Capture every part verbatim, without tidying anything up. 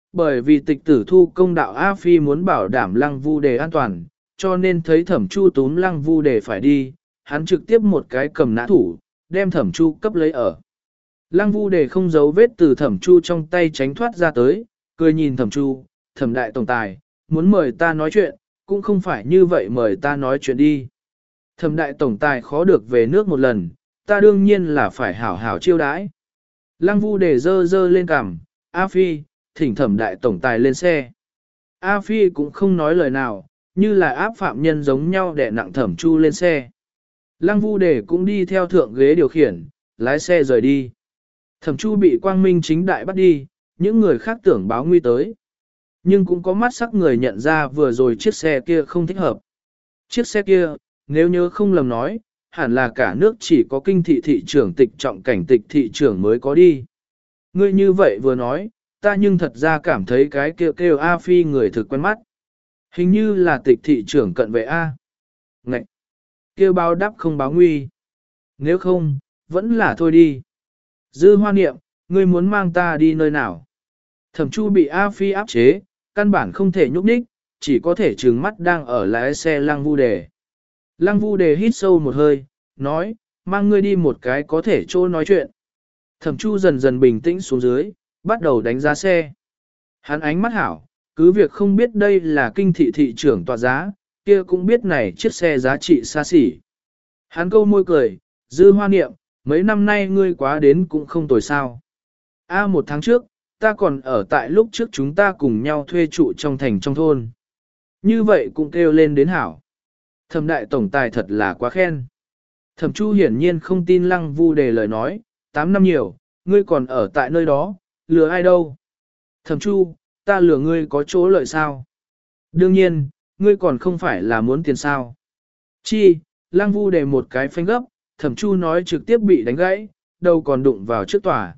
Bởi vì tịch tử thu công đạo A Phi muốn bảo đảm lăng vu đề an toàn, cho nên thấy thẩm chu túm lăng vu đề phải đi, hắn trực tiếp một cái cầm nã thủ, đem thẩm chu cấp lấy ở. Lăng vu đề không giấu vết từ thẩm chu trong tay tránh thoát ra tới, cười nhìn thẩm chu, thẩm đại tổng tài, muốn mời ta nói chuyện, cũng không phải như vậy mời ta nói chuyện đi. Thẩm đại tổng tài khó được về nước một lần, ta đương nhiên là phải hảo hảo chiêu đãi. Lăng vu đề dơ dơ lên cằm, A Phi, thỉnh thẩm đại tổng tài lên xe. A Phi cũng không nói lời nào, như là áp phạm nhân giống nhau để nặng thẩm chu lên xe. Lăng vu đề cũng đi theo thượng ghế điều khiển, lái xe rời đi. Thẩm chu bị quang minh chính đại bắt đi, những người khác tưởng báo nguy tới. Nhưng cũng có mắt sắc người nhận ra vừa rồi chiếc xe kia không thích hợp. Chiếc xe kia, nếu nhớ không lầm nói, hẳn là cả nước chỉ có kinh thị thị trưởng tịch trọng cảnh tịch thị trưởng mới có đi. Ngươi như vậy vừa nói, ta nhưng thật ra cảm thấy cái kêu kêu A Phi người thực quen mắt. Hình như là tịch thị trưởng cận vệ A. Ngậy! Kêu báo đáp không báo nguy. Nếu không, vẫn là thôi đi. Dư Hoa Niệm, ngươi muốn mang ta đi nơi nào? Thẩm Chu bị A Phi áp chế, căn bản không thể nhúc nhích, chỉ có thể trừng mắt đang ở lái xe Lăng Vu Đề. Lăng Vu Đề hít sâu một hơi, nói, mang ngươi đi một cái có thể chỗ nói chuyện. Thẩm Chu dần dần bình tĩnh xuống dưới, bắt đầu đánh giá xe. Hắn ánh mắt hảo, cứ việc không biết đây là kinh thị thị trưởng tòa giá, kia cũng biết này chiếc xe giá trị xa xỉ. Hắn câu môi cười, Dư Hoa Niệm, mấy năm nay ngươi quá đến cũng không tồi sao. A một tháng trước, ta còn ở tại lúc trước chúng ta cùng nhau thuê trụ trong thành trong thôn. Như vậy cũng kêu lên đến hảo. Thẩm đại tổng tài thật là quá khen. Thẩm Chu hiển nhiên không tin Lăng Vu Đề lời nói, tám năm nhiều, ngươi còn ở tại nơi đó, lừa ai đâu. Thẩm Chu, ta lừa ngươi có chỗ lợi sao? Đương nhiên, ngươi còn không phải là muốn tiền sao. Chi, Lăng Vu Đề một cái phanh gấp, Thẩm Chu nói trực tiếp bị đánh gãy, đầu còn đụng vào trước tòa.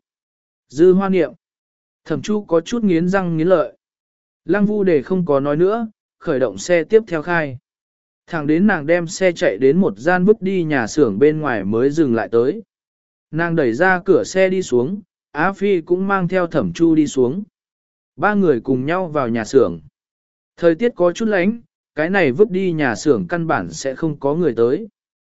Dư Hoa Niệm. Thẩm Chu có chút nghiến răng nghiến lợi. Lăng Vu Đề không có nói nữa, khởi động xe tiếp theo khai. Thẳng đến nàng đem xe chạy đến một gian vứt đi nhà xưởng bên ngoài mới dừng lại tới. Nàng đẩy ra cửa xe đi xuống, Á Phi cũng mang theo Thẩm Chu đi xuống. Ba người cùng nhau vào nhà xưởng. Thời tiết có chút lạnh, cái này vứt đi nhà xưởng căn bản sẽ không có người tới.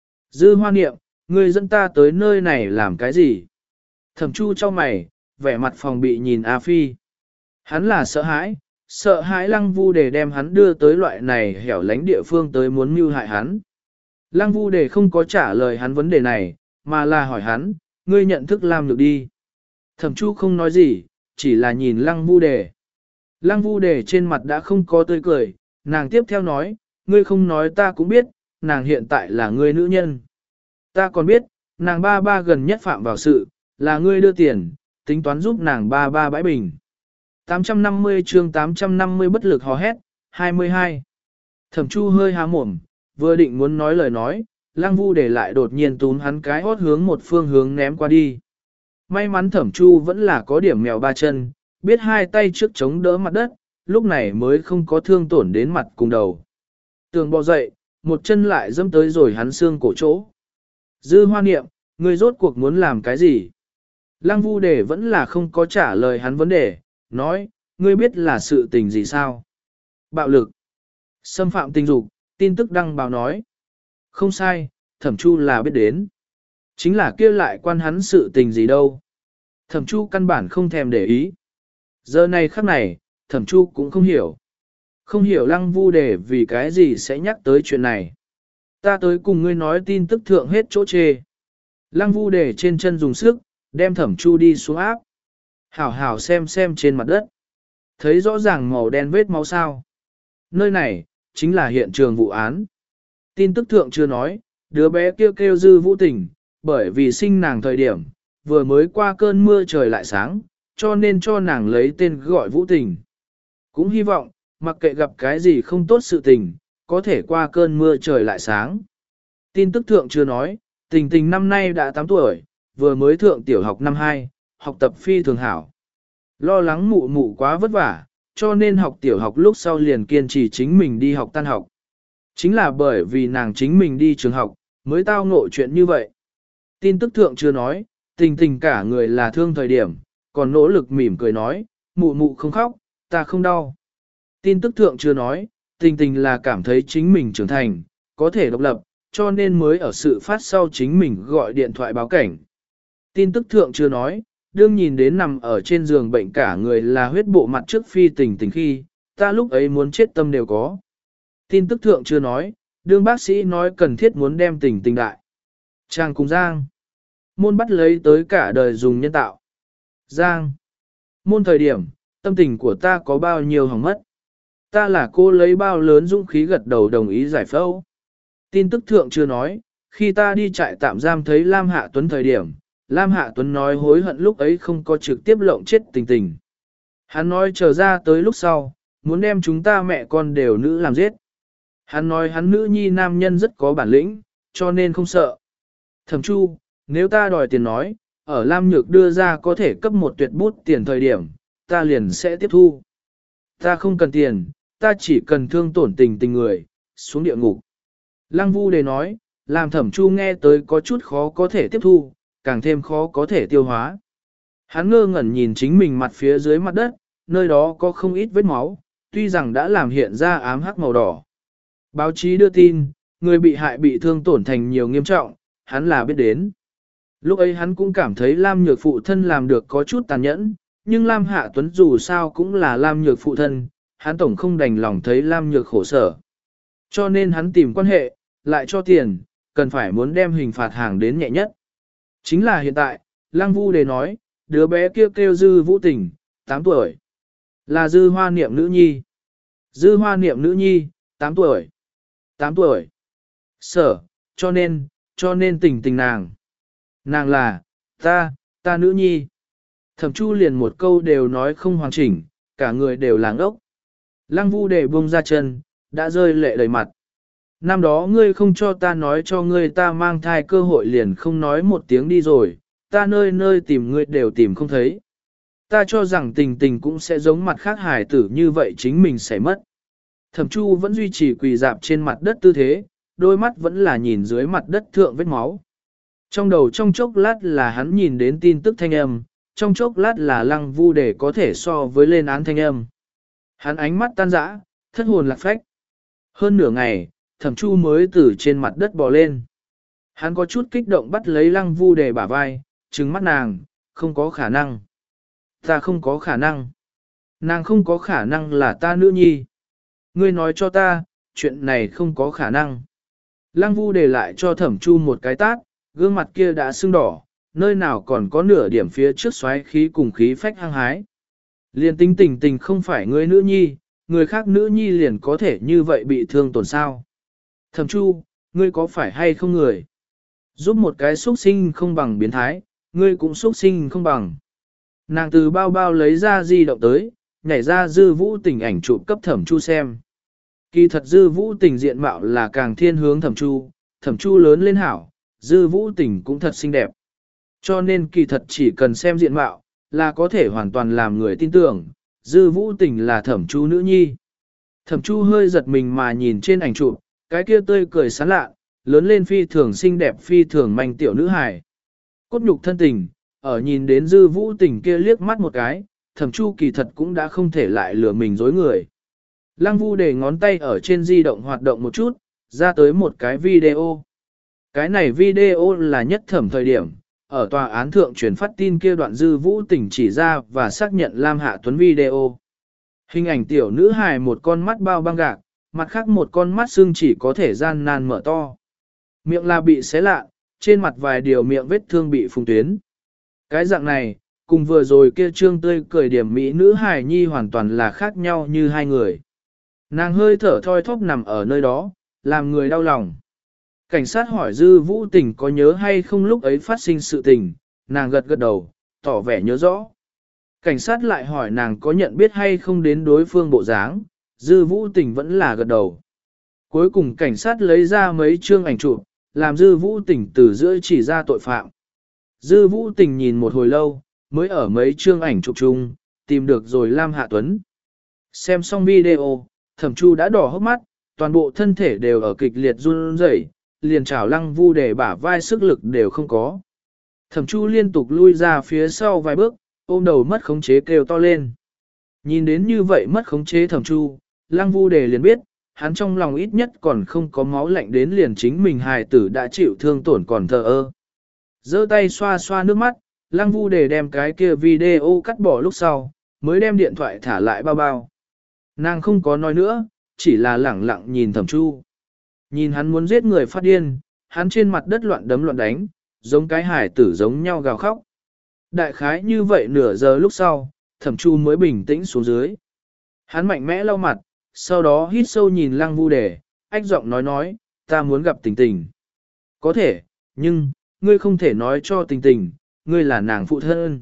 Dư Hoa Niệm, ngươi dẫn ta tới nơi này làm cái gì? Thẩm Chu cho mày, vẻ mặt phòng bị nhìn A Phi. Hắn là sợ hãi, sợ hãi Lăng Vu Đề đem hắn đưa tới loại này hẻo lánh địa phương tới muốn mưu hại hắn. Lăng Vu Đề không có trả lời hắn vấn đề này, mà là hỏi hắn, ngươi nhận thức Lam Nhược đi. Thẩm Chu không nói gì, chỉ là nhìn Lăng Vu Đề. Lăng Vu Đề trên mặt đã không có tươi cười, nàng tiếp theo nói, ngươi không nói ta cũng biết, nàng hiện tại là ngươi nữ nhân. Ta còn biết, nàng ba ba gần nhất phạm vào sự, là ngươi đưa tiền, tính toán giúp nàng ba ba bãi bình. tám trăm năm mươi chương tám trăm năm mươi bất lực hò hét, hai mươi hai. Thẩm Chu hơi há mồm, vừa định muốn nói lời nói, Lăng Vu Đề lại đột nhiên túm hắn cái hót hướng một phương hướng ném qua đi. May mắn Thẩm Chu vẫn là có điểm mèo ba chân, biết hai tay trước chống đỡ mặt đất, lúc này mới không có thương tổn đến mặt cùng đầu. Tường bò dậy, một chân lại dẫm tới rồi hắn xương cổ chỗ. Dư Hoa Niệm, ngươi rốt cuộc muốn làm cái gì? Lăng Vu Đề vẫn là không có trả lời hắn vấn đề, nói, ngươi biết là sự tình gì sao? Bạo lực, xâm phạm tình dục, tin tức đăng báo nói. Không sai, Thẩm Chu là biết đến. Chính là kia lại quan hắn sự tình gì đâu. Thẩm Chu căn bản không thèm để ý. Giờ này khắc này, Thẩm Chu cũng không hiểu. Không hiểu Lăng Vu Đề vì cái gì sẽ nhắc tới chuyện này. Ta tới cùng ngươi nói tin tức thượng hết chỗ chê. Lăng Vu Đề trên chân dùng sức, đem Thẩm Chu đi xuống áp. Hảo hảo xem xem trên mặt đất. Thấy rõ ràng màu đen vết máu sao. Nơi này, chính là hiện trường vụ án. Tin tức thượng chưa nói, đứa bé kêu kêu Dư Vũ Tình, bởi vì sinh nàng thời điểm, vừa mới qua cơn mưa trời lại sáng, cho nên cho nàng lấy tên gọi Vũ Tình. Cũng hy vọng, mặc kệ gặp cái gì không tốt sự tình, có thể qua cơn mưa trời lại sáng. Tin tức thượng chưa nói, Tình Tình năm nay đã tám tuổi, vừa mới thượng tiểu học năm hai, học tập phi thường hảo. Lo lắng mụ mụ quá vất vả, cho nên học tiểu học lúc sau liền kiên trì chính mình đi học tan học. Chính là bởi vì nàng chính mình đi trường học, mới tao ngộ chuyện như vậy. Tin tức thượng chưa nói, Tình Tình cả người là thương thời điểm, còn nỗ lực mỉm cười nói, mụ mụ không khóc, ta không đau. Tin tức thượng chưa nói, tình tình là cảm thấy chính mình trưởng thành, có thể độc lập, cho nên mới ở sự phát sau chính mình gọi điện thoại báo cảnh. Tin tức thượng chưa nói, đương nhìn đến nằm ở trên giường bệnh cả người là huyết bộ mặt trước phi tình tình khi, ta lúc ấy muốn chết tâm đều có. Tin tức thượng chưa nói, đương bác sĩ nói cần thiết muốn đem tình tình đại. Trang cùng Giang. Môn bắt lấy tới cả đời dùng nhân tạo. Giang. Môn thời điểm, tâm tình của ta có bao nhiêu hỏng mất. Ta là cô lấy bao lớn dũng khí gật đầu đồng ý giải phẫu. Tin tức thượng chưa nói, khi ta đi trại tạm giam thấy Lam Hạ Tuấn thời điểm, Lam Hạ Tuấn nói hối hận lúc ấy không có trực tiếp lộng chết tình tình. Hắn nói chờ ra tới lúc sau, muốn đem chúng ta mẹ con đều nữ làm giết. Hắn nói hắn nữ nhi nam nhân rất có bản lĩnh, cho nên không sợ. Thẩm Chu, nếu ta đòi tiền nói, ở Lam Nhược đưa ra có thể cấp một tuyệt bút tiền thời điểm, ta liền sẽ tiếp thu. Ta không cần tiền, ta chỉ cần thương tổn tình tình người, xuống địa ngục. Lăng Vu Đề nói, làm Thẩm Chu nghe tới có chút khó có thể tiếp thu, càng thêm khó có thể tiêu hóa. Hắn ngơ ngẩn nhìn chính mình mặt phía dưới mặt đất, nơi đó có không ít vết máu, tuy rằng đã làm hiện ra ám hắc màu đỏ. Báo chí đưa tin, người bị hại bị thương tổn thành nhiều nghiêm trọng, hắn là biết đến. Lúc ấy hắn cũng cảm thấy Lam Nhược phụ thân làm được có chút tàn nhẫn, nhưng Lam Hạ Tuấn dù sao cũng là Lam Nhược phụ thân, hắn tổng không đành lòng thấy Lam Nhược khổ sở. Cho nên hắn tìm quan hệ, lại cho tiền, cần phải muốn đem hình phạt hàng đến nhẹ nhất. Chính là hiện tại, Lăng Vu Đề nói, đứa bé kia kêu, kêu Dư Vũ Tình, tám tuổi. Là Dư Hoa Niệm nữ nhi. Dư Hoa Niệm nữ nhi, tám tuổi. tám tuổi. Sở, cho nên, cho nên tình tình nàng. Nàng là, ta, ta nữ nhi. Thẩm Chu liền một câu đều nói không hoàn chỉnh, cả người đều làng ốc. Lăng Vu Đề buông ra chân, đã rơi lệ đầy mặt. Năm đó ngươi không cho ta nói cho ngươi ta mang thai cơ hội liền không nói một tiếng đi rồi, ta nơi nơi tìm ngươi đều tìm không thấy. Ta cho rằng tình tình cũng sẽ giống mặt khác hài tử như vậy chính mình sẽ mất. Thẩm Chu vẫn duy trì quỳ dạp trên mặt đất tư thế, đôi mắt vẫn là nhìn dưới mặt đất thượng vết máu. Trong đầu trong chốc lát là hắn nhìn đến tin tức thanh âm, trong chốc lát là Lăng Vu Đề có thể so với lên án thanh âm. Hắn ánh mắt tan rã, thất hồn lạc phách. Hơn nửa ngày, Thẩm Chu mới từ trên mặt đất bò lên. Hắn có chút kích động bắt lấy Lăng Vu Đề bả vai, trừng mắt nàng, không có khả năng. Ta không có khả năng. Nàng không có khả năng là ta nữ nhi. Ngươi nói cho ta, chuyện này không có khả năng. Lăng Vu Đề lại cho Thẩm Chu một cái tát, gương mặt kia đã sưng đỏ, nơi nào còn có nửa điểm phía trước xoáy khí cùng khí phách hăng hái. Liền tính tình tình không phải ngươi nữ nhi, người khác nữ nhi liền có thể như vậy bị thương tổn sao. Thẩm Chu, ngươi có phải hay không người? Giúp một cái xuất sinh không bằng biến thái, ngươi cũng xuất sinh không bằng. Nàng từ bao bao lấy ra di động tới, nhảy ra Dư Vũ Tình ảnh chụp cấp Thẩm Chu xem. Kỳ thật Dư Vũ Tình diện mạo là càng thiên hướng Thẩm Chu, Thẩm Chu lớn lên hảo, Dư Vũ Tình cũng thật xinh đẹp. Cho nên kỳ thật chỉ cần xem diện mạo, là có thể hoàn toàn làm người tin tưởng, Dư Vũ Tình là Thẩm Chu nữ nhi. Thẩm Chu hơi giật mình mà nhìn trên ảnh chụp, cái kia tươi cười sán lạ, lớn lên phi thường xinh đẹp phi thường manh tiểu nữ hài. Cốt nhục thân tình, ở nhìn đến Dư Vũ Tình kia liếc mắt một cái, Thẩm Chu kỳ thật cũng đã không thể lại lừa mình dối người. Lăng Vu để ngón tay ở trên di động hoạt động một chút, ra tới một cái video. Cái này video là nhất thẩm thời điểm, ở tòa án thượng truyền phát tin kia đoạn Dư Vũ Tình chỉ ra và xác nhận Lam Hạ Tuấn video. Hình ảnh tiểu nữ hài một con mắt bao băng gạc, mặt khác một con mắt xương chỉ có thể gian nan mở to. Miệng là bị xé lạ, trên mặt vài điều miệng vết thương bị phùng tuyến. Cái dạng này, cùng vừa rồi kia trương tươi cười điểm mỹ nữ hài nhi hoàn toàn là khác nhau như hai người. Nàng hơi thở thoi thóp nằm ở nơi đó, làm người đau lòng. Cảnh sát hỏi Dư Vũ Tình có nhớ hay không lúc ấy phát sinh sự tình, nàng gật gật đầu, tỏ vẻ nhớ rõ. Cảnh sát lại hỏi nàng có nhận biết hay không đến đối phương bộ dáng, Dư Vũ Tình vẫn là gật đầu. Cuối cùng cảnh sát lấy ra mấy chương ảnh chụp, làm Dư Vũ Tình từ giữa chỉ ra tội phạm. Dư Vũ Tình nhìn một hồi lâu, mới ở mấy chương ảnh chụp chung, tìm được rồi Lam Hạ Tuấn. Xem xong video, Thẩm Chu đã đỏ hốc mắt, toàn bộ thân thể đều ở kịch liệt run rẩy, liền chảo Lăng Vu để bả vai sức lực đều không có. Thẩm Chu liên tục lui ra phía sau vài bước, ôm đầu mất khống chế kêu to lên. Nhìn đến như vậy mất khống chế thẩm chu, lăng vu đề liền biết, hắn trong lòng ít nhất còn không có máu lạnh đến liền chính mình hài tử đã chịu thương tổn còn thờ ơ. Giơ tay xoa xoa nước mắt, lăng vu đề đem cái kia video cắt bỏ lúc sau, mới đem điện thoại thả lại bao bao. Nàng không có nói nữa, chỉ là lẳng lặng nhìn thẩm chu. Nhìn hắn muốn giết người phát điên, hắn trên mặt đất loạn đấm loạn đánh, giống cái hải tử giống nhau gào khóc. Đại khái như vậy nửa giờ lúc sau, thẩm chu mới bình tĩnh xuống dưới. Hắn mạnh mẽ lau mặt, sau đó hít sâu nhìn lăng vu đề, ách giọng nói nói, ta muốn gặp tình tình. Có thể, nhưng, ngươi không thể nói cho tình tình, ngươi là nàng phụ thân.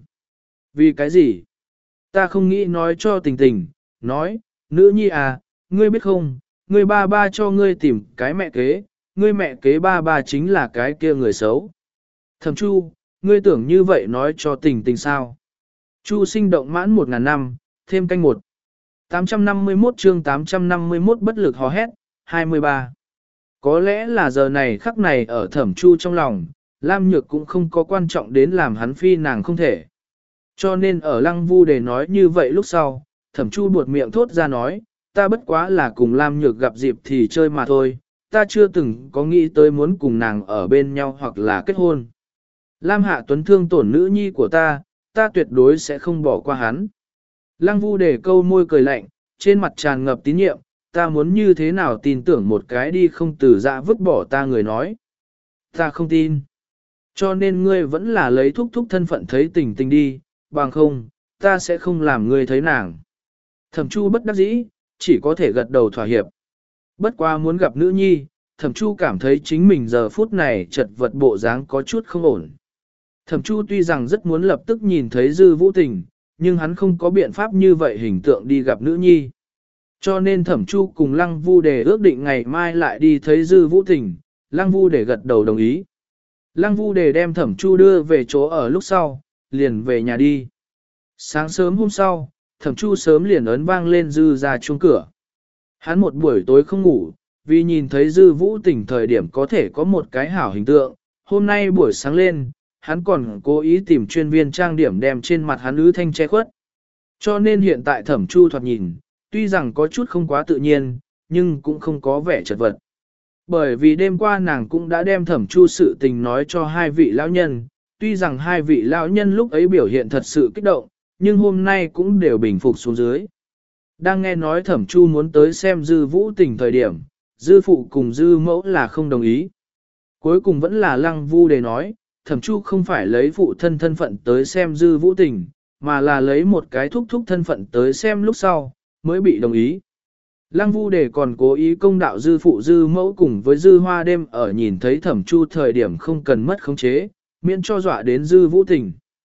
Vì cái gì? Ta không nghĩ nói cho tình tình, nói, nữ nhi à, ngươi biết không, ngươi ba ba cho ngươi tìm cái mẹ kế, ngươi mẹ kế ba ba chính là cái kia người xấu. Thẩm Chu, ngươi tưởng như vậy nói cho tình tình sao? Chu sinh động mãn một ngàn năm, thêm canh một. tám trăm năm mươi mốt chương tám trăm năm mươi mốt bất lực hò hét, hai mươi ba. Có lẽ là giờ này khắc này ở Thẩm Chu trong lòng, Lam Nhược cũng không có quan trọng đến làm hắn phi nàng không thể. Cho nên ở Lăng Vu Đề nói như vậy lúc sau, Thẩm Chu buột miệng thốt ra nói, ta bất quá là cùng Lam Nhược gặp dịp thì chơi mà thôi, ta chưa từng có nghĩ tới muốn cùng nàng ở bên nhau hoặc là kết hôn. Lam Hạ Tuấn thương tổn nữ nhi của ta, ta tuyệt đối sẽ không bỏ qua hắn. Lăng Vu Đề câu môi cười lạnh, trên mặt tràn ngập tín nhiệm, ta muốn như thế nào tin tưởng một cái đi không từ dạ vứt bỏ ta người nói. Ta không tin. Cho nên ngươi vẫn là lấy thúc thúc thân phận thấy tình tình đi, bằng không, ta sẽ không làm ngươi thấy nàng. Thẩm Chu bất đắc dĩ, chỉ có thể gật đầu thỏa hiệp. Bất quá muốn gặp nữ nhi, Thẩm Chu cảm thấy chính mình giờ phút này chật vật bộ dáng có chút không ổn. Thẩm Chu tuy rằng rất muốn lập tức nhìn thấy Dư Vũ Tình, nhưng hắn không có biện pháp như vậy hình tượng đi gặp nữ nhi. Cho nên Thẩm Chu cùng Lăng Vu Đề ước định ngày mai lại đi thấy Dư Vũ Tình, Lăng Vu Đề gật đầu đồng ý. Lăng Vu Đề đem Thẩm Chu đưa về chỗ ở lúc sau, liền về nhà đi. Sáng sớm hôm sau, Thẩm Chu sớm liền ấn vang lên Dư ra chuông cửa. Hắn một buổi tối không ngủ, vì nhìn thấy Dư Vũ Tình thời điểm có thể có một cái hảo hình tượng. Hôm nay buổi sáng lên, hắn còn cố ý tìm chuyên viên trang điểm đem trên mặt hắn ứ thanh che khuất. Cho nên hiện tại Thẩm Chu thoạt nhìn, tuy rằng có chút không quá tự nhiên, nhưng cũng không có vẻ chật vật. Bởi vì đêm qua nàng cũng đã đem Thẩm Chu sự tình nói cho hai vị lão nhân, tuy rằng hai vị lão nhân lúc ấy biểu hiện thật sự kích động, nhưng hôm nay cũng đều bình phục xuống dưới. Đang nghe nói Thẩm Chu muốn tới xem Dư Vũ Tình thời điểm, Dư phụ cùng Dư mẫu là không đồng ý. Cuối cùng vẫn là Lăng Vu Đề nói, Thẩm Chu không phải lấy phụ thân thân phận tới xem Dư Vũ Tình, mà là lấy một cái thúc thúc thân phận tới xem lúc sau, mới bị đồng ý. Lăng Vu Đề còn cố ý công đạo Dư phụ Dư mẫu cùng với Dư Hoa đêm ở nhìn thấy Thẩm Chu thời điểm không cần mất khống chế, miễn cho dọa đến Dư Vũ Tình.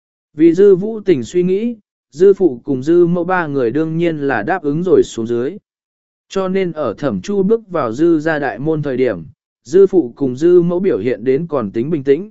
Vì Dư Vũ Tình suy nghĩ, Dư phụ cùng Dư mẫu ba người đương nhiên là đáp ứng rồi xuống dưới. Cho nên ở Thẩm Chu bước vào Dư gia đại môn thời điểm, Dư phụ cùng Dư mẫu biểu hiện đến còn tính bình tĩnh.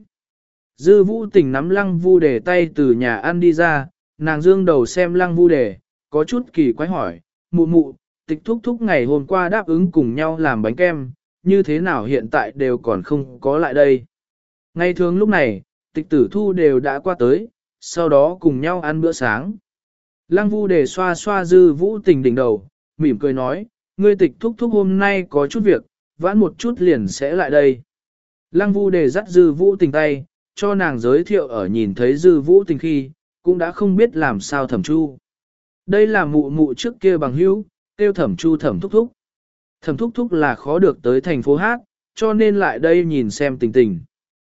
Dư Vũ Tình nắm Lăng Vu Đề tay từ nhà ăn đi ra, nàng dương đầu xem Lăng Vu Đề, có chút kỳ quái hỏi, mụ mụ, tịch thúc thúc ngày hôm qua đáp ứng cùng nhau làm bánh kem, như thế nào hiện tại đều còn không có lại đây. Ngày thường lúc này, tịch tử thu đều đã qua tới, sau đó cùng nhau ăn bữa sáng. Lăng Vu Đề xoa xoa Dư Vũ Tình đỉnh đầu, mỉm cười nói, ngươi tịch thúc thúc hôm nay có chút việc, vãn một chút liền sẽ lại đây. Lăng Vu Đề dắt Dư Vũ Tình tay, cho nàng giới thiệu ở nhìn thấy Dư Vũ Tình khi, cũng đã không biết làm sao Thẩm Chu. Đây là mụ mụ trước kia bằng hữu, kêu Thẩm Chu Thẩm Thúc Thúc. Thẩm Thúc Thúc là khó được tới thành phố Hát, cho nên lại đây nhìn xem tình tình.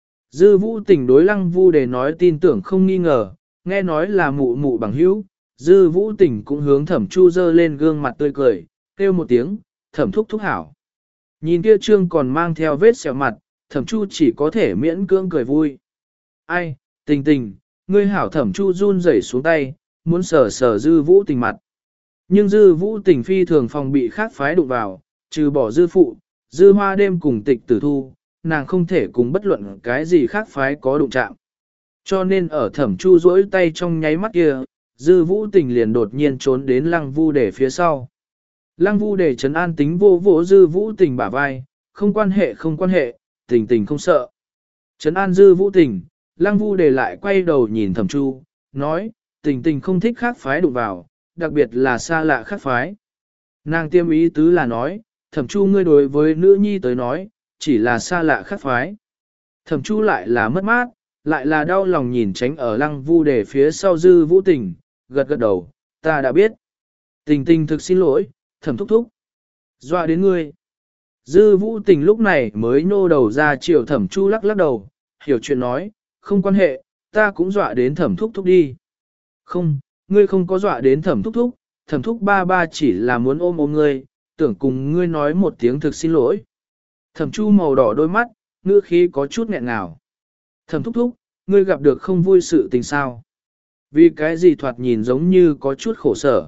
Dư Vũ Tình đối Lăng Vu Đề nói tin tưởng không nghi ngờ, nghe nói là mụ mụ bằng hữu, Dư Vũ Tình cũng hướng Thẩm Chu dơ lên gương mặt tươi cười, kêu một tiếng, Thẩm Thúc Thúc hảo. Nhìn kia trương còn mang theo vết sẹo mặt, Thẩm Chu chỉ có thể miễn cưỡng cười vui. Ai, tình tình, ngươi hảo. Thẩm Chu run rẩy xuống tay, muốn sờ sờ Dư Vũ Tình mặt. Nhưng Dư Vũ Tình phi thường phòng bị khác phái đụng vào, trừ bỏ Dư phụ, Dư Hoa đêm cùng tịch tử thu, nàng không thể cùng bất luận cái gì khác phái có đụng chạm. Cho nên ở Thẩm Chu duỗi tay trong nháy mắt kia, Dư Vũ Tình liền đột nhiên trốn đến Lăng Vu Đề phía sau. Lăng Vu Đề trấn an tính vô vỗ Dư Vũ Tình bả vai, không quan hệ không quan hệ, tình tình không sợ. Trấn an Dư Vũ Tình, Lăng Vu Đề lại quay đầu nhìn Thẩm Chu, nói, tình tình không thích khác phái đụng vào, đặc biệt là xa lạ khác phái. Nàng tiêm ý tứ là nói, thẩm chu ngươi đối với nữ nhi tới nói, chỉ là xa lạ khác phái. Thẩm chu lại là mất mát, lại là đau lòng nhìn tránh ở lăng vu để phía sau dư vũ tình, gật gật đầu, ta đã biết. Tình tình thực xin lỗi, thẩm thúc thúc. Dọa đến ngươi. Dư vũ tình lúc này mới nô đầu ra chiều thẩm chu lắc lắc đầu, hiểu chuyện nói, không quan hệ, ta cũng dọa đến thẩm thúc thúc đi. Không, ngươi không có dọa đến thẩm thúc thúc, thẩm thúc ba ba chỉ là muốn ôm ôm ngươi, tưởng cùng ngươi nói một tiếng thực xin lỗi. Thẩm chu màu đỏ đôi mắt, ngữ khí có chút nghẹn ngào. Thẩm thúc thúc, ngươi gặp được không vui sự tình sao? Vì cái gì thoạt nhìn giống như có chút khổ sở.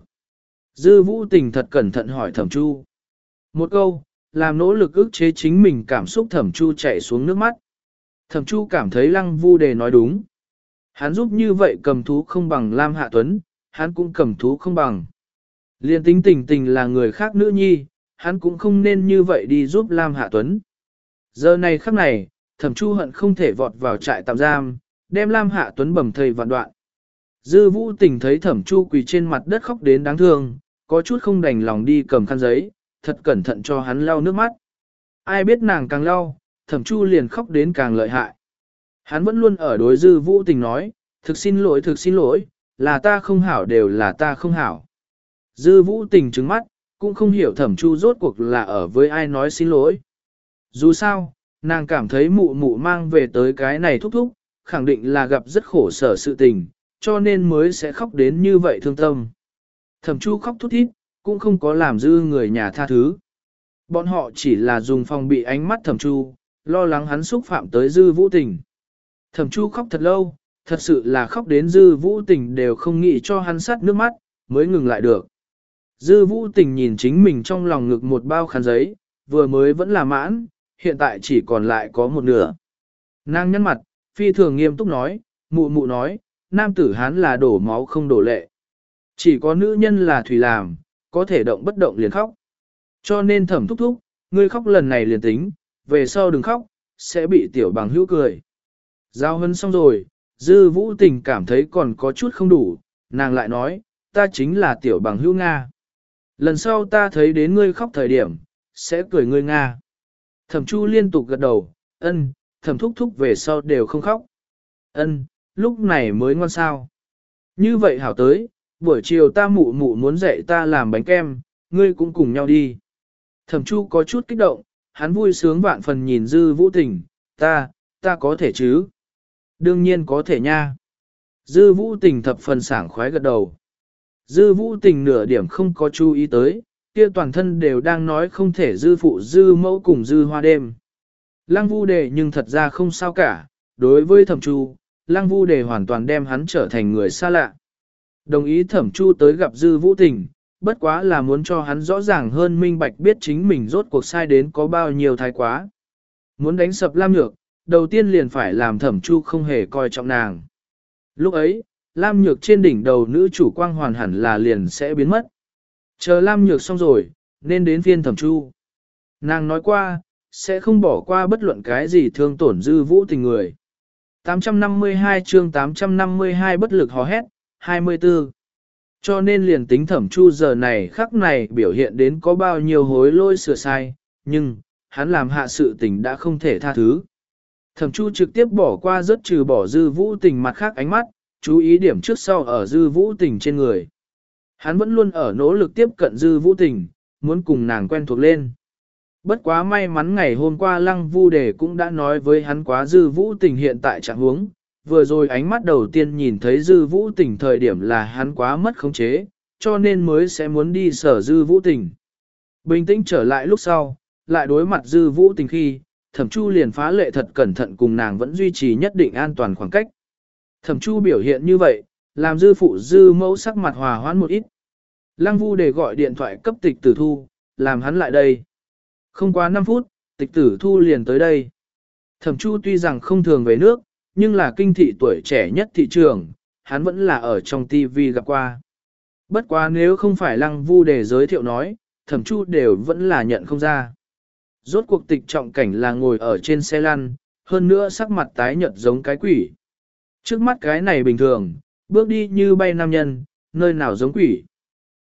Dư vũ tình thật cẩn thận hỏi thẩm chu. Một câu, làm nỗ lực ức chế chính mình cảm xúc thẩm chu chạy xuống nước mắt. Thẩm chu cảm thấy lăng vu đề nói đúng. Hắn giúp như vậy cầm thú không bằng Lam Hạ Tuấn, hắn cũng cầm thú không bằng. Liên tính tình tình là người khác nữ nhi, hắn cũng không nên như vậy đi giúp Lam Hạ Tuấn. Giờ này khắc này, thẩm chu hận không thể vọt vào trại tạm giam, đem Lam Hạ Tuấn bầm thây vạn đoạn. Dư vũ tình thấy thẩm chu quỳ trên mặt đất khóc đến đáng thương, có chút không đành lòng đi cầm khăn giấy, thật cẩn thận cho hắn lau nước mắt. Ai biết nàng càng lau, thẩm chu liền khóc đến càng lợi hại. Hắn vẫn luôn ở đối dư vũ tình nói, thực xin lỗi thực xin lỗi, là ta không hảo đều là ta không hảo. Dư vũ tình trứng mắt, cũng không hiểu thẩm chu rốt cuộc là ở với ai nói xin lỗi. Dù sao, nàng cảm thấy mụ mụ mang về tới cái này thúc thúc, khẳng định là gặp rất khổ sở sự tình, cho nên mới sẽ khóc đến như vậy thương tâm. Thẩm chu khóc thút thít, cũng không có làm dư người nhà tha thứ. Bọn họ chỉ là dùng phòng bị ánh mắt thẩm chu, lo lắng hắn xúc phạm tới dư vũ tình. Thẩm chu khóc thật lâu, thật sự là khóc đến dư vũ tình đều không nghĩ cho hắn sắt nước mắt, mới ngừng lại được. Dư vũ tình nhìn chính mình trong lòng ngực một bao khăn giấy, vừa mới vẫn là mãn, hiện tại chỉ còn lại có một nửa. Nàng nhăn mặt, phi thường nghiêm túc nói, mụ mụ nói, nam tử hán là đổ máu không đổ lệ. Chỉ có nữ nhân là thủy làm, có thể động bất động liền khóc. Cho nên thẩm thúc thúc, ngươi khóc lần này liền tính, về sau đừng khóc, sẽ bị tiểu bằng hữu cười. Giao hân xong rồi, dư vũ tình cảm thấy còn có chút không đủ, nàng lại nói, ta chính là tiểu bằng hữu Nga. Lần sau ta thấy đến ngươi khóc thời điểm, sẽ cười ngươi Nga. Thẩm chu liên tục gật đầu, ân, thẩm thúc thúc về sau đều không khóc. Ân, lúc này mới ngoan sao. Như vậy hảo tới, buổi chiều ta mụ mụ muốn dạy ta làm bánh kem, ngươi cũng cùng nhau đi. Thẩm chu có chút kích động, hắn vui sướng vạn phần nhìn dư vũ tình, ta, ta có thể chứ? Đương nhiên có thể nha. Dư vũ tình thập phần sảng khoái gật đầu. Dư vũ tình nửa điểm không có chú ý tới, kia toàn thân đều đang nói không thể dư phụ dư mẫu cùng dư hoa đêm. Lăng vu đề nhưng thật ra không sao cả, đối với thẩm chu, lăng vu đề hoàn toàn đem hắn trở thành người xa lạ. Đồng ý thẩm chu tới gặp dư vũ tình, bất quá là muốn cho hắn rõ ràng hơn minh bạch biết chính mình rốt cuộc sai đến có bao nhiêu thái quá. Muốn đánh sập Lam Nhược, đầu tiên liền phải làm thẩm chu không hề coi trọng nàng. Lúc ấy, Lam Nhược trên đỉnh đầu nữ chủ quang hoàn hẳn là liền sẽ biến mất. Chờ Lam Nhược xong rồi, nên đến phiên thẩm chu. Nàng nói qua, sẽ không bỏ qua bất luận cái gì thương tổn dư vũ tình người. tám trăm năm mươi hai chương tám trăm năm mươi hai bất lực hò hét, hai mươi tư. Cho nên liền tính thẩm chu giờ này khắc này biểu hiện đến có bao nhiêu hối lỗi sửa sai, nhưng, hắn làm hạ sự tình đã không thể tha thứ. Thẩm chu trực tiếp bỏ qua rất trừ bỏ dư vũ tình mặt khác ánh mắt, chú ý điểm trước sau ở dư vũ tình trên người. Hắn vẫn luôn ở nỗ lực tiếp cận dư vũ tình, muốn cùng nàng quen thuộc lên. Bất quá may mắn ngày hôm qua lăng vu đề cũng đã nói với hắn quá dư vũ tình hiện tại trạng huống. Vừa rồi ánh mắt đầu tiên nhìn thấy dư vũ tình thời điểm là hắn quá mất khống chế, cho nên mới sẽ muốn đi sở dư vũ tình. Bình tĩnh trở lại lúc sau, lại đối mặt dư vũ tình khi, thẩm chu liền phá lệ thật cẩn thận cùng nàng vẫn duy trì nhất định an toàn khoảng cách. Thẩm chu biểu hiện như vậy, làm dư phụ dư mẫu sắc mặt hòa hoãn một ít. Lăng vu để gọi điện thoại cấp tịch tử thu, làm hắn lại đây. Không quá năm phút, tịch tử thu liền tới đây. Thẩm chu tuy rằng không thường về nước, nhưng là kinh thị tuổi trẻ nhất thị trường, hắn vẫn là ở trong tivi gặp qua. Bất quá nếu không phải lăng vu để giới thiệu nói, thẩm chu đều vẫn là nhận không ra. Rốt cuộc tịch trọng cảnh là ngồi ở trên xe lăn, hơn nữa sắc mặt tái nhợt giống cái quỷ. Trước mắt cái này bình thường, bước đi như bay nam nhân, nơi nào giống quỷ.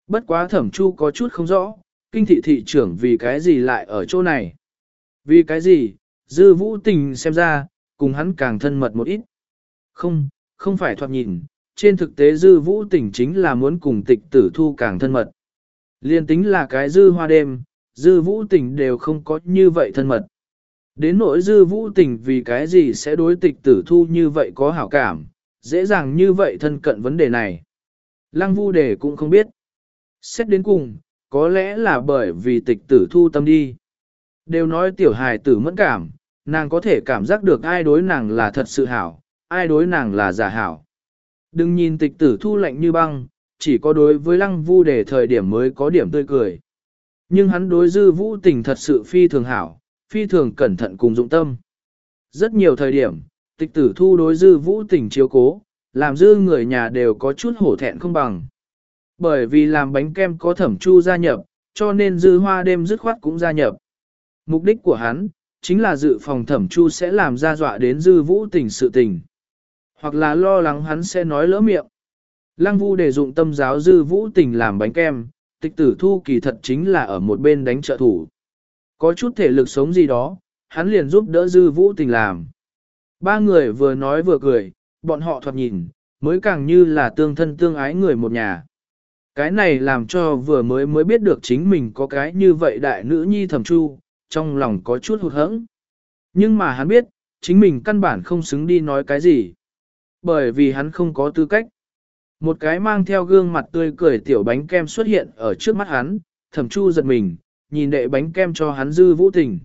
Bất quá thẩm chu có chút không rõ, kinh thị thị trưởng vì cái gì lại ở chỗ này. Vì cái gì, dư vũ tình xem ra, cùng hắn càng thân mật một ít. Không, không phải thoạt nhìn, trên thực tế dư vũ tình chính là muốn cùng tịch tử thu càng thân mật. Liên tính là cái dư hoa đêm, dư vũ tình đều không có như vậy thân mật. Đến nỗi dư vũ tình vì cái gì sẽ đối tịch tử thu như vậy có hảo cảm, dễ dàng như vậy thân cận vấn đề này. Lăng vu đề cũng không biết. Xét đến cùng, có lẽ là bởi vì tịch tử thu tâm đi. Đều nói tiểu hài tử mẫn cảm, nàng có thể cảm giác được ai đối nàng là thật sự hảo, ai đối nàng là giả hảo. Đừng nhìn tịch tử thu lạnh như băng, chỉ có đối với lăng vu đề thời điểm mới có điểm tươi cười. Nhưng hắn đối dư vũ tình thật sự phi thường hảo, phi thường cẩn thận cùng dụng tâm. Rất nhiều thời điểm, tịch tử thu đối dư vũ tình chiếu cố, làm dư người nhà đều có chút hổ thẹn không bằng. Bởi vì làm bánh kem có thẩm chu gia nhập, cho nên dư hoa đêm dứt khoát cũng gia nhập. Mục đích của hắn, chính là dự phòng thẩm chu sẽ làm ra dọa đến dư vũ tình sự tình. Hoặc là lo lắng hắn sẽ nói lỡ miệng. Lăng vu để dụng tâm giáo dư vũ tình làm bánh kem, tịch tử thu kỳ thật chính là ở một bên đánh trợ thủ. Có chút thể lực sống gì đó, hắn liền giúp đỡ dư vũ tình làm. Ba người vừa nói vừa cười, bọn họ thoạt nhìn, mới càng như là tương thân tương ái người một nhà. Cái này làm cho vừa mới mới biết được chính mình có cái như vậy đại nữ nhi thẩm chu, trong lòng có chút hụt hẫng. Nhưng mà hắn biết, chính mình căn bản không xứng đi nói cái gì. Bởi vì hắn không có tư cách. Một cái mang theo gương mặt tươi cười tiểu bánh kem xuất hiện ở trước mắt hắn, thẩm chu giật mình, nhìn đệ bánh kem cho hắn dư vũ tình.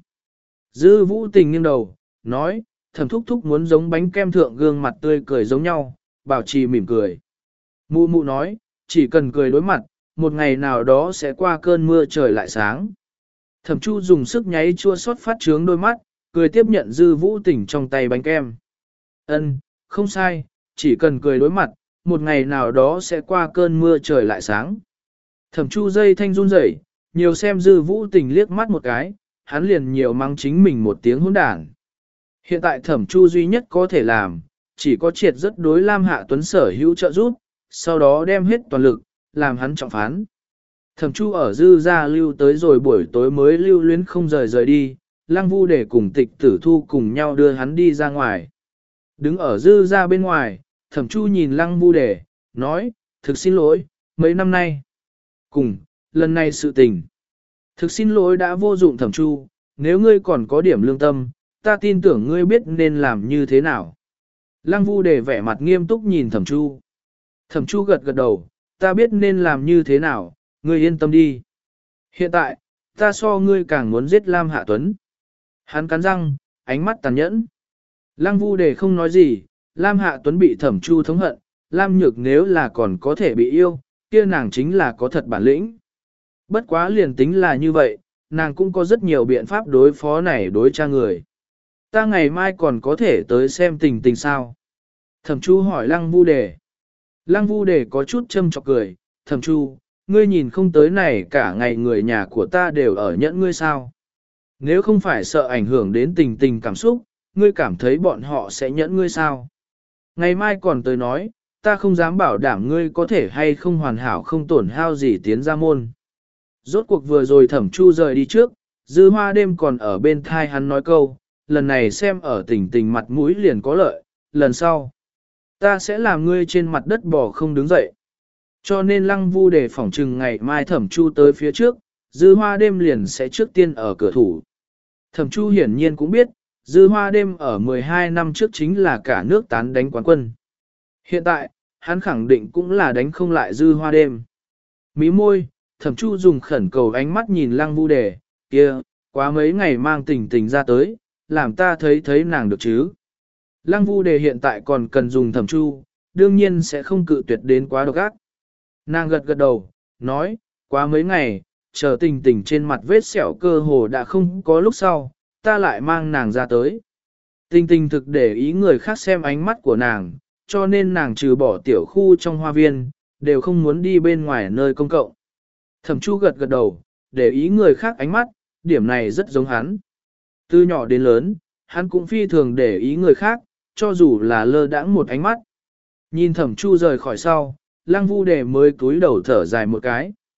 Dư vũ tình nghiêng đầu, nói, thẩm thúc thúc muốn giống bánh kem thượng gương mặt tươi cười giống nhau, bảo trì mỉm cười. Mụ mụ nói, chỉ cần cười đối mặt, một ngày nào đó sẽ qua cơn mưa trời lại sáng. Thẩm chu dùng sức nháy chua xót phát trướng đôi mắt, cười tiếp nhận dư vũ tình trong tay bánh kem. Ân, không sai, chỉ cần cười đối mặt, một ngày nào đó sẽ qua cơn mưa trời lại sáng. Thẩm chu dây thanh run rẩy, nhiều xem dư vũ tình liếc mắt một cái, hắn liền nhiều mắng chính mình một tiếng hỗn đản. Hiện tại thẩm chu duy nhất có thể làm, chỉ có triệt rất đối Lam Hạ Tuấn sở hữu trợ giúp, sau đó đem hết toàn lực, làm hắn trọng phán. Thẩm chu ở dư gia lưu tới rồi buổi tối mới lưu luyến không rời rời đi, Lăng Vu để cùng tịch tử thu cùng nhau đưa hắn đi ra ngoài. Đứng ở dư gia bên ngoài, thẩm chu nhìn Lăng Vu để, nói, thực xin lỗi, mấy năm nay. Cùng, lần này sự tình. Thực xin lỗi đã vô dụng thẩm chu, nếu ngươi còn có điểm lương tâm, ta tin tưởng ngươi biết nên làm như thế nào. Lăng Vu để vẻ mặt nghiêm túc nhìn thẩm chu. Thẩm chu gật gật đầu, ta biết nên làm như thế nào, ngươi yên tâm đi. Hiện tại, ta so ngươi càng muốn giết Lam Hạ Tuấn. Hắn cắn răng, ánh mắt tàn nhẫn. Lăng Vu để không nói gì, Lam Hạ Tuấn bị thẩm chu thống hận, Lam Nhược nếu là còn có thể bị yêu, kia nàng chính là có thật bản lĩnh. Bất quá liền tính là như vậy, nàng cũng có rất nhiều biện pháp đối phó này đối cha người. Ta ngày mai còn có thể tới xem tình tình sao. Thẩm chu hỏi Lăng Vu đề. Lăng Vu đề có chút châm chọc cười, thẩm chu, ngươi nhìn không tới này cả ngày người nhà của ta đều ở nhẫn ngươi sao. Nếu không phải sợ ảnh hưởng đến tình tình cảm xúc, ngươi cảm thấy bọn họ sẽ nhẫn ngươi sao. Ngày mai còn tới nói, ta không dám bảo đảm ngươi có thể hay không hoàn hảo không tổn hao gì tiến ra môn. Rốt cuộc vừa rồi thẩm chu rời đi trước, dư hoa đêm còn ở bên thai hắn nói câu, lần này xem ở tình tình mặt mũi liền có lợi, lần sau, ta sẽ làm ngươi trên mặt đất bò không đứng dậy. Cho nên Lăng Vu để phỏng trừng ngày mai thẩm chu tới phía trước, dư hoa đêm liền sẽ trước tiên ở cửa thủ. Thẩm chu hiển nhiên cũng biết, dư hoa đêm ở mười hai năm trước chính là cả nước tán đánh quán quân. Hiện tại, hắn khẳng định cũng là đánh không lại dư hoa đêm. Mí môi, thẩm chu dùng khẩn cầu ánh mắt nhìn Lăng Vu đề, kia, quá mấy ngày mang tình tình ra tới, làm ta thấy thấy nàng được chứ. Lăng Vu đề hiện tại còn cần dùng thẩm chu, đương nhiên sẽ không cự tuyệt đến quá độc ác. Nàng gật gật đầu, nói, quá mấy ngày, chờ tình tình trên mặt vết sẹo cơ hồ đã không có lúc sau, ta lại mang nàng ra tới. Tình tình thực để ý người khác xem ánh mắt của nàng, cho nên nàng trừ bỏ tiểu khu trong hoa viên, đều không muốn đi bên ngoài nơi công cộng. Thẩm chu gật gật đầu, để ý người khác ánh mắt, điểm này rất giống hắn. Từ nhỏ đến lớn, hắn cũng phi thường để ý người khác, cho dù là lơ đãng một ánh mắt. Nhìn thẩm chu rời khỏi sau, Lăng Vu đề mới cúi đầu thở dài một cái.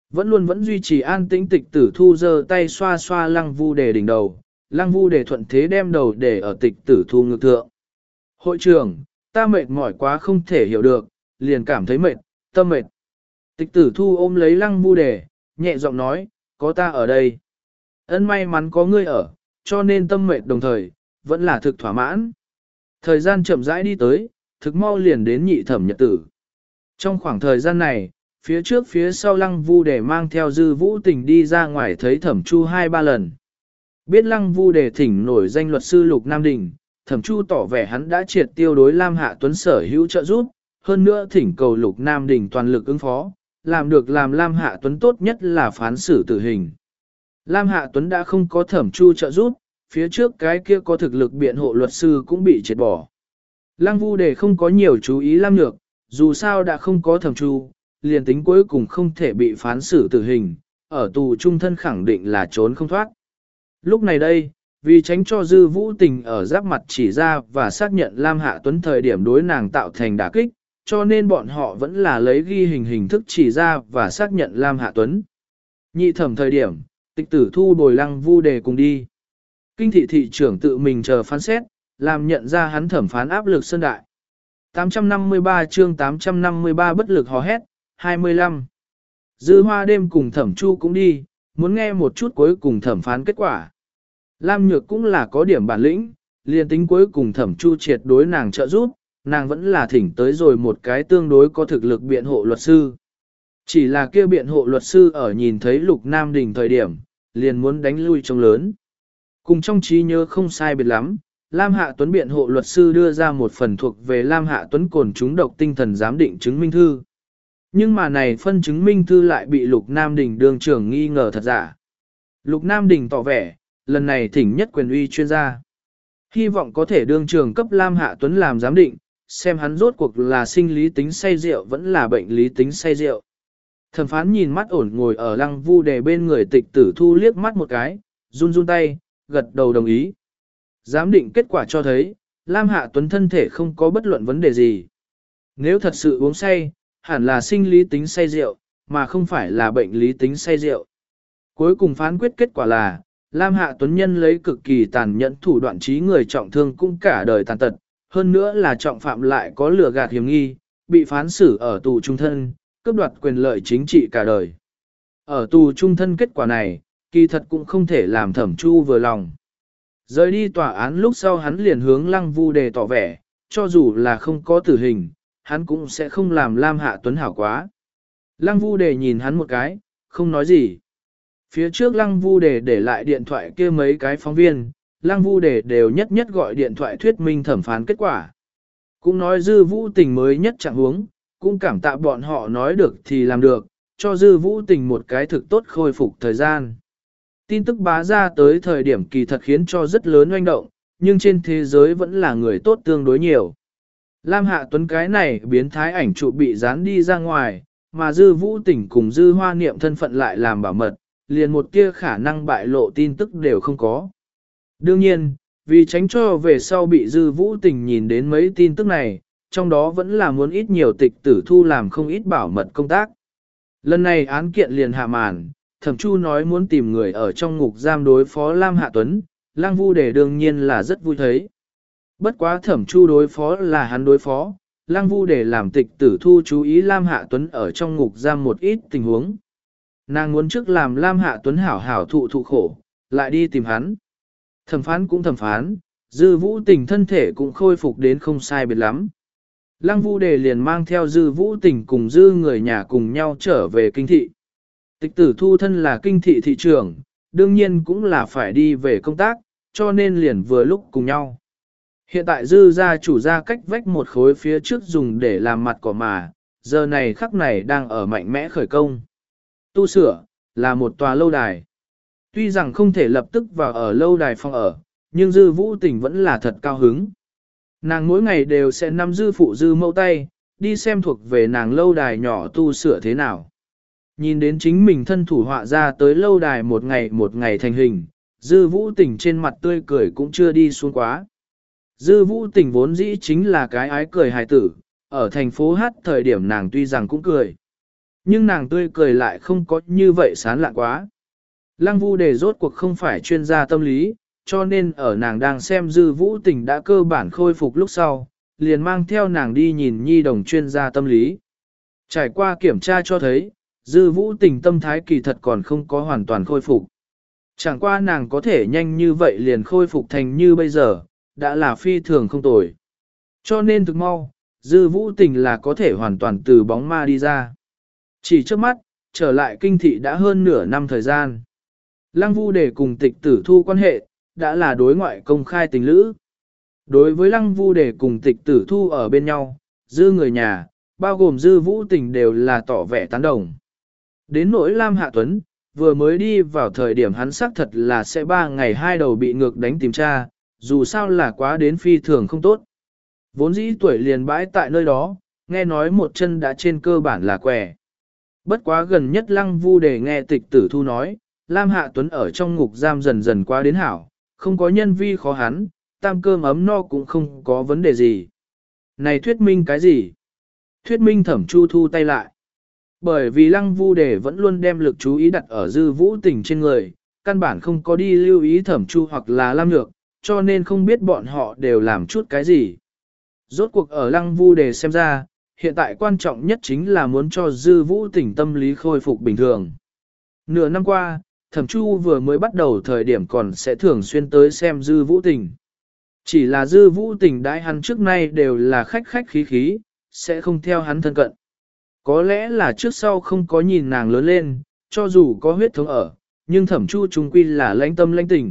Vẫn luôn vẫn duy trì an tĩnh tịch tử thu giơ tay xoa xoa lăng vu đề đỉnh đầu, lăng vu đề thuận thế đem đầu để ở tịch tử thu ngực thượng. Hội trưởng, ta mệt mỏi quá không thể hiểu được, liền cảm thấy mệt, tâm mệt. Tịch tử thu ôm lấy lăng vu đề, nhẹ giọng nói, có ta ở đây. Ân may mắn có ngươi ở, cho nên tâm mệt đồng thời, vẫn là thực thỏa mãn. Thời gian chậm rãi đi tới, thực mau liền đến nhị thẩm nhật tử. Trong khoảng thời gian này, phía trước phía sau lăng vu đề mang theo dư vũ tình đi ra ngoài thấy thẩm chu hai ba lần. Biết lăng vu đề thỉnh nổi danh luật sư Lục Nam Đình, thẩm chu tỏ vẻ hắn đã triệt tiêu đối Lam Hạ Tuấn sở hữu trợ giúp, hơn nữa thỉnh cầu Lục Nam Đình toàn lực ứng phó, làm được làm Lam Hạ Tuấn tốt nhất là phán xử tử hình. Lam Hạ Tuấn đã không có thẩm chu trợ giúp, phía trước cái kia có thực lực biện hộ luật sư cũng bị triệt bỏ. Lăng vu đề không có nhiều chú ý Lam Nhược, dù sao đã không có thẩm chu, liền tính cuối cùng không thể bị phán xử tử hình, ở tù trung thân khẳng định là trốn không thoát. Lúc này đây, vì tránh cho dư vũ tình ở giáp mặt chỉ ra và xác nhận Lam Hạ Tuấn thời điểm đối nàng tạo thành đả kích, cho nên bọn họ vẫn là lấy ghi hình hình thức chỉ ra và xác nhận Lam Hạ Tuấn. Nhị thẩm thời điểm, tịch tử thu bồi lăng vu đề cùng đi. Kinh thị thị trưởng tự mình chờ phán xét, làm nhận ra hắn thẩm phán áp lực sơn đại. tám trăm năm mươi ba chương tám trăm năm mươi ba bất lực hò hét, hai mươi lăm. Dư hoa đêm cùng thẩm chu cũng đi, muốn nghe một chút cuối cùng thẩm phán kết quả. Lam Nhược cũng là có điểm bản lĩnh, liền tính cuối cùng thẩm chu triệt đối nàng trợ giúp, nàng vẫn là thỉnh tới rồi một cái tương đối có thực lực biện hộ luật sư. Chỉ là kia biện hộ luật sư ở nhìn thấy Lục Nam Đình thời điểm, liền muốn đánh lui trông lớn. Cùng trong trí nhớ không sai biệt lắm, Lam Hạ Tuấn biện hộ luật sư đưa ra một phần thuộc về Lam Hạ Tuấn cồn trúng độc tinh thần giám định chứng minh thư. Nhưng mà này phân chứng minh thư lại bị Lục Nam Đình đương trưởng nghi ngờ thật giả. Lục Nam Đình tỏ vẻ, lần này thỉnh nhất quyền uy chuyên gia. Hy vọng có thể đương trường cấp Lam Hạ Tuấn làm giám định, xem hắn rốt cuộc là sinh lý tính say rượu vẫn là bệnh lý tính say rượu. Thẩm phán nhìn mắt ổn ngồi ở lăng vu đề bên người tịch tử thu liếc mắt một cái, run run tay, gật đầu đồng ý. Giám định kết quả cho thấy, Lam Hạ Tuấn thân thể không có bất luận vấn đề gì. Nếu thật sự uống say, hẳn là sinh lý tính say rượu, mà không phải là bệnh lý tính say rượu. Cuối cùng phán quyết kết quả là, Lam Hạ Tuấn nhân lấy cực kỳ tàn nhẫn thủ đoạn trí người trọng thương cũng cả đời tàn tật, hơn nữa là trọng phạm lại có lừa gạt hiểm nghi, bị phán xử ở tù trung thân, cướp đoạt quyền lợi chính trị cả đời. Ở tù trung thân kết quả này, kỳ thật cũng không thể làm thẩm chu vừa lòng. Rời đi tòa án lúc sau hắn liền hướng lăng vu đề tỏ vẻ, cho dù là không có tử hình, hắn cũng sẽ không làm Lam Hạ Tuấn hảo quá. Lăng vu đề nhìn hắn một cái, không nói gì. Phía trước lăng vu đề để lại điện thoại kia mấy cái phóng viên, lăng vu đề đều nhất nhất gọi điện thoại thuyết minh thẩm phán kết quả. Cũng nói dư vũ tình mới nhất trạng huống, cũng cảm tạ bọn họ nói được thì làm được, cho dư vũ tình một cái thực tốt khôi phục thời gian. Tin tức bá ra tới thời điểm kỳ thật khiến cho rất lớn oanh động, nhưng trên thế giới vẫn là người tốt tương đối nhiều. Lam Hạ Tuấn cái này biến thái ảnh chụp bị dán đi ra ngoài, mà dư vũ tình cùng dư hoa niệm thân phận lại làm bảo mật, liền một kia khả năng bại lộ tin tức đều không có. Đương nhiên, vì tránh cho về sau bị dư vũ tình nhìn đến mấy tin tức này, trong đó vẫn là muốn ít nhiều tịch tử thu làm không ít bảo mật công tác. Lần này án kiện liền hạ màn, thẩm chu nói muốn tìm người ở trong ngục giam đối phó Lam Hạ Tuấn, Lăng Vu Đề đương nhiên là rất vui thấy. Bất quá thẩm chu đối phó là hắn đối phó, Lăng Vu Đề làm tịch tử thu chú ý Lam Hạ Tuấn ở trong ngục giam một ít tình huống. Nàng muốn trước làm Lam Hạ Tuấn hảo hảo thụ thụ khổ, lại đi tìm hắn. Thẩm phán cũng thẩm phán, dư vũ tình thân thể cũng khôi phục đến không sai biệt lắm. Lăng Vu Đề liền mang theo dư vũ tình cùng dư người nhà cùng nhau trở về kinh thị. Tịch tử thu thân là kinh thị thị trưởng, đương nhiên cũng là phải đi về công tác, cho nên liền vừa lúc cùng nhau. Hiện tại dư gia chủ gia cách vách một khối phía trước dùng để làm mặt cỏ mà, giờ này khắc này đang ở mạnh mẽ khởi công. Tu sửa, là một tòa lâu đài. Tuy rằng không thể lập tức vào ở lâu đài phòng ở, nhưng dư vũ tình vẫn là thật cao hứng. Nàng mỗi ngày đều sẽ nắm dư phụ dư mẫu tay, đi xem thuộc về nàng lâu đài nhỏ tu sửa thế nào. Nhìn đến chính mình thân thủ họa ra tới lâu đài một ngày một ngày thành hình, dư vũ tình trên mặt tươi cười cũng chưa đi xuống quá. Dư vũ tình vốn dĩ chính là cái ái cười hài tử, ở thành phố hát thời điểm nàng tuy rằng cũng cười. Nhưng nàng tươi cười lại không có như vậy sán lạ quá. Lăng Vu Đề rốt cuộc không phải chuyên gia tâm lý, cho nên ở nàng đang xem Dư Vũ Tình đã cơ bản khôi phục lúc sau, liền mang theo nàng đi nhìn nhi đồng chuyên gia tâm lý. Trải qua kiểm tra cho thấy, Dư Vũ Tình tâm thái kỳ thật còn không có hoàn toàn khôi phục. Chẳng qua nàng có thể nhanh như vậy liền khôi phục thành như bây giờ, đã là phi thường không tồi. Cho nên thực mau, Dư Vũ Tình là có thể hoàn toàn từ bóng ma đi ra. Chỉ trước mắt, trở lại kinh thị đã hơn nửa năm thời gian. Lăng Vu Đề cùng Tịch Tử Thu quan hệ, đã là đối ngoại công khai tình lữ. Đối với Lăng Vu Đề cùng Tịch Tử Thu ở bên nhau, Dư người nhà, bao gồm Dư Vũ Tình đều là tỏ vẻ tán đồng. Đến nỗi Lam Hạ Tuấn, vừa mới đi vào thời điểm hắn xác thật là sẽ ba ngày hai đầu bị ngược đánh tìm tra, dù sao là quá đến phi thường không tốt. Vốn dĩ tuổi liền bãi tại nơi đó, nghe nói một chân đã trên cơ bản là quẻ. Bất quá gần nhất Lăng Vu Đề nghe Tịch Tử Thu nói, Lam Hạ Tuấn ở trong ngục giam dần dần qua đến hảo, không có nhân vi khó hắn, tam cơm ấm no cũng không có vấn đề gì. Này thuyết minh cái gì? Thuyết minh Thẩm Chu thu tay lại. Bởi vì Lăng Vu Đề vẫn luôn đem lực chú ý đặt ở Dư Vũ Tình trên người, căn bản không có đi lưu ý Thẩm Chu hoặc là Lam Nhược, cho nên không biết bọn họ đều làm chút cái gì. Rốt cuộc ở Lăng Vu Đề xem ra, hiện tại quan trọng nhất chính là muốn cho Dư Vũ Tình tâm lý khôi phục bình thường. Nửa năm qua, Thẩm Chu vừa mới bắt đầu thời điểm còn sẽ thường xuyên tới xem Dư Vũ Tình. Chỉ là Dư Vũ Tình đãi hắn trước nay đều là khách khách khí khí, sẽ không theo hắn thân cận. Có lẽ là trước sau không có nhìn nàng lớn lên, cho dù có huyết thống ở, nhưng Thẩm Chu trung quy là lãnh tâm lãnh tình.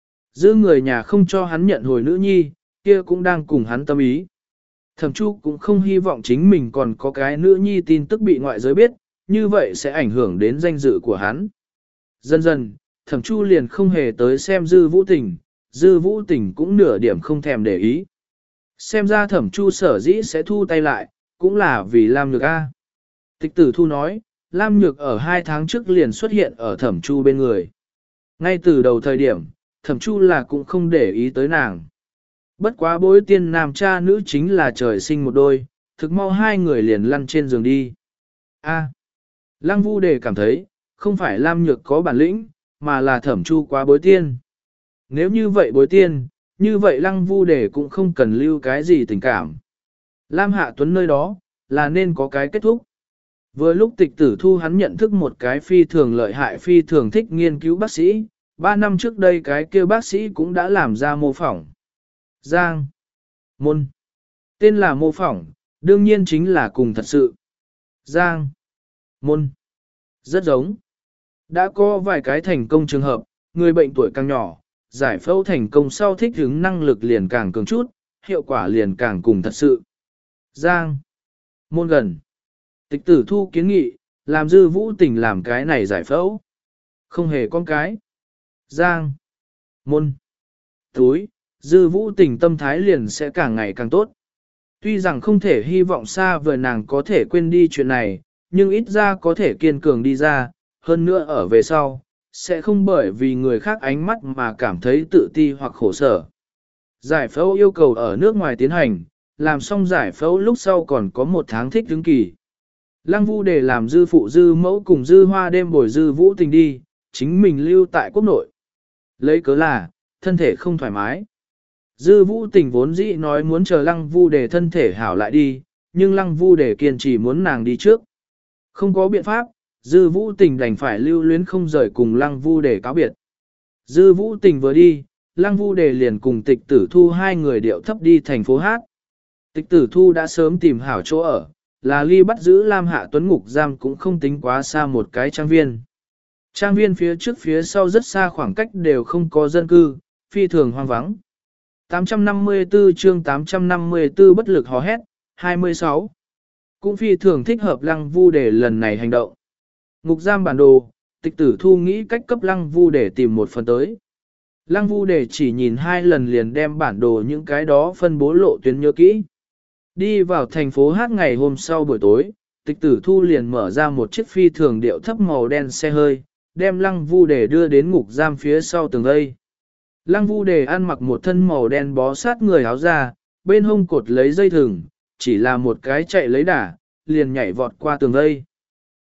Dư người nhà không cho hắn nhận hồi nữ nhi, kia cũng đang cùng hắn tâm ý. Thẩm Chu cũng không hy vọng chính mình còn có cái nữ nhi tin tức bị ngoại giới biết, như vậy sẽ ảnh hưởng đến danh dự của hắn. Dần dần, Thẩm Chu liền không hề tới xem Dư Vũ Tình, Dư Vũ Tình cũng nửa điểm không thèm để ý. Xem ra Thẩm Chu sở dĩ sẽ thu tay lại, cũng là vì Lam Nhược A. Tịch Tử Thu nói, Lam Nhược ở hai tháng trước liền xuất hiện ở Thẩm Chu bên người. Ngay từ đầu thời điểm, Thẩm Chu là cũng không để ý tới nàng. Bất quá bối tiên nam cha nữ chính là trời sinh một đôi, thực mau hai người liền lăn trên giường đi. A. Lăng Vu Đề cảm thấy, không phải Lam Nhược có bản lĩnh, mà là Thẩm Chu quá bối tiên. Nếu như vậy bối tiên, như vậy Lăng Vu Đề cũng không cần lưu cái gì tình cảm. Lam Hạ Tuấn nơi đó, là nên có cái kết thúc. Vừa lúc Tịch Tử Thu hắn nhận thức một cái phi thường lợi hại phi thường thích nghiên cứu bác sĩ, ba năm trước đây cái kia bác sĩ cũng đã làm ra mô phỏng. Giang. Môn. Tên là mô phỏng, đương nhiên chính là cùng thật sự. Giang. Môn. Rất giống. Đã có vài cái thành công trường hợp, người bệnh tuổi càng nhỏ, giải phẫu thành công sau thích ứng năng lực liền càng cường chút, hiệu quả liền càng cùng thật sự. Giang. Môn gần. Tịch Tử Thu kiến nghị, làm Dư Vũ Tình làm cái này giải phẫu. Không hề con cái. Giang. Môn. Túi, Dư Vũ Tình tâm thái liền sẽ càng ngày càng tốt. Tuy rằng không thể hy vọng xa vời nàng có thể quên đi chuyện này, nhưng ít ra có thể kiên cường đi ra, hơn nữa ở về sau, sẽ không bởi vì người khác ánh mắt mà cảm thấy tự ti hoặc khổ sở. Giải phẫu yêu cầu ở nước ngoài tiến hành, làm xong giải phẫu lúc sau còn có một tháng thích ứng kỳ. Lăng Vu Đề làm Dư phụ Dư mẫu cùng Dư Hoa đêm bồi Dư Vũ Tình đi, chính mình lưu tại quốc nội. Lấy cớ là, thân thể không thoải mái. Dư Vũ Tình vốn dĩ nói muốn chờ Lăng Vu Đề thân thể hảo lại đi, nhưng Lăng Vu Đề kiên trì muốn nàng đi trước. Không có biện pháp, Dư Vũ Tình đành phải lưu luyến không rời cùng Lăng Vu Đề cáo biệt. Dư Vũ Tình vừa đi, Lăng Vu Đề liền cùng Tịch Tử Thu hai người điệu thấp đi thành phố hát. Tịch Tử Thu đã sớm tìm hảo chỗ ở, là ly bắt giữ Lam Hạ Tuấn ngục giam cũng không tính quá xa một cái trang viên. Trang viên phía trước phía sau rất xa khoảng cách đều không có dân cư, phi thường hoang vắng. tám trăm năm mươi tư chương tám trăm năm mươi tư bất lực hò hét, hai mươi sáu. Cũng phi thường thích hợp Lăng Vu Đề lần này hành động. Ngục giam bản đồ, Tịch Tử Thu nghĩ cách cấp Lăng Vu Đề tìm một phần tới. Lăng Vu Đề chỉ nhìn hai lần liền đem bản đồ những cái đó phân bố lộ tuyến nhớ kỹ. Đi vào thành phố hát ngày hôm sau buổi tối, Tịch Tử Thu liền mở ra một chiếc phi thường điệu thấp màu đen xe hơi, đem Lăng Vu Đề đưa đến ngục giam phía sau tường vây. Lăng Vu Đề ăn mặc một thân màu đen bó sát người áo ra, bên hông cột lấy dây thừng, chỉ là một cái chạy lấy đà, liền nhảy vọt qua tường vây.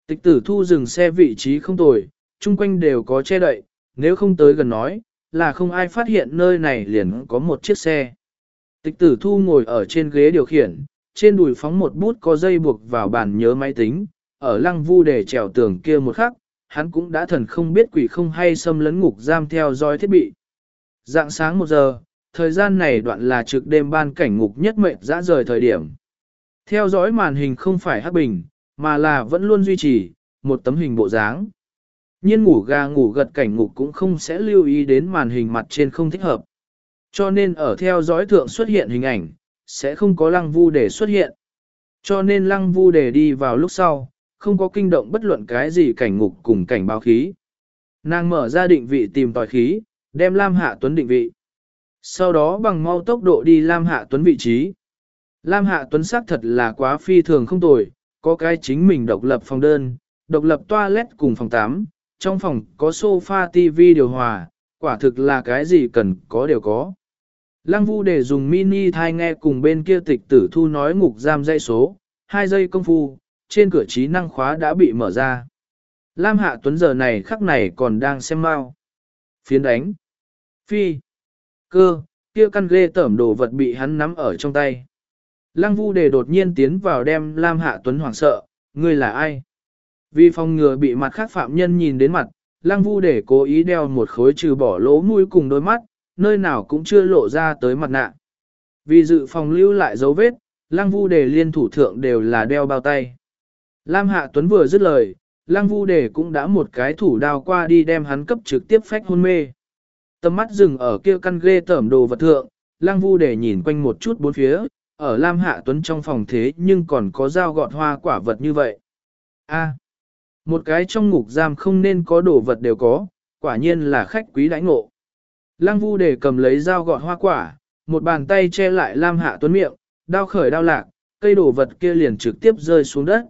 Tịch tử thu dừng xe vị trí không tồi, chung quanh đều có che đậy, nếu không tới gần nói, là không ai phát hiện nơi này liền có một chiếc xe. Tịch tử thu ngồi ở trên ghế điều khiển, trên đùi phóng một bút có dây buộc vào bàn nhớ máy tính, ở lăng vu để trèo tường kia một khắc, hắn cũng đã thần không biết quỷ không hay xâm lấn ngục giam theo dõi thiết bị. Dạng sáng một giờ, thời gian này đoạn là trực đêm ban cảnh ngục nhất mệnh dã rời thời điểm. Theo dõi màn hình không phải hắc bình, mà là vẫn luôn duy trì, một tấm hình bộ dáng. Nhiên ngủ gà ngủ gật cảnh ngục cũng không sẽ lưu ý đến màn hình mặt trên không thích hợp. Cho nên ở theo dõi thượng xuất hiện hình ảnh, sẽ không có lăng vu để xuất hiện. Cho nên lăng vu để đi vào lúc sau, không có kinh động bất luận cái gì cảnh ngục cùng cảnh báo khí. Nàng mở ra định vị tìm tòi khí, đem Lam Hạ Tuấn định vị. Sau đó bằng mau tốc độ đi Lam Hạ Tuấn vị trí. Lam Hạ Tuấn xác thật là quá phi thường không tồi, có cái chính mình độc lập phòng đơn, độc lập toilet cùng phòng tắm, trong phòng có sofa tivi điều hòa, quả thực là cái gì cần có đều có. Lăng Vu để dùng mini thai nghe cùng bên kia tịch tử thu nói ngục giam dãy số, hai giây công phu, trên cửa trí năng khóa đã bị mở ra. Lam Hạ Tuấn giờ này khắc này còn đang xem mau. Phiến đánh. Phi. Cơ, kia căn ghê tởm đồ vật bị hắn nắm ở trong tay. Lăng Vu để đột nhiên tiến vào đem Lam Hạ Tuấn hoảng sợ, ngươi là ai? Vì phòng ngừa bị mặt khác phạm nhân nhìn đến mặt, Lăng Vu để cố ý đeo một khối trừ bỏ lỗ mũi cùng đôi mắt, nơi nào cũng chưa lộ ra tới mặt nạ. Vì dự phòng lưu lại dấu vết, Lăng Vu để liên thủ thượng đều là đeo bao tay. Lam Hạ Tuấn vừa dứt lời, Lăng Vu để cũng đã một cái thủ đao qua đi đem hắn cấp trực tiếp phách hôn mê. Tầm mắt dừng ở kia căn ghê tởm đồ vật thượng, Lăng Vu để nhìn quanh một chút bốn phía, ở Lam Hạ Tuấn trong phòng thế nhưng còn có dao gọt hoa quả vật như vậy. A, một cái trong ngục giam không nên có đồ vật đều có, quả nhiên là khách quý đãi ngộ. Lăng Vu để cầm lấy dao gọt hoa quả, một bàn tay che lại Lam Hạ Tuấn miệng, đao khởi đao lạc, cây đồ vật kia liền trực tiếp rơi xuống đất.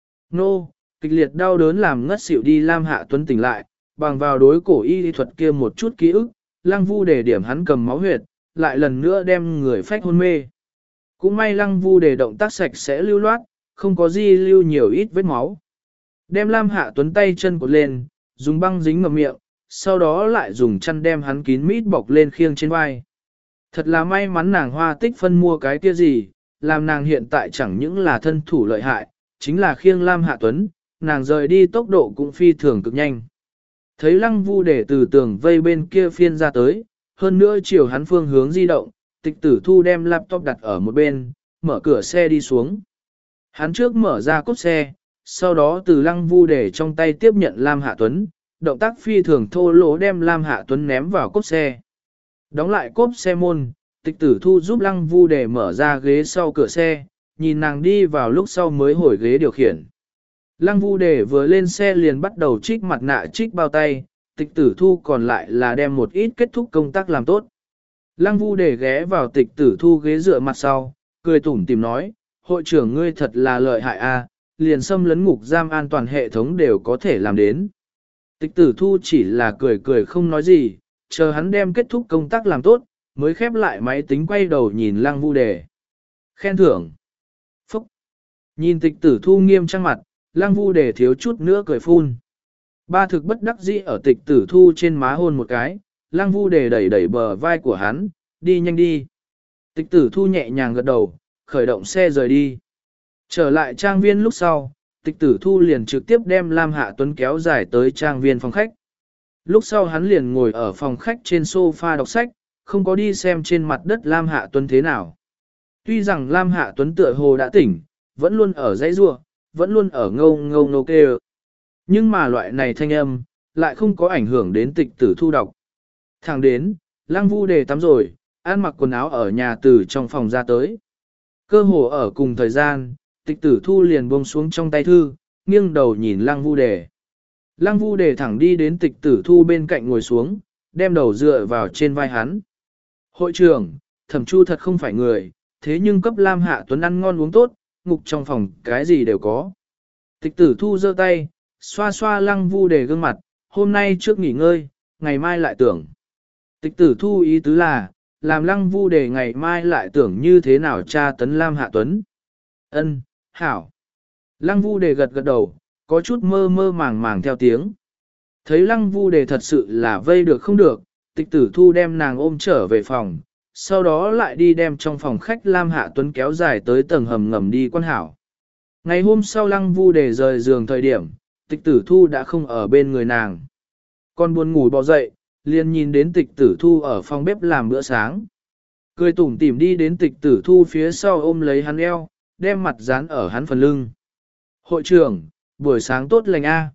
Nô, kịch liệt đau đớn làm ngất xỉu đi Lam Hạ Tuấn tỉnh lại, bằng vào đối cổ y lý thuật kia một chút ký ức, Lăng Vu để điểm hắn cầm máu huyệt, lại lần nữa đem người phách hôn mê. Cũng may Lăng Vu để động tác sạch sẽ lưu loát, không có gì lưu nhiều ít vết máu. Đem Lam Hạ Tuấn tay chân cột lên, dùng băng dính ngậm miệng, sau đó lại dùng chăn đem hắn kín mít bọc lên khiêng trên vai. Thật là may mắn nàng Hoa Tích phân mua cái kia gì, làm nàng hiện tại chẳng những là thân thủ lợi hại, chính là khiêng Lam Hạ Tuấn, nàng rời đi tốc độ cũng phi thường cực nhanh. Thấy Lăng Vu để từ tường vây bên kia phiên ra tới, hơn nữa chiều hắn phương hướng di động, tịch tử thu đem laptop đặt ở một bên, mở cửa xe đi xuống. Hắn trước mở ra cốp xe, sau đó từ Lăng Vu để trong tay tiếp nhận Lam Hạ Tuấn, động tác phi thường thô lỗ đem Lam Hạ Tuấn ném vào cốp xe. Đóng lại cốp xe môn, tịch tử thu giúp Lăng Vu để mở ra ghế sau cửa xe, nhìn nàng đi vào lúc sau mới hồi ghế điều khiển. Lăng Vu để vừa lên xe liền bắt đầu trích mặt nạ trích bao tay, tịch tử thu còn lại là đem một ít kết thúc công tác làm tốt. Lăng Vu để ghé vào tịch tử thu ghế dựa mặt sau, cười tủm tìm nói, hội trưởng ngươi thật là lợi hại a, liền xâm lấn ngục giam an toàn hệ thống đều có thể làm đến. Tịch tử thu chỉ là cười cười không nói gì, chờ hắn đem kết thúc công tác làm tốt, mới khép lại máy tính quay đầu nhìn Lăng Vu để. Khen thưởng. Phúc. Nhìn tịch tử thu nghiêm trang mặt, Lăng Vu để thiếu chút nữa cười phun. Ba thực bất đắc dĩ ở tịch tử thu trên má hôn một cái, Lăng Vu để đẩy đẩy bờ vai của hắn, đi nhanh đi. Tịch tử thu nhẹ nhàng gật đầu, khởi động xe rời đi. Trở lại trang viên lúc sau, tịch tử thu liền trực tiếp đem Lam Hạ Tuấn kéo dài tới trang viên phòng khách. Lúc sau hắn liền ngồi ở phòng khách trên sofa đọc sách, không có đi xem trên mặt đất Lam Hạ Tuấn thế nào. Tuy rằng Lam Hạ Tuấn tựa hồ đã tỉnh, vẫn luôn ở dãy rua, vẫn luôn ở ngâu ngâu nô kêu. Nhưng mà loại này thanh âm, lại không có ảnh hưởng đến tịch tử thu đọc. Thẳng đến, Lăng Vu để tắm rồi, ăn mặc quần áo ở nhà từ trong phòng ra tới. Cơ hồ ở cùng thời gian, tịch tử thu liền buông xuống trong tay thư, nghiêng đầu nhìn Lăng Vu đề. Lăng Vu đề thẳng đi đến tịch tử thu bên cạnh ngồi xuống, đem đầu dựa vào trên vai hắn. Hội trưởng, Thẩm Chu thật không phải người, thế nhưng cấp Lam Hạ Tuấn ăn ngon uống tốt, ngục trong phòng cái gì đều có. Tịch tử thu giơ tay, xoa xoa Lăng Vu đề gương mặt, hôm nay trước nghỉ ngơi, ngày mai lại tưởng. Tịch tử thu ý tứ là, làm Lăng Vu đề ngày mai lại tưởng như thế nào tra tấn Lam Hạ Tuấn. Ân, hảo. Lăng Vu đề gật gật đầu, có chút mơ mơ màng màng theo tiếng. Thấy lăng vu đề thật sự là vây được không được, tịch tử thu đem nàng ôm trở về phòng, sau đó lại đi đem trong phòng khách Lam Hạ Tuấn kéo dài tới tầng hầm ngầm đi quan hảo. Ngày hôm sau lăng vu đề rời giường thời điểm, tịch tử thu đã không ở bên người nàng. Con buồn ngủ bò dậy, liền nhìn đến tịch tử thu ở phòng bếp làm bữa sáng. Cười tủm tỉm đi đến tịch tử thu phía sau ôm lấy hắn eo, đem mặt dán ở hắn phần lưng. Hội trưởng, buổi sáng tốt lành a.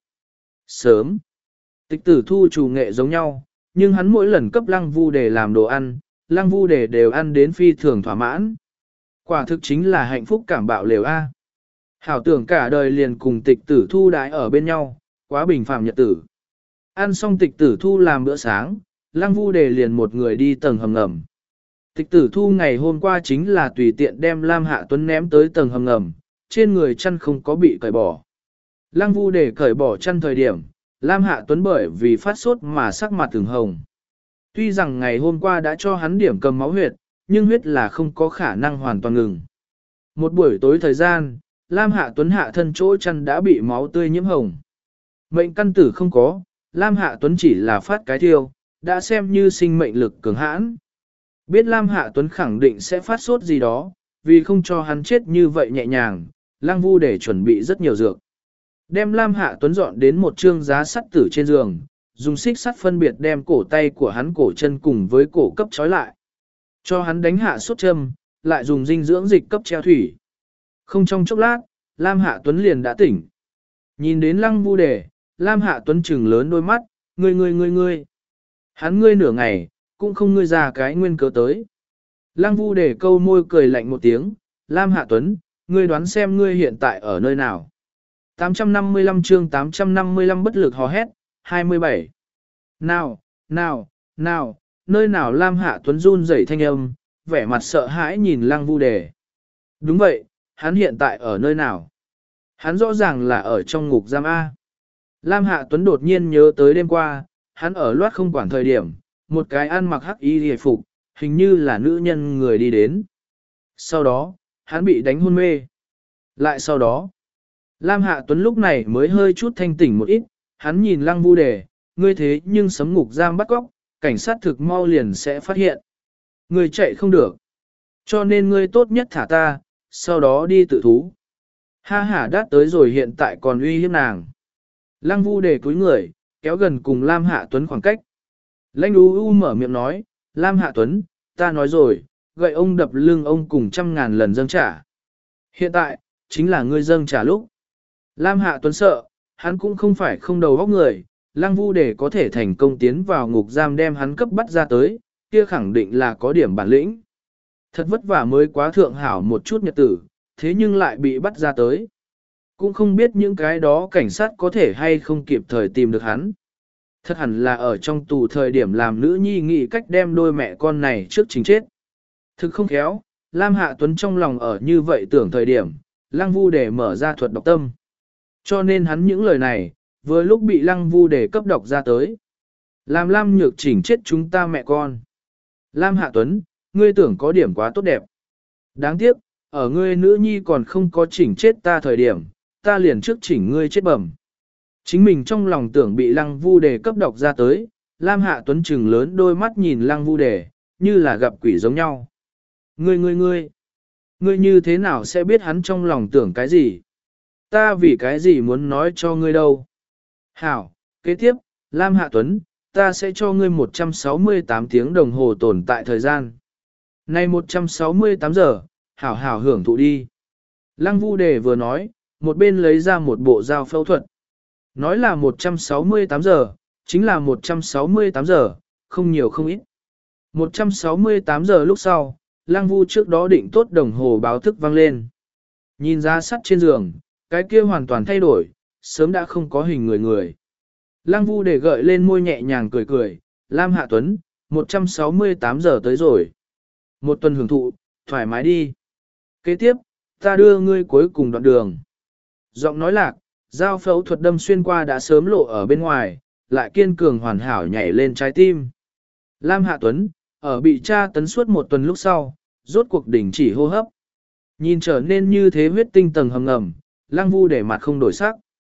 Sớm. Tịch tử thu chủ nghệ giống nhau, nhưng hắn mỗi lần cấp lăng vu để làm đồ ăn, lăng vu để đều ăn đến phi thường thỏa mãn. Quả thực chính là hạnh phúc cảm bạo lều a. Hảo tưởng cả đời liền cùng tịch tử thu đãi ở bên nhau, quá bình phàm nhật tử. Ăn xong tịch tử thu làm bữa sáng, lăng vu đề liền một người đi tầng hầm ngầm. Tịch tử thu ngày hôm qua chính là tùy tiện đem Lam Hạ Tuấn ném tới tầng hầm ngầm, trên người chăn không có bị cởi bỏ. Lăng vu đề cởi bỏ chăn thời điểm, Lam Hạ Tuấn bởi vì phát sốt mà sắc mặt từng hồng. Tuy rằng ngày hôm qua đã cho hắn điểm cầm máu huyết, nhưng huyết là không có khả năng hoàn toàn ngừng. Một buổi tối thời gian, Lam Hạ Tuấn hạ thân chỗ chăn đã bị máu tươi nhiễm hồng. Mệnh căn tử không có, Lam Hạ Tuấn chỉ là phát cái thiêu, đã xem như sinh mệnh lực cường hãn. Biết Lam Hạ Tuấn khẳng định sẽ phát sốt gì đó, vì không cho hắn chết như vậy nhẹ nhàng, Lăng Vu để chuẩn bị rất nhiều dược. Đem Lam Hạ Tuấn dọn đến một trương giá sắt tử trên giường, dùng xích sắt phân biệt đem cổ tay của hắn cổ chân cùng với cổ cấp trói lại. Cho hắn đánh hạ sốt châm, lại dùng dinh dưỡng dịch cấp treo thủy. Không trong chốc lát, Lam Hạ Tuấn liền đã tỉnh. Nhìn đến Lăng Vu Đề, Lam Hạ Tuấn trừng lớn đôi mắt, ngươi ngươi ngươi ngươi. Hắn ngươi nửa ngày, cũng không ngươi ra cái nguyên cớ tới. Lăng Vu Đề câu môi cười lạnh một tiếng, Lam Hạ Tuấn, ngươi đoán xem ngươi hiện tại ở nơi nào. tám trăm năm mươi lăm chương tám trăm năm mươi lăm bất lực hò hét, hai mươi bảy. Nào, nào, nào, nơi nào Lam Hạ Tuấn run rẩy thanh âm, vẻ mặt sợ hãi nhìn Lăng Vu Đề. Đúng vậy, hắn hiện tại ở nơi nào? Hắn rõ ràng là ở trong ngục giam A. Lam Hạ Tuấn đột nhiên nhớ tới đêm qua, hắn ở loát không quản thời điểm, một cái ăn mặc hắc y hề phục, hình như là nữ nhân người đi đến. Sau đó, hắn bị đánh hôn mê. Lại sau đó, Lam Hạ Tuấn lúc này mới hơi chút thanh tỉnh một ít, hắn nhìn Lăng Vu Đề, ngươi thế nhưng sấm ngục giam bắt cóc, cảnh sát thực mau liền sẽ phát hiện. Ngươi chạy không được. Cho nên ngươi tốt nhất thả ta, sau đó đi tự thú. Ha ha đát tới rồi hiện tại còn uy hiếp nàng. Lăng Vu Đề cúi người, kéo gần cùng Lam Hạ Tuấn khoảng cách. Lãnh u u mở miệng nói, Lam Hạ Tuấn, ta nói rồi, gậy ông đập lưng ông cùng trăm ngàn lần dâng trả. Hiện tại, chính là ngươi dâng trả lúc. Lam Hạ Tuấn sợ, hắn cũng không phải không đầu óc người, Lăng Vu Đề có thể thành công tiến vào ngục giam đem hắn cấp bắt ra tới, kia khẳng định là có điểm bản lĩnh. Thật vất vả mới quá thượng hảo một chút nhật tử, thế nhưng lại bị bắt ra tới. Cũng không biết những cái đó cảnh sát có thể hay không kịp thời tìm được hắn. Thật hẳn là ở trong tù thời điểm làm nữ nhi nghĩ cách đem đôi mẹ con này trước chính chết. Thực không khéo, Lam Hạ Tuấn trong lòng ở như vậy tưởng thời điểm, Lăng Vu Đề mở ra thuật đọc tâm. Cho nên hắn những lời này, vừa lúc bị Lăng Vu Đề cấp đọc ra tới. Làm Lam Nhược chỉnh chết chúng ta mẹ con. Lam Hạ Tuấn, ngươi tưởng có điểm quá tốt đẹp. Đáng tiếc, ở ngươi nữ nhi còn không có chỉnh chết ta thời điểm, ta liền trước chỉnh ngươi chết bẩm. Chính mình trong lòng tưởng bị Lăng Vu Đề cấp đọc ra tới, Lam Hạ Tuấn trừng lớn đôi mắt nhìn Lăng Vu Đề, như là gặp quỷ giống nhau. Ngươi ngươi ngươi, ngươi như thế nào sẽ biết hắn trong lòng tưởng cái gì? Ta vì cái gì muốn nói cho ngươi đâu? Hảo, kế tiếp, Lam Hạ Tuấn, ta sẽ cho ngươi một trăm sáu mươi tám tiếng đồng hồ tồn tại thời gian. Nay một trăm sáu mươi tám giờ, hảo hảo hưởng thụ đi. Lăng Vu Đề vừa nói, một bên lấy ra một bộ dao phẫu thuật. Nói là một trăm sáu mươi tám giờ, chính là một trăm sáu mươi tám giờ, không nhiều không ít. một trăm sáu mươi tám giờ lúc sau, Lăng Vu trước đó định tốt đồng hồ báo thức vang lên. Nhìn ra sắt trên giường, cái kia hoàn toàn thay đổi, sớm đã không có hình người người. Lăng Vu để gợi lên môi nhẹ nhàng cười cười, Lam Hạ Tuấn, một trăm sáu mươi tám giờ tới rồi. Một tuần hưởng thụ, thoải mái đi. Kế tiếp, ta đưa ngươi cuối cùng đoạn đường. Giọng nói lạc, dao phẫu thuật đâm xuyên qua đã sớm lộ ở bên ngoài, lại kiên cường hoàn hảo nhảy lên trái tim. Lam Hạ Tuấn, ở bị tra tấn suốt một tuần lúc sau, rốt cuộc đỉnh chỉ hô hấp. Nhìn trở nên như thế huyết tinh tầng hầm ngầm, Lăng Vu để mặt không đổi sắc.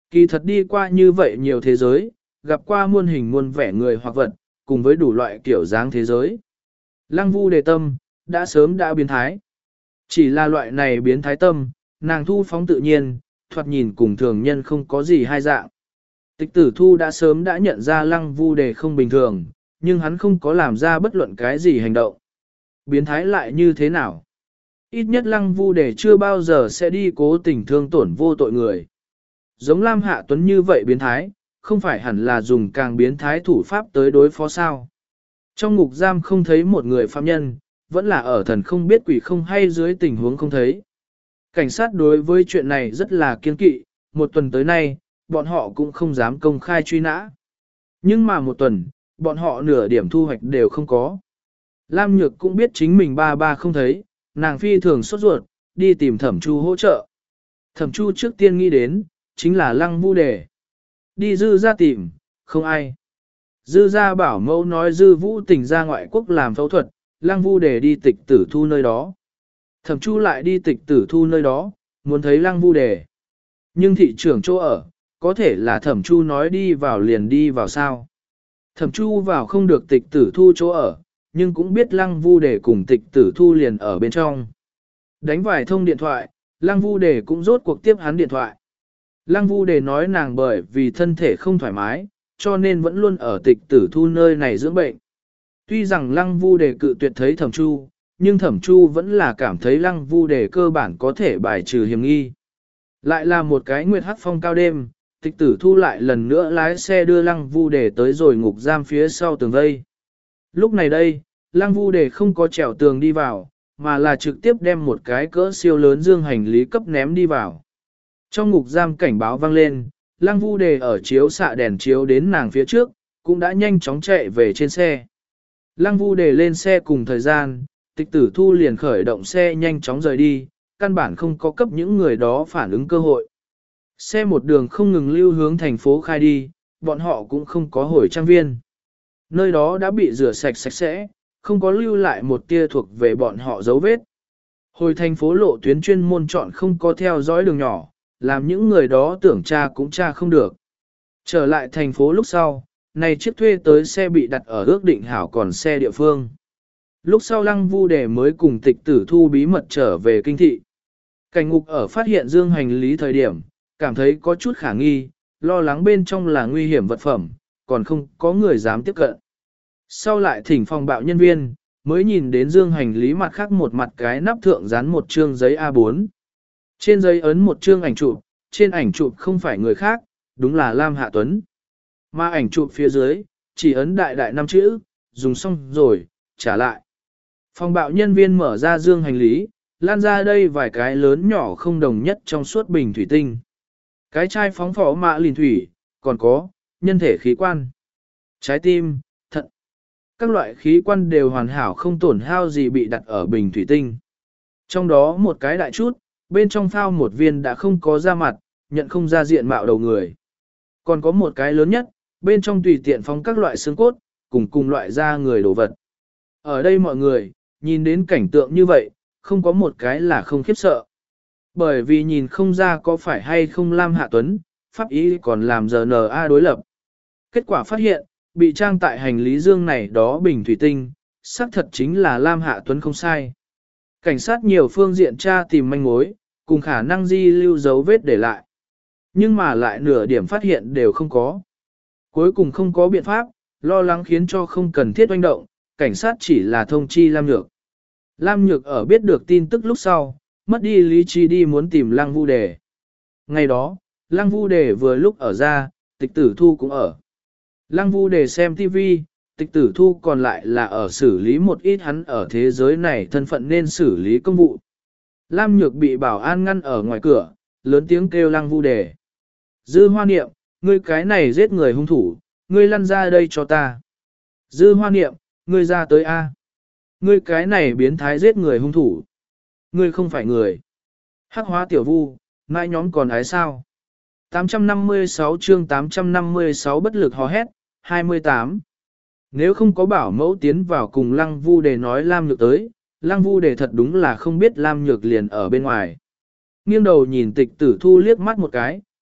Kỳ thật đi qua như vậy nhiều thế giới, gặp qua muôn hình muôn vẻ người hoặc vật, cùng với đủ loại kiểu dáng thế giới. Lăng Vu Đề tâm, đã sớm đã biến thái. Chỉ là loại này biến thái tâm, nàng thu phóng tự nhiên, thoạt nhìn cùng thường nhân không có gì hai dạng. Tịch tử thu đã sớm đã nhận ra Lăng Vu Đề không bình thường, nhưng hắn không có làm ra bất luận cái gì hành động. Biến thái lại như thế nào? Ít nhất Lăng Vu Đề chưa bao giờ sẽ đi cố tình thương tổn vô tội người. Giống Lam Hạ Tuấn như vậy biến thái, không phải hẳn là dùng càng biến thái thủ pháp tới đối phó sao. Trong ngục giam không thấy một người phạm nhân, vẫn là ở thần không biết quỷ không hay dưới tình huống không thấy. Cảnh sát đối với chuyện này rất là kiên kỵ, một tuần tới nay, bọn họ cũng không dám công khai truy nã. Nhưng mà một tuần, bọn họ nửa điểm thu hoạch đều không có. Lam Nhược cũng biết chính mình ba ba không thấy, nàng phi thường sốt ruột, đi tìm Thẩm Chu hỗ trợ. Thẩm Chu trước tiên nghĩ đến, chính là Lăng Vu Đề. Đi Dư ra tìm, không ai. Dư ra bảo mẫu nói Dư Vũ Tình ra ngoại quốc làm phẫu thuật, Lăng Vu Đề đi tịch tử thu nơi đó. Thẩm Chu lại đi tịch tử thu nơi đó, muốn thấy Lăng Vu Đề. Nhưng thị trưởng chỗ ở, có thể là Thẩm Chu nói đi vào liền đi vào sao. Thẩm Chu vào không được tịch tử thu chỗ ở, nhưng cũng biết Lăng Vu Đề cùng tịch tử thu liền ở bên trong. Đánh vài thông điện thoại, Lăng Vu Đề cũng rốt cuộc tiếp hắn điện thoại. Lăng Vu Đề nói nàng bởi vì thân thể không thoải mái, cho nên vẫn luôn ở tịch tử thu nơi này dưỡng bệnh. Tuy rằng Lăng Vu Đề cự tuyệt thấy Thẩm Chu, nhưng Thẩm Chu vẫn là cảm thấy Lăng Vu Đề cơ bản có thể bài trừ hiểm nghi. Lại là một cái nguyệt hắc phong cao đêm, tịch tử thu lại lần nữa lái xe đưa Lăng Vu Đề tới rồi ngục giam phía sau tường vây. Lúc này đây, Lăng Vu Đề không có trèo tường đi vào, mà là trực tiếp đem một cái cỡ siêu lớn dương hành lý cấp ném đi vào. Trong ngục giam cảnh báo vang lên, Lăng Vu Đề ở chiếu xạ đèn chiếu đến nàng phía trước, cũng đã nhanh chóng chạy về trên xe. Lăng Vu Đề lên xe cùng thời gian, tịch tử thu liền khởi động xe nhanh chóng rời đi, căn bản không có cấp những người đó phản ứng cơ hội. Xe một đường không ngừng lưu hướng thành phố khai đi, bọn họ cũng không có hồi trang viên. Nơi đó đã bị rửa sạch sạch sẽ, không có lưu lại một tia thuộc về bọn họ dấu vết. Hồi thành phố lộ tuyến chuyên môn chọn không có theo dõi đường nhỏ, làm những người đó tưởng tra cũng tra không được. Trở lại thành phố lúc sau, này chiếc thuê tới xe bị đặt ở ước định hảo còn xe địa phương. Lúc sau Lăng Vu Đề mới cùng tịch tử thu bí mật trở về kinh thị. Cảnh ngục ở phát hiện dương hành lý thời điểm, cảm thấy có chút khả nghi, lo lắng bên trong là nguy hiểm vật phẩm, còn không có người dám tiếp cận. Sau lại thỉnh phòng bạo nhân viên, mới nhìn đến dương hành lý mặt khác một mặt cái nắp thượng dán một chương giấy A bốn. Trên giấy ấn một chương ảnh chụp, trên ảnh chụp không phải người khác, đúng là Lam Hạ Tuấn. Mà ảnh chụp phía dưới, chỉ ấn đại đại năm chữ, dùng xong rồi, trả lại. Phòng bạo nhân viên mở ra dương hành lý, lan ra đây vài cái lớn nhỏ không đồng nhất trong suốt bình thủy tinh. Cái chai phóng phỏ mạ lìn thủy, còn có, nhân thể khí quan. Trái tim, thận. Các loại khí quan đều hoàn hảo không tổn hao gì bị đặt ở bình thủy tinh. Trong đó một cái đại chút, bên trong phao một viên đã không có da mặt, nhận không ra diện mạo đầu người. Còn có một cái lớn nhất, bên trong tùy tiện phóng các loại xương cốt, cùng cùng loại da người đồ vật. Ở đây mọi người, nhìn đến cảnh tượng như vậy, không có một cái là không khiếp sợ. Bởi vì nhìn không ra có phải hay không Lam Hạ Tuấn, pháp ý còn làm rờ en a đối lập. Kết quả phát hiện, bị trang tại hành lý dương này đó bình thủy tinh, xác thật chính là Lam Hạ Tuấn không sai. Cảnh sát nhiều phương diện tra tìm manh mối, cùng khả năng di lưu dấu vết để lại. Nhưng mà lại nửa điểm phát hiện đều không có. Cuối cùng không có biện pháp, lo lắng khiến cho không cần thiết oanh động, cảnh sát chỉ là thông chi Lam Nhược. Lam Nhược ở biết được tin tức lúc sau, mất đi lý trí đi muốn tìm Lăng Vu Đề. Ngày đó, Lăng Vu Đề vừa lúc ở ra, tịch tử thu cũng ở. Lăng Vu Đề xem ti vi, tịch tử thu còn lại là ở xử lý một ít hắn ở thế giới này thân phận nên xử lý công vụ. Lam Nhược bị bảo an ngăn ở ngoài cửa, lớn tiếng kêu Lăng Vu Đề. Dư Hoa Niệm, ngươi cái này giết người hung thủ, ngươi lăn ra đây cho ta. Dư Hoa Niệm, ngươi ra tới A. Ngươi cái này biến thái giết người hung thủ. Ngươi không phải người. Hắc hóa tiểu vu, mai nhóm còn ái sao. tám trăm năm mươi sáu chương tám trăm năm mươi sáu bất lực hò hét, hai mươi tám. Nếu không có bảo mẫu tiến vào cùng Lăng Vu Đề nói Lam Nhược tới, Lăng Vu Đề thật đúng là không biết Lam Nhược liền ở bên ngoài. Nghiêng đầu nhìn tịch tử thu liếc mắt một cái,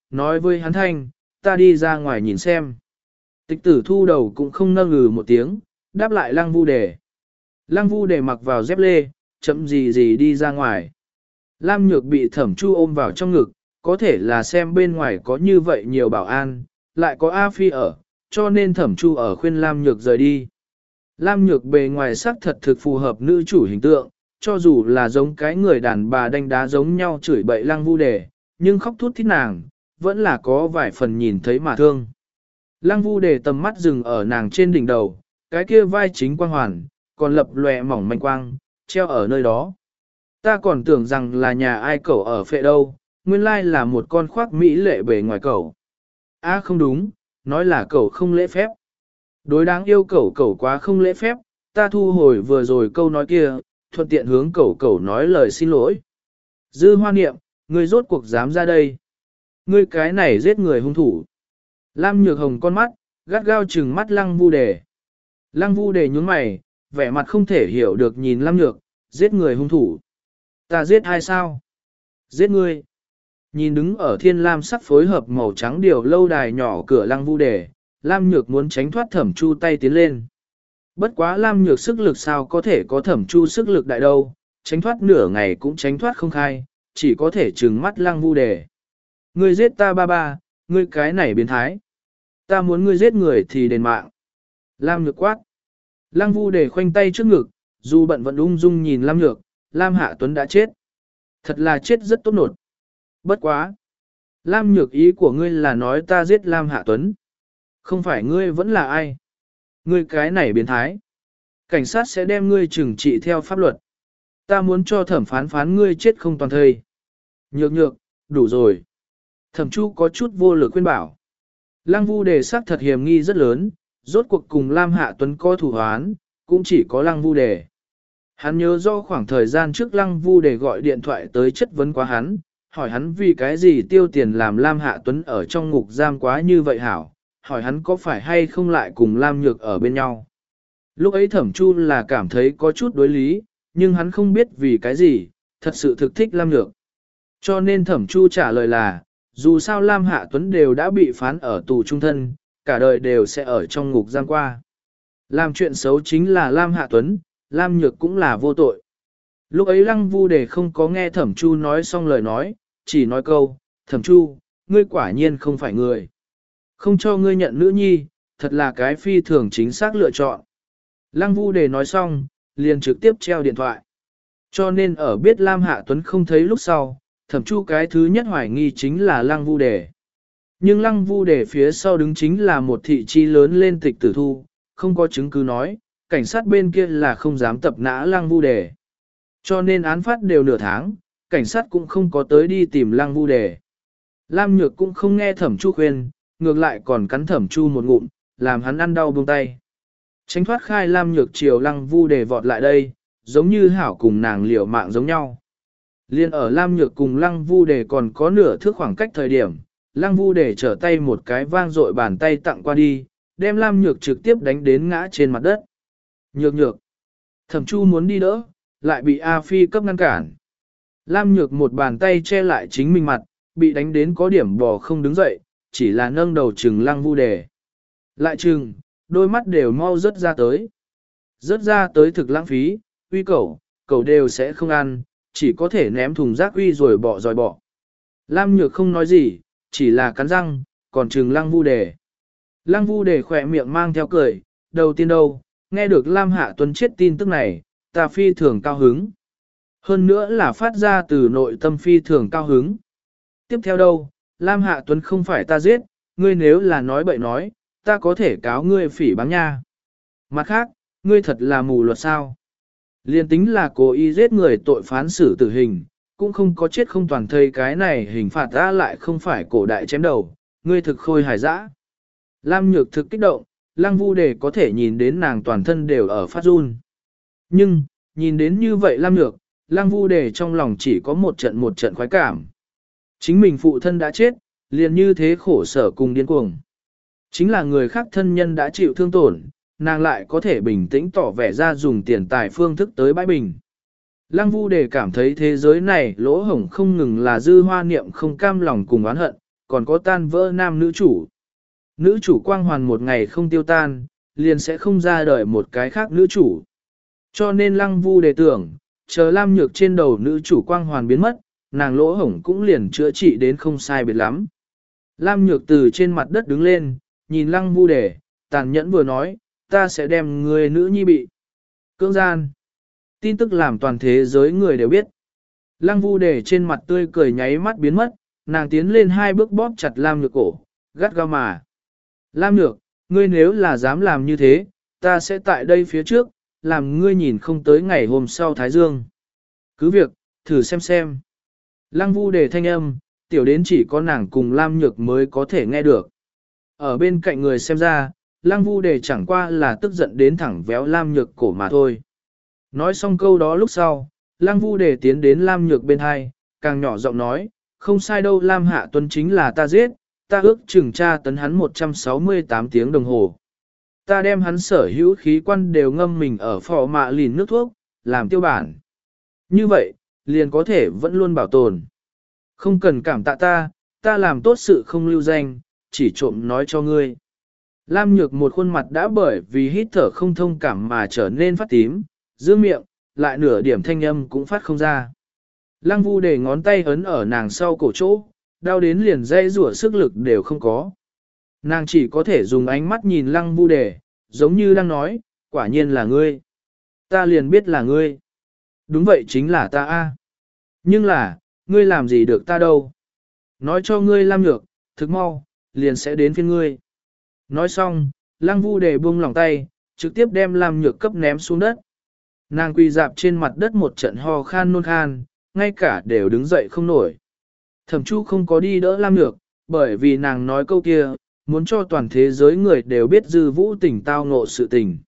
nói với hắn thanh, ta đi ra ngoài nhìn xem. Tịch tử thu đầu cũng không nâng ngừ một tiếng, đáp lại lăng vu đề. Lăng vu đề mặc vào dép lê, chậm gì gì đi ra ngoài. Lam Nhược bị Thẩm Chu ôm vào trong ngực, có thể là xem bên ngoài có như vậy nhiều bảo an, lại có A Phi ở, cho nên Thẩm Chu ở khuyên Lam Nhược rời đi. Lam Nhược bề ngoài sắc thật thực phù hợp nữ chủ hình tượng, cho dù là giống cái người đàn bà đánh đá giống nhau chửi bậy lăng vu đề, nhưng khóc thút thít nàng, vẫn là có vài phần nhìn thấy mà thương. Lăng vu đề tầm mắt dừng ở nàng trên đỉnh đầu, cái kia vai chính quang hoàn, còn lập lòe mỏng manh quang, treo ở nơi đó. Ta còn tưởng rằng là nhà ai cẩu ở phệ đâu, nguyên lai là một con khoác mỹ lệ bề ngoài cẩu. À không đúng, nói là cẩu không lễ phép. Đối đáng yêu cẩu cẩu quá không lễ phép, ta thu hồi vừa rồi câu nói kia, thuận tiện hướng cẩu cẩu nói lời xin lỗi. Dư Hoa Niệm, ngươi rốt cuộc dám ra đây. Ngươi cái này giết người hung thủ. Lam Nhược Hồng con mắt, gắt gao trừng mắt Lăng Vu Đề. Lăng Vu Đề nhún mày, vẻ mặt không thể hiểu được nhìn Lam Nhược, giết người hung thủ. Ta giết ai sao? Giết ngươi. Nhìn đứng ở thiên lam sắc phối hợp màu trắng điều lâu đài nhỏ cửa Lăng Vu Đề, Lam Nhược muốn tránh thoát Thẩm Chu tay tiến lên. Bất quá Lam Nhược sức lực sao có thể có Thẩm Chu sức lực đại đâu, tránh thoát nửa ngày cũng tránh thoát không khai, chỉ có thể trừng mắt Lăng Vu Đề. Ngươi giết ta ba ba, ngươi cái này biến thái. Ta muốn ngươi giết người thì đền mạng. Lam Nhược quát. Lăng Vu Đề khoanh tay trước ngực, dù bận vẫn ung dung nhìn Lam Nhược, Lam Hạ Tuấn đã chết. Thật là chết rất tốt nột. Bất quá. Lam Nhược ý của ngươi là nói ta giết Lam Hạ Tuấn. Không phải ngươi vẫn là ai. Ngươi cái này biến thái. Cảnh sát sẽ đem ngươi trừng trị theo pháp luật. Ta muốn cho thẩm phán phán ngươi chết không toàn thây. Nhược nhược, đủ rồi. Thẩm Chu có chút vô lực khuyên bảo. Lăng Vu Đề sắc thật hiểm nghi rất lớn, rốt cuộc cùng Lam Hạ Tuấn có thủ hoán, cũng chỉ có Lăng Vu Đề. Hắn nhớ do khoảng thời gian trước Lăng Vu Đề gọi điện thoại tới chất vấn quá hắn, hỏi hắn vì cái gì tiêu tiền làm Lam Hạ Tuấn ở trong ngục giam quá như vậy hảo, hỏi hắn có phải hay không lại cùng Lam Nhược ở bên nhau. Lúc ấy Thẩm Chu là cảm thấy có chút đối lý, nhưng hắn không biết vì cái gì, thật sự thực thích Lam Nhược. Cho nên Thẩm Chu trả lời là, dù sao Lam Hạ Tuấn đều đã bị phán ở tù trung thân, cả đời đều sẽ ở trong ngục giam qua. Làm chuyện xấu chính là Lam Hạ Tuấn, Lam Nhược cũng là vô tội. Lúc ấy Lăng Vu Đề không có nghe Thẩm Chu nói xong lời nói, chỉ nói câu, Thẩm Chu, ngươi quả nhiên không phải người. Không cho ngươi nhận nữ nhi, thật là cái phi thường chính xác lựa chọn. Lăng Vu Đề nói xong, liền trực tiếp treo điện thoại. Cho nên ở biết Lam Hạ Tuấn không thấy lúc sau, Thẩm Chu cái thứ nhất hoài nghi chính là Lăng Vu Đề. Nhưng Lăng Vu Đề phía sau đứng chính là một thị chi lớn lên Tịch Tử Thu, không có chứng cứ nói, cảnh sát bên kia là không dám tập nã Lăng Vu Đề. Cho nên án phát đều nửa tháng, cảnh sát cũng không có tới đi tìm Lăng Vu Đề. Lam Nhược cũng không nghe Thẩm Chu khuyên, ngược lại còn cắn Thẩm Chu một ngụm, làm hắn ăn đau buông tay. Tránh thoát khai Lam Nhược chiều Lăng Vu Đề vọt lại đây, giống như hảo cùng nàng liều mạng giống nhau. Liên ở Lam Nhược cùng Lăng Vu Đề còn có nửa thước khoảng cách thời điểm, Lăng Vu Đề trở tay một cái vang dội bàn tay tặng qua đi, đem Lam Nhược trực tiếp đánh đến ngã trên mặt đất. Nhược nhược. Thẩm Chu muốn đi đỡ, lại bị A Phi cấp ngăn cản. Lam Nhược một bàn tay che lại chính mình mặt, bị đánh đến có điểm bò không đứng dậy, chỉ là nâng đầu trừng Lăng Vu Đề. Lại trừng, đôi mắt đều mau rớt ra tới. Rớt ra tới thực lãng phí, uy cẩu, cẩu đều sẽ không ăn, chỉ có thể ném thùng rác uy rồi bỏ rồi bỏ. Lam Nhược không nói gì, chỉ là cắn răng, còn trừng Lăng Vu Đề. Lăng Vu Đề khỏe miệng mang theo cười, đầu tiên đâu, nghe được Lam Hạ Tuấn chết tin tức này, ta phi thường cao hứng. Hơn nữa là phát ra từ nội tâm phi thường cao hứng. Tiếp theo đâu, Lam Hạ Tuấn không phải ta giết, ngươi nếu là nói bậy nói, ta có thể cáo ngươi phỉ báng nha. Mặt khác, ngươi thật là mù luật sao. Liên tính là cố ý giết người tội phán xử tử hình, cũng không có chết không toàn thây, cái này hình phạt ra lại không phải cổ đại chém đầu, ngươi thực khôi hài dã. Lam Nhược thực kích động, Lăng Vu Đề có thể nhìn đến nàng toàn thân đều ở phát run. Nhưng, nhìn đến như vậy Lam Nhược, Lăng Vu Đề trong lòng chỉ có một trận một trận khoái cảm. Chính mình phụ thân đã chết, liền như thế khổ sở cùng điên cuồng. Chính là người khác thân nhân đã chịu thương tổn, nàng lại có thể bình tĩnh tỏ vẻ ra dùng tiền tài phương thức tới bãi bình. Lăng Vu Đề cảm thấy thế giới này lỗ hổng không ngừng là Dư Hoa Niệm không cam lòng cùng oán hận, còn có tan vỡ nam nữ chủ. Nữ chủ quang hoàn một ngày không tiêu tan, liền sẽ không ra đời một cái khác nữ chủ. Cho nên Lăng Vu đề tưởng, chờ Lam Nhược trên đầu nữ chủ quang hoàn biến mất, nàng lỗ hổng cũng liền chữa trị đến không sai biệt lắm. Lam Nhược từ trên mặt đất đứng lên, nhìn Lăng Vu đề, tàn nhẫn vừa nói, ta sẽ đem người nữ nhi bị cưỡng gian. Tin tức làm toàn thế giới người đều biết. Lăng Vu đề trên mặt tươi cười nháy mắt biến mất, nàng tiến lên hai bước bóp chặt Lam Nhược cổ, gắt gao mà. Lam Nhược, ngươi nếu là dám làm như thế, ta sẽ tại đây phía trước, làm ngươi nhìn không tới ngày hôm sau Thái Dương. Cứ việc, thử xem xem. Lăng Vu đề thanh âm, tiểu đến chỉ có nàng cùng Lam Nhược mới có thể nghe được. Ở bên cạnh người xem ra, Lăng Vu đề chẳng qua là tức giận đến thẳng véo Lam Nhược cổ mà thôi. Nói xong câu đó lúc sau, Lăng Vu đề tiến đến Lam Nhược bên hai, càng nhỏ giọng nói, không sai đâu, Lam Hạ Tuấn chính là ta giết, ta ước chừng tra tấn hắn một trăm sáu mươi tám tiếng đồng hồ. Ta đem hắn sở hữu khí quan đều ngâm mình ở phò mạ lìn nước thuốc, làm tiêu bản. Như vậy, liền có thể vẫn luôn bảo tồn. Không cần cảm tạ ta, ta làm tốt sự không lưu danh, chỉ trộm nói cho ngươi. Lam Nhược một khuôn mặt đã bởi vì hít thở không thông cảm mà trở nên phát tím, giữ miệng, lại nửa điểm thanh âm cũng phát không ra. Lăng Vu để ngón tay ấn ở nàng sau cổ chỗ, đau đến liền dây rủa sức lực đều không có. Nàng chỉ có thể dùng ánh mắt nhìn Lăng Vu đề, giống như đang nói, quả nhiên là ngươi. Ta liền biết là ngươi. Đúng vậy chính là ta a. Nhưng là, ngươi làm gì được ta đâu. Nói cho ngươi Lam Nhược, thực mau, liền sẽ đến phiên ngươi. Nói xong, Lăng Vu đề buông lòng tay, trực tiếp đem Lam Nhược cấp ném xuống đất. Nàng quỳ dạp trên mặt đất một trận ho khan nôn khan, ngay cả đều đứng dậy không nổi. Thẩm Chu không có đi đỡ Lam Nhược, bởi vì nàng nói câu kia, muốn cho toàn thế giới người đều biết Dư Vũ Tình tao ngộ sự tình.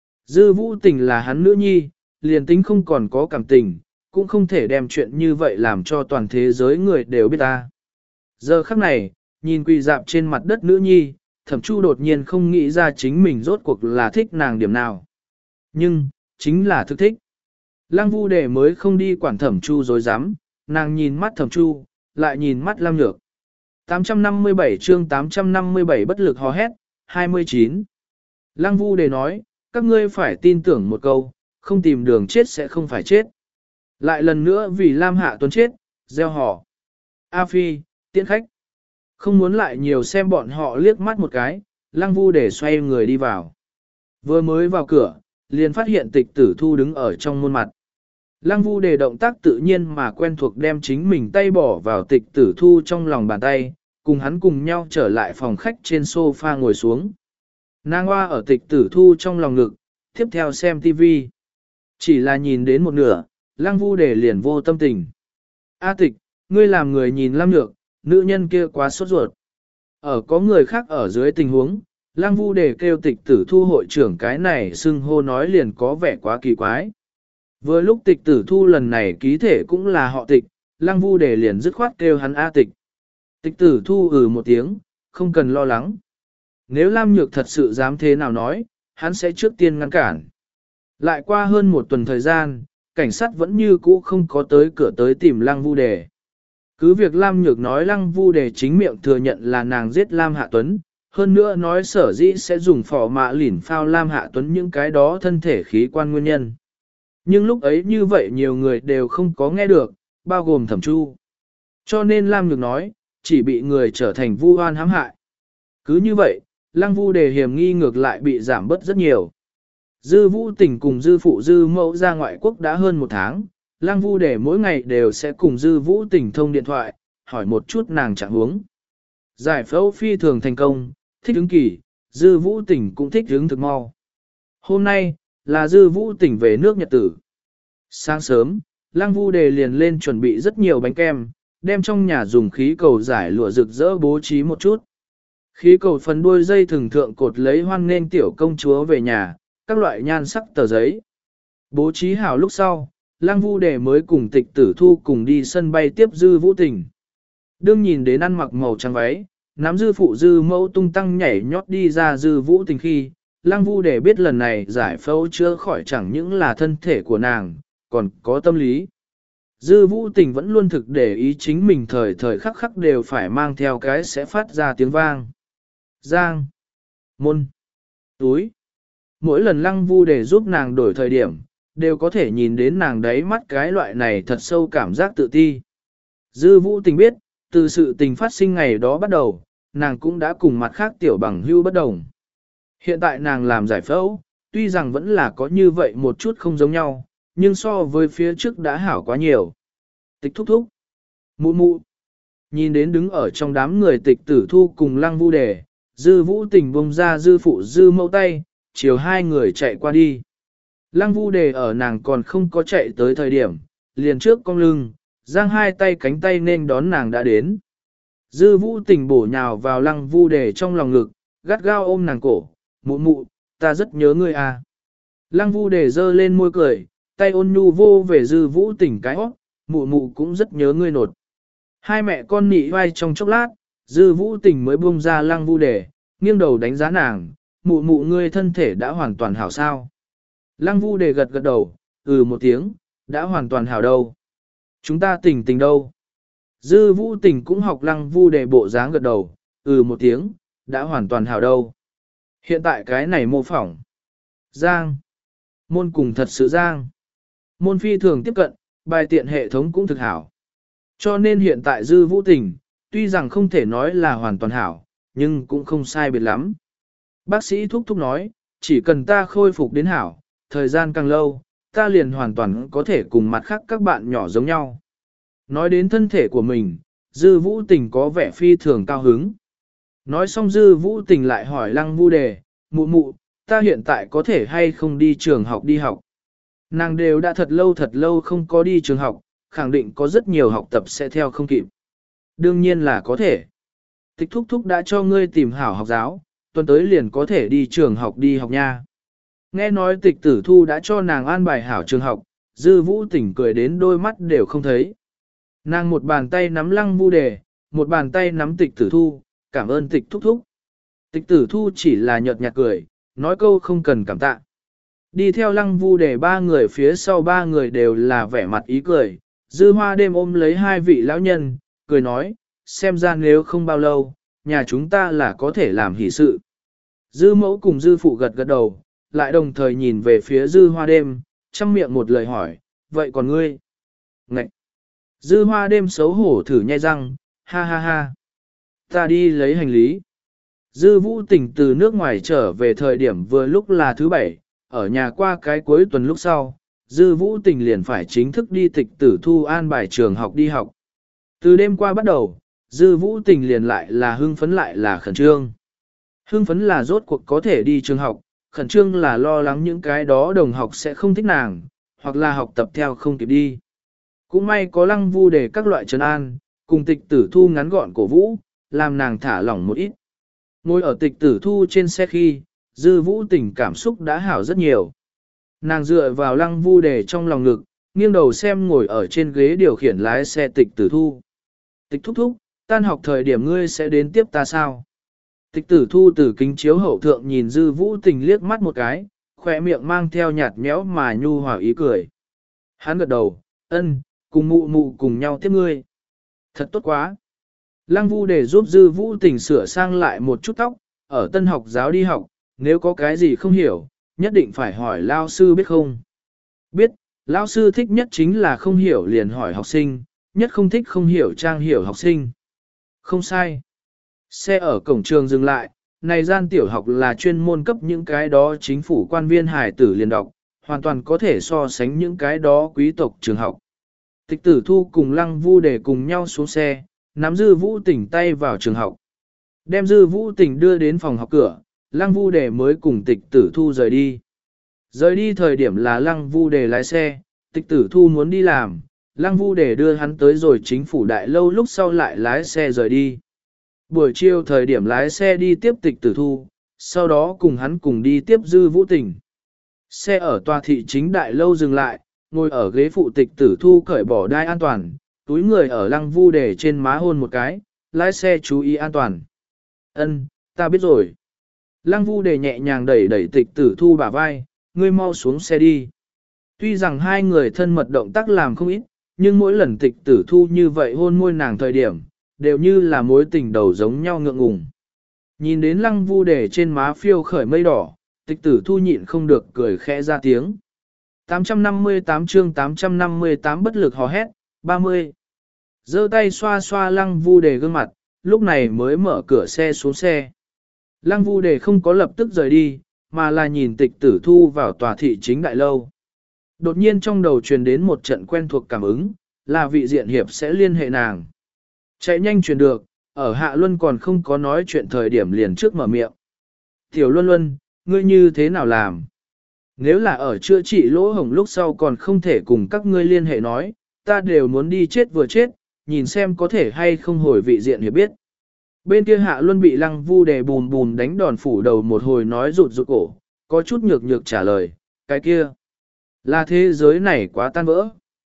Dư Vũ Tình là hắn nữ nhi, liền tính không còn có cảm tình, cũng không thể đem chuyện như vậy làm cho toàn thế giới người đều biết ta. Giờ khắc này, nhìn quỳ dạp trên mặt đất nữ nhi, Thẩm Chu đột nhiên không nghĩ ra chính mình rốt cuộc là thích nàng điểm nào. Nhưng, chính là thực thích. Lăng Vu đề mới không đi quản Thẩm Chu dối dám, nàng nhìn mắt Thẩm Chu, lại nhìn mắt Lam Nhược. tám trăm năm mươi bảy chương tám trăm năm mươi bảy bất lực hò hét, hai mươi chín. Lăng Vu đề nói, các ngươi phải tin tưởng một câu, không tìm đường chết sẽ không phải chết. Lại lần nữa vì Lam Hạ Tuấn chết, gieo họ. A Phi, tiễn khách. Không muốn lại nhiều xem bọn họ liếc mắt một cái, Lăng Vu đề xoay người đi vào. Vừa mới vào cửa, liền phát hiện Tịch Tử Thu đứng ở trong môn mặt. Lăng Vu đề động tác tự nhiên mà quen thuộc đem chính mình tay bỏ vào Tịch Tử Thu trong lòng bàn tay, cùng hắn cùng nhau trở lại phòng khách trên sofa ngồi xuống. Nàng hoa ở Tịch Tử Thu trong lòng ngực, tiếp theo xem tivi. Chỉ là nhìn đến một nửa, Lăng Vu đề liền vô tâm tình. A Tịch, ngươi làm người nhìn Lam Nhược, nữ nhân kia quá sốt ruột. Ở có người khác ở dưới tình huống, Lăng Vu đề kêu Tịch Tử Thu hội trưởng cái này xưng hô nói liền có vẻ quá kỳ quái. Vừa lúc Tịch Tử Thu lần này ký thể cũng là họ Tịch, Lăng Vu đề liền dứt khoát kêu hắn A Tịch. Tịch Tử Thu ừ một tiếng, không cần lo lắng. Nếu Lam Nhược thật sự dám thế nào nói, hắn sẽ trước tiên ngăn cản. Lại qua hơn một tuần thời gian, cảnh sát vẫn như cũ không có tới cửa tới tìm Lăng Vu đề. Cứ việc Lam Nhược nói Lăng Vu đề chính miệng thừa nhận là nàng giết Lam Hạ Tuấn, hơn nữa nói sở dĩ sẽ dùng phỏ mạ lỉn phao Lam Hạ Tuấn những cái đó thân thể khí quan nguyên nhân. Nhưng lúc ấy như vậy nhiều người đều không có nghe được, bao gồm Thẩm Chu. Cho nên Lam Nhược nói, chỉ bị người trở thành vu oan hãm hại. Cứ như vậy, Lăng Vu đề hiểm nghi ngược lại bị giảm bớt rất nhiều. Dư Vũ Tình cùng Dư Phụ Dư Mẫu ra ngoại quốc đã hơn một tháng, Lăng Vu đề mỗi ngày đều sẽ cùng Dư Vũ Tình thông điện thoại, hỏi một chút nàng trạng huống. Giải phẫu phi thường thành công, thích ứng kỳ, Dư Vũ Tình cũng thích ứng thực mau. Hôm nay, là Dư Vũ Tình về nước nhật tử. Sáng sớm, Lăng Vu đề liền lên chuẩn bị rất nhiều bánh kem, đem trong nhà dùng khí cầu giải lụa rực rỡ bố trí một chút. Khí cầu phần đuôi dây thường thượng cột lấy hoan nên tiểu công chúa về nhà, các loại nhan sắc tờ giấy. Bố trí hảo lúc sau, Lăng Vu đề mới cùng Tịch Tử Thu cùng đi sân bay tiếp Dư Vũ Tình. Đương nhìn đến ăn mặc màu trắng váy, nắm Dư Phụ Dư Mẫu tung tăng nhảy nhót đi ra Dư Vũ Tình khi, Lăng Vu đề biết lần này giải phẫu chữa khỏi chẳng những là thân thể của nàng, còn có tâm lý. Dư Vũ Tình vẫn luôn thực để ý chính mình thời thời khắc khắc đều phải mang theo cái sẽ phát ra tiếng vang. Giang, môn, túi. Mỗi lần Lăng Vu để giúp nàng đổi thời điểm, đều có thể nhìn đến nàng đáy mắt cái loại này thật sâu cảm giác tự ti. Dư Vũ Tình biết, từ sự tình phát sinh ngày đó bắt đầu, nàng cũng đã cùng mặt khác tiểu bằng hưu bất đồng. Hiện tại nàng làm giải phẫu, tuy rằng vẫn là có như vậy một chút không giống nhau, nhưng so với phía trước đã hảo quá nhiều. Tịch thúc thúc, mụ mụ, nhìn đến đứng ở trong đám người tịch tử thu cùng Lăng Vu Đề, Dư Vũ Tình bông ra dư phụ dư mẫu tay, chiều hai người chạy qua đi. Lăng Vu Đề ở nàng còn không có chạy tới thời điểm, liền trước cong lưng, giang hai tay cánh tay nên đón nàng đã đến. Dư Vũ Tình bổ nhào vào Lăng Vu Đề trong lòng ngực, gắt gao ôm nàng cổ, mụ mụ, ta rất nhớ ngươi à. Lăng Vu Đề giơ lên môi cười, tay ôn nhu vô về Dư Vũ Tình cái óc, mụ mụ cũng rất nhớ ngươi nột. Hai mẹ con nị vai trong chốc lát, Dư Vũ Tình mới buông ra Lăng Vu Đề, nghiêng đầu đánh giá nàng, mụ mụ ngươi thân thể đã hoàn toàn hảo sao. Lăng Vu Đề gật gật đầu, ừ một tiếng, đã hoàn toàn hảo đâu. Chúng ta tình tình đâu. Dư Vũ Tình cũng học Lăng Vu Đề bộ dáng gật đầu, ừ một tiếng, đã hoàn toàn hảo đâu. Hiện tại cái này mô phỏng. Giang. Môn cùng thật sự giang. Môn phi thường tiếp cận, bài tiện hệ thống cũng thực hảo. Cho nên hiện tại Dư Vũ Tình, tuy rằng không thể nói là hoàn toàn hảo, nhưng cũng không sai biệt lắm. Bác sĩ thúc thúc nói, chỉ cần ta khôi phục đến hảo, thời gian càng lâu, ta liền hoàn toàn có thể cùng mặt khác các bạn nhỏ giống nhau. Nói đến thân thể của mình, Dư Vũ Tình có vẻ phi thường cao hứng. Nói xong Dư Vũ Tình lại hỏi Lăng Vu Đề, mụ mụ, ta hiện tại có thể hay không đi trường học đi học. Nàng đều đã thật lâu thật lâu không có đi trường học, khẳng định có rất nhiều học tập sẽ theo không kịp. Đương nhiên là có thể. Tịch thúc thúc đã cho ngươi tìm hảo học giáo, tuần tới liền có thể đi trường học đi học nha. Nghe nói tịch tử thu đã cho nàng an bài hảo trường học, Dư Vũ Tình cười đến đôi mắt đều không thấy. Nàng một bàn tay nắm Lăng Vu Đề, một bàn tay nắm tịch tử thu, cảm ơn tịch thúc thúc. Tịch tử thu chỉ là nhợt nhạt cười, nói câu không cần cảm tạ. Đi theo Lăng Vu Đề ba người phía sau ba người đều là vẻ mặt ý cười. Dư Hoa đêm ôm lấy hai vị lão nhân, cười nói, xem ra nếu không bao lâu, nhà chúng ta là có thể làm hỷ sự. Dư mẫu cùng dư phụ gật gật đầu, lại đồng thời nhìn về phía Dư Hoa đêm, chăm miệng một lời hỏi, vậy còn ngươi? Ngậy! Dư Hoa đêm xấu hổ thử nhai răng, ha ha ha. Ta đi lấy hành lý. Dư Vũ Tình từ nước ngoài trở về thời điểm vừa lúc là thứ bảy, ở nhà qua cái cuối tuần lúc sau, Dư Vũ Tình liền phải chính thức đi tịch tử thu an bài trường học đi học. Từ đêm qua bắt đầu, Dư Vũ Tình liền lại là hưng phấn lại là khẩn trương. Hưng phấn là rốt cuộc có thể đi trường học, khẩn trương là lo lắng những cái đó đồng học sẽ không thích nàng, hoặc là học tập theo không kịp đi. Cũng may có Lăng Vu Đề các loại trấn an, cùng tịch tử thu ngắn gọn cổ vũ, làm nàng thả lỏng một ít. Ngồi ở tịch tử thu trên xe khi, Dư Vũ Tình cảm xúc đã hảo rất nhiều. Nàng dựa vào Lăng Vu Đề trong lòng ngực, nghiêng đầu xem ngồi ở trên ghế điều khiển lái xe tịch tử thu. Tịch thúc thúc, tan học thời điểm ngươi sẽ đến tiếp ta sao? Tịch tử thu từ kính chiếu hậu thượng nhìn Dư Vũ Tình liếc mắt một cái, khỏe miệng mang theo nhạt nhẽo mà nhu hòa ý cười. Hắn gật đầu, ân, cùng mụ mụ cùng nhau tiếp ngươi. Thật tốt quá. Lăng Vu Đề giúp Dư Vũ Tình sửa sang lại một chút tóc, ở tân học giáo đi học, nếu có cái gì không hiểu, nhất định phải hỏi lao sư biết không. Biết, lao sư thích nhất chính là không hiểu liền hỏi học sinh, nhất không thích không hiểu trang hiểu học sinh. Không sai. Xe ở cổng trường dừng lại, này gian tiểu học là chuyên môn cấp những cái đó chính phủ quan viên hải tử liền đọc, hoàn toàn có thể so sánh những cái đó quý tộc trường học. Tịch tử thu cùng Lăng Vu Đề cùng nhau xuống xe, nắm Dư Vũ Tình tay vào trường học. Đem Dư Vũ Tình đưa đến phòng học cửa, Lăng Vu Đề mới cùng tịch tử thu rời đi. Rời đi thời điểm là Lăng Vu Đề lái xe, tịch tử thu muốn đi làm, Lăng Vu Đề đưa hắn tới rồi chính phủ đại lâu lúc sau lại lái xe rời đi. Buổi chiều thời điểm lái xe đi tiếp tịch tử thu, sau đó cùng hắn cùng đi tiếp Dư Vũ Tình. Xe ở tòa thị chính đại lâu dừng lại, ngồi ở ghế phụ tịch tử thu cởi bỏ đai an toàn, túi người ở Lăng Vu Đề trên má hôn một cái, lái xe chú ý an toàn. Ân, ta biết rồi. Lăng Vu Đề nhẹ nhàng đẩy đẩy tịch tử thu bả vai, ngươi mau xuống xe đi. Tuy rằng hai người thân mật động tác làm không ít, nhưng mỗi lần tịch tử thu như vậy hôn môi nàng thời điểm, đều như là mối tình đầu giống nhau ngượng ngùng. Nhìn đến lăng vu để trên má phiêu khởi mây đỏ, tịch tử thu nhịn không được cười khẽ ra tiếng. tám trăm năm mươi tám chương tám trăm năm mươi tám bất lực hò hét, ba mươi. Giơ tay xoa xoa lăng vu đề gương mặt, lúc này mới mở cửa xe xuống xe. Lăng vu đề không có lập tức rời đi, mà là nhìn tịch tử thu vào tòa thị chính đại lâu. Đột nhiên trong đầu truyền đến một trận quen thuộc cảm ứng, là vị diện hiệp sẽ liên hệ nàng. Chạy nhanh truyền được, ở Hạ Luân còn không có nói chuyện thời điểm liền trước mở miệng. Tiểu Luân Luân, ngươi như thế nào làm? Nếu là ở chữa trị lỗ hổng lúc sau còn không thể cùng các ngươi liên hệ nói, ta đều muốn đi chết vừa chết, nhìn xem có thể hay không hồi vị diện hiệp biết. Bên kia Hạ Luân bị lăng vu đề bùn bùn đánh đòn phủ đầu một hồi nói rụt rụt cổ, có chút nhược nhược trả lời, cái kia, là thế giới này quá tan vỡ.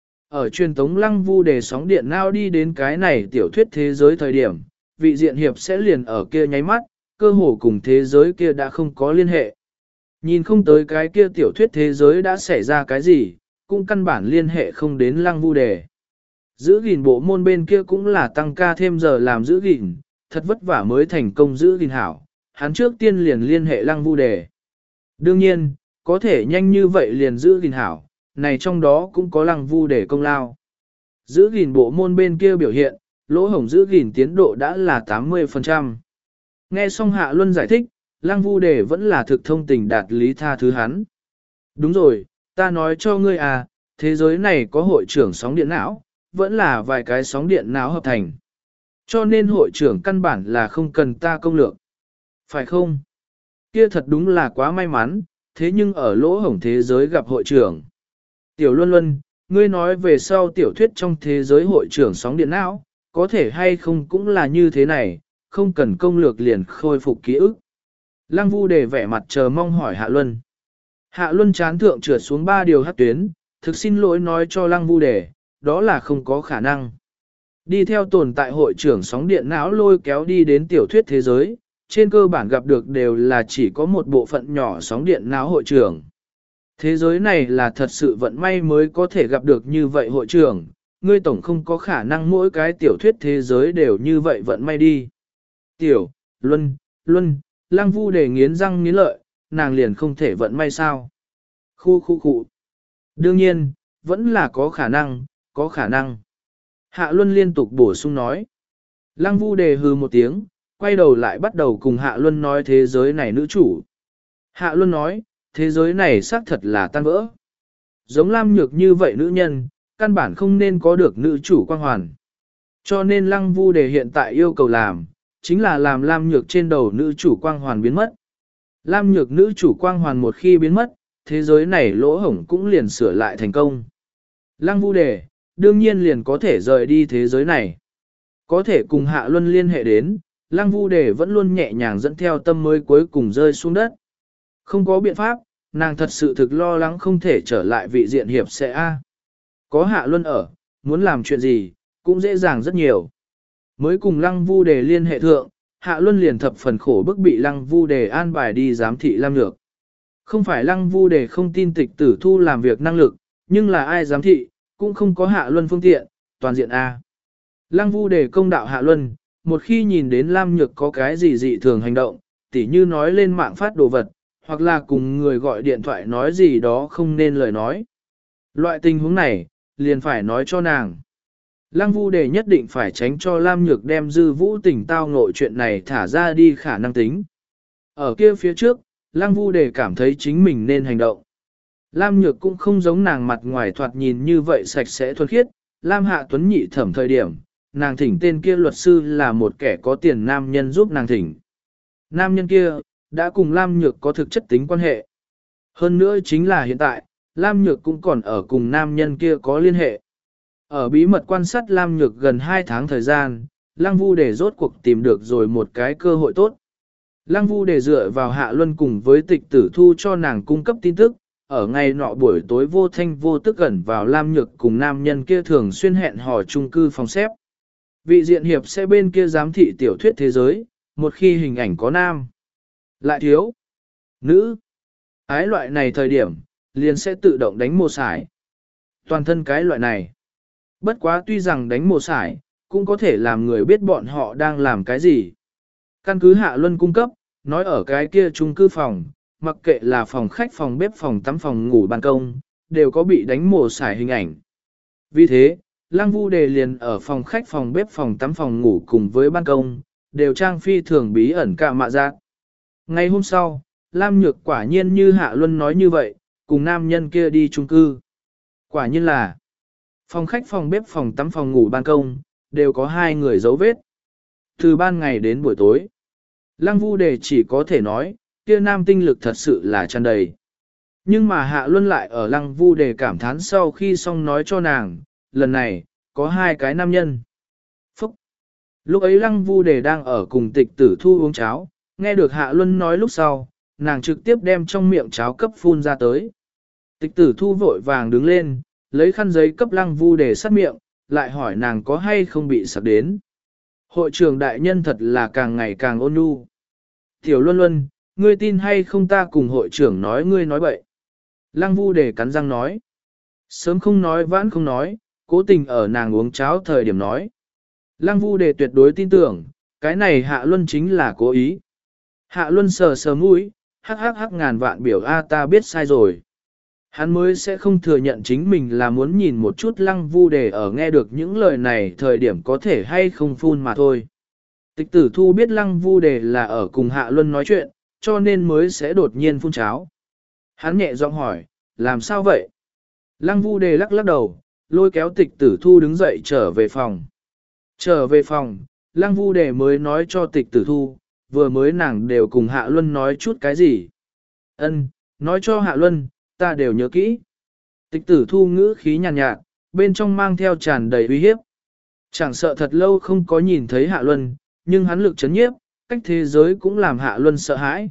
Ở truyền tống lăng vu đề sóng điện nào đi đến cái này tiểu thuyết thế giới thời điểm, vị diện hiệp sẽ liền ở kia nháy mắt, cơ hồ cùng thế giới kia đã không có liên hệ. Nhìn không tới cái kia tiểu thuyết thế giới đã xảy ra cái gì, cũng căn bản liên hệ không đến lăng vu đề. Giữ gìn bộ môn bên kia cũng là tăng ca thêm giờ làm giữ gìn, thật vất vả mới thành công giữ gìn hảo, hắn trước tiên liền liên hệ lăng vu đề. Đương nhiên, có thể nhanh như vậy liền giữ gìn hảo, này trong đó cũng có lăng vu đề công lao. Giữ gìn bộ môn bên kia biểu hiện, lỗ hổng giữ gìn tiến độ đã là tám mươi phần trăm. Nghe xong Hạ Luân giải thích, lăng vu đề vẫn là thực thông tình đạt lý tha thứ hắn. Đúng rồi, ta nói cho ngươi à, thế giới này có hội trưởng sóng điện não, vẫn là vài cái sóng điện não hợp thành. Cho nên hội trưởng căn bản là không cần ta công lược. Phải không? Kia thật đúng là quá may mắn, thế nhưng ở lỗ hổng thế giới gặp hội trưởng. Tiểu Luân Luân, ngươi nói về sau tiểu thuyết trong thế giới hội trưởng sóng điện não, có thể hay không cũng là như thế này, không cần công lược liền khôi phục ký ức. Lăng Vu đề vẻ mặt chờ mong hỏi Hạ Luân. Hạ Luân chán thượng trượt xuống ba điều hắc tuyến, thực xin lỗi nói cho Lăng Vu đề, đó là không có khả năng. Đi theo tồn tại hội trưởng sóng điện não lôi kéo đi đến tiểu thuyết thế giới, trên cơ bản gặp được đều là chỉ có một bộ phận nhỏ sóng điện não hội trưởng. Thế giới này là thật sự vận may mới có thể gặp được như vậy hội trưởng, ngươi tổng không có khả năng mỗi cái tiểu thuyết thế giới đều như vậy vận may đi. Tiểu, Luân, Luân, Lăng Vu đề nghiến răng nghiến lợi, nàng liền không thể vận may sao. Khu khu khu. Đương nhiên, vẫn là có khả năng, có khả năng. Hạ Luân liên tục bổ sung nói. Lăng Vu đề hừ một tiếng, quay đầu lại bắt đầu cùng Hạ Luân nói thế giới này nữ chủ. Hạ Luân nói, thế giới này xác thật là tan vỡ. Giống Lam Nhược như vậy nữ nhân, căn bản không nên có được nữ chủ quang hoàn. Cho nên Lăng Vu đề hiện tại yêu cầu làm, chính là làm Lam Nhược trên đầu nữ chủ quang hoàn biến mất. Lam Nhược nữ chủ quang hoàn một khi biến mất, thế giới này lỗ hổng cũng liền sửa lại thành công. Lăng Vu đề, đương nhiên liền có thể rời đi thế giới này. Có thể cùng Hạ Luân liên hệ đến, Lăng Vu đề vẫn luôn nhẹ nhàng dẫn theo tâm mới cuối cùng rơi xuống đất. Không có biện pháp, nàng thật sự thực lo lắng không thể trở lại vị diện hiệp sẽ A. Có Hạ Luân ở, muốn làm chuyện gì, cũng dễ dàng rất nhiều. Mới cùng Lăng Vu đề liên hệ thượng, Hạ Luân liền thập phần khổ bức bị Lăng Vu đề an bài đi giám thị Lam Nhược. Không phải Lăng Vu đề không tin tịch tử thu làm việc năng lực, nhưng là ai giám thị, cũng không có Hạ Luân phương tiện, toàn diện A. Lăng Vu đề công đạo Hạ Luân, một khi nhìn đến Lam Nhược có cái gì dị thường hành động, tỉ như nói lên mạng phát đồ vật, hoặc là cùng người gọi điện thoại nói gì đó không nên lời nói. Loại tình huống này, liền phải nói cho nàng. Lăng Vu đề nhất định phải tránh cho Lam Nhược đem dư vũ tình tao ngộ chuyện này thả ra đi khả năng tính. Ở kia phía trước, Lăng Vu đề cảm thấy chính mình nên hành động. Lam Nhược cũng không giống nàng mặt ngoài thoạt nhìn như vậy sạch sẽ thuần khiết, Lam Hạ Tuấn nhị thẩm thời điểm, nàng thỉnh tên kia luật sư là một kẻ có tiền nam nhân giúp nàng thỉnh. Nam nhân kia, đã cùng Lam Nhược có thực chất tính quan hệ. Hơn nữa chính là hiện tại, Lam Nhược cũng còn ở cùng nam nhân kia có liên hệ. Ở bí mật quan sát Lam Nhược gần hai tháng thời gian, Lăng Vu đề rốt cuộc tìm được rồi một cái cơ hội tốt. Lăng Vu đề dựa vào Hạ Luân cùng với tịch tử thu cho nàng cung cấp tin tức, ở ngày nọ buổi tối vô thanh vô tức gần vào Lam Nhược cùng nam nhân kia thường xuyên hẹn hò chung cư phòng xếp. Vị diện hiệp sẽ bên kia giám thị tiểu thuyết thế giới, một khi hình ảnh có nam, lại thiếu, nữ, ái loại này thời điểm, liền sẽ tự động đánh một sải. Toàn thân cái loại này. Bất quá tuy rằng đánh mồ sải, cũng có thể làm người biết bọn họ đang làm cái gì. Căn cứ Hạ Luân cung cấp, nói ở cái kia chung cư phòng, mặc kệ là phòng khách, phòng bếp, phòng tắm, phòng ngủ, ban công, đều có bị đánh mồ sải hình ảnh. Vì thế, Lăng Vu Đề liền ở phòng khách, phòng bếp, phòng tắm, phòng ngủ cùng với ban công, đều trang phi thường bí ẩn cả mạ giác. Ngày hôm sau, Lam Nhược quả nhiên như Hạ Luân nói như vậy, cùng nam nhân kia đi chung cư. Quả nhiên là phòng khách, phòng bếp, phòng tắm, phòng ngủ, ban công, đều có hai người dấu vết. Từ ban ngày đến buổi tối, Lăng Vu Đề chỉ có thể nói, kia nam tinh lực thật sự là tràn đầy. Nhưng mà Hạ Luân lại ở Lăng Vu Đề cảm thán sau khi xong nói cho nàng, lần này, có hai cái nam nhân. Phúc! Lúc ấy Lăng Vu Đề đang ở cùng Tịch Tử Thu uống cháo, nghe được Hạ Luân nói lúc sau, nàng trực tiếp đem trong miệng cháo cấp phun ra tới. Tịch Tử Thu vội vàng đứng lên, lấy khăn giấy cấp Lăng Vu Đề sát miệng, lại hỏi nàng có hay không bị sặc đến. Hội trưởng đại nhân thật là càng ngày càng ôn nhu. Tiểu Luân Luân, ngươi tin hay không ta cùng hội trưởng nói ngươi nói bậy. Lăng Vu Đề cắn răng nói. Sớm không nói vãn không nói, cố tình ở nàng uống cháo thời điểm nói. Lăng Vu Đề tuyệt đối tin tưởng, cái này Hạ Luân chính là cố ý. Hạ Luân sờ sờ mũi, hắc hắc hắc ngàn vạn biểu A ta biết sai rồi. Hắn mới sẽ không thừa nhận chính mình là muốn nhìn một chút Lăng Vu Đề ở nghe được những lời này thời điểm có thể hay không phun mà thôi. Tịch Tử Thu biết Lăng Vu Đề là ở cùng Hạ Luân nói chuyện, cho nên mới sẽ đột nhiên phun cháo. Hắn nhẹ giọng hỏi, làm sao vậy? Lăng Vu Đề lắc lắc đầu, lôi kéo Tịch Tử Thu đứng dậy trở về phòng. Trở về phòng, Lăng Vu Đề mới nói cho Tịch Tử Thu, vừa mới nàng đều cùng Hạ Luân nói chút cái gì. Ân, nói cho Hạ Luân, ta đều nhớ kỹ. Tịch Tử Thu ngữ khí nhàn nhạt, nhạt, bên trong mang theo tràn đầy uy hiếp. Chẳng sợ thật lâu không có nhìn thấy Hạ Luân, nhưng hắn lực chấn nhiếp, cách thế giới cũng làm Hạ Luân sợ hãi.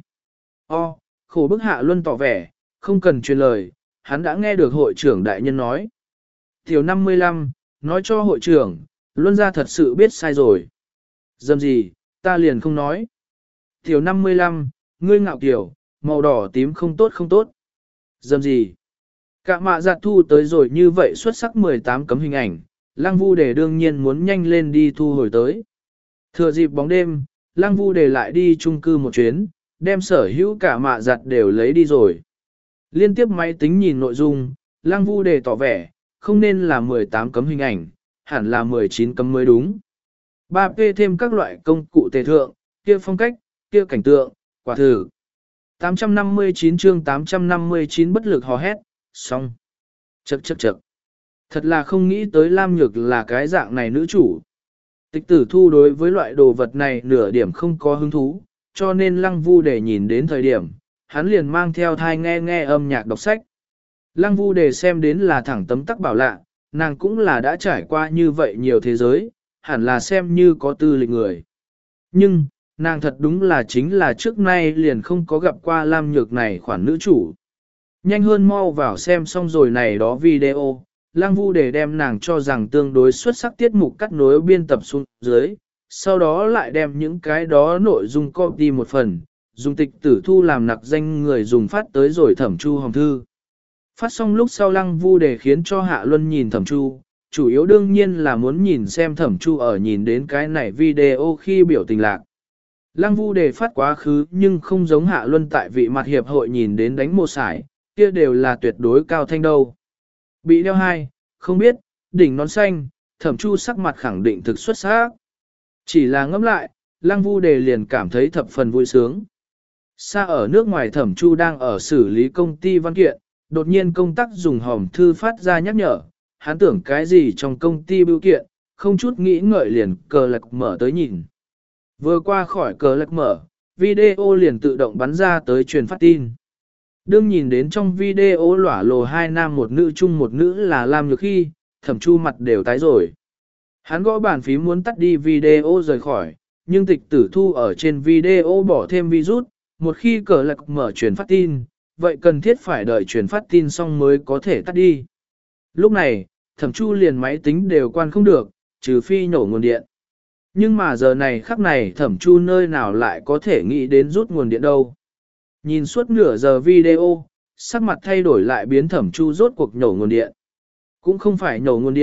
O, khổ bức Hạ Luân tỏ vẻ, không cần truyền lời, hắn đã nghe được hội trưởng đại nhân nói. Tiểu năm mươi lăm, nói cho hội trưởng, Luân gia thật sự biết sai rồi. Dầm gì, ta liền không nói. Tiểu năm mươi lăm, ngươi ngạo kiểu, màu đỏ tím không tốt không tốt. Dầm gì? Cả mạ giặt thu tới rồi như vậy xuất sắc mười tám cấm hình ảnh, Lăng Vu Đề đương nhiên muốn nhanh lên đi thu hồi tới. Thừa dịp bóng đêm, Lăng Vu Đề lại đi chung cư một chuyến, đem sở hữu cả mạ giặt đều lấy đi rồi. Liên tiếp máy tính nhìn nội dung, Lăng Vu Đề tỏ vẻ, không nên là mười tám cấm hình ảnh, hẳn là mười chín cấm mới đúng. ba P thêm các loại công cụ tề thượng, kia phong cách, kia cảnh tượng, quả thử. tám trăm năm mươi chín chương tám trăm năm mươi chín bất lực hò hét, xong. Chậc chậc chậc. Thật là không nghĩ tới Lam Nhược là cái dạng này nữ chủ. Tịch Tử Thu đối với loại đồ vật này nửa điểm không có hứng thú, cho nên Lăng Vu Đề nhìn đến thời điểm, hắn liền mang theo thai nghe nghe âm nhạc đọc sách. Lăng Vu Đề xem đến là thẳng tấm tắc bảo lạ, nàng cũng là đã trải qua như vậy nhiều thế giới, hẳn là xem như có tư lịch người. Nhưng, nàng thật đúng là chính là trước nay liền không có gặp qua Lam Nhược này khoản nữ chủ. Nhanh hơn mau vào xem xong rồi này đó video, Lăng Vu Đề đem nàng cho rằng tương đối xuất sắc tiết mục cắt nối biên tập xuống dưới, sau đó lại đem những cái đó nội dung copy một phần, dùng Tịch Tử Thu làm nặc danh người dùng phát tới rồi Thẩm Chu hồng thư. Phát xong lúc sau Lăng Vu Đề khiến cho Hạ Luân nhìn Thẩm Chu, chủ yếu đương nhiên là muốn nhìn xem Thẩm Chu ở nhìn đến cái này video khi biểu tình lạc. Lăng Vu Đề phát quá khứ nhưng không giống Hạ Luân tại vị mặt hiệp hội nhìn đến đánh một sải, kia đều là tuyệt đối cao thanh đâu. Bị đeo hai, không biết, đỉnh nón xanh, Thẩm Chu sắc mặt khẳng định thực xuất sắc. Chỉ là ngẫm lại, Lăng Vu Đề liền cảm thấy thập phần vui sướng. Xa ở nước ngoài Thẩm Chu đang ở xử lý công ty văn kiện, đột nhiên công tác dùng hòm thư phát ra nhắc nhở, hắn tưởng cái gì trong công ty bưu kiện, không chút nghĩ ngợi liền cờ lạc mở tới nhìn. Vừa qua khỏi cờ lạc mở, video liền tự động bắn ra tới truyền phát tin. Đương nhìn đến trong video lỏa lồ hai nam một nữ chung một nữ là Lam Nhược khi, Thẩm Chu mặt đều tái rồi. Hắn gõ bàn phím muốn tắt đi video rời khỏi, nhưng Tịch Tử Thu ở trên video bỏ thêm virus, một khi cờ lạc mở truyền phát tin, vậy cần thiết phải đợi truyền phát tin xong mới có thể tắt đi. Lúc này, Thẩm Chu liền máy tính đều quan không được, trừ phi nổ nguồn điện. Nhưng mà giờ này khắc này Thẩm Chu nơi nào lại có thể nghĩ đến rút nguồn điện đâu. Nhìn suốt nửa giờ video, sắc mặt thay đổi lại biến Thẩm Chu rốt cuộc nổ nguồn điện. Cũng không phải nổ nguồn điện,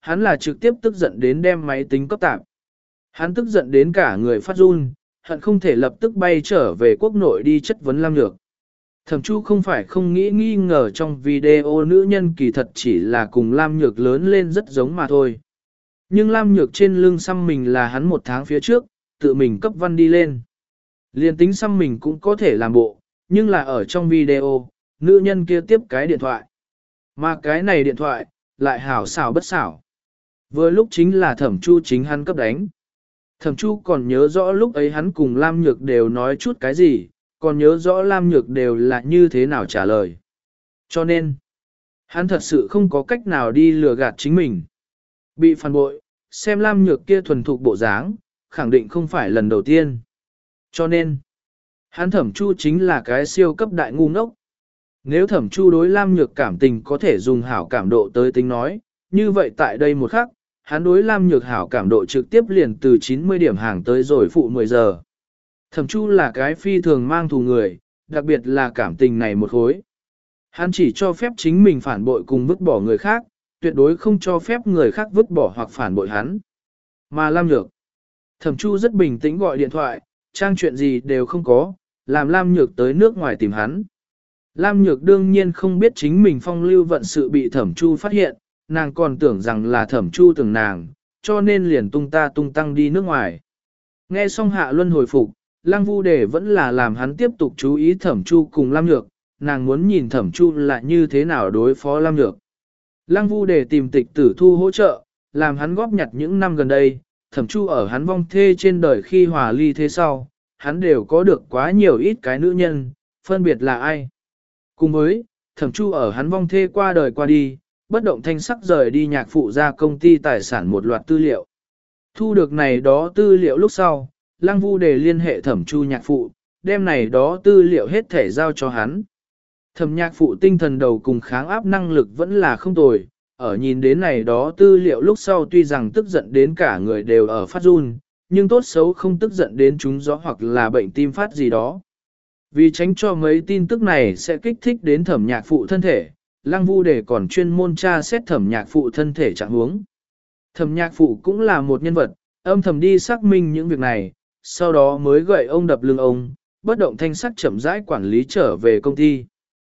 hắn là trực tiếp tức giận đến đem máy tính cấp tạp. Hắn tức giận đến cả người phát run, hận không thể lập tức bay trở về quốc nội đi chất vấn Lam Nhược. Thẩm Chu không phải không nghĩ nghi ngờ trong video nữ nhân kỳ thật chỉ là cùng Lam Nhược lớn lên rất giống mà thôi. Nhưng Lam Nhược trên lưng xăm mình là hắn một tháng phía trước, tự mình cấp văn đi lên. Liên tính xăm mình cũng có thể làm bộ, nhưng là ở trong video, nữ nhân kia tiếp cái điện thoại. Mà cái này điện thoại, lại hảo xảo bất xảo. Vừa lúc chính là Thẩm Chu chính hắn cấp đánh. Thẩm Chu còn nhớ rõ lúc ấy hắn cùng Lam Nhược đều nói chút cái gì, còn nhớ rõ Lam Nhược đều là như thế nào trả lời. Cho nên, hắn thật sự không có cách nào đi lừa gạt chính mình. Bị phản bội, xem Lam Nhược kia thuần thục bộ dáng, khẳng định không phải lần đầu tiên. Cho nên, hắn Thẩm Chu chính là cái siêu cấp đại ngu ngốc. Nếu Thẩm Chu đối Lam Nhược cảm tình có thể dùng hảo cảm độ tới tính nói, như vậy tại đây một khắc, hắn đối Lam Nhược hảo cảm độ trực tiếp liền từ chín mươi điểm hàng tới rồi phụ mười giờ. Thẩm Chu là cái phi thường mang thù người, đặc biệt là cảm tình này một khối. Hắn chỉ cho phép chính mình phản bội cùng vứt bỏ người khác, tuyệt đối không cho phép người khác vứt bỏ hoặc phản bội hắn. Mà Lam Nhược, Thẩm Chu rất bình tĩnh gọi điện thoại, trang chuyện gì đều không có, làm Lam Nhược tới nước ngoài tìm hắn. Lam Nhược đương nhiên không biết chính mình phong lưu vận sự bị Thẩm Chu phát hiện, nàng còn tưởng rằng là Thẩm Chu tưởng nàng, cho nên liền tung ta tung tăng đi nước ngoài. Nghe xong Hạ Luân hồi phục, Lăng Vu Đề vẫn là làm hắn tiếp tục chú ý Thẩm Chu cùng Lam Nhược, nàng muốn nhìn Thẩm Chu là như thế nào đối phó Lam Nhược. Lăng Vu Đề tìm Tịch Tử Thu hỗ trợ, làm hắn góp nhặt những năm gần đây, Thẩm Chu ở hắn vong thê trên đời khi hòa ly thế sau, hắn đều có được quá nhiều ít cái nữ nhân, phân biệt là ai. Cùng với, Thẩm Chu ở hắn vong thê qua đời qua đi, bất động thanh sắc rời đi nhạc phụ ra công ty tài sản một loạt tư liệu. Thu được này đó tư liệu lúc sau, Lăng Vu Đề liên hệ Thẩm Chu nhạc phụ, đem này đó tư liệu hết thể giao cho hắn. Thẩm nhạc phụ tinh thần đầu cùng kháng áp năng lực vẫn là không tồi, ở nhìn đến này đó tư liệu lúc sau tuy rằng tức giận đến cả người đều ở phát run, nhưng tốt xấu không tức giận đến trúng gió hoặc là bệnh tim phát gì đó. Vì tránh cho mấy tin tức này sẽ kích thích đến Thẩm nhạc phụ thân thể, Lăng Vu Đề còn chuyên môn tra xét Thẩm nhạc phụ thân thể trạng huống. Thẩm nhạc phụ cũng là một nhân vật, âm thầm đi xác minh những việc này, sau đó mới gậy ông đập lưng ông, bất động thanh sắc chậm rãi quản lý trở về công ty.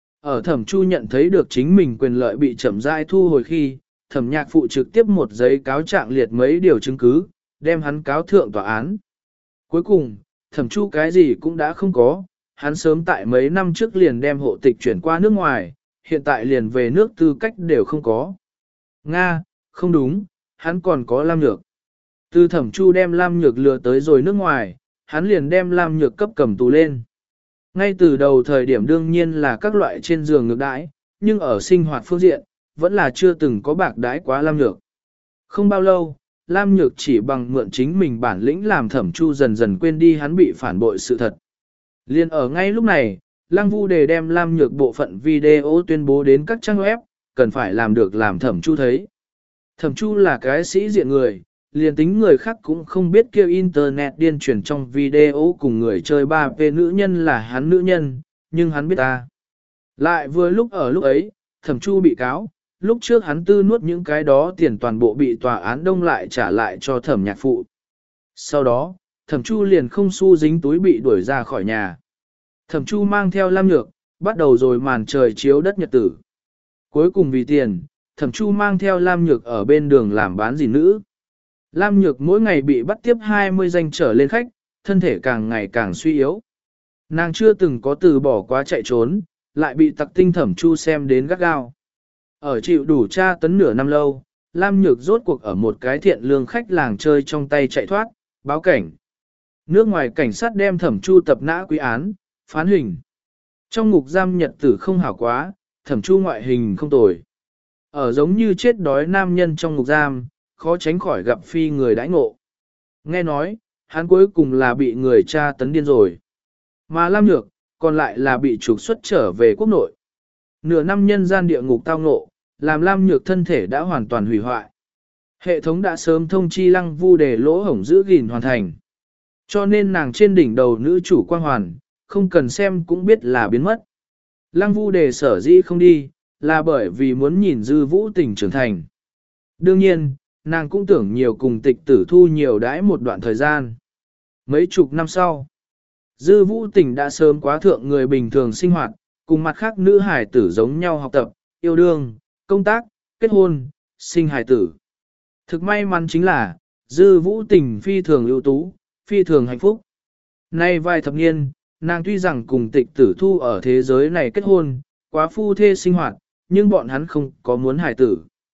Ở Thẩm Chu nhận thấy được chính mình quyền lợi bị chậm rãi thu hồi khi, Thẩm nhạc phụ trực tiếp một giấy cáo trạng liệt mấy điều chứng cứ, đem hắn cáo thượng tòa án. Cuối cùng, Thẩm Chu cái gì cũng đã không có, hắn sớm tại mấy năm trước liền đem hộ tịch chuyển qua nước ngoài, hiện tại liền về nước tư cách đều không có. Nga, không đúng, hắn còn có Lam Nhược. Từ Thẩm Chu đem Lam Nhược lừa tới rồi nước ngoài, hắn liền đem Lam Nhược cấp cầm tù lên. Ngay từ đầu thời điểm đương nhiên là các loại trên giường ngược đãi, nhưng ở sinh hoạt phương diện, vẫn là chưa từng có bạc đãi quá Lam Nhược. Không bao lâu, Lam Nhược chỉ bằng mượn chính mình bản lĩnh làm Thẩm Chu dần dần quên đi hắn bị phản bội sự thật. Liên ở ngay lúc này, Lăng Vu Đề đem Lam Nhược bộ phận video tuyên bố đến các trang web, cần phải làm được làm Thẩm Chu thấy. Thẩm Chu là cái sĩ diện người, liền tính người khác cũng không biết kêu internet điên truyền trong video cùng người chơi ba P nữ nhân là hắn nữ nhân, nhưng hắn biết ta. Lại vừa lúc ở lúc ấy, Thẩm Chu bị cáo, lúc trước hắn tư nuốt những cái đó tiền toàn bộ bị tòa án đông lại trả lại cho Thẩm nhạc phụ. Sau đó, Thẩm Chu liền không xu dính túi bị đuổi ra khỏi nhà. Thẩm Chu mang theo Lam Nhược, bắt đầu rồi màn trời chiếu đất nhật tử. Cuối cùng vì tiền, Thẩm Chu mang theo Lam Nhược ở bên đường làm bán dì nữ. Lam Nhược mỗi ngày bị bắt tiếp hai mươi danh trở lên khách, thân thể càng ngày càng suy yếu. Nàng chưa từng có từ bỏ quá chạy trốn, lại bị tặc tinh Thẩm Chu xem đến gắt gao. Ở chịu đủ tra tấn nửa năm lâu, Lam Nhược rốt cuộc ở một cái thiện lương khách làng chơi trong tay chạy thoát, báo cảnh. Nước ngoài cảnh sát đem Thẩm Chu tập nã quy án, phán hình. Trong ngục giam nhật tử không hảo quá, Thẩm Chu ngoại hình không tồi. Ở giống như chết đói nam nhân trong ngục giam, khó tránh khỏi gặp phi người đãi ngộ. Nghe nói, hắn cuối cùng là bị người tra tấn điên rồi. Mà Lam Nhược, còn lại là bị trục xuất trở về quốc nội. Nửa năm nhân gian địa ngục tao ngộ, làm Lam Nhược thân thể đã hoàn toàn hủy hoại. Hệ thống đã sớm thông chi Lăng Vu Đề lỗ hổng giữ gìn hoàn thành. Cho nên nàng trên đỉnh đầu nữ chủ quang hoàn, không cần xem cũng biết là biến mất. Lăng Vu Đề sở dĩ không đi, là bởi vì muốn nhìn Dư Vũ Tình trưởng thành. Đương nhiên, nàng cũng tưởng nhiều cùng tịch tử thu nhiều đãi một đoạn thời gian. Mấy chục năm sau, Dư Vũ Tình đã sớm quá thượng người bình thường sinh hoạt, cùng mặt khác nữ hài tử giống nhau học tập, yêu đương, công tác, kết hôn, sinh hài tử. Thực may mắn chính là, Dư Vũ Tình phi thường ưu tú, phi thường hạnh phúc. Nay vài thập niên, nàng tuy rằng cùng tịch tử thu ở thế giới này kết hôn, quá phu thê sinh hoạt, nhưng bọn hắn không có muốn hài tử.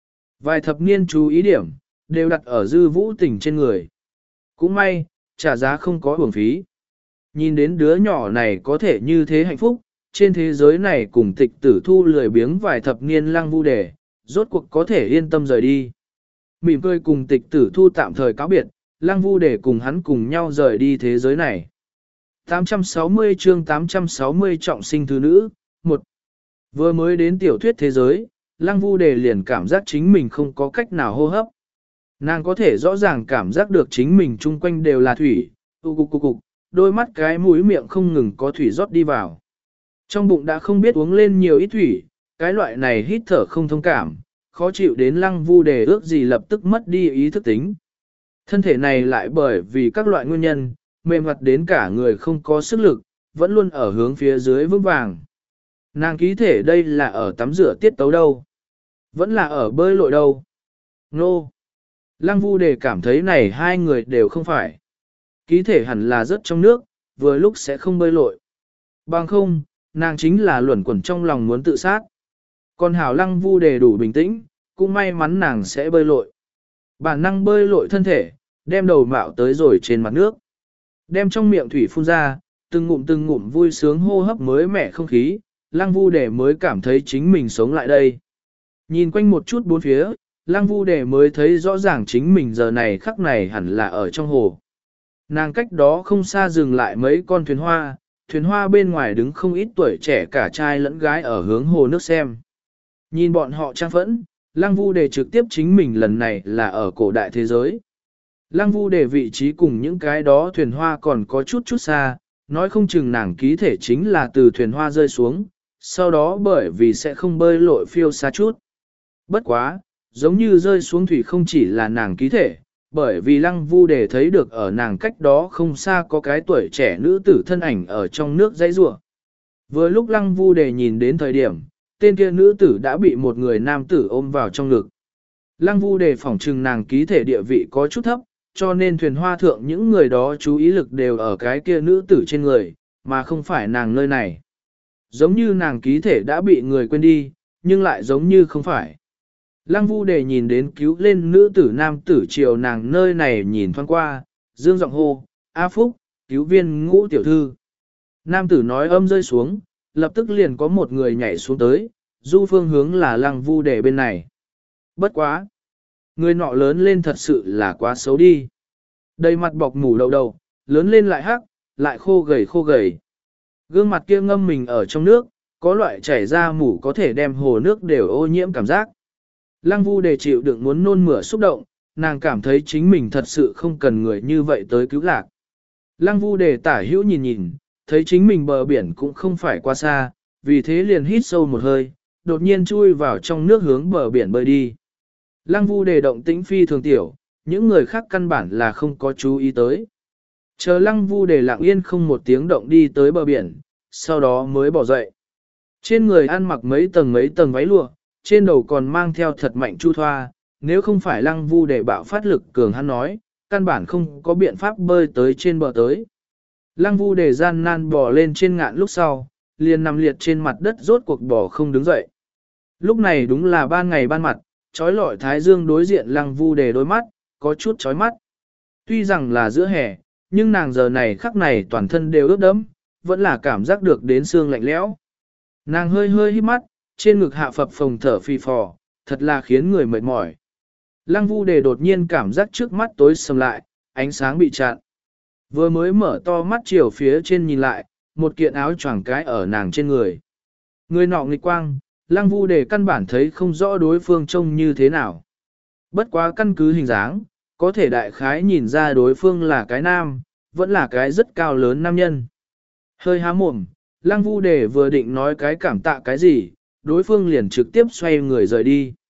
Vài thập niên chú ý điểm, đều đặt ở Dư Vũ Tình trên người. Cũng may, trả giá không có uổng phí. Nhìn đến đứa nhỏ này có thể như thế hạnh phúc, trên thế giới này cùng tịch tử thu lười biếng vài thập niên Lăng Vu Đề, rốt cuộc có thể yên tâm rời đi. Mỉm cười cùng tịch tử thu tạm thời cáo biệt, Lăng Vu Đề cùng hắn cùng nhau rời đi thế giới này. tám trăm sáu mươi chương tám trăm sáu mươi trọng sinh thứ nữ, một. Vừa mới đến tiểu thuyết thế giới, Lăng Vu Đề liền cảm giác chính mình không có cách nào hô hấp. Nàng có thể rõ ràng cảm giác được chính mình chung quanh đều là thủy, u cục cục cục, đôi mắt cái mũi miệng không ngừng có thủy rót đi vào. Trong bụng đã không biết uống lên nhiều ít thủy, cái loại này hít thở không thông cảm, khó chịu đến Lăng Vu Đề ước gì lập tức mất đi ý thức tính. Thân thể này lại bởi vì các loại nguyên nhân, mềm mặt đến cả người không có sức lực, vẫn luôn ở hướng phía dưới vững vàng. Nàng ký thể đây là ở tắm rửa tiết tấu đâu, vẫn là ở bơi lội đâu. Nô! Lăng Vu Đề cảm thấy này hai người đều không phải. Ký thể hẳn là rất trong nước, vừa lúc sẽ không bơi lội. Bằng không, nàng chính là luẩn quẩn trong lòng muốn tự sát. Còn hảo Lăng Vu Đề đủ bình tĩnh, cũng may mắn nàng sẽ bơi lội. Bản năng bơi lội thân thể, đem đầu mạo tới rồi trên mặt nước. Đem trong miệng thủy phun ra, từng ngụm từng ngụm vui sướng hô hấp mới mẻ không khí, Lăng Vu Đề mới cảm thấy chính mình sống lại đây. Nhìn quanh một chút bốn phía, Lăng Vu Đề mới thấy rõ ràng chính mình giờ này khắc này hẳn là ở trong hồ. Nàng cách đó không xa dừng lại mấy con thuyền hoa, thuyền hoa bên ngoài đứng không ít tuổi trẻ cả trai lẫn gái ở hướng hồ nước xem. Nhìn bọn họ trang phẫn, Lăng Vu Đề trực tiếp chính mình lần này là ở cổ đại thế giới. Lăng Vu Đề vị trí cùng những cái đó thuyền hoa còn có chút chút xa, nói không chừng nàng ký thể chính là từ thuyền hoa rơi xuống, sau đó bởi vì sẽ không bơi lội phiêu xa chút. Bất quá, giống như rơi xuống thủy không chỉ là nàng ký thể, bởi vì Lăng Vu Đề thấy được ở nàng cách đó không xa có cái tuổi trẻ nữ tử thân ảnh ở trong nước dãy rủa. Vừa lúc Lăng Vu Đề nhìn đến thời điểm, tên kia nữ tử đã bị một người nam tử ôm vào trong ngực. Lăng Vu Đề phỏng trừng nàng ký thể địa vị có chút thấp, cho nên thuyền hoa thượng những người đó chú ý lực đều ở cái kia nữ tử trên người, mà không phải nàng nơi này. Giống như nàng ký thể đã bị người quên đi, nhưng lại giống như không phải. Lăng Vu Đề nhìn đến cứu lên nữ tử nam tử chiều nàng nơi này nhìn thoáng qua, dương giọng hô, A Phúc, cứu viên Ngũ tiểu thư. Nam tử nói âm rơi xuống, lập tức liền có một người nhảy xuống tới, du phương hướng là Lăng Vu Đề bên này. Bất quá! Người nọ lớn lên thật sự là quá xấu đi. Đầy mặt bọc mủ đầu đầu, lớn lên lại hắc, lại khô gầy khô gầy. Gương mặt kia ngâm mình ở trong nước, có loại chảy ra mủ có thể đem hồ nước đều ô nhiễm cảm giác. Lăng Vu Đề chịu đựng muốn nôn mửa xúc động, nàng cảm thấy chính mình thật sự không cần người như vậy tới cứu lạc. Lăng Vu Đề tả hữu nhìn nhìn, thấy chính mình bờ biển cũng không phải quá xa, vì thế liền hít sâu một hơi, đột nhiên chui vào trong nước hướng bờ biển bơi đi. Lăng Vu Đề động tĩnh phi thường tiểu, những người khác căn bản là không có chú ý tới. Chờ Lăng Vu Đề lặng yên không một tiếng động đi tới bờ biển, sau đó mới bỏ dậy. Trên người ăn mặc mấy tầng mấy tầng váy lụa, trên đầu còn mang theo thật mạnh chu thoa, nếu không phải Lăng Vu Đề bạo phát lực cường hắn nói, căn bản không có biện pháp bơi tới trên bờ tới. Lăng Vu Đề gian nan bò lên trên ngạn lúc sau, liền nằm liệt trên mặt đất rốt cuộc bò không đứng dậy. Lúc này đúng là ban ngày ban mặt, trói lọi thái dương đối diện Lăng Vu Đề đôi mắt, có chút chói mắt. Tuy rằng là giữa hè, nhưng nàng giờ này khắc này toàn thân đều ướt đẫm, vẫn là cảm giác được đến xương lạnh lẽo. Nàng hơi hơi hít mắt, trên ngực hạ phập phồng thở phì phò, thật là khiến người mệt mỏi. Lăng Vu Đề đột nhiên cảm giác trước mắt tối sầm lại, ánh sáng bị chặn. Vừa mới mở to mắt chiều phía trên nhìn lại, một kiện áo choàng cái ở nàng trên người. Người nọ nghịch quang, Lăng Vu Đề căn bản thấy không rõ đối phương trông như thế nào. Bất quá căn cứ hình dáng, có thể đại khái nhìn ra đối phương là cái nam, vẫn là cái rất cao lớn nam nhân. Hơi há mồm, Lăng Vu Đề vừa định nói cái cảm tạ cái gì, đối phương liền trực tiếp xoay người rời đi.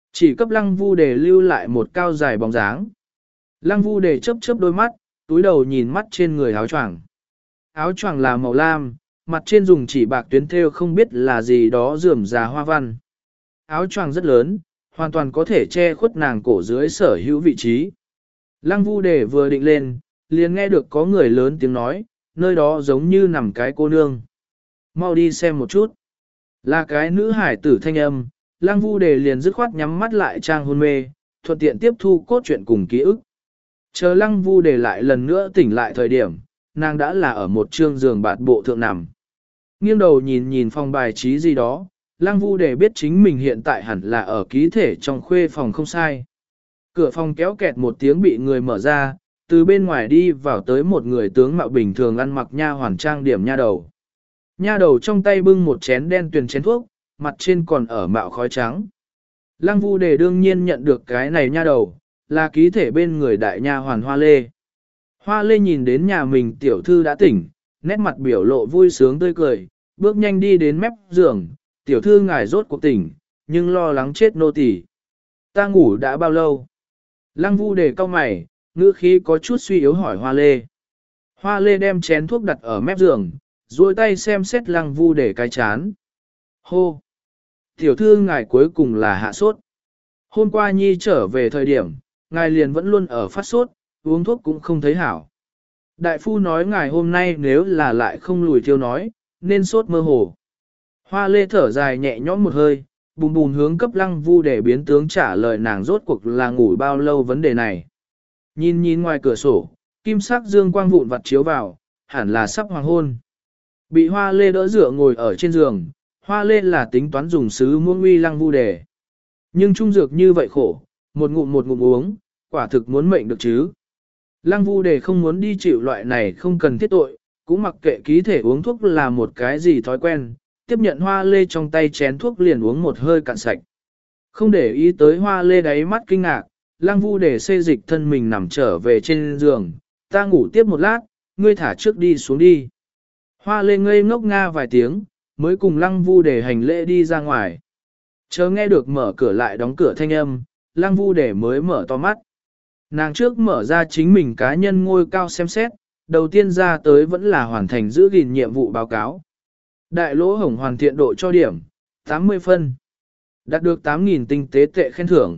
Chỉ cấp lăng vu đề lưu lại một cao dài bóng dáng. Lăng vu đề chớp chớp đôi mắt, túi đầu nhìn mắt trên người áo choàng. Áo choàng là màu lam, mặt trên dùng chỉ bạc tuyến thêu không biết là gì đó rườm rà hoa văn. Áo choàng rất lớn, hoàn toàn có thể che khuất nàng cổ dưới sở hữu vị trí. Lăng vu đề vừa định lên, liền nghe được có người lớn tiếng nói, nơi đó giống như nằm cái cô nương. Mau đi xem một chút. Là cái nữ hải tử thanh âm, lăng vu đề liền dứt khoát nhắm mắt lại trang hôn mê, thuận tiện tiếp thu cốt truyện cùng ký ức. Chờ lăng vu đề lại lần nữa tỉnh lại thời điểm, nàng đã là ở một trương giường bạt bộ thượng nằm. Nghiêng đầu nhìn nhìn phòng bài trí gì đó, lăng vu đề biết chính mình hiện tại hẳn là ở ký thể trong khuê phòng không sai. Cửa phòng kéo kẹt một tiếng bị người mở ra, từ bên ngoài đi vào tới một người tướng mạo bình thường ăn mặc nha hoàn trang điểm nha đầu. Nha đầu trong tay bưng một chén đen tuyền chén thuốc, mặt trên còn ở mạo khói trắng. Lăng vu đề đương nhiên nhận được cái này nha đầu, là ký thể bên người đại nha hoàn Hoa Lê. Hoa Lê nhìn đến nhà mình tiểu thư đã tỉnh, nét mặt biểu lộ vui sướng tươi cười, bước nhanh đi đến mép giường, tiểu thư ngài rốt cuộc tỉnh, nhưng lo lắng chết nô tỳ. Ta ngủ đã bao lâu? Lăng vu đề cau mày, ngữ khí có chút suy yếu hỏi Hoa Lê. Hoa Lê đem chén thuốc đặt ở mép giường, duỗi tay xem xét lăng vu đề cái chán. Hô! Tiểu thư ngài cuối cùng là hạ sốt. Hôm qua nhi trở về thời điểm, ngài liền vẫn luôn ở phát sốt, uống thuốc cũng không thấy hảo. Đại phu nói ngài hôm nay nếu là lại không lùi thiêu nói, nên sốt mơ hồ. Hoa Lê thở dài nhẹ nhõm một hơi, bùm bùm hướng cấp lăng vu để biến tướng trả lời nàng rốt cuộc là ngủ bao lâu vấn đề này. Nhìn nhìn ngoài cửa sổ, kim sắc dương quang vụn vặt chiếu vào, hẳn là sắp hoàng hôn. Bị Hoa Lê đỡ dựa ngồi ở trên giường, Hoa Lê là tính toán dùng sứ muông uy lăng vu đề. Nhưng trung dược như vậy khổ, một ngụm một ngụm uống, quả thực muốn mệnh được chứ. Lăng vu đề không muốn đi chịu loại này không cần thiết tội, cũng mặc kệ ký thể uống thuốc là một cái gì thói quen, tiếp nhận Hoa Lê trong tay chén thuốc liền uống một hơi cạn sạch. Không để ý tới Hoa Lê đáy mắt kinh ngạc, lăng vu đề xê dịch thân mình nằm trở về trên giường, ta ngủ tiếp một lát, ngươi thả trước đi xuống đi. Hoa Lê ngây ngốc nga vài tiếng, mới cùng lăng vu đề hành lễ đi ra ngoài. Chờ nghe được mở cửa lại đóng cửa thanh âm, lăng vu đề mới mở to mắt. Nàng trước mở ra chính mình cá nhân ngôi cao xem xét, đầu tiên ra tới vẫn là hoàn thành giữ gìn nhiệm vụ báo cáo. Đại lỗ hổng hoàn thiện độ cho điểm, tám mươi phân. Đạt được tám nghìn tinh tế tệ khen thưởng.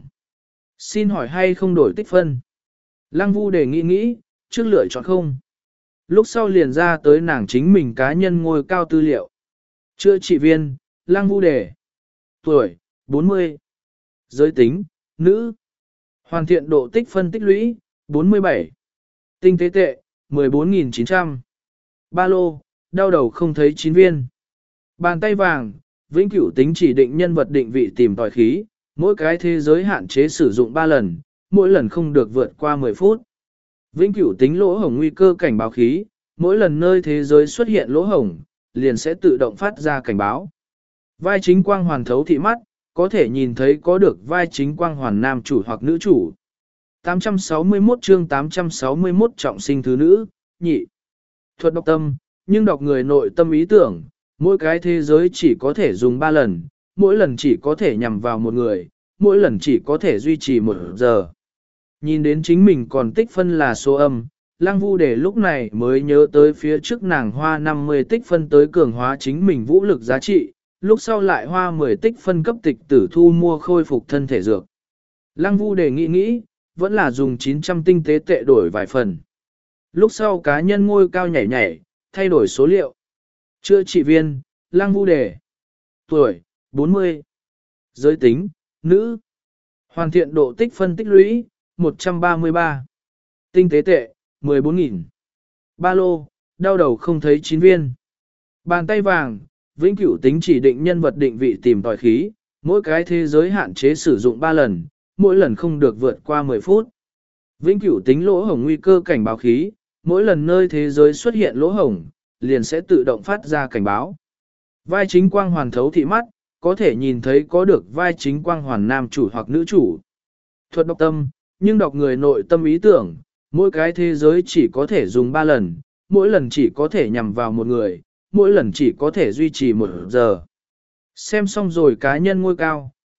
Xin hỏi hay không đổi tích phân? Lăng vu đề nghĩ nghĩ, trước lựa chọn không. Lúc sau liền ra tới nàng chính mình cá nhân ngôi cao tư liệu. Chữa trị viên, lăng vu đề. Tuổi, bốn mươi. Giới tính, nữ. Hoàn thiện độ tích phân tích lũy, bốn mươi bảy. Tinh tế tệ, mười bốn nghìn chín trăm. Ba lô, đau đầu không thấy chín viên. Bàn tay vàng, vĩnh cửu tính chỉ định nhân vật định vị tìm tòi khí, mỗi cái thế giới hạn chế sử dụng ba lần, mỗi lần không được vượt qua mười phút. Vĩnh cửu tính lỗ hổng nguy cơ cảnh báo khí, mỗi lần nơi thế giới xuất hiện lỗ hổng, liền sẽ tự động phát ra cảnh báo. Vai chính quang hoàn thấu thị mắt, có thể nhìn thấy có được vai chính quang hoàn nam chủ hoặc nữ chủ. tám trăm sáu mươi mốt chương tám trăm sáu mươi mốt trọng sinh thứ nữ, nhị. Thuật đọc tâm, nhưng đọc người nội tâm ý tưởng, mỗi cái thế giới chỉ có thể dùng ba lần, mỗi lần chỉ có thể nhằm vào một người, mỗi lần chỉ có thể duy trì một giờ. Nhìn đến chính mình còn tích phân là số âm, lăng vu đề lúc này mới nhớ tới phía trước nàng hoa năm mươi tích phân tới cường hóa chính mình vũ lực giá trị, lúc sau lại hoa mười tích phân cấp tịch tử thu mua khôi phục thân thể dược. Lăng vu đề nghĩ nghĩ, vẫn là dùng chín trăm tinh tế tệ đổi vài phần. Lúc sau cá nhân ngôi cao nhảy nhảy, thay đổi số liệu. Chữa trị viên, lăng vu đề. Tuổi, bốn mươi. Giới tính, nữ. Hoàn thiện độ tích phân tích lũy, một trăm ba mươi ba. Tinh tế tệ, mười bốn nghìn. Ba lô, đau đầu không thấy chín viên. Bàn tay vàng, vĩnh cửu tính chỉ định nhân vật định vị tìm tòi khí, mỗi cái thế giới hạn chế sử dụng ba lần, mỗi lần không được vượt qua mười phút. Vĩnh cửu tính lỗ hổng nguy cơ cảnh báo khí, mỗi lần nơi thế giới xuất hiện lỗ hổng, liền sẽ tự động phát ra cảnh báo. Vai chính quang hoàn thấu thị mắt, có thể nhìn thấy có được vai chính quang hoàn nam chủ hoặc nữ chủ. Thuật đọc tâm, nhưng đọc người nội tâm ý tưởng, mỗi cái thế giới chỉ có thể dùng ba lần, mỗi lần chỉ có thể nhằm vào một người, mỗi lần chỉ có thể duy trì một giờ. Xem xong rồi cá nhân ngôi cao,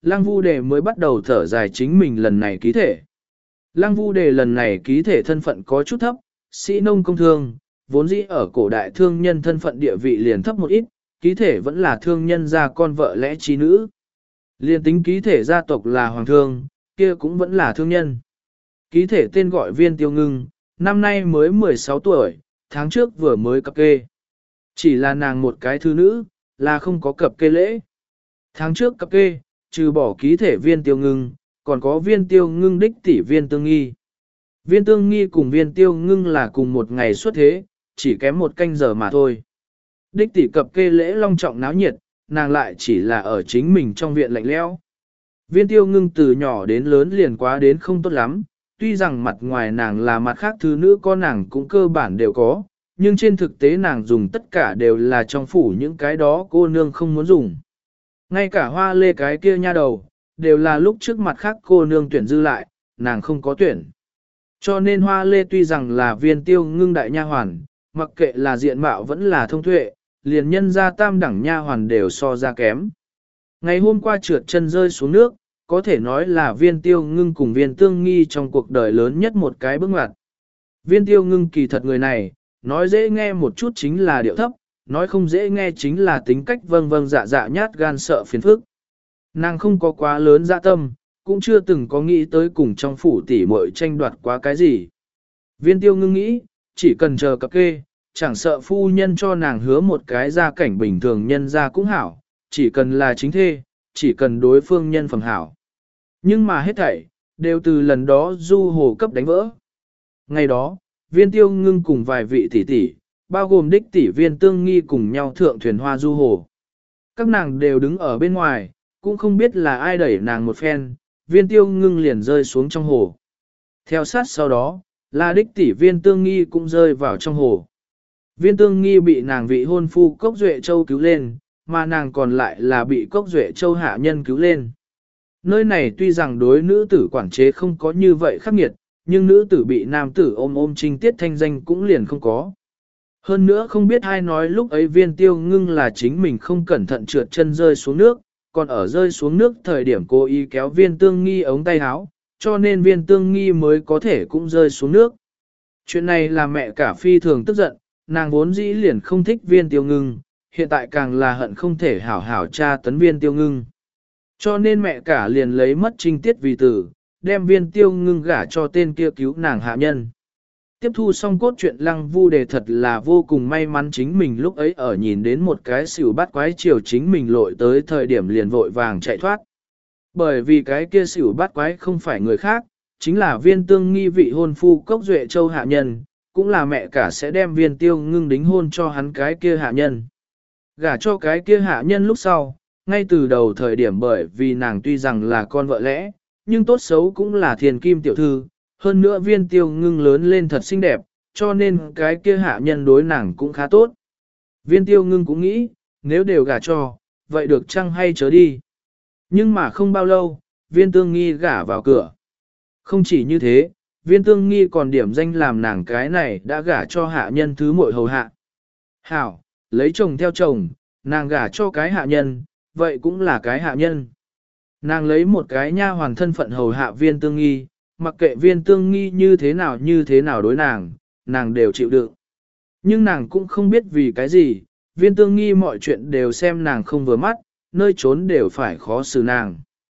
Lăng Vu Đề mới bắt đầu thở dài chính mình lần này ký thể. Lăng Vu Đề lần này ký thể thân phận có chút thấp, sĩ nông công thương, vốn dĩ ở cổ đại thương nhân thân phận địa vị liền thấp một ít, ký thể vẫn là thương nhân gia con vợ lẽ trí nữ. Liên tính ký thể gia tộc là hoàng thương, kia cũng vẫn là thương nhân. Ký thể tên gọi Viên Tiêu Ngưng, năm nay mới mười sáu tuổi, tháng trước vừa mới cập kê. Chỉ là nàng một cái thư nữ, là không có cập kê lễ. Tháng trước cập kê, trừ bỏ ký thể Viên Tiêu Ngưng, còn có Viên Tiêu Ngưng đích tỷ Viên Tương Nghi. Viên Tương Nghi cùng Viên Tiêu Ngưng là cùng một ngày xuất thế, chỉ kém một canh giờ mà thôi. Đích tỷ cập kê lễ long trọng náo nhiệt, nàng lại chỉ là ở chính mình trong viện lạnh lẽo. Viên Tiêu Ngưng từ nhỏ đến lớn liền quá đến không tốt lắm, tuy rằng mặt ngoài nàng là mặt khác thứ nữ con nàng cũng cơ bản đều có, nhưng trên thực tế nàng dùng tất cả đều là trong phủ những cái đó cô nương không muốn dùng. Ngay cả hoa lê cái kia nha đầu, đều là lúc trước mặt khác cô nương tuyển dư lại, nàng không có tuyển. Cho nên hoa lê tuy rằng là Viên Tiêu Ngưng đại nha hoàn, mặc kệ là diện mạo vẫn là thông tuệ, liền nhân ra tam đẳng nha hoàn đều so ra kém. Ngày hôm qua trượt chân rơi xuống nước, có thể nói là Viên Tiêu Ngưng cùng Viên Tương Nghi trong cuộc đời lớn nhất một cái bước ngoặt. Viên Tiêu Ngưng kỳ thật người này, nói dễ nghe một chút chính là điệu thấp, nói không dễ nghe chính là tính cách vâng vâng dạ dạ nhát gan sợ phiền phức. Nàng không có quá lớn dạ tâm, cũng chưa từng có nghĩ tới cùng trong phủ tỉ muội tranh đoạt quá cái gì. Viên Tiêu Ngưng nghĩ, chỉ cần chờ cập kê, chẳng sợ phu nhân cho nàng hứa một cái gia cảnh bình thường nhân ra cũng hảo, chỉ cần là chính thê, chỉ cần đối phương nhân phẩm hảo. Nhưng mà hết thảy, đều từ lần đó du hồ cấp đánh vỡ. Ngày đó, Viên Tiêu Ngưng cùng vài vị tỷ tỷ, bao gồm đích tỷ Viên Tương Nghi cùng nhau thượng thuyền hoa du hồ. Các nàng đều đứng ở bên ngoài, cũng không biết là ai đẩy nàng một phen, Viên Tiêu Ngưng liền rơi xuống trong hồ. Theo sát sau đó, là đích tỷ Viên Tương Nghi cũng rơi vào trong hồ. Viên Tương Nghi bị nàng vị hôn phu Cốc Duệ Châu cứu lên, mà nàng còn lại là bị Cốc Duệ Châu hạ nhân cứu lên. Nơi này tuy rằng đối nữ tử quản chế không có như vậy khắc nghiệt, nhưng nữ tử bị nam tử ôm ôm trinh tiết thanh danh cũng liền không có. Hơn nữa không biết ai nói lúc ấy Viên Tiêu Ngưng là chính mình không cẩn thận trượt chân rơi xuống nước, còn ở rơi xuống nước thời điểm cô y kéo Viên Tương Nghi ống tay áo, cho nên Viên Tương Nghi mới có thể cũng rơi xuống nước. Chuyện này là mẹ cả phi thường tức giận, nàng vốn dĩ liền không thích Viên Tiêu Ngưng, hiện tại càng là hận không thể hảo hảo tra tấn Viên Tiêu Ngưng. Cho nên mẹ cả liền lấy mất trinh tiết vì tử, đem Viên Tiêu Ngưng gả cho tên kia cứu nàng hạ nhân. Tiếp thu xong cốt truyện Lăng Vu Đề thật là vô cùng may mắn chính mình lúc ấy ở nhìn đến một cái xỉu bắt quái chiều chính mình lội tới thời điểm liền vội vàng chạy thoát. Bởi vì cái kia xỉu bắt quái không phải người khác, chính là Viên Tương Nghi vị hôn phu Cốc Duệ Châu hạ nhân, cũng là mẹ cả sẽ đem Viên Tiêu Ngưng đính hôn cho hắn cái kia hạ nhân. Gả cho cái kia hạ nhân lúc sau, ngay từ đầu thời điểm bởi vì nàng tuy rằng là con vợ lẽ, nhưng tốt xấu cũng là thiền kim tiểu thư, hơn nữa Viên Tiêu Ngưng lớn lên thật xinh đẹp, cho nên cái kia hạ nhân đối nàng cũng khá tốt. Viên Tiêu Ngưng cũng nghĩ, nếu đều gả cho, vậy được chăng hay chớ đi. Nhưng mà không bao lâu, Viên Tương Nghi gả vào cửa. Không chỉ như thế, Viên Tương Nghi còn điểm danh làm nàng cái này đã gả cho hạ nhân thứ muội hầu hạ. Hảo, lấy chồng theo chồng, nàng gả cho cái hạ nhân, vậy cũng là cái hạ nhân. Nàng lấy một cái nha hoàn thân phận hầu hạ Viên Tương Nghi, mặc kệ Viên Tương Nghi như thế nào như thế nào đối nàng, nàng đều chịu đựng. Nhưng nàng cũng không biết vì cái gì, Viên Tương Nghi mọi chuyện đều xem nàng không vừa mắt, nơi trốn đều phải khó xử nàng.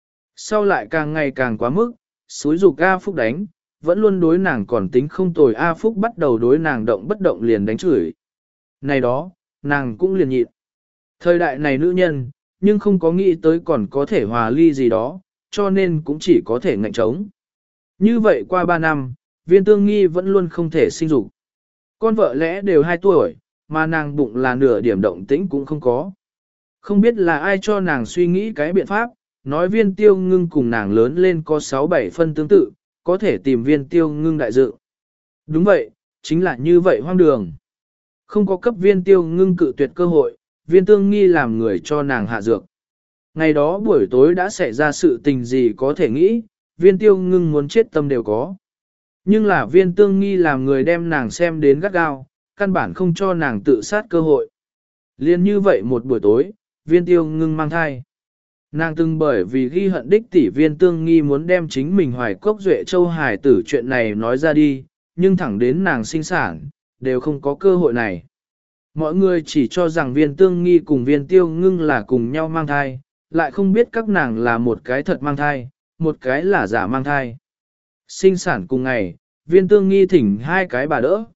Sau lại càng ngày càng quá mức, xúi dục A Phúc đánh, vẫn luôn đối nàng còn tính không tồi A Phúc bắt đầu đối nàng động bất động liền đánh chửi. Này đó, nàng cũng liền nhịn. Thời đại này nữ nhân, nhưng không có nghĩ tới còn có thể hòa ly gì đó, cho nên cũng chỉ có thể ngạnh trống. Như vậy qua ba năm, Viên Tương Nghi vẫn luôn không thể sinh dục. Con vợ lẽ đều hai tuổi, mà nàng bụng là nửa điểm động tĩnh cũng không có. Không biết là ai cho nàng suy nghĩ cái biện pháp, nói Viên Tiêu Ngưng cùng nàng lớn lên có sáu bảy phân tương tự, có thể tìm Viên Tiêu Ngưng đại dự. Đúng vậy, chính là như vậy hoang đường. Không có cấp Viên Tiêu Ngưng cự tuyệt cơ hội, Viên Tương Nghi làm người cho nàng hạ dược. Ngày đó buổi tối đã xảy ra sự tình gì có thể nghĩ, Viên Tiêu Ngưng muốn chết tâm đều có. Nhưng là Viên Tương Nghi làm người đem nàng xem đến gắt gao, căn bản không cho nàng tự sát cơ hội. Liên như vậy một buổi tối, Viên Tiêu Ngưng mang thai. Nàng từng bởi vì ghi hận đích tỷ viên tương nghi muốn đem chính mình hoài cốc duệ châu hài tử chuyện này nói ra đi, nhưng thẳng đến nàng sinh sản, đều không có cơ hội này. Mọi người chỉ cho rằng viên tương nghi cùng viên tiêu ngưng là cùng nhau mang thai, lại không biết các nàng là một cái thật mang thai, một cái là giả mang thai. Sinh sản cùng ngày, viên tương nghi thỉnh hai cái bà đỡ.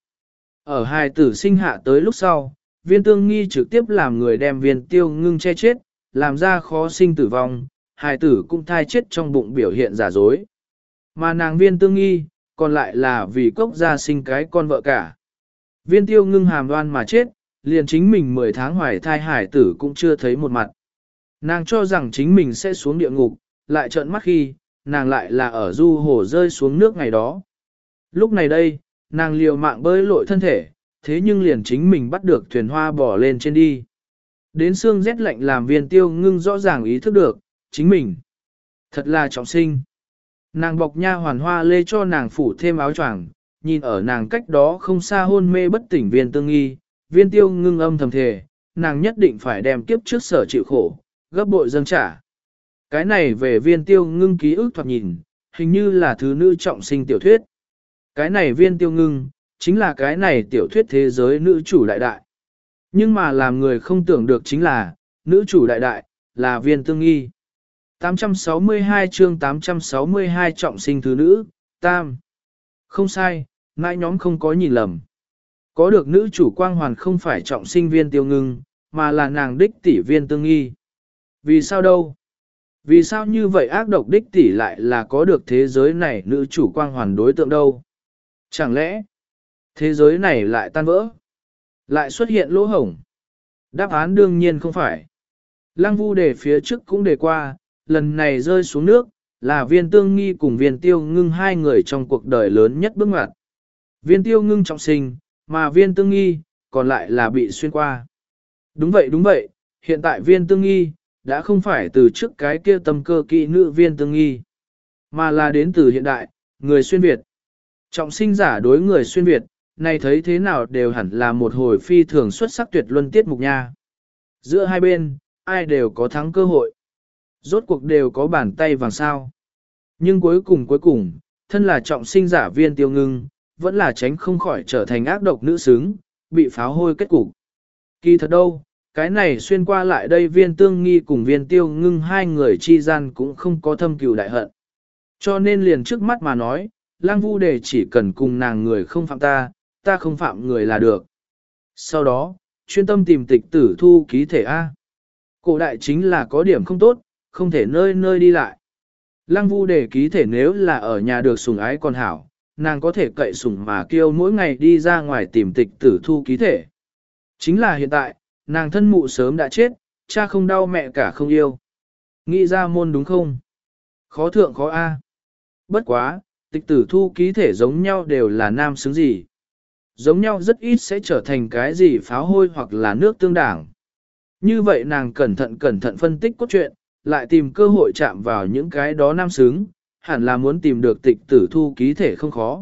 Ở hài tử sinh hạ tới lúc sau, viên tương nghi trực tiếp làm người đem viên tiêu ngưng che chết, làm ra khó sinh tử vong, hài tử cũng thai chết trong bụng biểu hiện giả dối. Mà nàng viên tương nghi, còn lại là vì cốc gia sinh cái con vợ cả. Viên tiêu ngưng hàm đoan mà chết, liền chính mình mười tháng hoài thai hài tử cũng chưa thấy một mặt. Nàng cho rằng chính mình sẽ xuống địa ngục, lại trợn mắt khi, nàng lại là ở du hồ rơi xuống nước ngày đó. Lúc này đây, nàng liều mạng bơi lội thân thể, thế nhưng liền chính mình bắt được thuyền hoa bỏ lên trên đi. Đến xương rét lạnh làm viên tiêu ngưng rõ ràng ý thức được, chính mình. Thật là trọng sinh. Nàng bọc nha hoàn hoa lê cho nàng phủ thêm áo choàng, nhìn ở nàng cách đó không xa hôn mê bất tỉnh viên tương nghi, viên tiêu ngưng âm thầm thề, nàng nhất định phải đem kiếp trước sở chịu khổ, gấp bội dâng trả. Cái này về viên tiêu ngưng ký ức thoạt nhìn, hình như là thứ nữ trọng sinh tiểu thuyết. Cái này viên tiêu ngưng, chính là cái này tiểu thuyết thế giới nữ chủ đại đại. Nhưng mà làm người không tưởng được chính là, nữ chủ đại đại, là viên tương nghi. tám trăm sáu mươi hai chương tám trăm sáu mươi hai trọng sinh thứ nữ, tam. Không sai, mãi nhóm không có nhìn lầm. Có được nữ chủ quang hoàn không phải trọng sinh viên tiêu ngưng, mà là nàng đích tỷ viên tương nghi. Vì sao đâu? Vì sao như vậy ác độc đích tỷ lại là có được thế giới này nữ chủ quang hoàn đối tượng đâu? Chẳng lẽ, thế giới này lại tan vỡ? Lại xuất hiện lỗ hổng? Đáp án đương nhiên không phải. Lăng Vu đề phía trước cũng đề qua, lần này rơi xuống nước, là viên tương nghi cùng viên tiêu ngưng hai người trong cuộc đời lớn nhất bước ngoặt. Viên tiêu ngưng trọng sinh, mà viên tương nghi, còn lại là bị xuyên qua. Đúng vậy đúng vậy, hiện tại viên tương nghi, đã không phải từ trước cái kia tâm cơ kỵ nữ viên tương nghi, mà là đến từ hiện đại, người xuyên Việt. Trọng sinh giả đối người xuyên Việt, này thấy thế nào đều hẳn là một hồi phi thường xuất sắc tuyệt luân tiết mục nha. Giữa hai bên, ai đều có thắng cơ hội. Rốt cuộc đều có bàn tay vàng sao. Nhưng cuối cùng cuối cùng, thân là trọng sinh giả viên tiêu ngưng, vẫn là tránh không khỏi trở thành ác độc nữ xứng, bị pháo hôi kết cục. Kỳ thật đâu, cái này xuyên qua lại đây viên tương nghi cùng viên tiêu ngưng hai người chi gian cũng không có thâm cừu đại hận. Cho nên liền trước mắt mà nói, Lang Vu đề chỉ cần cùng nàng người không phạm ta, ta không phạm người là được. Sau đó, chuyên tâm tìm tịch tử thu ký thể A. Cổ đại chính là có điểm không tốt, không thể nơi nơi đi lại. Lăng Vu đề ký thể nếu là ở nhà được sủng ái còn hảo, nàng có thể cậy sủng mà kêu mỗi ngày đi ra ngoài tìm tịch tử thu ký thể. Chính là hiện tại, nàng thân mụ sớm đã chết, cha không đau mẹ cả không yêu. Nghĩ ra môn đúng không? Khó thượng khó A. Bất quá, tịch tử thu ký thể giống nhau đều là nam xứng gì. Giống nhau rất ít sẽ trở thành cái gì pháo hôi hoặc là nước tương đảng. Như vậy nàng cẩn thận cẩn thận phân tích cốt truyện, lại tìm cơ hội chạm vào những cái đó nam xứng, hẳn là muốn tìm được tịch tử thu ký thể không khó.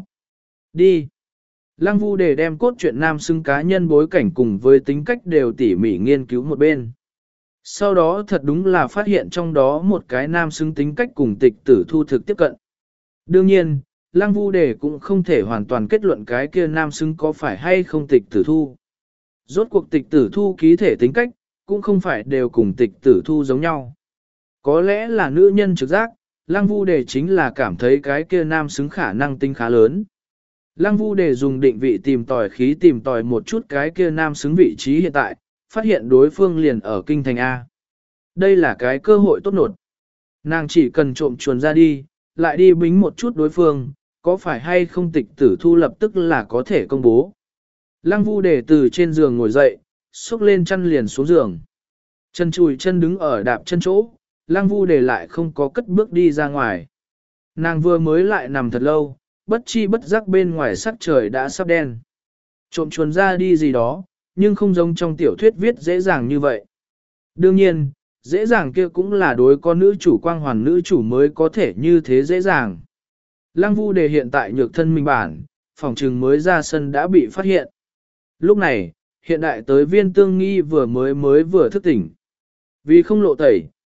Đi. Lăng Vu đề đem cốt truyện nam xứng cá nhân bối cảnh cùng với tính cách đều tỉ mỉ nghiên cứu một bên. Sau đó thật đúng là phát hiện trong đó một cái nam xứng tính cách cùng tịch tử thu thực tiếp cận. Đương nhiên, Lăng Vu đề cũng không thể hoàn toàn kết luận cái kia nam xứng có phải hay không tịch tử thu. Rốt cuộc tịch tử thu ký thể tính cách, cũng không phải đều cùng tịch tử thu giống nhau. Có lẽ là nữ nhân trực giác, Lăng Vu đề chính là cảm thấy cái kia nam xứng khả năng tính khá lớn. Lăng Vu đề dùng định vị tìm tòi khí tìm tòi một chút cái kia nam xứng vị trí hiện tại, phát hiện đối phương liền ở kinh thành A. Đây là cái cơ hội tốt nột. Nàng chỉ cần trộm chuồn ra đi, lại đi bính một chút đối phương, có phải hay không tịch tử thu lập tức là có thể công bố. Lăng Vu đề từ trên giường ngồi dậy, xúc lên chăn liền xuống giường. Chân chùi chân đứng ở đạp chân chỗ, Lăng Vu đề lại không có cất bước đi ra ngoài. Nàng vừa mới lại nằm thật lâu, bất chi bất giác bên ngoài sắc trời đã sắp đen. Trộm chuồn ra đi gì đó, nhưng không giống trong tiểu thuyết viết dễ dàng như vậy. Đương nhiên, dễ dàng kia cũng là đối con nữ chủ quang hoàn nữ chủ mới có thể như thế dễ dàng. Lăng Vu đề hiện tại nhược thân mình bản, phòng trừng mới ra sân đã bị phát hiện. Lúc này, hiện đại tới viên tương nghi vừa mới mới vừa thức tỉnh. Vì không lộ tẩy,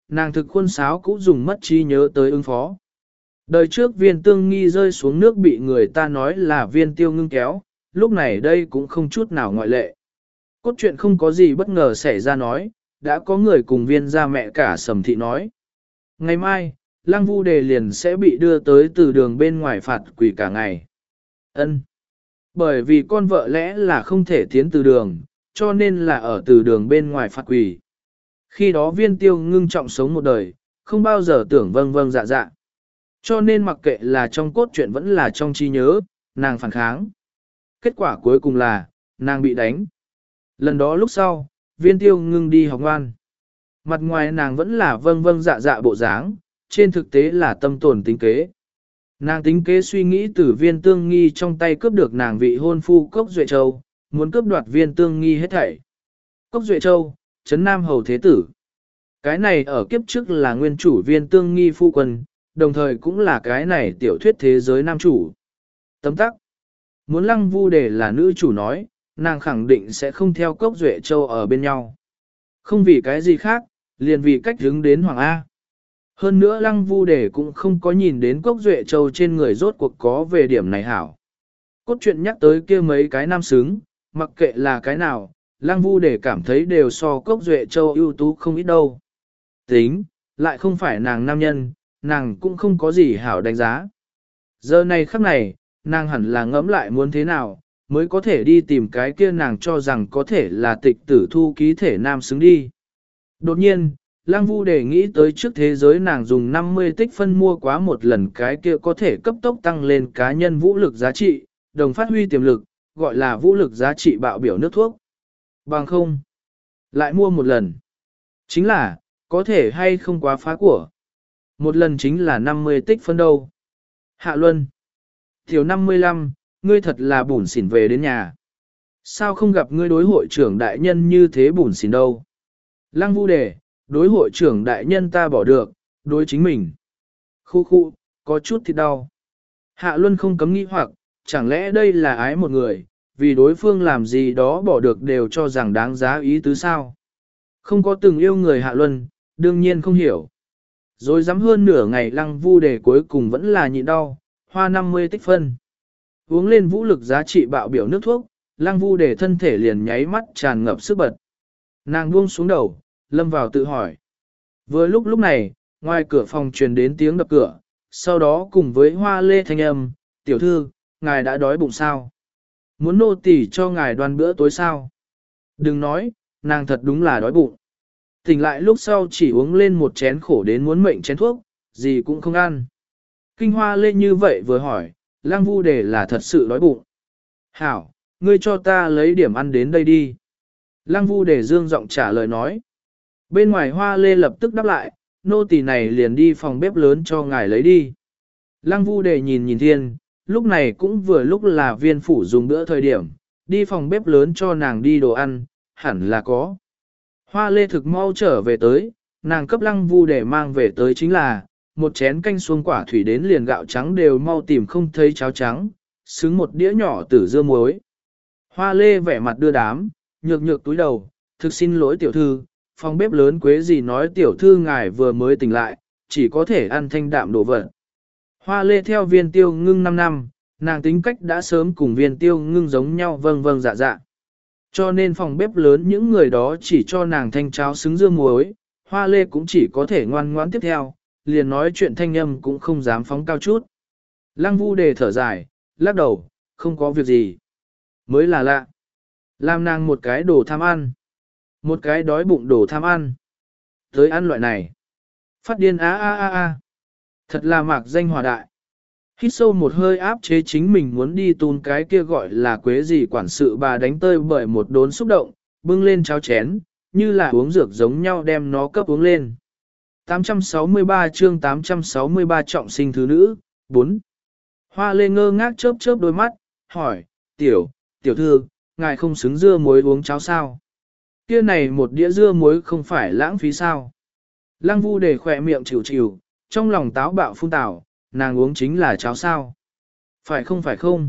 nàng thực khuôn sáo cũng dùng mất trí nhớ tới ứng phó. Đời trước viên tương nghi rơi xuống nước bị người ta nói là viên tiêu ngưng kéo, lúc này đây cũng không chút nào ngoại lệ. Cốt truyện không có gì bất ngờ xảy ra nói, đã có người cùng viên gia mẹ cả Sầm Thị nói. Ngày mai, Lăng Vu Đề liền sẽ bị đưa tới từ đường bên ngoài phạt quỷ cả ngày. Ân, bởi vì con vợ lẽ là không thể tiến từ đường, cho nên là ở từ đường bên ngoài phạt quỷ. Khi đó viên tiêu ngưng trọng sống một đời, không bao giờ tưởng vâng vâng dạ dạ. Cho nên mặc kệ là trong cốt truyện vẫn là trong trí nhớ, nàng phản kháng. Kết quả cuối cùng là, nàng bị đánh. Lần đó lúc sau, viên tiêu ngưng đi học ngoan. Mặt ngoài nàng vẫn là vâng vâng dạ dạ bộ dáng, trên thực tế là tâm tồn tính kế. Nàng tính kế suy nghĩ từ viên tương nghi trong tay cướp được nàng vị hôn phu Cốc Duệ Châu, muốn cướp đoạt viên tương nghi hết thảy. Cốc Duệ Châu, Trấn Nam Hầu Thế Tử. Cái này ở kiếp trước là nguyên chủ viên tương nghi phu quân, đồng thời cũng là cái này tiểu thuyết thế giới nam chủ. Tấm tắc. Muốn Lăng Vu Đề là nữ chủ nói, nàng khẳng định sẽ không theo Cốc Duệ Châu ở bên nhau. Không vì cái gì khác, liền vì cách hướng đến Hoàng A. Hơn nữa Lăng Vu Đề cũng không có nhìn đến Cốc Duệ Châu trên người rốt cuộc có về điểm này hảo. Cốt truyện nhắc tới kia mấy cái nam xứng, mặc kệ là cái nào, Lăng Vu Đề cảm thấy đều so Cốc Duệ Châu ưu tú không ít đâu. Tính, lại không phải nàng nam nhân, nàng cũng không có gì hảo đánh giá. Giờ này khắc này, nàng hẳn là ngẫm lại muốn thế nào, mới có thể đi tìm cái kia nàng cho rằng có thể là tịch tử thu ký thể nam xứng đi. Đột nhiên, Lăng Vu Đề nghĩ tới trước thế giới nàng dùng năm mươi tích phân mua quá một lần cái kia có thể cấp tốc tăng lên cá nhân vũ lực giá trị, đồng phát huy tiềm lực, gọi là vũ lực giá trị bạo biểu nước thuốc. Bằng không, lại mua một lần. Chính là, có thể hay không quá phá của. Một lần chính là năm mươi tích phân đâu. Hạ Luân. Thiếu năm mươi lăm, ngươi thật là bủn xỉn về đến nhà. Sao không gặp ngươi đối hội trưởng đại nhân như thế bủn xỉn đâu. Lăng Vu Đề, đối hội trưởng đại nhân ta bỏ được, đối chính mình. Khu khu, có chút thì đau. Hạ Luân không cấm nghĩ hoặc, chẳng lẽ đây là ái một người, vì đối phương làm gì đó bỏ được đều cho rằng đáng giá ý tứ sao. Không có từng yêu người Hạ Luân, đương nhiên không hiểu. Rồi dám hơn nửa ngày Lăng Vu Đề cuối cùng vẫn là nhịn đau, hoa năm mươi tích phân. Uống lên vũ lực giá trị bạo biểu nước thuốc, Lăng Vu Đề thân thể liền nháy mắt tràn ngập sức bật. Nàng buông xuống đầu, lâm vào tự hỏi. Vừa lúc lúc này, ngoài cửa phòng truyền đến tiếng đập cửa, sau đó cùng với hoa lê thanh âm, tiểu thư, ngài đã đói bụng sao? Muốn nô tỳ cho ngài đoan bữa tối sao? Đừng nói, nàng thật đúng là đói bụng. Tỉnh lại lúc sau chỉ uống lên một chén khổ đến muốn mệnh chén thuốc, gì cũng không ăn. Kinh hoa lê như vậy vừa hỏi, Lăng Vu Đề là thật sự đói bụng. Hảo, ngươi cho ta lấy điểm ăn đến đây đi. Lăng Vu Đề dương giọng trả lời nói. Bên ngoài hoa lê lập tức đáp lại, nô tỳ này liền đi phòng bếp lớn cho ngài lấy đi. Lăng Vu Đề nhìn nhìn thiên, lúc này cũng vừa lúc là viên phủ dùng bữa thời điểm, đi phòng bếp lớn cho nàng đi đồ ăn, hẳn là có. Hoa lê thực mau trở về tới, nàng cấp Lăng Vu Đề mang về tới chính là, một chén canh xuông quả thủy đến liền gạo trắng đều mau tìm không thấy cháo trắng, xứng một đĩa nhỏ tử dưa muối. Hoa lê vẻ mặt đưa đám, nhược nhược túi đầu, thực xin lỗi tiểu thư, phòng bếp lớn quế gì nói tiểu thư ngài vừa mới tỉnh lại, chỉ có thể ăn thanh đạm đồ vật. Hoa lê theo viên tiêu ngưng năm năm, nàng tính cách đã sớm cùng viên tiêu ngưng giống nhau vâng vâng dạ dạ. Cho nên phòng bếp lớn những người đó chỉ cho nàng thanh cháo xứng dưa muối, hoa lê cũng chỉ có thể ngoan ngoãn tiếp theo, liền nói chuyện thanh âm cũng không dám phóng cao chút. Lăng Vu Đề thở dài, lắc đầu, không có việc gì. Mới là lạ. Làm nàng một cái đồ tham ăn. Một cái đói bụng đồ tham ăn. Tới ăn loại này. Phát điên á á á á. Thật là mạc danh hòa đại. Hít sâu một hơi áp chế chính mình muốn đi tún cái kia gọi là quế gì quản sự bà đánh tơi bởi một đốn xúc động, bưng lên cháo chén, như là uống dược giống nhau đem nó cấp uống lên. tám trăm sáu mươi ba chương tám trăm sáu mươi ba trọng sinh thứ nữ, bốn. Hoa lê ngơ ngác chớp chớp đôi mắt, hỏi, tiểu, tiểu thư, ngài không xứng dưa muối uống cháo sao? Kia này một đĩa dưa muối không phải lãng phí sao? Lăng Vu Đề khỏe miệng chịu chịu, trong lòng táo bạo phun tảo, nàng uống chính là cháo sao? Phải không phải không?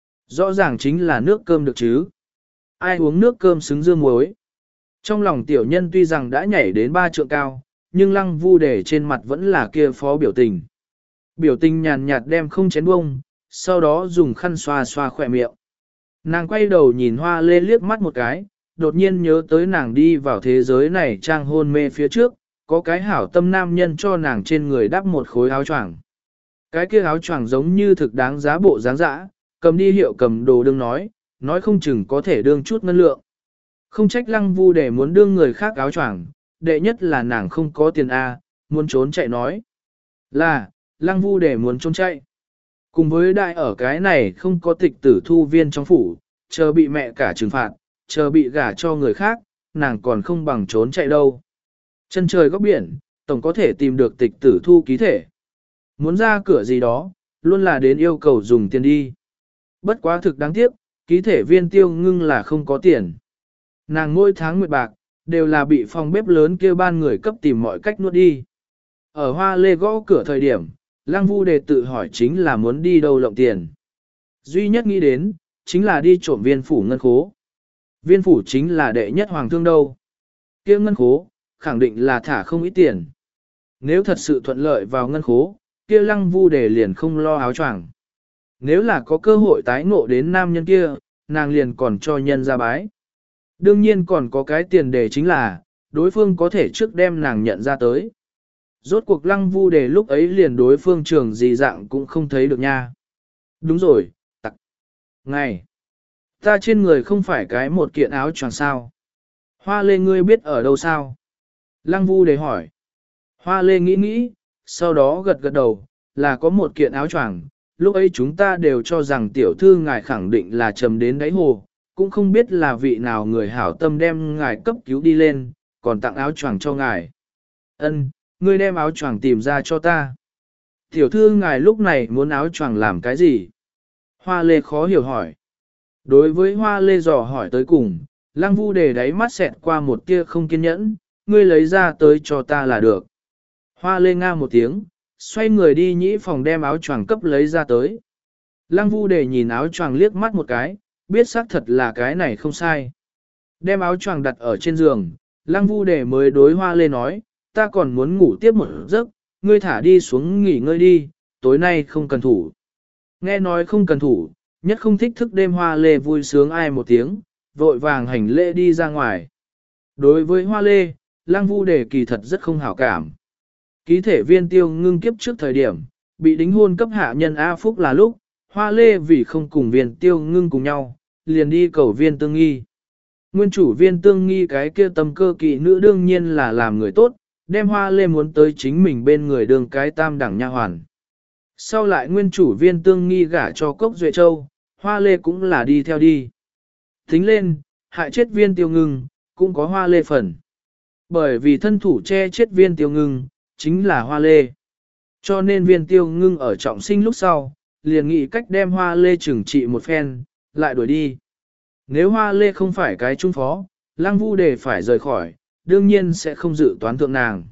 Rõ ràng chính là nước cơm được chứ? Ai uống nước cơm xứng dưa muối? Trong lòng tiểu nhân tuy rằng đã nhảy đến ba trượng cao, nhưng lăng vu để trên mặt vẫn là kia phó biểu tình. Biểu tình nhàn nhạt đem không chén bông, sau đó dùng khăn xoa xoa khỏe miệng. Nàng quay đầu nhìn Hoa Lê liếc mắt một cái, đột nhiên nhớ tới nàng đi vào thế giới này trang hôn mê phía trước, có cái hảo tâm nam nhân cho nàng trên người đắp một khối áo choàng. Cái kia áo choàng giống như thực đáng giá bộ dáng dã, cầm đi hiệu cầm đồ đương nói, nói không chừng có thể đương chút ngân lượng. Không trách lăng vu để muốn đương người khác áo choàng, đệ nhất là nàng không có tiền A, muốn trốn chạy nói. Là, lăng vu để muốn trốn chạy. Cùng với đại ở cái này không có tịch tử thu viên trong phủ, chờ bị mẹ cả trừng phạt, chờ bị gả cho người khác, nàng còn không bằng trốn chạy đâu. Chân trời góc biển, tổng có thể tìm được tịch tử thu ký thể. Muốn ra cửa gì đó, luôn là đến yêu cầu dùng tiền đi. Bất quá thực đáng tiếc, ký thể viên tiêu ngưng là không có tiền. Nàng mỗi tháng nguyệt bạc, đều là bị phòng bếp lớn kêu ban người cấp tìm mọi cách nuốt đi. Ở Hoa Lê gõ cửa thời điểm, Lăng Vu Đề tự hỏi chính là muốn đi đâu lộng tiền. Duy nhất nghĩ đến, chính là đi trộm viên phủ ngân khố. Viên phủ chính là đệ nhất hoàng thương đâu. Kia ngân khố, khẳng định là thả không ít tiền. Nếu thật sự thuận lợi vào ngân khố, kia Lăng Vu Đề liền không lo áo choàng. Nếu là có cơ hội tái ngộ đến nam nhân kia, nàng liền còn cho nhân ra bái. Đương nhiên còn có cái tiền đề chính là, đối phương có thể trước đem nàng nhận ra tới. Rốt cuộc Lăng Vu Đề lúc ấy liền đối phương trường gì dạng cũng không thấy được nha. Đúng rồi, tặc. Ngày. Ta trên người không phải cái một kiện áo choàng sao. Hoa Lê ngươi biết ở đâu sao? Lăng Vu Đề hỏi. Hoa Lê nghĩ nghĩ, sau đó gật gật đầu, là có một kiện áo choàng. Lúc ấy chúng ta đều cho rằng tiểu thư ngài khẳng định là trầm đến đáy hồ, cũng không biết là vị nào người hảo tâm đem ngài cấp cứu đi lên, còn tặng áo choàng cho ngài. Ân, ngươi đem áo choàng tìm ra cho ta. Tiểu thư ngài lúc này muốn áo choàng làm cái gì? Hoa Lê khó hiểu hỏi. Đối với Hoa Lê dò hỏi tới cùng, Lăng Vu Đề đáy mắt xẹt qua một tia không kiên nhẫn, ngươi lấy ra tới cho ta là được. Hoa Lê nga một tiếng, xoay người đi nhĩ phòng đem áo choàng cấp lấy ra tới. Lăng Vu Đề nhìn áo choàng liếc mắt một cái, biết xác thật là cái này không sai. Đem áo choàng đặt ở trên giường, Lăng Vu Đề mới đối Hoa Lê nói, ta còn muốn ngủ tiếp một giấc, ngươi thả đi xuống nghỉ ngơi đi, tối nay không cần thủ. Nghe nói không cần thủ, nhất không thích thức đêm Hoa Lê vui sướng ai một tiếng, vội vàng hành lễ đi ra ngoài. Đối với Hoa Lê, Lăng Vu Đề kỳ thật rất không hảo cảm. Ký thể viên tiêu ngưng kiếp trước thời điểm, bị đính hôn cấp hạ nhân A Phúc là lúc, Hoa Lê vì không cùng viên tiêu ngưng cùng nhau, liền đi cầu viên tương nghi. Nguyên chủ viên tương nghi cái kia tâm cơ kỵ nữ đương nhiên là làm người tốt, đem Hoa Lê muốn tới chính mình bên người đường cái tam đẳng nha hoàn. Sau lại nguyên chủ viên tương nghi gả cho Cốc Duệ Châu, Hoa Lê cũng là đi theo đi. Tính lên, hại chết viên tiêu ngưng, cũng có Hoa Lê phần. Bởi vì thân thủ che chết viên tiêu ngưng, chính là Hoa Lê. Cho nên viên tiêu ngưng ở trọng sinh lúc sau, liền nghĩ cách đem Hoa Lê trừng trị một phen, lại đuổi đi. Nếu Hoa Lê không phải cái trung phó, Lăng Vu Đề phải rời khỏi, đương nhiên sẽ không dự toán thượng nàng.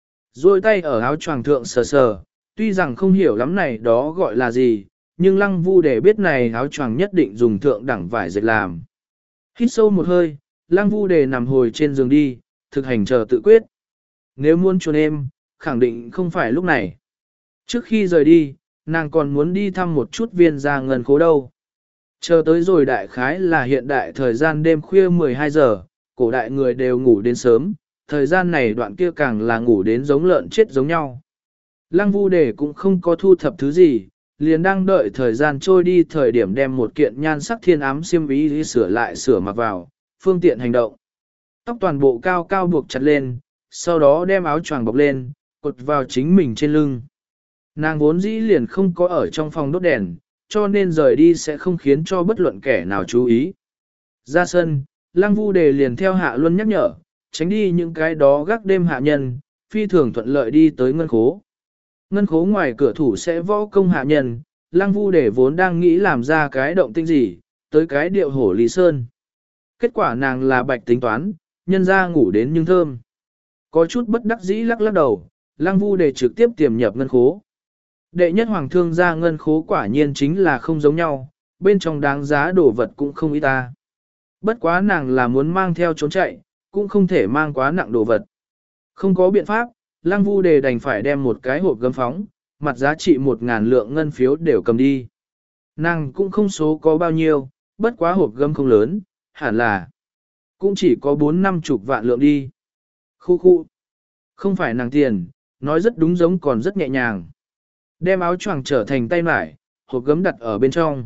Rồi tay ở áo choàng thượng sờ sờ, tuy rằng không hiểu lắm này đó gọi là gì, nhưng Lăng Vu Đề biết này áo choàng nhất định dùng thượng đẳng vải dệt làm. Hít sâu một hơi, Lăng Vu Đề nằm hồi trên giường đi, thực hành chờ tự quyết. Nếu muốn chuồn em, khẳng định không phải lúc này. Trước khi rời đi, nàng còn muốn đi thăm một chút viên gia ngân khố đâu. Chờ tới rồi đại khái là hiện đại thời gian đêm khuya mười hai giờ, cổ đại người đều ngủ đến sớm, thời gian này đoạn kia càng là ngủ đến giống lợn chết giống nhau. Lăng Vu Đề cũng không có thu thập thứ gì, liền đang đợi thời gian trôi đi thời điểm đem một kiện nhan sắc thiên ám xiêm y đi sửa lại sửa mặc vào, phương tiện hành động. Tóc toàn bộ cao cao buộc chặt lên, sau đó đem áo choàng bọc lên, cột vào chính mình trên lưng. Nàng vốn dĩ liền không có ở trong phòng đốt đèn, cho nên rời đi sẽ không khiến cho bất luận kẻ nào chú ý. Ra sân, Lăng Vu Đề liền theo Hạ Luân nhắc nhở, tránh đi những cái đó gác đêm hạ nhân, phi thường thuận lợi đi tới ngân khố. Ngân khố ngoài cửa thủ sẽ võ công hạ nhân, Lăng Vu Đề vốn đang nghĩ làm ra cái động tĩnh gì, tới cái điệu hổ Lý Sơn. Kết quả nàng là bạch tính toán, nhân ra ngủ đến nhưng thơm. Có chút bất đắc dĩ lắc lắc đầu, Lăng Vu Đề trực tiếp tiềm nhập ngân khố. Đệ nhất hoàng thương gia ngân khố quả nhiên chính là không giống nhau, bên trong đáng giá đồ vật cũng không ít ta. Bất quá nàng là muốn mang theo trốn chạy, cũng không thể mang quá nặng đồ vật. Không có biện pháp, Lăng Vu Đề đành phải đem một cái hộp gấm phóng, mặt giá trị một ngàn lượng ngân phiếu đều cầm đi. Nàng cũng không số có bao nhiêu, bất quá hộp gấm không lớn, hẳn là cũng chỉ có bốn năm chục vạn lượng đi. Khu khu, không phải nàng tiền, nói rất đúng giống còn rất nhẹ nhàng. Đem áo choàng trở thành tay mải, hộp gấm đặt ở bên trong.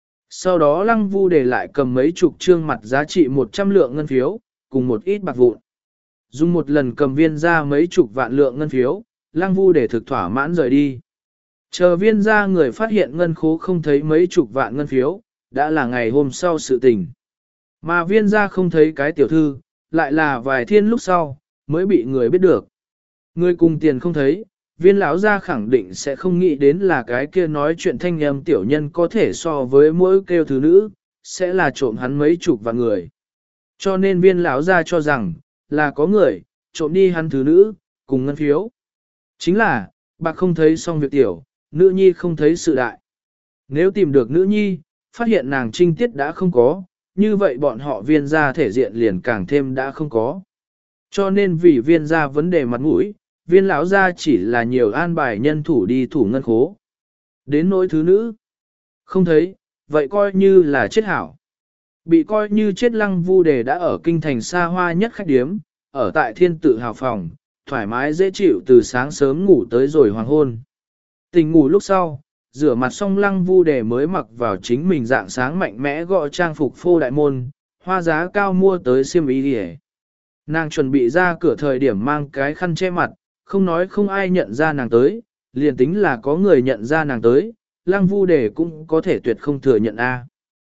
Sau đó Lăng Vu Đề lại cầm mấy chục trương mặt giá trị một trăm lượng ngân phiếu, cùng một ít bạc vụn. Dùng một lần cầm viên ra mấy chục vạn lượng ngân phiếu, Lăng Vu Đề thực thỏa mãn rời đi. Chờ viên ra người phát hiện ngân khố không thấy mấy chục vạn ngân phiếu, đã là ngày hôm sau sự tình. Mà viên ra không thấy cái tiểu thư, lại là vài thiên lúc sau, mới bị người biết được. Người cùng tiền không thấy, viên lão gia khẳng định sẽ không nghĩ đến là cái kia nói chuyện thanh âm tiểu nhân có thể so với mỗi kêu thứ nữ, sẽ là trộm hắn mấy chục vạn người. Cho nên viên lão gia cho rằng, là có người, trộm đi hắn thứ nữ, cùng ngân phiếu. Chính là, bạc không thấy xong việc tiểu, nữ nhi không thấy sự đại. Nếu tìm được nữ nhi, phát hiện nàng trinh tiết đã không có, như vậy bọn họ viên gia thể diện liền càng thêm đã không có. Cho nên vì viên gia vấn đề mặt mũi, viên lão gia chỉ là nhiều an bài nhân thủ đi thủ ngân khố. Đến nỗi thứ nữ, không thấy, vậy coi như là chết hảo. Bị coi như chết Lăng Vu Đề đã ở kinh thành xa hoa nhất khách điếm, ở tại thiên tự hào phòng, thoải mái dễ chịu từ sáng sớm ngủ tới rồi hoàng hôn. Tỉnh ngủ lúc sau, rửa mặt xong Lăng Vu Đề mới mặc vào chính mình dạng sáng mạnh mẽ gọi trang phục phô đại môn, hoa giá cao mua tới xiêm y đi. Nàng chuẩn bị ra cửa thời điểm mang cái khăn che mặt, không nói không ai nhận ra nàng tới, liền tính là có người nhận ra nàng tới, Lăng Vu Đề cũng có thể tuyệt không thừa nhận a.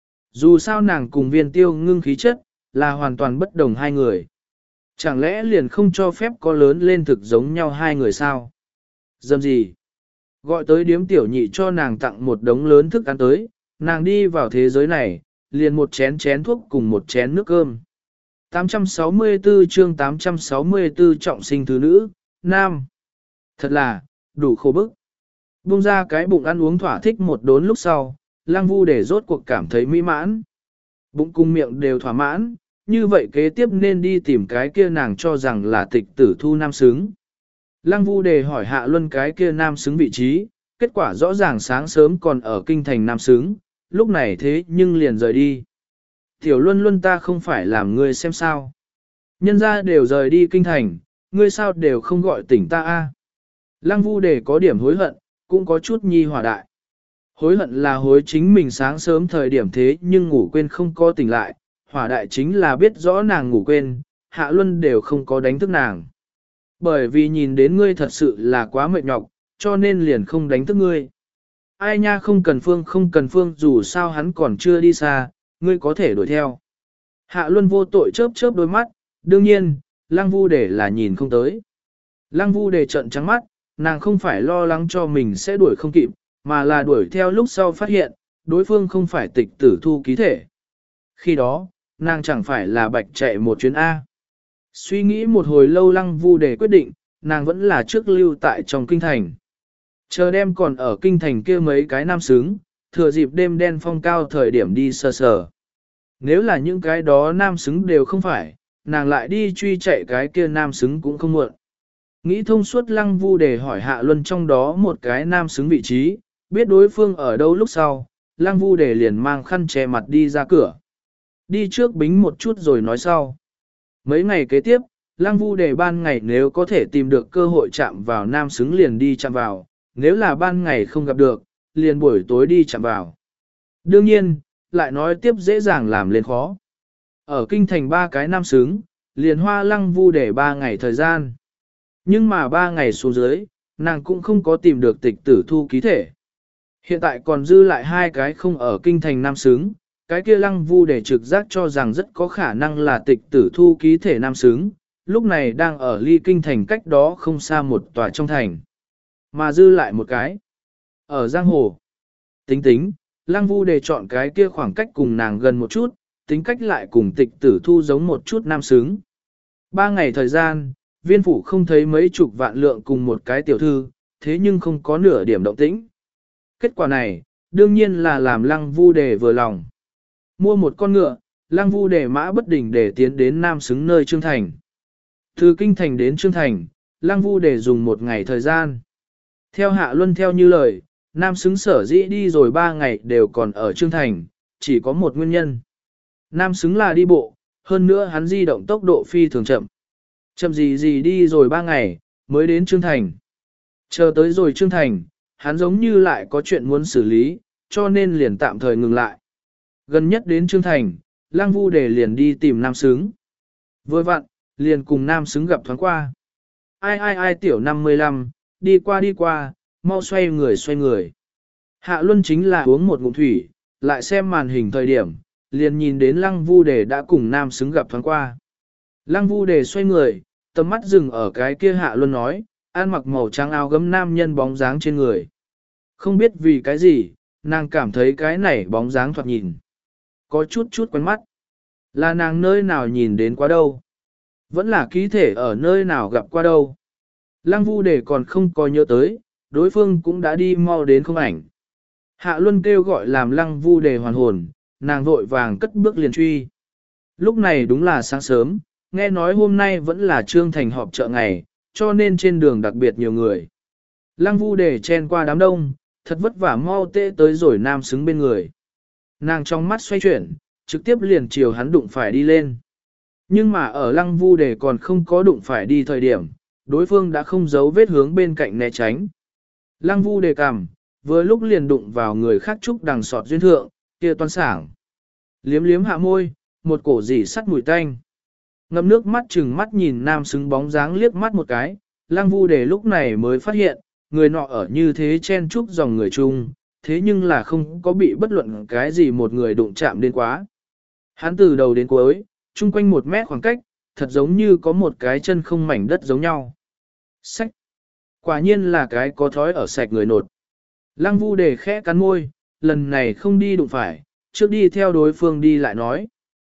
Dù sao nàng cùng Viên Tiêu Ngưng khí chất, là hoàn toàn bất đồng hai người. Chẳng lẽ liền không cho phép có lớn lên thực giống nhau hai người sao? Dâm gì? Gọi tới điếm tiểu nhị cho nàng tặng một đống lớn thức ăn tới, nàng đi vào thế giới này, liền một chén chén thuốc cùng một chén nước cơm. tám trăm sáu mươi tư chương tám trăm sáu mươi tư trọng sinh thứ nữ, nam. Thật là, đủ khổ bức. Buông ra cái bụng ăn uống thỏa thích một đốn lúc sau, Lăng Vu Đề rốt cuộc cảm thấy mỹ mãn. Bụng cung miệng đều thỏa mãn, như vậy kế tiếp nên đi tìm cái kia nàng cho rằng là tịch tử thu nam xứng. Lăng Vu Đề hỏi Hạ Luân cái kia nam xứng vị trí, kết quả rõ ràng sáng sớm còn ở kinh thành nam xứng, lúc này thế nhưng liền rời đi. Tiểu Luân Luân ta không phải làm ngươi xem sao. Nhân ra đều rời đi kinh thành, ngươi sao đều không gọi tỉnh ta a? Lăng Vu Đề có điểm hối hận, cũng có chút nhi hỏa đại. Hối hận là hối chính mình sáng sớm thời điểm thế nhưng ngủ quên không có tỉnh lại, hỏa đại chính là biết rõ nàng ngủ quên, Hạ Luân đều không có đánh thức nàng. Bởi vì nhìn đến ngươi thật sự là quá mệt nhọc, cho nên liền không đánh thức ngươi. Ai nha không cần phương không cần phương dù sao hắn còn chưa đi xa, ngươi có thể đuổi theo. Hạ Luân vô tội chớp chớp đôi mắt, đương nhiên, Lăng Vu Đề là nhìn không tới. Lăng Vu Đề trợn trắng mắt, nàng không phải lo lắng cho mình sẽ đuổi không kịp, mà là đuổi theo lúc sau phát hiện, đối phương không phải tịch tử thu ký thể. Khi đó, nàng chẳng phải là bạch chạy một chuyến A. Suy nghĩ một hồi lâu Lăng Vu Đề quyết định, nàng vẫn là trước lưu tại trong kinh thành. Chờ đêm còn ở kinh thành kia mấy cái nam xứng, thừa dịp đêm đen phong cao thời điểm đi sờ sờ. Nếu là những cái đó nam xứng đều không phải, nàng lại đi truy chạy cái kia nam xứng cũng không muộn. Nghĩ thông suốt Lăng Vu Đề hỏi Hạ Luân trong đó một cái nam xứng vị trí, biết đối phương ở đâu lúc sau, Lăng Vu Đề liền mang khăn che mặt đi ra cửa. Đi trước bính một chút rồi nói sau. Mấy ngày kế tiếp, Lăng Vu Đề ban ngày nếu có thể tìm được cơ hội chạm vào nam xứng liền đi chạm vào, nếu là ban ngày không gặp được, liền buổi tối đi chạm vào. Đương nhiên, lại nói tiếp dễ dàng làm lên khó. Ở kinh thành ba cái nam xứng, liền hoa Lăng Vu Đề ba ngày thời gian. Nhưng mà ba ngày xuống dưới, nàng cũng không có tìm được tịch tử thu ký thể. Hiện tại còn dư lại hai cái không ở kinh thành nam xứng, cái kia Lăng Vu Đề trực giác cho rằng rất có khả năng là tịch tử thu ký thể nam xứng, lúc này đang ở ly kinh thành cách đó không xa một tòa trong thành. Mà dư lại một cái. Ở Giang Hồ. Tính tính, Lăng Vu Đề chọn cái kia khoảng cách cùng nàng gần một chút, tính cách lại cùng tịch tử thu giống một chút nam xứng. Ba ngày thời gian, viên phủ không thấy mấy chục vạn lượng cùng một cái tiểu thư, thế nhưng không có nửa điểm động tĩnh. Kết quả này, đương nhiên là làm Lăng Vu Đề vừa lòng. Mua một con ngựa, Lăng Vu Đề mã bất đình để tiến đến nam xứng nơi Trương Thành. Từ kinh thành đến Trương Thành, Lăng Vu để dùng một ngày thời gian. Theo Hạ Luân theo như lời, Nam xứng sở dĩ đi rồi ba ngày đều còn ở Trương Thành, chỉ có một nguyên nhân. Nam xứng là đi bộ, hơn nữa hắn di động tốc độ phi thường chậm. Chậm gì gì đi rồi ba ngày, mới đến Trương Thành. Chờ tới rồi Trương Thành, hắn giống như lại có chuyện muốn xử lý, cho nên liền tạm thời ngừng lại. Gần nhất đến Trương Thành, Lăng Vu để liền đi tìm Nam xứng. Vừa vặn, liền cùng Nam xứng gặp thoáng qua. Ai ai ai tiểu năm mươi lăm, đi qua đi qua, mau xoay người xoay người. Hạ Luân chính là uống một ngụm thủy, lại xem màn hình thời điểm, liền nhìn đến Lăng Vu Đề đã cùng Nam xứng gặp thoáng qua. Lăng Vu Đề xoay người, tầm mắt dừng ở cái kia Hạ Luân nói, ăn mặc màu trắng áo gấm nam nhân bóng dáng trên người. Không biết vì cái gì, nàng cảm thấy cái này bóng dáng thoạt nhìn. Có chút chút quen mắt. Là nàng nơi nào nhìn đến quá đâu. Vẫn là ký thể ở nơi nào gặp qua đâu. Lăng Vu Đề còn không có nhớ tới, đối phương cũng đã đi mau đến không ảnh. Hạ Luân kêu gọi làm Lăng Vu Đề hoàn hồn, nàng vội vàng cất bước liền truy. Lúc này đúng là sáng sớm, nghe nói hôm nay vẫn là Trương Thành họp chợ ngày, cho nên trên đường đặc biệt nhiều người. Lăng Vu Đề chen qua đám đông, thật vất vả mau tê tới rồi Nam xứng bên người. Nàng trong mắt xoay chuyển, trực tiếp liền chiều hắn đụng phải đi lên. Nhưng mà ở Lăng Vu Đề còn không có đụng phải đi thời điểm, đối phương đã không giấu vết hướng bên cạnh né tránh. Lăng Vu Đề cằm, vừa lúc liền đụng vào người khác trúc đằng sọt duyên thượng, kia toan sảng. Liếm liếm hạ môi, một cổ dỉ sắt mùi tanh. Ngậm nước mắt chừng mắt nhìn Nam xứng bóng dáng liếc mắt một cái, Lăng Vu Đề lúc này mới phát hiện, người nọ ở như thế chen trúc dòng người chung, thế nhưng là không có bị bất luận cái gì một người đụng chạm đến quá. Hắn từ đầu đến cuối, chung quanh một mét khoảng cách, thật giống như có một cái chân không mảnh đất giống nhau. Sách! Quả nhiên là cái có thói ở sạch người nột. Lăng Vu Đề khẽ cắn môi, lần này không đi đụng phải, trước đi theo đối phương đi lại nói.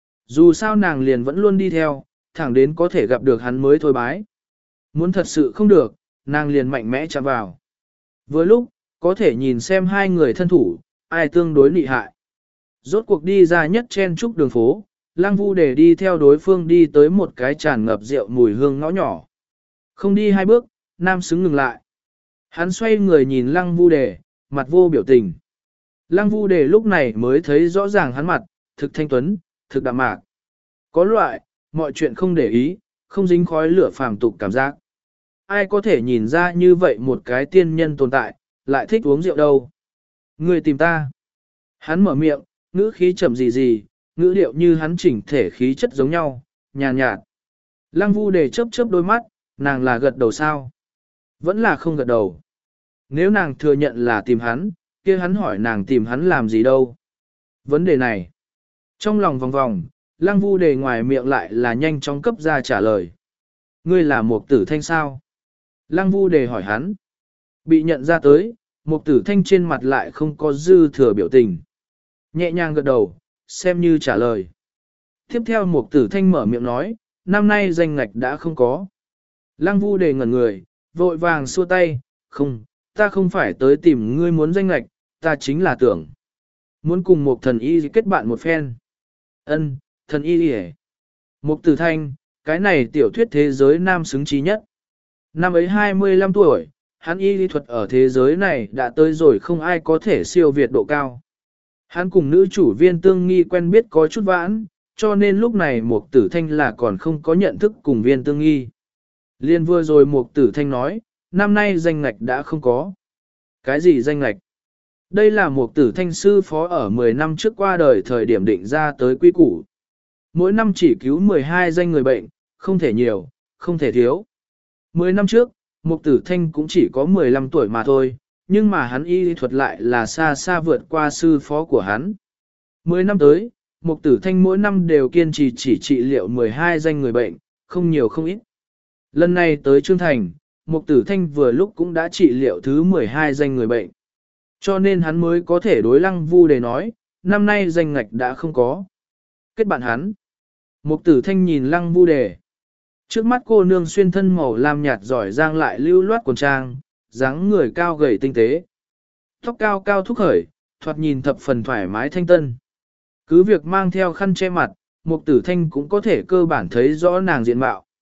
Dù sao nàng liền vẫn luôn đi theo, thẳng đến có thể gặp được hắn mới thôi bái. Muốn thật sự không được, nàng liền mạnh mẽ chạm vào. Vừa lúc, có thể nhìn xem hai người thân thủ, ai tương đối nị hại. Rốt cuộc đi ra nhất chen trúc đường phố, Lăng Vu Đề đi theo đối phương đi tới một cái tràn ngập rượu mùi hương ngõ nhỏ. Không đi hai bước, Nam xứng ngừng lại. Hắn xoay người nhìn Lăng Vu Đề, mặt vô biểu tình. Lăng Vu Đề lúc này mới thấy rõ ràng hắn mặt, thực thanh tuấn, thực đạm mạc. Có loại, mọi chuyện không để ý, không dính khói lửa phàm tục cảm giác. Ai có thể nhìn ra như vậy một cái tiên nhân tồn tại, lại thích uống rượu đâu. Người tìm ta. Hắn mở miệng, ngữ khí chậm gì gì, ngữ điệu như hắn chỉnh thể khí chất giống nhau, nhàn nhạt, nhạt. Lăng Vu Đề chớp chớp đôi mắt, nàng là gật đầu sao? Vẫn là không gật đầu. Nếu nàng thừa nhận là tìm hắn, kia hắn hỏi nàng tìm hắn làm gì đâu. Vấn đề này. Trong lòng vòng vòng, Lăng Vu Đề ngoài miệng lại là nhanh chóng cấp ra trả lời. Ngươi là Mục Tử Thanh sao? Lăng Vu Đề hỏi hắn. Bị nhận ra tới, Mục Tử Thanh trên mặt lại không có dư thừa biểu tình. Nhẹ nhàng gật đầu, xem như trả lời. Tiếp theo Mục Tử Thanh mở miệng nói, năm nay danh ngạch đã không có. Lăng Vu Đề ngẩn người, vội vàng xua tay, không, ta không phải tới tìm ngươi muốn danh ngạch, ta chính là tưởng. Muốn cùng một thần y kết bạn một phen. Ân, thần y hề. Mục Tử Thanh, cái này tiểu thuyết thế giới nam xứng trí nhất. Năm ấy hai mươi lăm tuổi, hắn y lý thuật ở thế giới này đã tới rồi không ai có thể siêu việt độ cao. Hắn cùng nữ chủ viên tương nghi quen biết có chút vãn, cho nên lúc này Mục Tử Thanh là còn không có nhận thức cùng viên tương nghi. Liên vừa rồi Mục Tử Thanh nói, năm nay danh ngạch đã không có. Cái gì danh ngạch? Đây là Mục Tử Thanh sư phó ở mười năm trước qua đời thời điểm định ra tới quy củ. Mỗi năm chỉ cứu mười hai danh người bệnh, không thể nhiều, không thể thiếu. mười năm trước, Mục Tử Thanh cũng chỉ có mười lăm tuổi mà thôi, nhưng mà hắn y lý thuật lại là xa xa vượt qua sư phó của hắn. mười năm tới, Mục Tử Thanh mỗi năm đều kiên trì chỉ trị liệu mười hai danh người bệnh, không nhiều không ít. Lần này tới Trương Thành, Mục Tử Thanh vừa lúc cũng đã trị liệu thứ mười hai danh người bệnh. Cho nên hắn mới có thể đối Lăng Vu Đề nói, năm nay danh ngạch đã không có. Kết bạn hắn. Mục Tử Thanh nhìn Lăng Vu Đề. Trước mắt cô nương xuyên thân màu lam nhạt giỏi giang lại lưu loát quần trang, dáng người cao gầy tinh tế. Tóc cao cao thúc khởi, thoạt nhìn thập phần thoải mái thanh tân. Cứ việc mang theo khăn che mặt, Mục Tử Thanh cũng có thể cơ bản thấy rõ nàng diện mạo.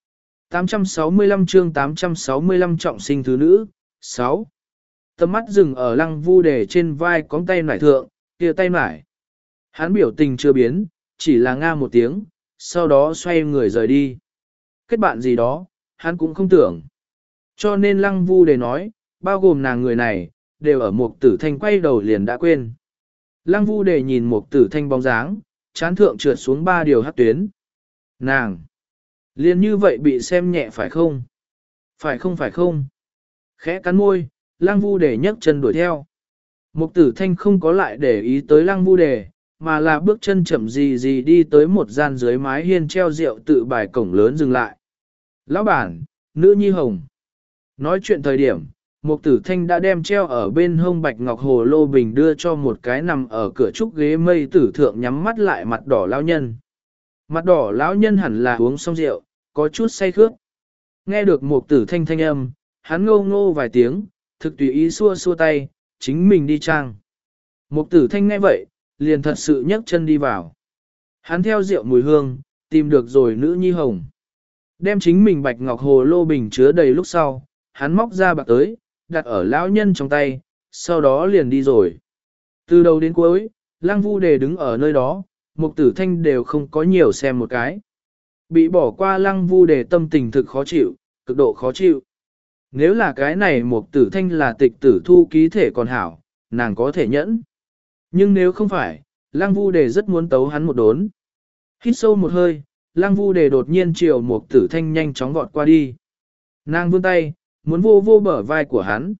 tám trăm sáu mươi lăm chương tám trăm sáu mươi lăm trọng sinh thứ nữ, sáu. Tầm mắt dừng ở lăng vu đề trên vai cóng tay nải thượng, kia tay nải. Hắn biểu tình chưa biến, chỉ là nga một tiếng, sau đó xoay người rời đi. Kết bạn gì đó, hắn cũng không tưởng. Cho nên lăng vu đề nói, bao gồm nàng người này, đều ở Mục Tử Thanh quay đầu liền đã quên. Lăng vu đề nhìn Mục Tử Thanh bóng dáng, chán thượng trượt xuống ba điều hắc tuyến. Nàng! Liền như vậy bị xem nhẹ phải không? Phải không phải không? Khẽ cắn môi, lăng vu đề nhấc chân đuổi theo. Mục Tử Thanh không có lại để ý tới lăng vu đề, mà là bước chân chậm gì gì đi tới một gian dưới mái hiên treo rượu tự bài cổng lớn dừng lại. Lão bản, nữ nhi hồng. Nói chuyện thời điểm, Mục Tử Thanh đã đem treo ở bên hông bạch ngọc hồ lô bình đưa cho một cái nằm ở cửa trúc ghế mây tử thượng nhắm mắt lại mặt đỏ lão nhân. Mặt đỏ lão nhân hẳn là uống xong rượu, có chút say khướt. Nghe được Mục Tử Thanh thanh âm, hắn ngô ngô vài tiếng, thực tùy ý xua xua tay, chính mình đi trang. Mục Tử Thanh nghe vậy, liền thật sự nhấc chân đi vào. Hắn theo rượu mùi hương, tìm được rồi nữ nhi hồng. Đem chính mình bạch ngọc hồ lô bình chứa đầy lúc sau, hắn móc ra bạc tới, đặt ở lão nhân trong tay, sau đó liền đi rồi. Từ đầu đến cuối, Lăng Vu Đề đứng ở nơi đó, Mục Tử Thanh đều không có nhiều xem một cái. Bị bỏ qua Lăng Vu Đề tâm tình thực khó chịu, cực độ khó chịu. Nếu là cái này Mục Tử Thanh là tịch tử thu ký thể còn hảo, nàng có thể nhẫn. Nhưng nếu không phải, Lăng Vu Đề rất muốn tấu hắn một đốn. Hít sâu một hơi, Lăng Vu Đề đột nhiên chiều Mục Tử Thanh nhanh chóng vọt qua đi. Nàng vươn tay, muốn vô vô bờ vai của hắn.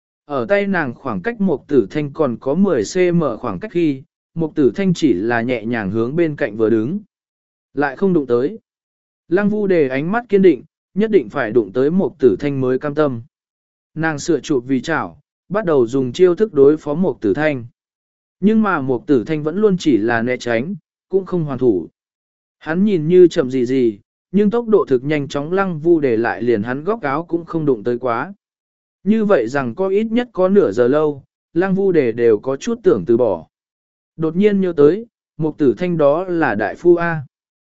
Ở tay nàng khoảng cách Mục Tử Thanh còn có mười xăng-ti-mét khoảng cách khi, Mục Tử Thanh chỉ là nhẹ nhàng hướng bên cạnh vừa đứng. Lại không đụng tới. Lăng Vu Đề ánh mắt kiên định, nhất định phải đụng tới Mục Tử Thanh mới cam tâm. Nàng sửa chụp vì chảo, bắt đầu dùng chiêu thức đối phó Mục Tử Thanh. Nhưng mà Mục Tử Thanh vẫn luôn chỉ là né tránh, cũng không hoàn thủ. Hắn nhìn như chậm gì gì, nhưng tốc độ thực nhanh chóng. Lăng Vu Đề lại liền hắn góc áo cũng không đụng tới quá. Như vậy rằng có ít nhất có nửa giờ lâu, Lăng Vu Đề đều có chút tưởng từ bỏ. Đột nhiên nhớ tới, Mục Tử Thanh đó là đại phu A.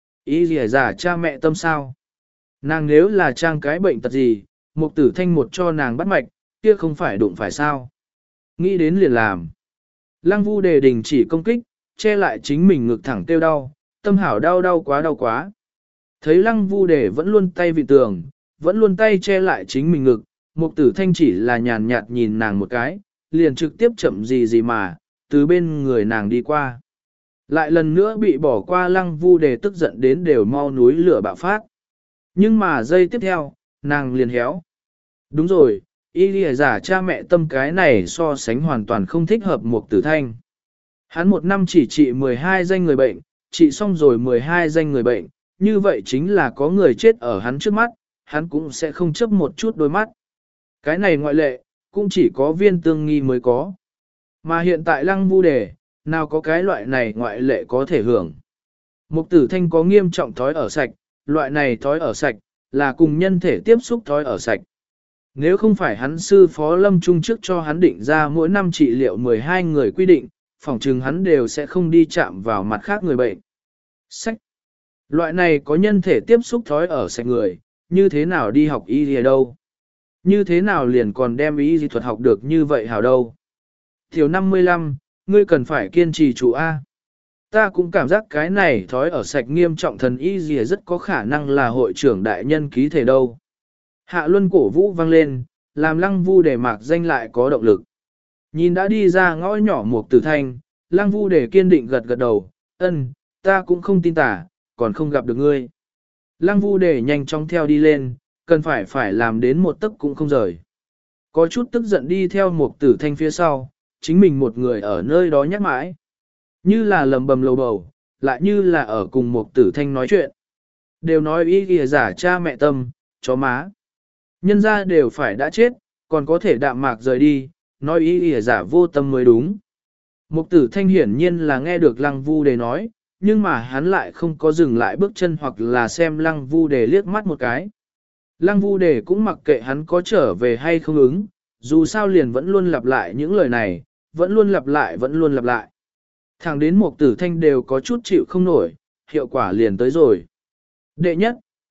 Ý gì giả cha mẹ tâm sao? Nàng nếu là trang cái bệnh tật gì, Mục Tử Thanh một cho nàng bắt mạch, kia không phải đụng phải sao? Nghĩ đến liền làm. Lăng Vu Đề đình chỉ công kích, che lại chính mình ngực thẳng tiêu đau, tâm hảo đau đau quá đau quá. Thấy Lăng Vu Đề vẫn luôn tay vị tường, vẫn luôn tay che lại chính mình ngực, Mục Tử Thanh chỉ là nhàn nhạt nhìn nàng một cái, liền trực tiếp chậm gì gì mà, từ bên người nàng đi qua. Lại lần nữa bị bỏ qua. Lăng Vu Đề tức giận đến đều mau núi lửa bạo phát. Nhưng mà giây tiếp theo, nàng liền héo. Đúng rồi, y lìa giả cha mẹ tâm cái này so sánh hoàn toàn không thích hợp Mục Tử Thanh. Hắn một năm chỉ trị mười hai danh người bệnh, trị xong rồi mười hai danh người bệnh, như vậy chính là có người chết ở hắn trước mắt, hắn cũng sẽ không chấp một chút đôi mắt. Cái này ngoại lệ, cũng chỉ có Viên Tương Nghi mới có. Mà hiện tại Lăng Vu Đề, nào có cái loại này ngoại lệ có thể hưởng. Mục Tử Thanh có nghiêm trọng thói ở sạch, loại này thói ở sạch, là cùng nhân thể tiếp xúc thói ở sạch. Nếu không phải hắn sư phó Lâm Trung trước cho hắn định ra mỗi năm trị liệu mười hai người quy định, phỏng chừng hắn đều sẽ không đi chạm vào mặt khác người bệnh. Sách. Loại này có nhân thể tiếp xúc thói ở sạch người, như thế nào đi học y gì đâu? Như thế nào liền còn đem y gì thuật học được như vậy hảo đâu? Thiếu năm mươi lăm, ngươi cần phải kiên trì chủ A. Ta cũng cảm giác cái này thói ở sạch nghiêm trọng, thần y gì rất có khả năng là hội trưởng đại nhân ký thể đâu. Hạ luân cổ vũ vang lên, làm Lăng Vu Đề mạc danh lại có động lực. Nhìn đã đi ra ngõ nhỏ Mục Tử Thanh, Lăng Vu Đề kiên định gật gật đầu, ân, ta cũng không tin tả, còn không gặp được ngươi. Lăng Vu Đề nhanh chóng theo đi lên, cần phải phải làm đến một tấc cũng không rời. Có chút tức giận đi theo Mục Tử Thanh phía sau, chính mình một người ở nơi đó nhắc mãi. Như là lầm bầm lầu bầu, lại như là ở cùng Mục Tử Thanh nói chuyện. Đều nói ý kìa giả cha mẹ tâm, chó má. Nhân ra đều phải đã chết, còn có thể đạm mạc rời đi, nói ý kìa giả vô tâm mới đúng. Mục Tử Thanh hiển nhiên là nghe được Lăng Vu Đề nói, nhưng mà hắn lại không có dừng lại bước chân hoặc là xem Lăng Vu Đề liếc mắt một cái. Lăng Vu Đề cũng mặc kệ hắn có trở về hay không ứng, dù sao liền vẫn luôn lặp lại những lời này, vẫn luôn lặp lại vẫn luôn lặp lại. Thẳng đến Mục Tử Thanh đều có chút chịu không nổi, hiệu quả liền tới rồi. Đệ nhất,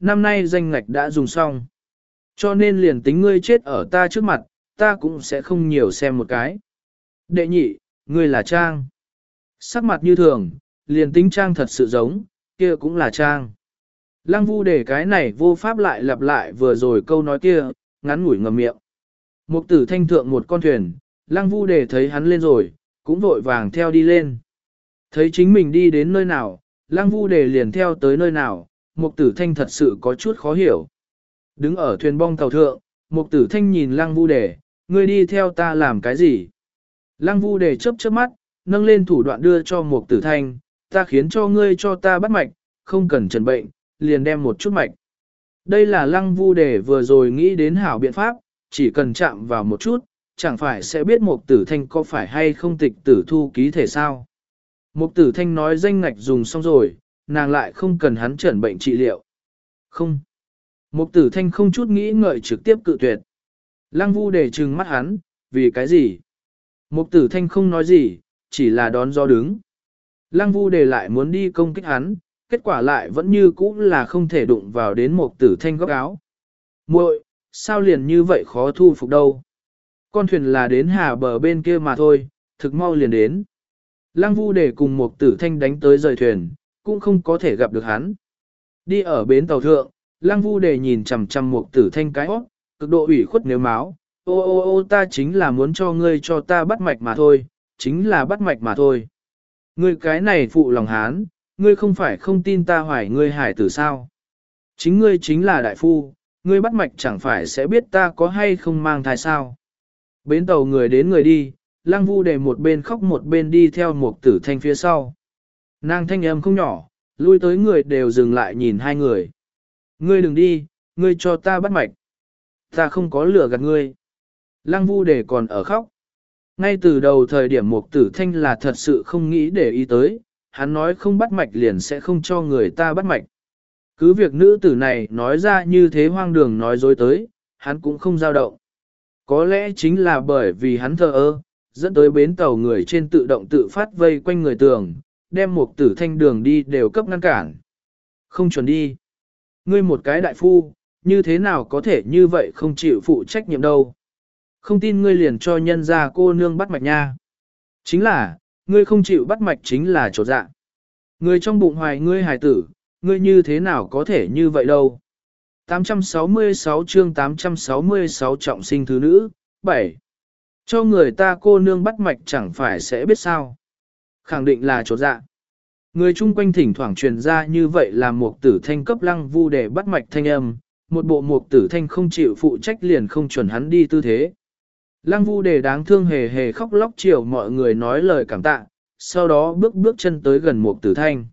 năm nay danh ngạch đã dùng xong. Cho nên liền tính ngươi chết ở ta trước mặt, ta cũng sẽ không nhiều xem một cái. Đệ nhị, ngươi là Trang. Sắc mặt như thường, liền tính Trang thật sự giống, kia cũng là Trang. Lăng Vu để cái này vô pháp lại lặp lại vừa rồi câu nói kia, ngắn ngủi ngầm miệng. Mục tử thanh thượng một con thuyền, Lăng Vu để thấy hắn lên rồi, cũng vội vàng theo đi lên. Thấy chính mình đi đến nơi nào, Lăng Vu để liền theo tới nơi nào, Mục tử thanh thật sự có chút khó hiểu. Đứng ở thuyền bong tàu thượng, Mục tử thanh nhìn Lăng Vu để, ngươi đi theo ta làm cái gì? Lăng Vu để chớp chớp mắt, nâng lên thủ đoạn đưa cho Mục tử thanh, ta khiến cho ngươi cho ta bắt mạch, không cần trần bệnh, liền đem một chút mạch. Đây là Lăng Vu để vừa rồi nghĩ đến hảo biện pháp, chỉ cần chạm vào một chút, chẳng phải sẽ biết Mục tử thanh có phải hay không tịch tử thu ký thể sao. Mục tử thanh nói danh ngạch dùng xong rồi, nàng lại không cần hắn chẩn bệnh trị liệu. Không. Mục tử thanh không chút nghĩ ngợi trực tiếp cự tuyệt. Lăng Vu để trừng mắt hắn, vì cái gì? Mục tử thanh không nói gì, chỉ là đón gió đứng. Lăng Vu để lại muốn đi công kích hắn, kết quả lại vẫn như cũ là không thể đụng vào đến Mục tử thanh góc áo. Muội, sao liền như vậy khó thu phục đâu? Con thuyền là đến hà bờ bên kia mà thôi, thực mau liền đến. Lăng Vu để cùng Mục tử thanh đánh tới rời thuyền, cũng không có thể gặp được hắn. Đi ở bến tàu thượng, Lăng Vu để nhìn chằm chằm Mục tử thanh cái hót, cực độ ủy khuất nếu máu. Ô ô ô ta chính là muốn cho ngươi cho ta bắt mạch mà thôi, chính là bắt mạch mà thôi. Ngươi cái này phụ lòng hán, ngươi không phải không tin ta hoài ngươi hải tử sao? Chính ngươi chính là đại phu, ngươi bắt mạch chẳng phải sẽ biết ta có hay không mang thai sao? Bến tàu người đến người đi, Lăng Vu để một bên khóc một bên đi theo Mục tử thanh phía sau. Nàng thanh âm không nhỏ, lui tới người đều dừng lại nhìn hai người. Ngươi đừng đi, ngươi cho ta bắt mạch. Ta không có lừa gạt ngươi. Lăng Vu để còn ở khóc. Ngay từ đầu thời điểm Mục tử thanh là thật sự không nghĩ để ý tới, hắn nói không bắt mạch liền sẽ không cho người ta bắt mạch. Cứ việc nữ tử này nói ra như thế hoang đường nói dối tới, hắn cũng không dao động. Có lẽ chính là bởi vì hắn thờ ơ, dẫn tới bến tàu người trên tự động tự phát vây quanh người tường, đem Mục tử thanh đường đi đều cấp ngăn cản. Không chuẩn đi. Ngươi một cái đại phu, như thế nào có thể như vậy không chịu phụ trách nhiệm đâu. Không tin ngươi liền cho nhân ra cô nương bắt mạch nha. Chính là, ngươi không chịu bắt mạch chính là trột dạ. Ngươi trong bụng hoài ngươi hài tử, ngươi như thế nào có thể như vậy đâu. tám trăm sáu mươi sáu chương tám trăm sáu mươi sáu trọng sinh thứ nữ, bảy. Cho người ta cô nương bắt mạch chẳng phải sẽ biết sao. Khẳng định là trột dạ. Người chung quanh thỉnh thoảng truyền ra như vậy là Mục tử thanh cấp Lăng Vu để bắt mạch thanh âm, một bộ Mục tử thanh không chịu phụ trách liền không chuẩn hắn đi tư thế. Lăng Vu để đáng thương hề hề khóc lóc chiều mọi người nói lời cảm tạ, sau đó bước bước chân tới gần Mục tử thanh.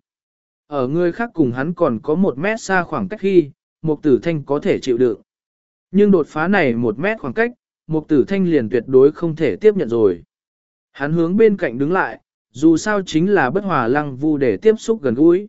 Ở người khác cùng hắn còn có một mét xa khoảng cách khi, Mục tử thanh có thể chịu đựng. Nhưng đột phá này một mét khoảng cách, Mục tử thanh liền tuyệt đối không thể tiếp nhận rồi. Hắn hướng bên cạnh đứng lại, dù sao chính là bất hòa Lăng Vu để tiếp xúc gần gũi.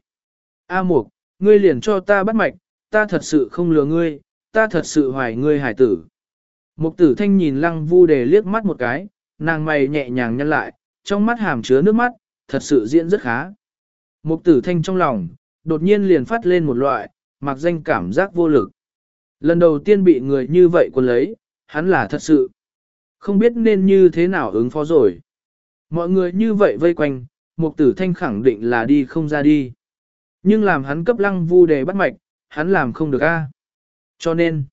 A Mục, ngươi liền cho ta bắt mạch, ta thật sự không lừa ngươi, ta thật sự hoài ngươi hải tử. Mục tử thanh nhìn Lăng Vu để liếc mắt một cái, nàng mày nhẹ nhàng nhăn lại, trong mắt hàm chứa nước mắt, thật sự diễn rất khá. Mục tử thanh trong lòng, đột nhiên liền phát lên một loại, mặc danh cảm giác vô lực. Lần đầu tiên bị người như vậy quân lấy, hắn là thật sự. Không biết nên như thế nào ứng phó rồi. Mọi người như vậy vây quanh, Mục tử thanh khẳng định là đi không ra đi. Nhưng làm hắn cấp Lăng Vu để bắt mạch, hắn làm không được a. Cho nên,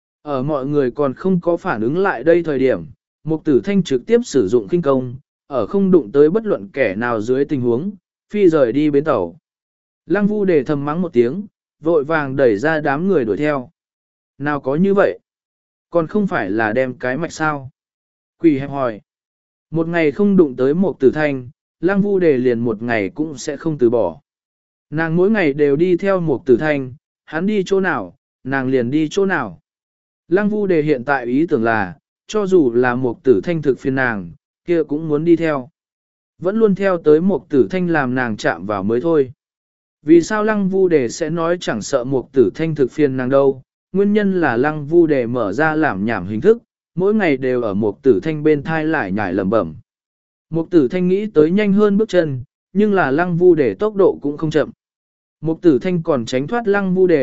ở mọi người còn không có phản ứng lại đây thời điểm, Mục tử thanh trực tiếp sử dụng kinh công, ở không đụng tới bất luận kẻ nào dưới tình huống, phi rời đi bến tàu. Lăng Vu để thầm mắng một tiếng, vội vàng đẩy ra đám người đuổi theo. Nào có như vậy? Còn không phải là đem cái mạch sao? Quỷ hẹp hỏi. Một ngày không đụng tới Mục tử thanh, Lăng Vu để liền một ngày cũng sẽ không từ bỏ. Nàng mỗi ngày đều đi theo Mục tử thanh, hắn đi chỗ nào, nàng liền đi chỗ nào. Lăng Vu đề hiện tại ý tưởng là, cho dù là Mục tử thanh thực phiền nàng, kia cũng muốn đi theo. Vẫn luôn theo tới Mục tử thanh làm nàng chạm vào mới thôi. Vì sao Lăng Vu đề sẽ nói chẳng sợ Mục tử thanh thực phiền nàng đâu? Nguyên nhân là Lăng Vu đề mở ra làm nhảm hình thức, mỗi ngày đều ở Mục tử thanh bên thai lại nhải lẩm bẩm. Mục tử thanh nghĩ tới nhanh hơn bước chân, nhưng là Lăng Vu đề tốc độ cũng không chậm. Mục tử thanh còn tránh thoát Lăng Vu đề,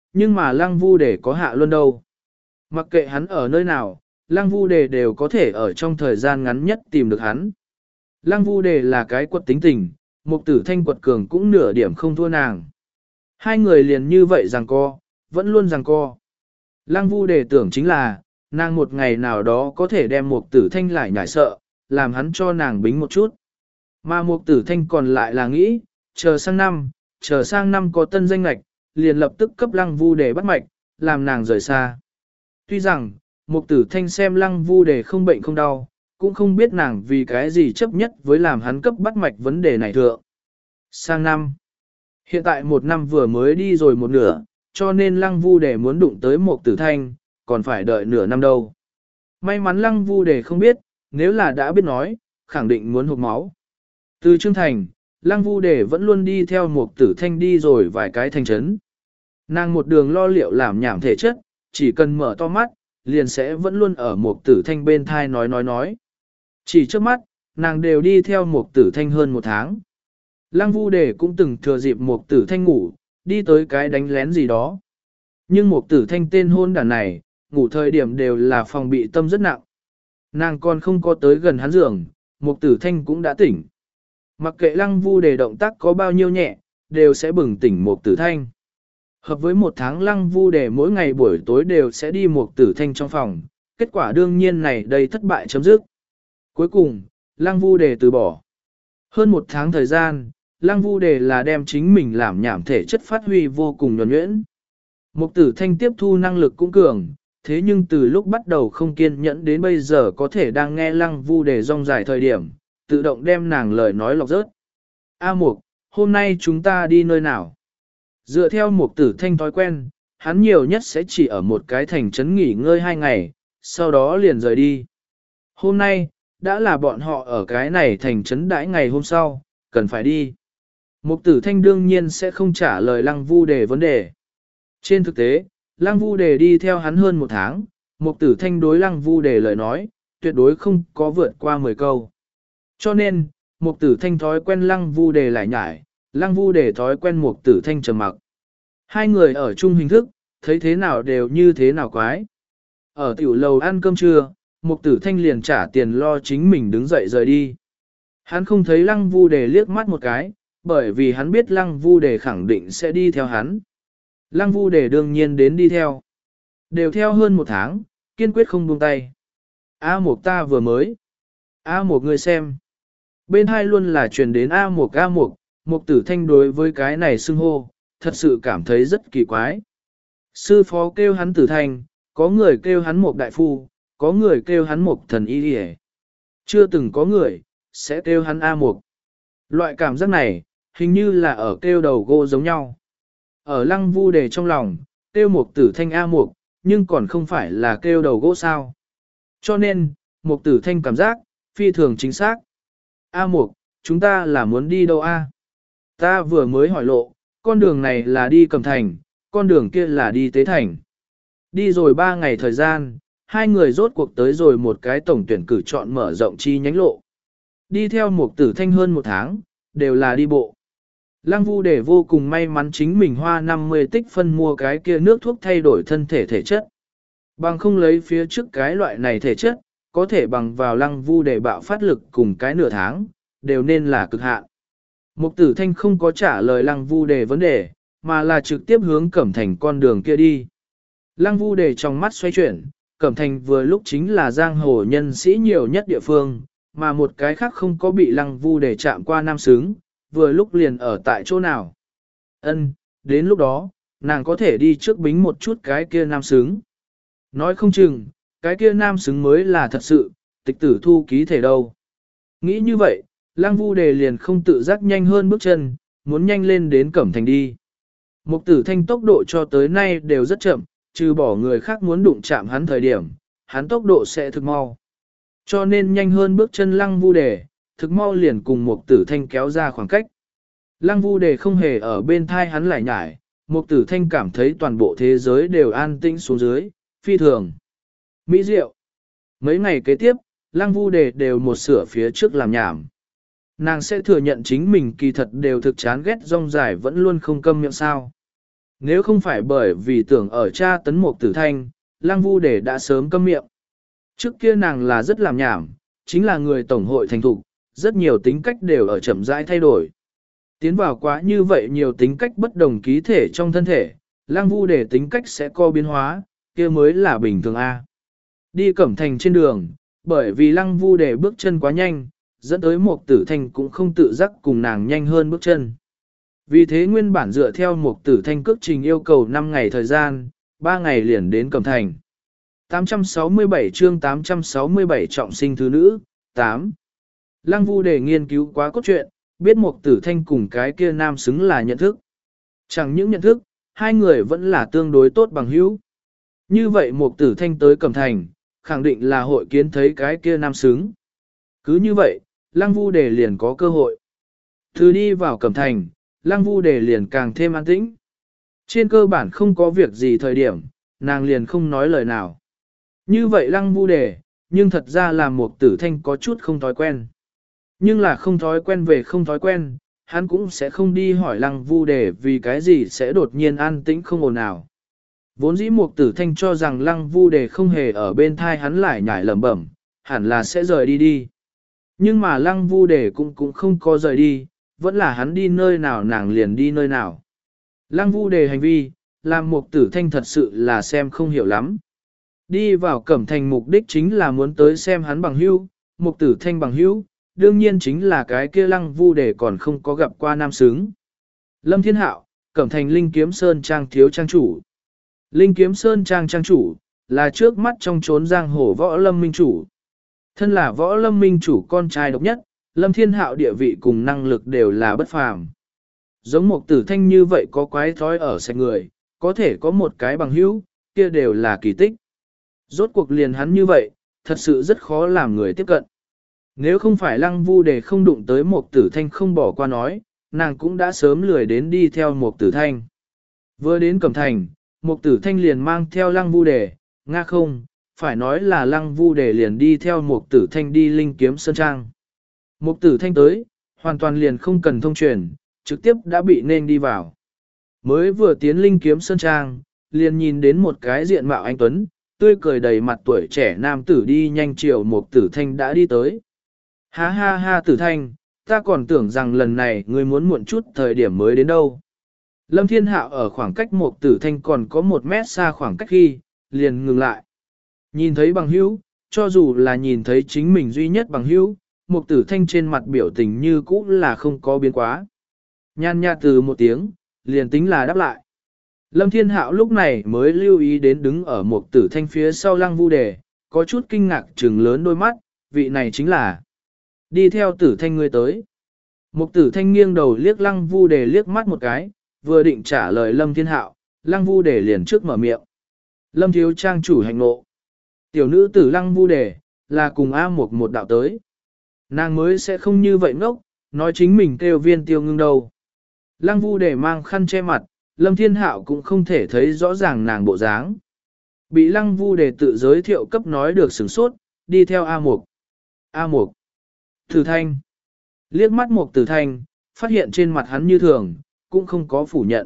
nhưng mà lăng vu đề có hạ luân đâu. Mặc kệ hắn ở nơi nào, lăng vu đề đều có thể ở trong thời gian ngắn nhất tìm được hắn. Lăng vu đề là cái quật tính tình, mục tử thanh quật cường cũng nửa điểm không thua nàng. Hai người liền như vậy giằng co, vẫn luôn giằng co. Lăng vu đề tưởng chính là, nàng một ngày nào đó có thể đem mục tử thanh lại nhảy sợ, làm hắn cho nàng bính một chút. Mà mục tử thanh còn lại là nghĩ, chờ sang năm, chờ sang năm có tân danh lạch, liền lập tức cấp lăng vu đề bắt mạch, làm nàng rời xa. Tuy rằng, mục tử thanh xem lăng vu đề không bệnh không đau, cũng không biết nàng vì cái gì chấp nhất với làm hắn cấp bắt mạch vấn đề này thượng. Sang năm, hiện tại một năm vừa mới đi rồi một nửa, cho nên lăng vu đề muốn đụng tới mục tử thanh, còn phải đợi nửa năm đâu. May mắn lăng vu đề không biết, nếu là đã biết nói, khẳng định muốn hụt máu. Từ Trương Thành, lăng vu đề vẫn luôn đi theo mục tử thanh đi rồi vài cái thành trấn. Nàng một đường lo liệu làm nhảm thể chất, chỉ cần mở to mắt, liền sẽ vẫn luôn ở mục tử thanh bên thai nói nói nói. Chỉ trước mắt, nàng đều đi theo mục tử thanh hơn một tháng. Lăng vu đề cũng từng thừa dịp mục tử thanh ngủ, đi tới cái đánh lén gì đó. Nhưng mục tử thanh tên hôn đàn này, ngủ thời điểm đều là phòng bị tâm rất nặng. Nàng còn không có tới gần hắn giường, mục tử thanh cũng đã tỉnh. Mặc kệ lăng vu đề động tác có bao nhiêu nhẹ, đều sẽ bừng tỉnh mục tử thanh. Hợp với một tháng lăng vu đề mỗi ngày buổi tối đều sẽ đi mục tử thanh trong phòng, kết quả đương nhiên này đây thất bại chấm dứt. Cuối cùng, lăng vu đề từ bỏ. Hơn một tháng thời gian, lăng vu đề là đem chính mình làm nhảm thể chất phát huy vô cùng nhuần nhuyễn. Mục tử thanh tiếp thu năng lực cũng cường, thế nhưng từ lúc bắt đầu không kiên nhẫn đến bây giờ có thể đang nghe lăng vu đề rong dài thời điểm, tự động đem nàng lời nói lọc rớt. A Mục, hôm nay chúng ta đi nơi nào? Dựa theo mục tử thanh thói quen, hắn nhiều nhất sẽ chỉ ở một cái thành trấn nghỉ ngơi hai ngày, sau đó liền rời đi. Hôm nay, đã là bọn họ ở cái này thành trấn đãi ngày hôm sau, cần phải đi. Mục tử thanh đương nhiên sẽ không trả lời lăng vu đề vấn đề. Trên thực tế, lăng vu đề đi theo hắn hơn một tháng, mục tử thanh đối lăng vu đề lời nói, tuyệt đối không có vượt qua mười câu. Cho nên, mục tử thanh thói quen lăng vu đề lại nhải, lăng vu đề thói quen mục tử thanh trầm mặc. Hai người ở chung hình thức, thấy thế nào đều như thế nào quái. Ở tiểu lầu ăn cơm trưa, mục tử thanh liền trả tiền lo chính mình đứng dậy rời đi. Hắn không thấy lăng vu đề liếc mắt một cái, bởi vì hắn biết lăng vu đề khẳng định sẽ đi theo hắn. Lăng vu đề đương nhiên đến đi theo. Đều theo hơn một tháng, kiên quyết không buông tay. A Mục ta vừa mới. A Mục người xem. Bên hai luôn là truyền đến A Mục A Mục, Mục tử thanh đối với cái này xưng hô, thật sự cảm thấy rất kỳ quái. Sư phó kêu hắn tử thanh, có người kêu hắn Mục đại phu, có người kêu hắn Mục thần y đi. Chưa từng có người, sẽ kêu hắn A Mục. Loại cảm giác này, hình như là ở kêu đầu gỗ giống nhau. Ở lăng vu đề trong lòng, kêu Mục tử thanh A Mục, nhưng còn không phải là kêu đầu gỗ sao. Cho nên, Mục tử thanh cảm giác, phi thường chính xác. A Mục, chúng ta là muốn đi đâu a? Ta vừa mới hỏi lộ, con đường này là đi Cẩm Thành, con đường kia là đi Tế Thành. Đi rồi ba ngày thời gian, hai người rốt cuộc tới rồi một cái tổng tuyển cử chọn mở rộng chi nhánh lộ. Đi theo Mục tử thanh hơn một tháng, đều là đi bộ. Lăng vu đề vô cùng may mắn chính mình hoa năm mươi tích phân mua cái kia nước thuốc thay đổi thân thể thể chất. Bằng không lấy phía trước cái loại này thể chất, có thể bằng vào lăng vu đề bạo phát lực cùng cái nửa tháng, đều nên là cực hạn. Mục tử thanh không có trả lời lăng vu đề vấn đề, mà là trực tiếp hướng Cẩm Thành con đường kia đi. Lăng vu đề trong mắt xoay chuyển, Cẩm Thành vừa lúc chính là giang hồ nhân sĩ nhiều nhất địa phương, mà một cái khác không có bị lăng vu đề chạm qua nam xứng, vừa lúc liền ở tại chỗ nào. Ân, đến lúc đó, nàng có thể đi trước bính một chút cái kia nam xứng. Nói không chừng, cái kia nam xứng mới là thật sự, tịch tử thu ký thể đâu. Nghĩ như vậy, lăng vu đề liền không tự giác nhanh hơn bước chân, muốn nhanh lên đến Cẩm Thành đi. Mục tử thanh tốc độ cho tới nay đều rất chậm, trừ bỏ người khác muốn đụng chạm hắn thời điểm, hắn tốc độ sẽ thực mau. Cho nên nhanh hơn bước chân lăng vu đề, thực mau liền cùng mục tử thanh kéo ra khoảng cách. Lăng vu đề không hề ở bên thai hắn lại nhải, mục tử thanh cảm thấy toàn bộ thế giới đều an tĩnh xuống dưới, phi thường. Mỹ diệu. Mấy ngày kế tiếp, lăng vu đề đều một sửa phía trước làm nhảm. Nàng sẽ thừa nhận chính mình kỳ thật đều thực chán ghét rong dài vẫn luôn không câm miệng sao. Nếu không phải bởi vì tưởng ở cha tấn Mục Tử Thanh, Lăng Vu Đề đã sớm câm miệng. Trước kia nàng là rất làm nhảm, chính là người tổng hội thành thục, rất nhiều tính cách đều ở chậm rãi thay đổi. Tiến vào quá như vậy nhiều tính cách bất đồng ký thể trong thân thể, Lăng Vu Đề tính cách sẽ co biến hóa, kia mới là bình thường A. Đi Cẩm Thành trên đường, bởi vì Lăng Vu Đề bước chân quá nhanh, dẫn tới Mục Tử Thanh cũng không tự giác cùng nàng nhanh hơn bước chân. Vì thế nguyên bản dựa theo Mục Tử Thanh cước trình yêu cầu năm ngày thời gian, ba ngày liền đến Cẩm Thành. tám trăm sáu mươi bảy chương tám trăm sáu mươi bảy trọng sinh thứ nữ, tám. Lăng Vu Đề nghiên cứu quá cốt truyện, biết Mục Tử Thanh cùng cái kia nam xứng là nhận thức. Chẳng những nhận thức, hai người vẫn là tương đối tốt bằng hữu. Như vậy Mục Tử Thanh tới Cẩm Thành, khẳng định là hội kiến thấy cái kia nam xứng. Cứ như vậy, Lăng Vu Đề liền có cơ hội. Từ đi vào Cẩm Thành, Lăng Vu Đề liền càng thêm an tĩnh. Trên cơ bản không có việc gì thời điểm, nàng liền không nói lời nào. Như vậy Lăng Vu Đề, nhưng thật ra là Mục Tử Thanh có chút không thói quen. Nhưng là không thói quen về không thói quen, hắn cũng sẽ không đi hỏi Lăng Vu Đề vì cái gì sẽ đột nhiên an tĩnh không ồn ào. Vốn dĩ Mục Tử Thanh cho rằng Lăng Vu Đề không hề ở bên thai hắn lại nhảy lẩm bẩm, hẳn là sẽ rời đi đi. Nhưng mà Lăng Vu Đề cũng cũng không có rời đi, vẫn là hắn đi nơi nào nàng liền đi nơi nào. Lăng Vu Đề hành vi, làm Mục Tử Thanh thật sự là xem không hiểu lắm. Đi vào Cẩm Thành mục đích chính là muốn tới xem hắn bằng hữu, Mục Tử Thanh bằng hữu, đương nhiên chính là cái kia Lăng Vu Đề còn không có gặp qua nam xứng. Lâm Thiên Hạo, Cẩm Thành Linh Kiếm Sơn Trang thiếu trang chủ. Linh Kiếm Sơn Trang trang chủ, là trước mắt trong chốn giang hồ võ lâm minh chủ. Thân là võ lâm minh chủ con trai độc nhất, Lâm Thiên Hạo địa vị cùng năng lực đều là bất phàm. Giống Mục Tử Thanh như vậy có quái thói ở sạch người, có thể có một cái bằng hữu, kia đều là kỳ tích. Rốt cuộc liền hắn như vậy, thật sự rất khó làm người tiếp cận. Nếu không phải Lăng Vu Đề không đụng tới Mục Tử Thanh không bỏ qua nói, nàng cũng đã sớm lười đến đi theo Mục Tử Thanh. Vừa đến Cẩm Thành, Mục Tử Thanh liền mang theo Lăng Vu Đề, nga không, phải nói là Lăng Vu Đề liền đi theo Mục Tử Thanh đi Linh Kiếm Sơn Trang. Mục Tử Thanh tới, hoàn toàn liền không cần thông truyền, trực tiếp đã bị nên đi vào. Mới vừa tiến Linh Kiếm Sơn Trang, liền nhìn đến một cái diện mạo anh tuấn, tươi cười đầy mặt tuổi trẻ nam tử đi nhanh chiều Mục Tử Thanh đã đi tới. Ha ha ha Tử Thanh, ta còn tưởng rằng lần này ngươi muốn muộn chút thời điểm mới đến đâu. Lâm Thiên Hạo ở khoảng cách Mục Tử Thanh còn có một mét xa khoảng cách khi, liền ngừng lại. Nhìn thấy bằng hữu, cho dù là nhìn thấy chính mình duy nhất bằng hữu, Mục Tử Thanh trên mặt biểu tình như cũ là không có biến quá. Nhan nhạt từ một tiếng, liền tính là đáp lại. Lâm Thiên Hạo lúc này mới lưu ý đến đứng ở Mục Tử Thanh phía sau Lăng Vu Đề, có chút kinh ngạc trừng lớn đôi mắt, vị này chính là đi theo Tử Thanh ngươi tới. Mục Tử Thanh nghiêng đầu liếc Lăng Vu Đề liếc mắt một cái, vừa định trả lời Lâm Thiên Hạo, Lăng Vu Đề liền trước mở miệng. Lâm thiếu trang chủ hành ngộ. Tiểu nữ tử Lăng Vu Đề, là cùng A Mục một đạo tới. Nàng mới sẽ không như vậy ngốc, nói chính mình kêu viên tiêu ngưng đâu. Lăng Vu Đề mang khăn che mặt, Lâm Thiên Hạo cũng không thể thấy rõ ràng nàng bộ dáng. Bị Lăng Vu Đề tự giới thiệu cấp nói được sửng sốt, đi theo A Mục. A Mục. Tử Thanh. Liếc mắt Mục Tử Thanh, phát hiện trên mặt hắn như thường, cũng không có phủ nhận.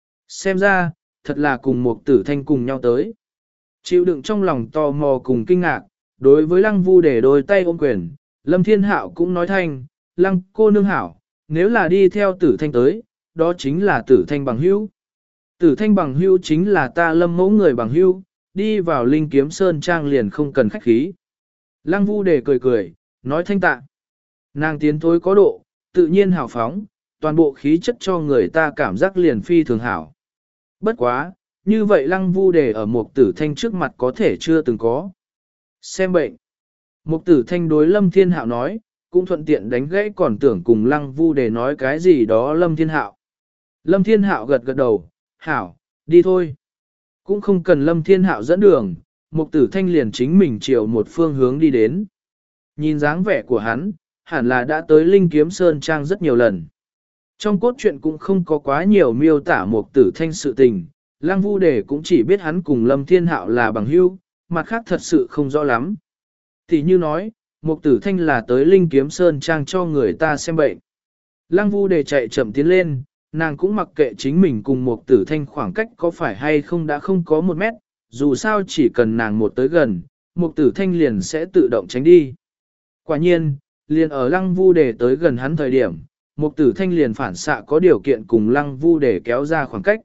Xem ra, thật là cùng Mục Tử Thanh cùng nhau tới. Chịu đựng trong lòng tò mò cùng kinh ngạc, đối với Lăng Vu Đề đôi tay ôm quyền, Lâm Thiên Hạo cũng nói thanh, Lăng cô nương hảo, nếu là đi theo Tử Thanh tới, đó chính là Tử Thanh bằng hữu. Tử Thanh bằng hữu chính là ta Lâm mẫu người bằng hữu, đi vào Linh Kiếm Sơn Trang liền không cần khách khí. Lăng Vu Đề cười cười, nói thanh tạ. Nàng tiến thối có độ, tự nhiên hào phóng, toàn bộ khí chất cho người ta cảm giác liền phi thường hảo. Bất quá, như vậy Lăng Vu Đề ở Mục Tử Thanh trước mặt có thể chưa từng có. Xem bệnh. Mục Tử Thanh đối Lâm Thiên Hạo nói, cũng thuận tiện đánh gãy còn tưởng cùng Lăng Vu Đề nói cái gì đó Lâm Thiên Hạo. Lâm Thiên Hạo gật gật đầu, hảo, đi thôi. Cũng không cần Lâm Thiên Hạo dẫn đường, Mục Tử Thanh liền chính mình chiều một phương hướng đi đến. Nhìn dáng vẻ của hắn, hẳn là đã tới Linh Kiếm Sơn Trang rất nhiều lần. Trong cốt truyện cũng không có quá nhiều miêu tả Mục Tử Thanh sự tình, Lăng Vu Đề cũng chỉ biết hắn cùng Lâm Thiên Hạo là bằng hữu, mặt khác thật sự không rõ lắm. Thì như nói, Mục Tử Thanh là tới Linh Kiếm Sơn Trang cho người ta xem bệnh. Lăng Vu Đề chạy chậm tiến lên, nàng cũng mặc kệ chính mình cùng một tử thanh khoảng cách có phải hay không đã không có một mét, dù sao chỉ cần nàng một tới gần, một tử thanh liền sẽ tự động tránh đi. Quả nhiên, liền ở lăng vu để tới gần hắn thời điểm, một tử thanh liền phản xạ có điều kiện cùng lăng vu để kéo ra khoảng cách.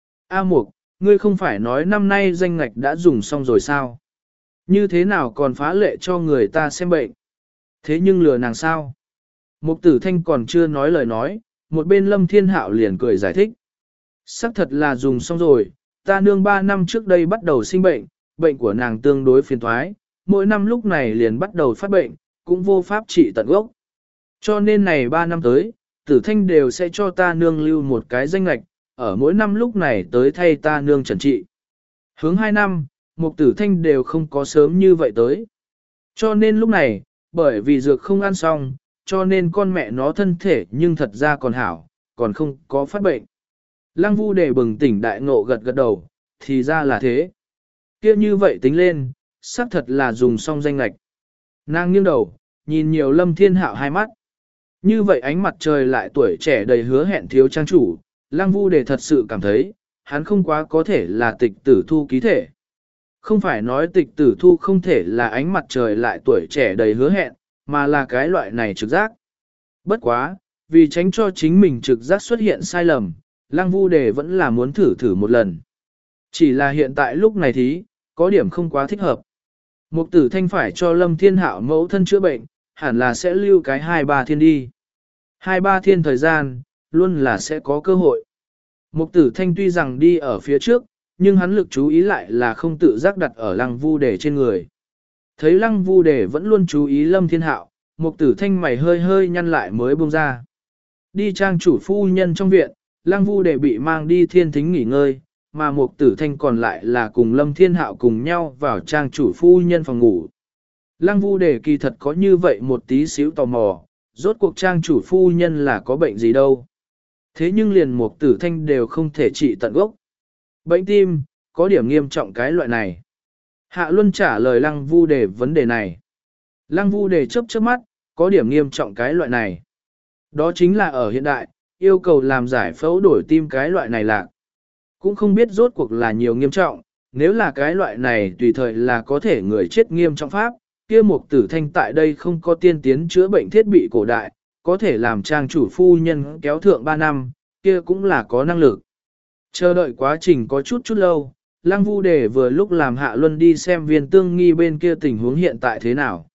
A Mục, ngươi không phải nói năm nay danh ngạch đã dùng xong rồi sao? Như thế nào còn phá lệ cho người ta xem bệnh? Thế nhưng lừa nàng sao? Mục tử thanh còn chưa nói lời nói, một bên Lâm Thiên Hạo liền cười giải thích. Sắc thật là dùng xong rồi, ta nương ba năm trước đây bắt đầu sinh bệnh, bệnh của nàng tương đối phiền thoái, mỗi năm lúc này liền bắt đầu phát bệnh, cũng vô pháp trị tận gốc. Cho nên này ba năm tới, tử thanh đều sẽ cho ta nương lưu một cái danh lạch, ở mỗi năm lúc này tới thay ta nương trần trị. Hướng hai năm, mục tử thanh đều không có sớm như vậy tới. Cho nên lúc này, bởi vì dược không ăn xong, cho nên con mẹ nó thân thể nhưng thật ra còn hảo, còn không có phát bệnh. Lăng Vu để bừng tỉnh đại ngộ gật gật đầu, thì ra là thế. Kia như vậy tính lên, xác thật là dùng xong danh lạch. Nàng nghiêng đầu, nhìn nhiều Lâm Thiên Hạo hai mắt. Như vậy ánh mặt trời lại tuổi trẻ đầy hứa hẹn thiếu trang chủ, Lăng Vu để thật sự cảm thấy, hắn không quá có thể là tịch tử thu ký thể. Không phải nói tịch tử thu không thể là ánh mặt trời lại tuổi trẻ đầy hứa hẹn, mà là cái loại này trực giác. Bất quá, vì tránh cho chính mình trực giác xuất hiện sai lầm, Lăng Vu Đề vẫn là muốn thử thử một lần. Chỉ là hiện tại lúc này thì, có điểm không quá thích hợp. Mục tử thanh phải cho Lâm Thiên Hạo mẫu thân chữa bệnh, hẳn là sẽ lưu cái hai ba thiên đi. Hai ba thiên thời gian, luôn là sẽ có cơ hội. Mục tử thanh tuy rằng đi ở phía trước, nhưng hắn lực chú ý lại là không tự giác đặt ở Lăng Vu Đề trên người. Thấy Lăng Vu Đề vẫn luôn chú ý Lâm Thiên Hạo, mục tử thanh mày hơi hơi nhăn lại mới buông ra. Đi trang chủ phu nhân trong viện, Lăng Vu Đề bị mang đi thiên thính nghỉ ngơi, mà mục tử thanh còn lại là cùng Lâm Thiên Hạo cùng nhau vào trang chủ phu nhân phòng ngủ. Lăng Vu Đề kỳ thật có như vậy một tí xíu tò mò, rốt cuộc trang chủ phu nhân là có bệnh gì đâu. Thế nhưng liền mục tử thanh đều không thể trị tận gốc. Bệnh tim, có điểm nghiêm trọng cái loại này. Hạ Luân trả lời Lăng Vu Đề vấn đề này. Lăng Vu Đề chớp chớp mắt, có điểm nghiêm trọng cái loại này. Đó chính là ở hiện đại, yêu cầu làm giải phẫu đổi tim cái loại này lạc. Cũng không biết rốt cuộc là nhiều nghiêm trọng, nếu là cái loại này tùy thời là có thể người chết nghiêm trọng pháp, kia mục tử thanh tại đây không có tiên tiến chữa bệnh thiết bị cổ đại, có thể làm trang chủ phu nhân kéo thượng ba năm, kia cũng là có năng lực. Chờ đợi quá trình có chút chút lâu, Lăng Vu Đề vừa lúc làm Hạ Luân đi xem viên tương nghi bên kia tình huống hiện tại thế nào.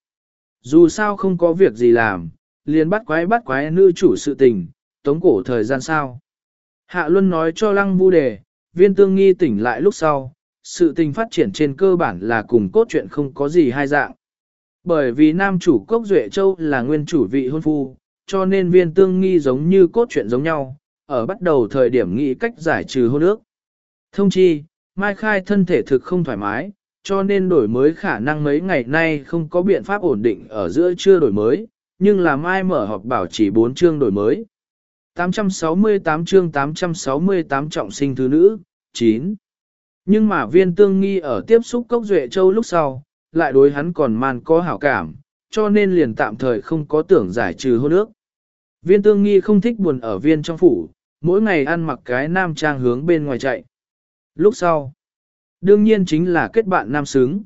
Dù sao không có việc gì làm, liền bắt quái bắt quái nữ chủ sự tình, tống cổ thời gian sao. Hạ Luân nói cho Lăng Vu Đề, viên tương nghi tỉnh lại lúc sau, sự tình phát triển trên cơ bản là cùng cốt truyện không có gì hai dạng. Bởi vì nam chủ Cốc Duệ Châu là nguyên chủ vị hôn phu, cho nên viên tương nghi giống như cốt truyện giống nhau, ở bắt đầu thời điểm nghĩ cách giải trừ hôn ước. Thông chi, Mai Khai thân thể thực không thoải mái, cho nên đổi mới khả năng mấy ngày nay không có biện pháp ổn định ở giữa chưa đổi mới, nhưng là Mai mở họp bảo chỉ bốn chương đổi mới. tám trăm sáu mươi tám chương tám trăm sáu mươi tám trọng sinh thứ nữ, chín. Nhưng mà viên tương nghi ở tiếp xúc Cốc Duệ Châu lúc sau, lại đối hắn còn man có hảo cảm, cho nên liền tạm thời không có tưởng giải trừ hôn ước. Viên tương nghi không thích buồn ở viên trong phủ, mỗi ngày ăn mặc cái nam trang hướng bên ngoài chạy. Lúc sau, đương nhiên chính là kết bạn nam xứng.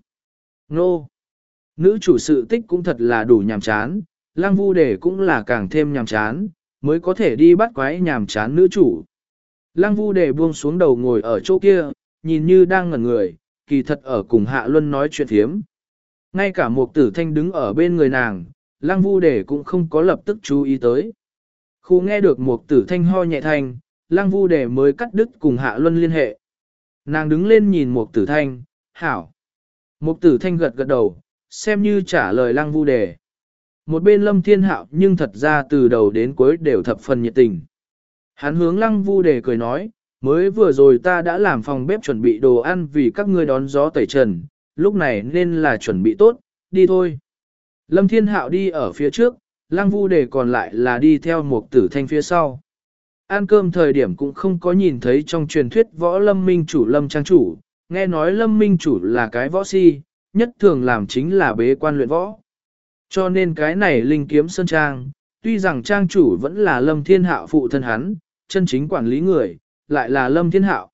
Nô! Nữ chủ sự tích cũng thật là đủ nhàm chán, Lăng Vu Đề cũng là càng thêm nhàm chán, mới có thể đi bắt quái nhàm chán nữ chủ. Lăng Vu Đề buông xuống đầu ngồi ở chỗ kia, nhìn như đang ngẩn người, kỳ thật ở cùng Hạ Luân nói chuyện thiếm. Ngay cả Mục Tử Thanh đứng ở bên người nàng, Lăng Vu Đề cũng không có lập tức chú ý tới. Khu nghe được Mục Tử Thanh ho nhẹ thanh, Lăng Vu Đề mới cắt đứt cùng Hạ Luân liên hệ. Nàng đứng lên nhìn Mục Tử Thanh, hảo. Mục Tử Thanh gật gật đầu, xem như trả lời Lăng Vu Đề. Một bên Lâm Thiên Hạo nhưng thật ra từ đầu đến cuối đều thập phần nhiệt tình. Hắn hướng Lăng Vu Đề cười nói, mới vừa rồi ta đã làm phòng bếp chuẩn bị đồ ăn vì các ngươi đón gió tẩy trần, lúc này nên là chuẩn bị tốt, đi thôi. Lâm Thiên Hạo đi ở phía trước, Lăng Vu Đề còn lại là đi theo Mục Tử Thanh phía sau. Ăn cơm thời điểm cũng không có nhìn thấy trong truyền thuyết võ Lâm Minh chủ Lâm Trang chủ, nghe nói Lâm Minh chủ là cái võ si, nhất thường làm chính là bế quan luyện võ. Cho nên cái này linh kiếm sơn trang, tuy rằng trang chủ vẫn là Lâm Thiên Hạo phụ thân hắn, chân chính quản lý người, lại là Lâm Thiên Hạo.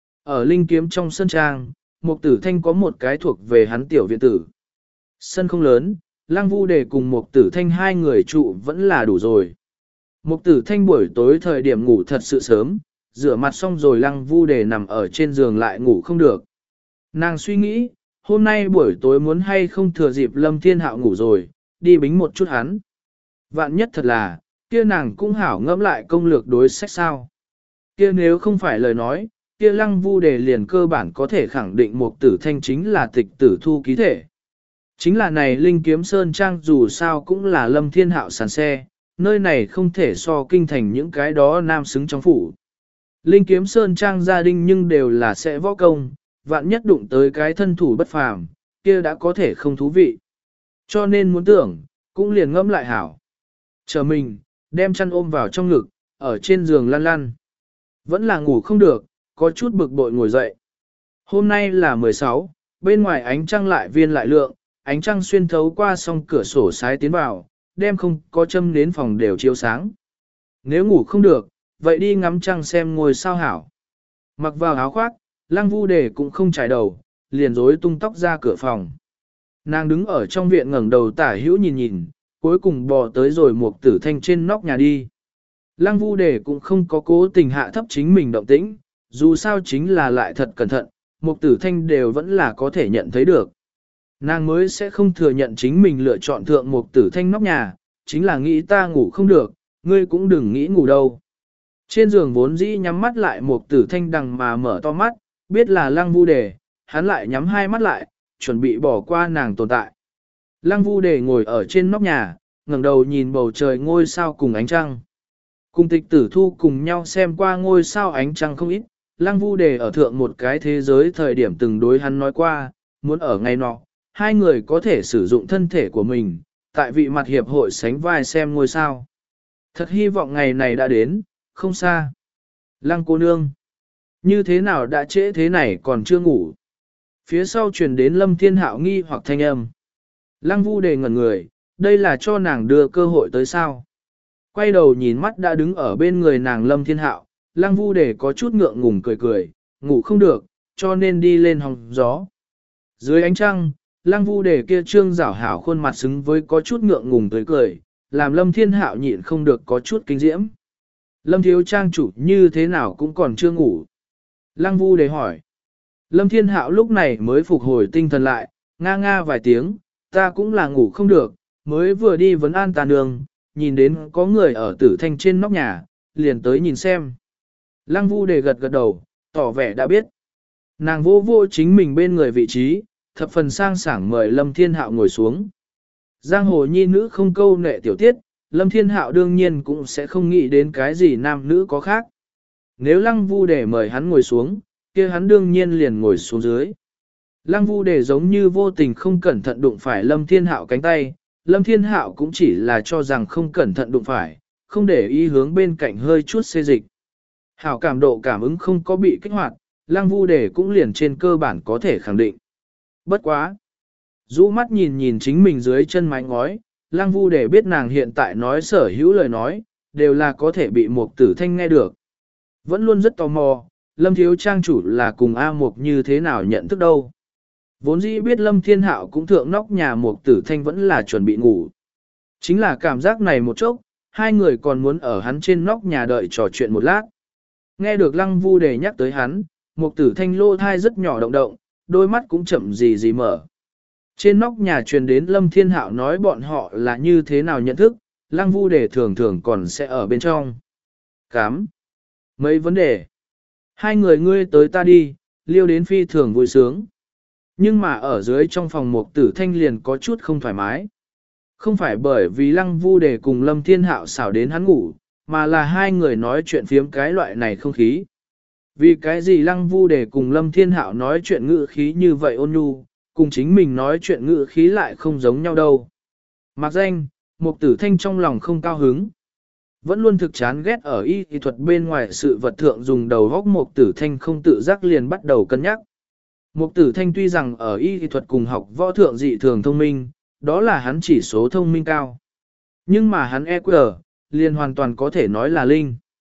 Ở linh kiếm trong sân trang, Mục Tử Thanh có một cái thuộc về hắn tiểu viện tử. Sân không lớn, Lăng Vu Đề cùng Mục Tử Thanh hai người trụ vẫn là đủ rồi. Mục Tử Thanh buổi tối thời điểm ngủ thật sự sớm, rửa mặt xong rồi Lăng Vu Đề nằm ở trên giường lại ngủ không được. Nàng suy nghĩ, hôm nay buổi tối muốn hay không thừa dịp Lâm Thiên Hạo ngủ rồi, đi bính một chút hắn. Vạn nhất thật là, kia nàng cũng hảo ngẫm lại công lược đối sách sao. Kia nếu không phải lời nói, kia Lăng Vu Đề liền cơ bản có thể khẳng định Mục Tử Thanh chính là tịch tử thu ký thể. Chính là này Linh Kiếm Sơn Trang dù sao cũng là Lâm Thiên Hạo sàn xe, nơi này không thể so kinh thành những cái đó nam xứng trong phủ. Linh Kiếm Sơn Trang gia đình nhưng đều là sẽ võ công, vạn nhất đụng tới cái thân thủ bất phàm, kia đã có thể không thú vị. Cho nên muốn tưởng, cũng liền ngẫm lại hảo. Chờ mình, đem chăn ôm vào trong ngực, ở trên giường lăn lăn. Vẫn là ngủ không được, có chút bực bội ngồi dậy. Hôm nay là mười sáu, bên ngoài ánh trăng lại viên lại lượng, ánh trăng xuyên thấu qua song cửa sổ sái tiến vào, đem không có châm đến phòng đều chiếu sáng. Nếu ngủ không được, vậy đi ngắm trăng xem ngôi sao hảo. Mặc vào áo khoác, Lăng Vu Đề cũng không trải đầu, liền rối tung tóc ra cửa phòng. Nàng đứng ở trong viện ngẩng đầu tả hữu nhìn nhìn, cuối cùng bò tới rồi Mục Tử Thanh trên nóc nhà đi. Lăng Vu Đề cũng không có cố tình hạ thấp chính mình động tĩnh, dù sao chính là lại thật cẩn thận, Mục Tử Thanh đều vẫn là có thể nhận thấy được. Nàng mới sẽ không thừa nhận chính mình lựa chọn thượng Mục Tử Thanh nóc nhà, chính là nghĩ ta ngủ không được, ngươi cũng đừng nghĩ ngủ đâu. Trên giường vốn dĩ nhắm mắt lại Mục Tử Thanh đằng mà mở to mắt, biết là Lăng Vu Đề, hắn lại nhắm hai mắt lại, chuẩn bị bỏ qua nàng tồn tại. Lăng Vu Đề ngồi ở trên nóc nhà, ngẩng đầu nhìn bầu trời ngôi sao cùng ánh trăng. Cùng Tịch Tử Thu cùng nhau xem qua ngôi sao ánh trăng không ít, Lăng Vu Đề ở thượng một cái thế giới thời điểm từng đối hắn nói qua, muốn ở ngày nọ, hai người có thể sử dụng thân thể của mình, tại vị mặt hiệp hội sánh vai xem ngôi sao. Thật hy vọng ngày này đã đến, không xa. Lăng cô nương, như thế nào đã trễ thế này còn chưa ngủ. Phía sau truyền đến Lâm Thiên Hạo nghi hoặc thanh âm. Lăng Vu Đề ngẩn người, đây là cho nàng đưa cơ hội tới sao. Quay đầu nhìn mắt đã đứng ở bên người nàng Lâm Thiên Hạo, Lăng Vu Đề có chút ngượng ngùng cười cười, ngủ không được, cho nên đi lên hòng gió. Dưới ánh trăng, Lăng Vu Đề kia trương rảo hảo khuôn mặt xứng với có chút ngượng ngùng tới cười, làm Lâm Thiên Hạo nhịn không được có chút kinh diễm. Lâm thiếu trang chủ như thế nào cũng còn chưa ngủ. Lăng Vu Đề hỏi. Lâm Thiên Hạo lúc này mới phục hồi tinh thần lại, nga nga vài tiếng, ta cũng là ngủ không được, mới vừa đi vấn an tà nương, nhìn đến có người ở Tử Thanh trên nóc nhà, liền tới nhìn xem. Lăng Vu Đề gật gật đầu, tỏ vẻ đã biết. Nàng vô vô chính mình bên người vị trí, thập phần sang sảng mời Lâm Thiên Hạo ngồi xuống. Giang hồ nhi nữ không câu nệ tiểu tiết, Lâm Thiên Hạo đương nhiên cũng sẽ không nghĩ đến cái gì nam nữ có khác. Nếu Lăng Vu Đề mời hắn ngồi xuống, kia hắn đương nhiên liền ngồi xuống dưới. Lăng Vu Đề giống như vô tình không cẩn thận đụng phải Lâm Thiên Hạo cánh tay, Lâm Thiên Hạo cũng chỉ là cho rằng không cẩn thận đụng phải, không để ý hướng bên cạnh hơi chút xê dịch. Hảo cảm độ cảm ứng không có bị kích hoạt, Lăng Vu Đề cũng liền trên cơ bản có thể khẳng định. Bất quá. Rũ mắt nhìn nhìn chính mình dưới chân mái ngói, Lăng Vu Đề biết nàng hiện tại nói sở hữu lời nói, đều là có thể bị Mục Tử Thanh nghe được. Vẫn luôn rất tò mò, Lâm thiếu trang chủ là cùng A Mục như thế nào nhận thức đâu. Vốn dĩ biết Lâm Thiên Hạo cũng thượng nóc nhà Mục Tử Thanh vẫn là chuẩn bị ngủ. Chính là cảm giác này một chốc, hai người còn muốn ở hắn trên nóc nhà đợi trò chuyện một lát. Nghe được Lăng Vu Đề nhắc tới hắn, Mục Tử Thanh lô thai rất nhỏ động động, đôi mắt cũng chậm gì gì mở. Trên nóc nhà truyền đến Lâm Thiên Hạo nói bọn họ là như thế nào nhận thức, Lăng Vu Đề thường thường còn sẽ ở bên trong. Cám. Mấy vấn đề. Hai người ngươi tới ta đi, liêu đến phi thường vui sướng. Nhưng mà ở dưới trong phòng Mục Tử Thanh liền có chút không thoải mái. Không phải bởi vì Lăng Vu Đề cùng Lâm Thiên Hạo xảo đến hắn ngủ, mà là hai người nói chuyện phiếm cái loại này không khí. Vì cái gì Lăng Vu Đề cùng Lâm Thiên Hạo nói chuyện ngữ khí như vậy ôn nhu, cùng chính mình nói chuyện ngữ khí lại không giống nhau đâu. Mặc danh, Mục Tử Thanh trong lòng không cao hứng. Vẫn luôn thực chán ghét ở y y thuật bên ngoài sự vật thượng dùng đầu góc Mục Tử Thanh không tự giác liền bắt đầu cân nhắc. Mục Tử Thanh tuy rằng ở y y thuật cùng học võ thượng dị thường thông minh, đó là hắn chỉ số thông minh cao. Nhưng mà hắn e quy rờ, liền hoàn toàn có thể nói là linh.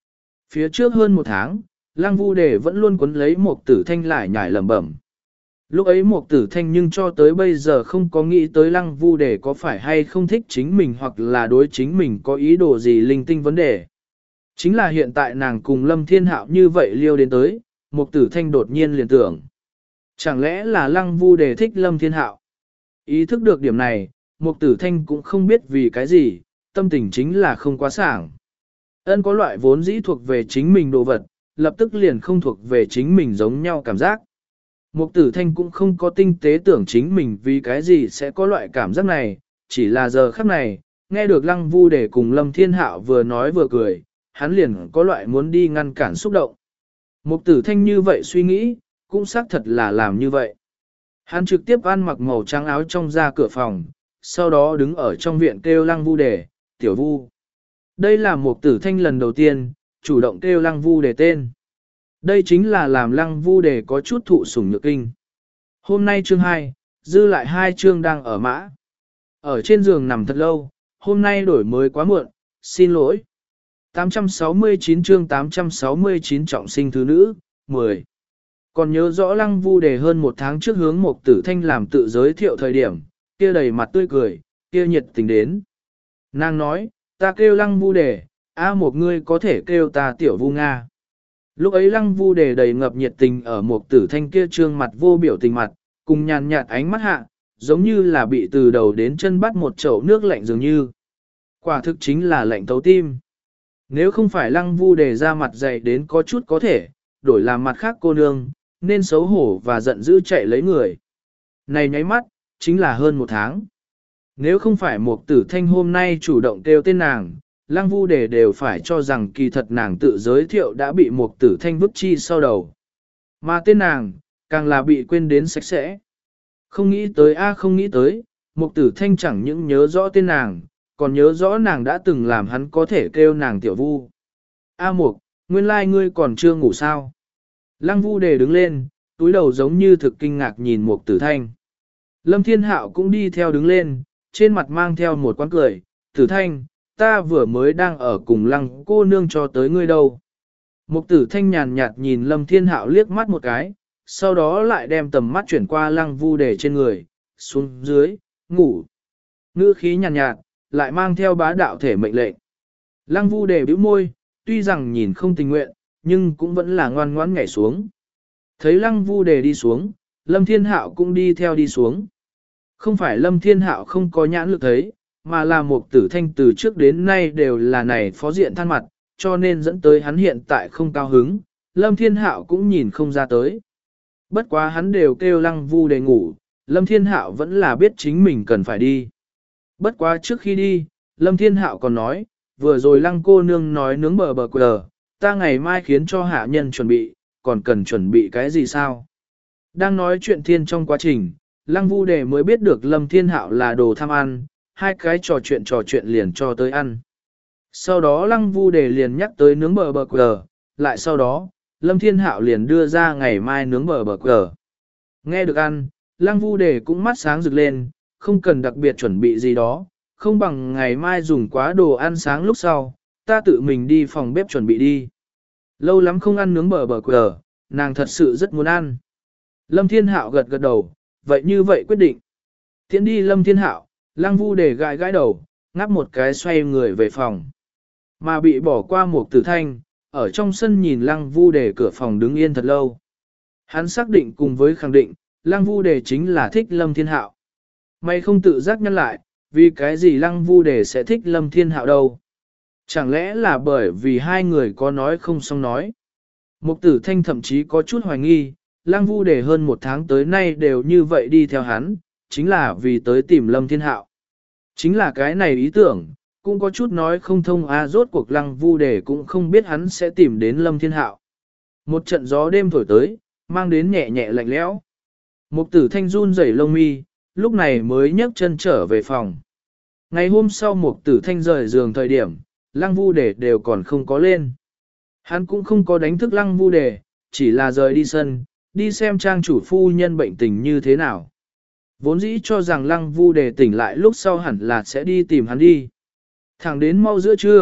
Phía trước hơn một tháng, Lăng Vu Đề vẫn luôn quấn lấy Mục Tử Thanh lại nhảy lẩm bẩm. Lúc ấy Mục Tử Thanh nhưng cho tới bây giờ không có nghĩ tới Lăng Vu Đề có phải hay không thích chính mình hoặc là đối chính mình có ý đồ gì linh tinh vấn đề. Chính là hiện tại nàng cùng Lâm Thiên Hạo như vậy liêu đến tới, Mục Tử Thanh đột nhiên liền tưởng. Chẳng lẽ là Lăng Vu Đề thích Lâm Thiên Hạo? Ý thức được điểm này, Mục Tử Thanh cũng không biết vì cái gì, tâm tình chính là không quá sảng. Ân có loại vốn dĩ thuộc về chính mình đồ vật, lập tức liền không thuộc về chính mình giống nhau cảm giác. Mục Tử Thanh cũng không có tinh tế tưởng chính mình vì cái gì sẽ có loại cảm giác này, chỉ là giờ khắc này, nghe được Lăng Vu Đề cùng Lâm Thiên Hạo vừa nói vừa cười, hắn liền có loại muốn đi ngăn cản xúc động. Mục Tử Thanh như vậy suy nghĩ, cũng xác thật là làm như vậy. Hắn trực tiếp ăn mặc màu trắng áo trong ra cửa phòng, sau đó đứng ở trong viện kêu Lăng Vu Đề, Tiểu Vu. Đây là Mục Tử Thanh lần đầu tiên, chủ động kêu Lăng Vu Đề tên. Đây chính là làm Lăng Vu Đề có chút thụ sủng nhược kinh. Hôm nay chương hai, dư lại hai chương đang ở mã. Ở trên giường nằm thật lâu, hôm nay đổi mới quá muộn, xin lỗi. tám trăm sáu mươi chín chương tám trăm sáu mươi chín trọng sinh thứ nữ, mười. Còn nhớ rõ Lăng Vu Đề hơn một tháng trước hướng Mục Tử Thanh làm tự giới thiệu thời điểm, kia đầy mặt tươi cười, kia nhiệt tình đến. Nàng nói, ta kêu Lăng Vu Đề, a một ngươi có thể kêu ta Tiểu Vu Nga. Lúc ấy Lăng Vu Đề đầy ngập nhiệt tình ở Mục Tử Thanh kia trương mặt vô biểu tình mặt, cùng nhàn nhạt ánh mắt hạ, giống như là bị từ đầu đến chân bắt một chậu nước lạnh dường như. Quả thực chính là lạnh thấu tim. Nếu không phải Lăng Vu Đề ra mặt dày đến có chút có thể, đổi làm mặt khác cô nương, nên xấu hổ và giận dữ chạy lấy người. Này nháy mắt, chính là hơn một tháng. Nếu không phải Mục Tử Thanh hôm nay chủ động kêu tên nàng, Lăng Vu Đề đều phải cho rằng kỳ thật nàng tự giới thiệu đã bị Mục Tử Thanh vứt chi sau đầu. Mà tên nàng, càng là bị quên đến sạch sẽ. Không nghĩ tới a không nghĩ tới, Mục Tử Thanh chẳng những nhớ rõ tên nàng, còn nhớ rõ nàng đã từng làm hắn có thể kêu nàng Tiểu Vu. A Mục, nguyên lai like ngươi còn chưa ngủ sao? Lăng Vu Đề đứng lên, túi đầu giống như thực kinh ngạc nhìn Mục Tử Thanh. Lâm Thiên Hạo cũng đi theo đứng lên, trên mặt mang theo một quán cười, Tử Thanh, ta vừa mới đang ở cùng Lăng cô nương cho tới ngươi đâu. Mục Tử Thanh nhàn nhạt nhìn Lâm Thiên Hạo liếc mắt một cái, sau đó lại đem tầm mắt chuyển qua Lăng Vu Đề trên người, xuống dưới, ngủ. Ngữ khí nhàn nhạt, lại mang theo bá đạo thể mệnh lệnh. Lăng Vu Đề bĩu môi, tuy rằng nhìn không tình nguyện, nhưng cũng vẫn là ngoan ngoãn nhảy xuống. Thấy Lăng Vu Đề đi xuống, Lâm Thiên Hạo cũng đi theo đi xuống. Không phải Lâm Thiên Hạo không có nhãn lực thấy, mà là Mục Tử Thanh từ trước đến nay đều là này phó diện than mặt, cho nên dẫn tới hắn hiện tại không cao hứng, Lâm Thiên Hạo cũng nhìn không ra tới. Bất quá hắn đều kêu Lăng Vu Đề ngủ, Lâm Thiên Hạo vẫn là biết chính mình cần phải đi. Bất quá trước khi đi, Lâm Thiên Hạo còn nói, vừa rồi Lăng cô nương nói nướng bờ bờ quờ, ta ngày mai khiến cho hạ nhân chuẩn bị, còn cần chuẩn bị cái gì sao? Đang nói chuyện thiên trong quá trình, Lăng Vu Đề mới biết được Lâm Thiên Hạo là đồ tham ăn, hai cái trò chuyện trò chuyện liền cho tới ăn. Sau đó Lăng Vu Đề liền nhắc tới nướng bờ bờ quờ, lại sau đó, Lâm Thiên Hạo liền đưa ra ngày mai nướng bờ bờ quờ. Nghe được ăn, Lăng Vu Đề cũng mắt sáng rực lên, không cần đặc biệt chuẩn bị gì đó, không bằng ngày mai dùng quá đồ ăn sáng lúc sau, ta tự mình đi phòng bếp chuẩn bị đi. Lâu lắm không ăn nướng bờ bờ quờ, nàng thật sự rất muốn ăn. Lâm Thiên Hạo gật gật đầu, vậy như vậy quyết định. Tiến đi Lâm Thiên Hạo, Lăng Vu Đề gãi gãi đầu, ngáp một cái xoay người về phòng. Mà bị bỏ qua Mục Tử Thanh, ở trong sân nhìn Lăng Vu Đề cửa phòng đứng yên thật lâu. Hắn xác định cùng với khẳng định, Lăng Vu Đề chính là thích Lâm Thiên Hạo. Mày không tự giác nhắc lại, vì cái gì Lăng Vu Đề sẽ thích Lâm Thiên Hạo đâu? Chẳng lẽ là bởi vì hai người có nói không xong nói? Mục Tử Thanh thậm chí có chút hoài nghi, Lăng Vu Đề hơn một tháng tới nay đều như vậy đi theo hắn, chính là vì tới tìm Lâm Thiên Hạo. Chính là cái này ý tưởng, cũng có chút nói không thông a à, rốt cuộc Lăng Vu Đề cũng không biết hắn sẽ tìm đến Lâm Thiên Hạo. Một trận gió đêm thổi tới, mang đến nhẹ nhẹ lạnh lẽo. Mục Tử Thanh run rẩy lông mi, lúc này mới nhấc chân trở về phòng. Ngày hôm sau Mục Tử Thanh rời giường thời điểm, Lăng Vu Đề đều còn không có lên. Hắn cũng không có đánh thức Lăng Vu Đề, chỉ là rời đi sân, đi xem trang chủ phu nhân bệnh tình như thế nào. Vốn dĩ cho rằng Lăng Vu Đề tỉnh lại lúc sau hẳn là sẽ đi tìm hắn đi. Thẳng đến mau giữa trưa,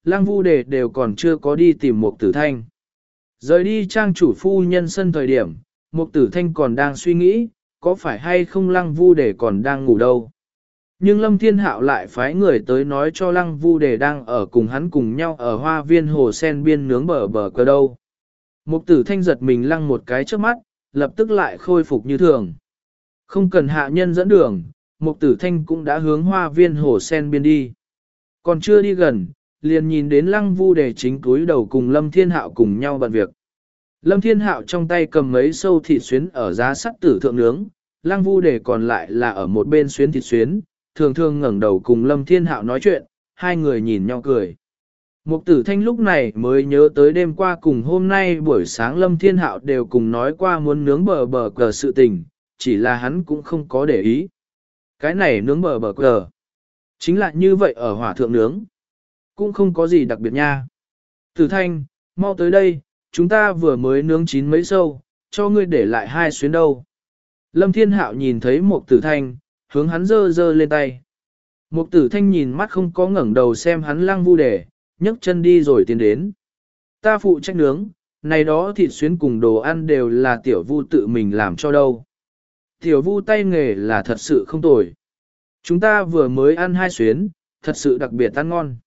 Lăng Vu Đề đều còn chưa có đi tìm Mục Tử Thanh. Rời đi trang chủ phu nhân sân thời điểm, Mục Tử Thanh còn đang suy nghĩ, có phải hay không Lăng Vu Đề còn đang ngủ đâu. Nhưng Lâm Thiên Hạo lại phái người tới nói cho Lăng Vu Đề đang ở cùng hắn cùng nhau ở hoa viên hồ sen biên nướng bờ bờ cờ đâu. Mục Tử Thanh giật mình lăng một cái trước mắt, lập tức lại khôi phục như thường. Không cần hạ nhân dẫn đường, Mục Tử Thanh cũng đã hướng hoa viên hồ sen biên đi. Còn chưa đi gần, liền nhìn đến Lăng Vu Đề chính túi đầu cùng Lâm Thiên Hạo cùng nhau bận việc. Lâm Thiên Hạo trong tay cầm mấy sâu thịt xuyến ở giá sắt tử thượng nướng, Lăng Vu Đề còn lại là ở một bên xuyến thịt xuyến, thường thường ngẩng đầu cùng Lâm Thiên Hạo nói chuyện, hai người nhìn nhau cười. Mục Tử Thanh lúc này mới nhớ tới đêm qua cùng hôm nay buổi sáng Lâm Thiên Hạo đều cùng nói qua muốn nướng bờ bờ cờ sự tình, chỉ là hắn cũng không có để ý. Cái này nướng bờ bờ cờ, chính là như vậy ở hỏa thượng nướng, cũng không có gì đặc biệt nha. Tử Thanh, mau tới đây, chúng ta vừa mới nướng chín mấy sâu, cho ngươi để lại hai xuyến đâu. Lâm Thiên Hạo nhìn thấy Mục Tử Thanh, hướng hắn giơ giơ lên tay. Mục Tử Thanh nhìn mắt không có ngẩng đầu xem hắn Lăng Vu Đề, nhấc chân đi rồi tiến đến. Ta phụ trách nướng, này đó thịt xuyến cùng đồ ăn đều là tiểu Vu tự mình làm cho đâu. Tiểu Vu tay nghề là thật sự không tồi. Chúng ta vừa mới ăn hai xuyến, thật sự đặc biệt ăn ngon.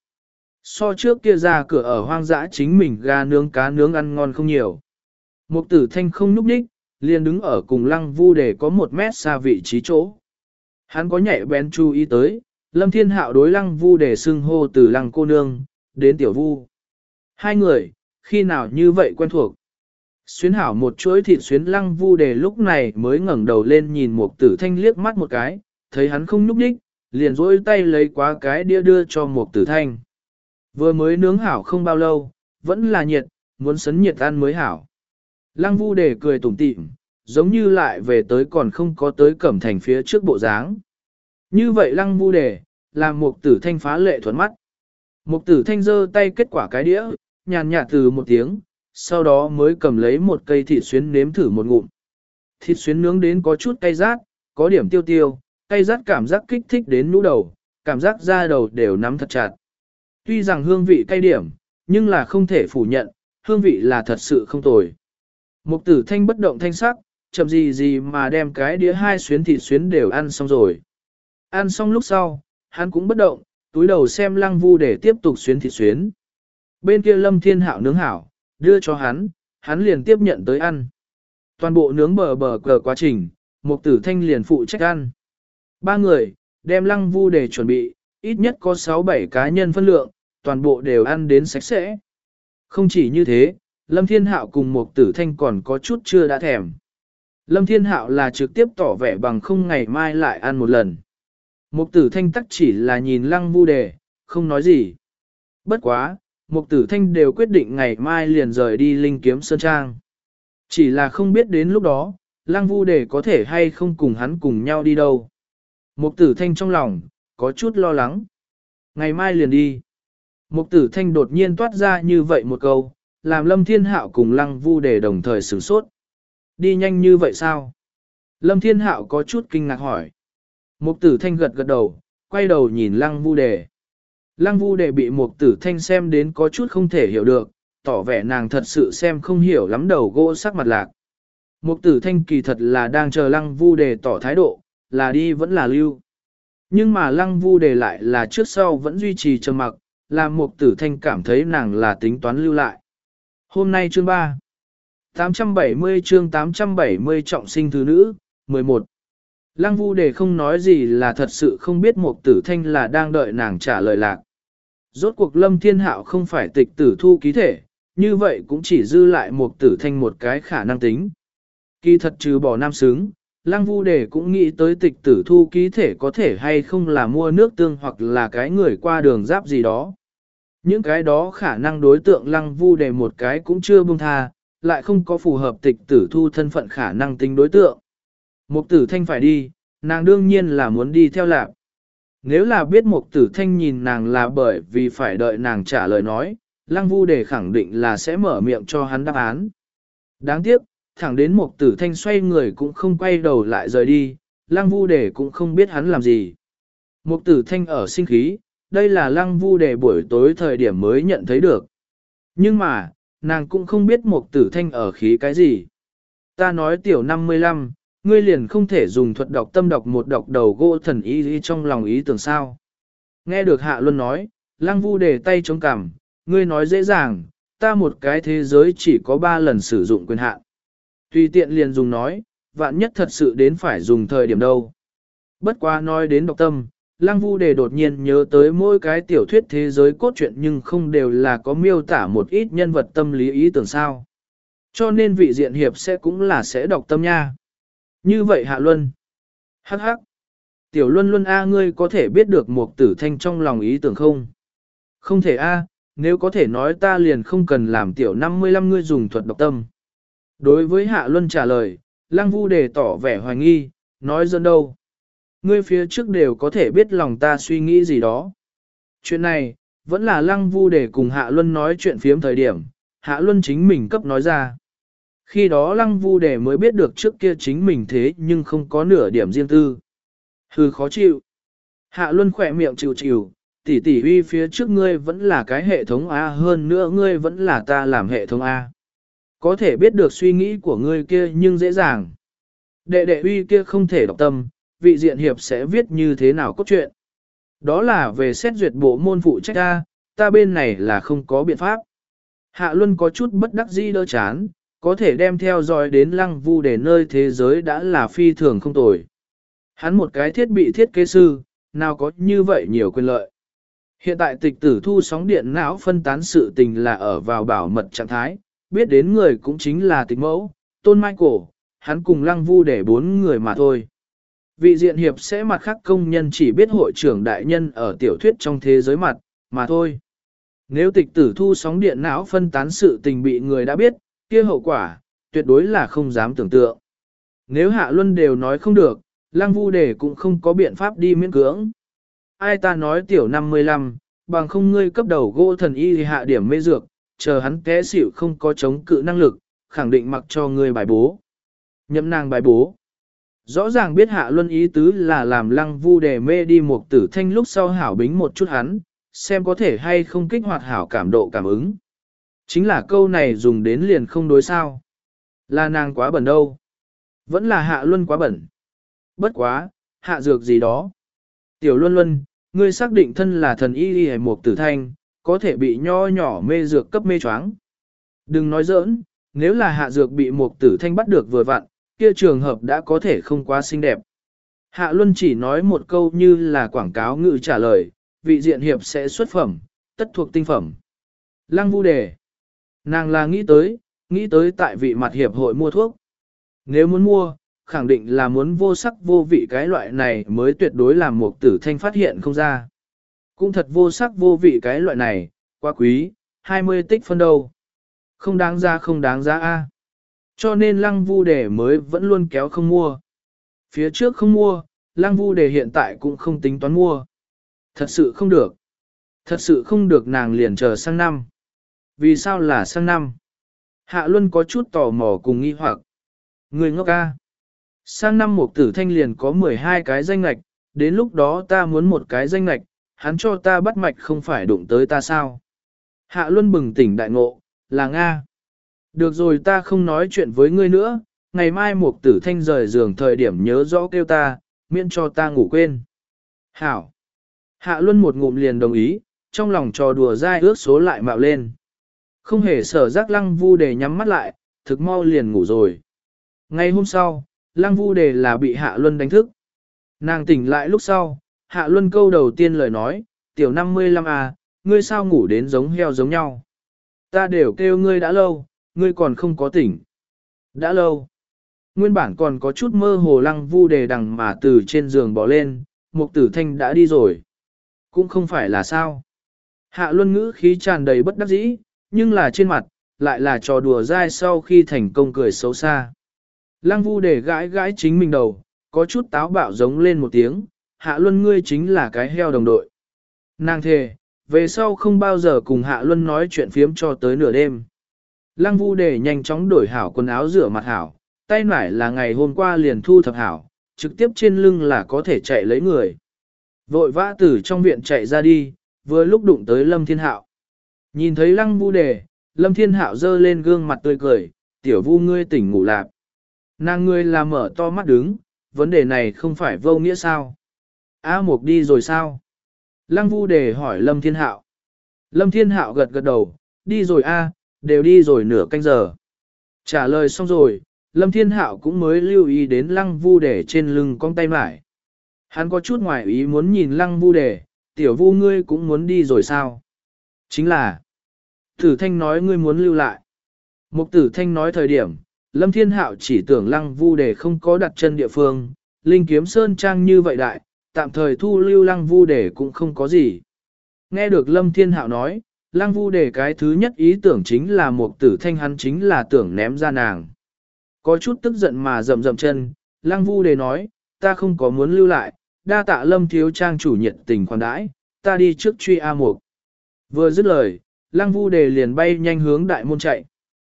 So trước kia ra cửa ở hoang dã chính mình gà nướng cá nướng ăn ngon không nhiều. Mục Tử Thanh không núp đích, liền đứng ở cùng Lăng Vu Đề có một mét xa vị trí chỗ. Hắn có nhạy bén chú ý tới, Lâm Thiên Hạo đối Lăng Vu Đề xưng hô từ Lăng cô nương, đến tiểu Vu. Hai người, khi nào như vậy quen thuộc. Xuyến hảo một chuỗi thịt xuyến Lăng Vu Đề lúc này mới ngẩng đầu lên nhìn Mục Tử Thanh liếc mắt một cái, thấy hắn không nhúc đích, liền dỗi tay lấy quá cái đĩa đưa cho Mục Tử Thanh. Vừa mới nướng hảo không bao lâu, vẫn là nhiệt, muốn sấn nhiệt ăn mới hảo. Lăng Vu Đề cười tủm tỉm, giống như lại về tới còn không có tới Cẩm Thành phía trước bộ dáng. Như vậy Lăng Vu Đề, làm Mục Tử Thanh phá lệ thuận mắt. Mục Tử Thanh giơ tay kết quả cái đĩa, nhàn nhạt từ một tiếng, sau đó mới cầm lấy một cây thịt xuyến nếm thử một ngụm. Thịt xuyến nướng đến có chút cay rát, có điểm tiêu tiêu, cay rát cảm giác kích thích đến nũ đầu, cảm giác da đầu đều nắm thật chặt. Tuy rằng hương vị cay điểm, nhưng là không thể phủ nhận, hương vị là thật sự không tồi. Mục Tử Thanh bất động thanh sắc, chậm gì gì mà đem cái đĩa hai xuyến thịt xuyến đều ăn xong rồi. Ăn xong lúc sau, hắn cũng bất động, túi đầu xem Lăng Vu để tiếp tục xuyến thịt xuyến. Bên kia Lâm Thiên Hạo nướng hảo, đưa cho hắn, hắn liền tiếp nhận tới ăn. Toàn bộ nướng bờ bờ cờ quá trình, Mục Tử Thanh liền phụ trách ăn. Ba người, đem Lăng Vu để chuẩn bị, ít nhất có sáu bảy cá nhân phân lượng, toàn bộ đều ăn đến sạch sẽ. Không chỉ như thế, Lâm Thiên Hạo cùng Mục Tử Thanh còn có chút chưa đã thèm. Lâm Thiên Hạo là trực tiếp tỏ vẻ bằng không ngày mai lại ăn một lần. Mục Tử Thanh tắc chỉ là nhìn Lăng Vu Đề, không nói gì. Bất quá, Mục Tử Thanh đều quyết định ngày mai liền rời đi Linh Kiếm Sơn Trang. Chỉ là không biết đến lúc đó, Lăng Vu Đề có thể hay không cùng hắn cùng nhau đi đâu. Mục Tử Thanh trong lòng, có chút lo lắng. Ngày mai liền đi. Mục Tử Thanh đột nhiên toát ra như vậy một câu, làm Lâm Thiên Hạo cùng Lăng Vu Đề đồng thời sửng sốt. Đi nhanh như vậy sao? Lâm Thiên Hạo có chút kinh ngạc hỏi. Mục Tử Thanh gật gật đầu, quay đầu nhìn Lăng Vu Đề. Lăng Vu Đề bị Mục Tử Thanh xem đến có chút không thể hiểu được, tỏ vẻ nàng thật sự xem không hiểu lắm đầu gỗ sắc mặt lạc. Mục Tử Thanh kỳ thật là đang chờ Lăng Vu Đề tỏ thái độ, là đi vẫn là lưu. Nhưng mà Lăng Vu Đề lại là trước sau vẫn duy trì trầm mặc, làm Mục Tử Thanh cảm thấy nàng là tính toán lưu lại. Hôm nay chương ba. tám trăm bảy mươi chương tám trăm bảy mươi trọng sinh thứ nữ, mười một. Lăng Vu Đề không nói gì là thật sự không biết Mục Tử Thanh là đang đợi nàng trả lời lạc. Rốt cuộc Lâm Thiên Hạo không phải tịch tử thu ký thể, như vậy cũng chỉ dư lại Mục Tử Thanh một cái khả năng tính. Kỳ thật trừ bỏ nam xứng, Lăng Vu Đề cũng nghĩ tới tịch tử thu ký thể có thể hay không là mua nước tương hoặc là cái người qua đường giáp gì đó. Những cái đó khả năng đối tượng Lăng Vu Đề một cái cũng chưa buông tha, lại không có phù hợp tịch tử thu thân phận khả năng tính đối tượng. Mục Tử Thanh phải đi, nàng đương nhiên là muốn đi theo lạc. Nếu là biết Mục Tử Thanh nhìn nàng là bởi vì phải đợi nàng trả lời nói, Lăng Vu Đề khẳng định là sẽ mở miệng cho hắn đáp án. Đáng tiếc, thẳng đến Mục Tử Thanh xoay người cũng không quay đầu lại rời đi, Lăng Vu Đề cũng không biết hắn làm gì. Mục Tử Thanh ở sinh khí, đây là lăng vu đề buổi tối thời điểm mới nhận thấy được. Nhưng mà, nàng cũng không biết Mục Tử Thanh ở khí cái gì. Ta nói tiểu năm mươi lăm, ngươi liền không thể dùng thuật đọc tâm đọc một đọc đầu gỗ thần ý, ý trong lòng ý tưởng sao. Nghe được Hạ Luân nói, lăng vu đề tay chống cằm, ngươi nói dễ dàng, ta một cái thế giới chỉ có ba lần sử dụng quyền hạn. Tùy tiện liền dùng nói, vạn nhất thật sự đến phải dùng thời điểm đâu. Bất quá nói đến độc tâm, lăng vu đề đột nhiên nhớ tới mỗi cái tiểu thuyết thế giới cốt truyện nhưng không đều là có miêu tả một ít nhân vật tâm lý ý tưởng sao. Cho nên vị diện hiệp sẽ cũng là sẽ đọc tâm nha. Như vậy Hạ Luân. Hắc hắc. Tiểu Luân Luân A ngươi có thể biết được Mục Tử Thanh trong lòng ý tưởng không? Không thể A, nếu có thể nói ta liền không cần làm tiểu năm mươi lăm ngươi dùng thuật độc tâm. Đối với Hạ Luân trả lời, lăng vu đề tỏ vẻ hoài nghi, nói dân đâu. Ngươi phía trước đều có thể biết lòng ta suy nghĩ gì đó. Chuyện này, vẫn là lăng vu đề cùng Hạ Luân nói chuyện phiếm thời điểm, Hạ Luân chính mình cấp nói ra. Khi đó lăng vu đề mới biết được trước kia chính mình thế nhưng không có nửa điểm riêng tư. Hừ khó chịu. Hạ Luân khỏe miệng chịu chịu, tỷ tỷ uy phía trước ngươi vẫn là cái hệ thống A hơn nữa ngươi vẫn là ta làm hệ thống A. Có thể biết được suy nghĩ của ngươi kia nhưng dễ dàng. Đệ đệ uy kia không thể đọc tâm, vị diện hiệp sẽ viết như thế nào cốt truyện. Đó là về xét duyệt bộ môn phụ trách ta, ta bên này là không có biện pháp. Hạ Luân có chút bất đắc dĩ đỡ chán, có thể đem theo dõi đến lăng vu để nơi thế giới đã là phi thường không tồi. Hắn một cái thiết bị thiết kế sư, nào có như vậy nhiều quyền lợi. Hiện tại tịch tử thu sóng điện não phân tán sự tình là ở vào bảo mật trạng thái, biết đến người cũng chính là tịch mẫu, Tôn Michael, hắn cùng lăng vu để bốn người mà thôi. Vị diện hiệp sẽ mặt khác công nhân chỉ biết hội trưởng đại nhân ở tiểu thuyết trong thế giới mặt, mà thôi. Nếu tịch tử thu sóng điện não phân tán sự tình bị người đã biết, kia hậu quả, tuyệt đối là không dám tưởng tượng. Nếu Hạ Luân đều nói không được, lăng vu đề cũng không có biện pháp đi miễn cưỡng. Ai ta nói tiểu năm mươi lăm, bằng không ngươi cấp đầu gỗ thần y thì hạ điểm mê dược, chờ hắn té xỉu không có chống cự năng lực, khẳng định mặc cho ngươi bài bố. Nhậm nàng bài bố. Rõ ràng biết Hạ Luân ý tứ là làm lăng vu đề mê đi Mục Tử Thanh lúc sau hảo bính một chút hắn, xem có thể hay không kích hoạt hảo cảm độ cảm ứng. Chính là câu này dùng đến liền không đối sao. Là nàng quá bẩn đâu. Vẫn là Hạ Luân quá bẩn. Bất quá, hạ dược gì đó. Tiểu Luân Luân, ngươi xác định thân là thần y y Mục Tử Thanh, có thể bị nho nhỏ mê dược cấp mê choáng. Đừng nói giỡn, nếu là hạ dược bị Mục Tử Thanh bắt được vừa vặn, kia trường hợp đã có thể không quá xinh đẹp. Hạ Luân chỉ nói một câu như là quảng cáo ngữ trả lời, vị diện hiệp sẽ xuất phẩm, tất thuộc tinh phẩm. Lăng vu đề. Nàng là nghĩ tới, nghĩ tới tại vị mặt hiệp hội mua thuốc. Nếu muốn mua, khẳng định là muốn vô sắc vô vị cái loại này mới tuyệt đối làm Mục Tử Thanh phát hiện không ra. Cũng thật vô sắc vô vị cái loại này, quá quý, hai mươi tích phân đâu. Không đáng giá không đáng giá a. Cho nên lăng vu đề mới vẫn luôn kéo không mua. Phía trước không mua, lăng vu đề hiện tại cũng không tính toán mua. Thật sự không được. Thật sự không được nàng liền chờ sang năm. Vì sao là sang năm? Hạ Luân có chút tò mò cùng nghi hoặc. Người ngốc ca. Sang năm Mục Tử Thanh liền có mười hai cái danh lạch, đến lúc đó ta muốn một cái danh lạch, hắn cho ta bắt mạch không phải đụng tới ta sao? Hạ Luân bừng tỉnh đại ngộ, là Nga. Được rồi ta không nói chuyện với ngươi nữa, ngày mai Mục Tử Thanh rời giường thời điểm nhớ rõ kêu ta, miễn cho ta ngủ quên. Hảo. Hạ Luân một ngụm liền đồng ý, trong lòng trò đùa dai ước số lại mạo lên. Không hề sở giác lăng vu đề nhắm mắt lại, thực mau liền ngủ rồi. Ngày hôm sau, lăng vu đề là bị Hạ Luân đánh thức. Nàng tỉnh lại lúc sau, Hạ Luân câu đầu tiên lời nói, tiểu năm mươi lăm à, ngươi sao ngủ đến giống heo giống nhau. Ta đều kêu ngươi đã lâu, ngươi còn không có tỉnh. Đã lâu. Nguyên bản còn có chút mơ hồ lăng vu đề đằng mà từ trên giường bỏ lên, Mục Tử Thanh đã đi rồi. Cũng không phải là sao. Hạ Luân ngữ khí tràn đầy bất đắc dĩ, nhưng là trên mặt, lại là trò đùa dai sau khi thành công cười xấu xa. Lăng vu đề gãi gãi chính mình đầu, có chút táo bạo giống lên một tiếng, Hạ Luân ngươi chính là cái heo đồng đội. Nàng thề, về sau không bao giờ cùng Hạ Luân nói chuyện phiếm cho tới nửa đêm. Lăng vu đề nhanh chóng đổi hảo quần áo rửa mặt hảo, tay nải là ngày hôm qua liền thu thập hảo, trực tiếp trên lưng là có thể chạy lấy người. Vội vã từ trong viện chạy ra đi, vừa lúc đụng tới Lâm Thiên Hạo. Nhìn thấy Lăng Vu Đề, Lâm Thiên Hạo giơ lên gương mặt tươi cười, tiểu Vu ngươi tỉnh ngủ lạp. Nàng ngươi là mở to mắt đứng, vấn đề này không phải vô nghĩa sao? A Mục đi rồi sao? Lăng Vu Đề hỏi Lâm Thiên Hạo. Lâm Thiên Hạo gật gật đầu, đi rồi a, đều đi rồi nửa canh giờ. Trả lời xong rồi, Lâm Thiên Hạo cũng mới lưu ý đến Lăng Vu Đề trên lưng cong tay mải. Hắn có chút ngoài ý muốn nhìn Lăng Vu Đề, tiểu Vu ngươi cũng muốn đi rồi sao? Chính là, Tử Thanh nói ngươi muốn lưu lại. Mục Tử Thanh nói thời điểm, Lâm Thiên Hạo chỉ tưởng Lăng Vu Đề không có đặt chân địa phương, Linh Kiếm Sơn Trang như vậy đại, tạm thời thu lưu Lăng Vu Đề cũng không có gì. Nghe được Lâm Thiên Hạo nói, Lăng Vu Đề cái thứ nhất ý tưởng chính là Mục Tử Thanh hắn chính là tưởng ném ra nàng. Có chút tức giận mà rậm rậm chân, Lăng Vu Đề nói, ta không có muốn lưu lại, đa tạ Lâm thiếu trang chủ nhiệt tình khoản đãi, ta đi trước truy A Mục. Vừa dứt lời, Lăng Vu Đề liền bay nhanh hướng đại môn chạy.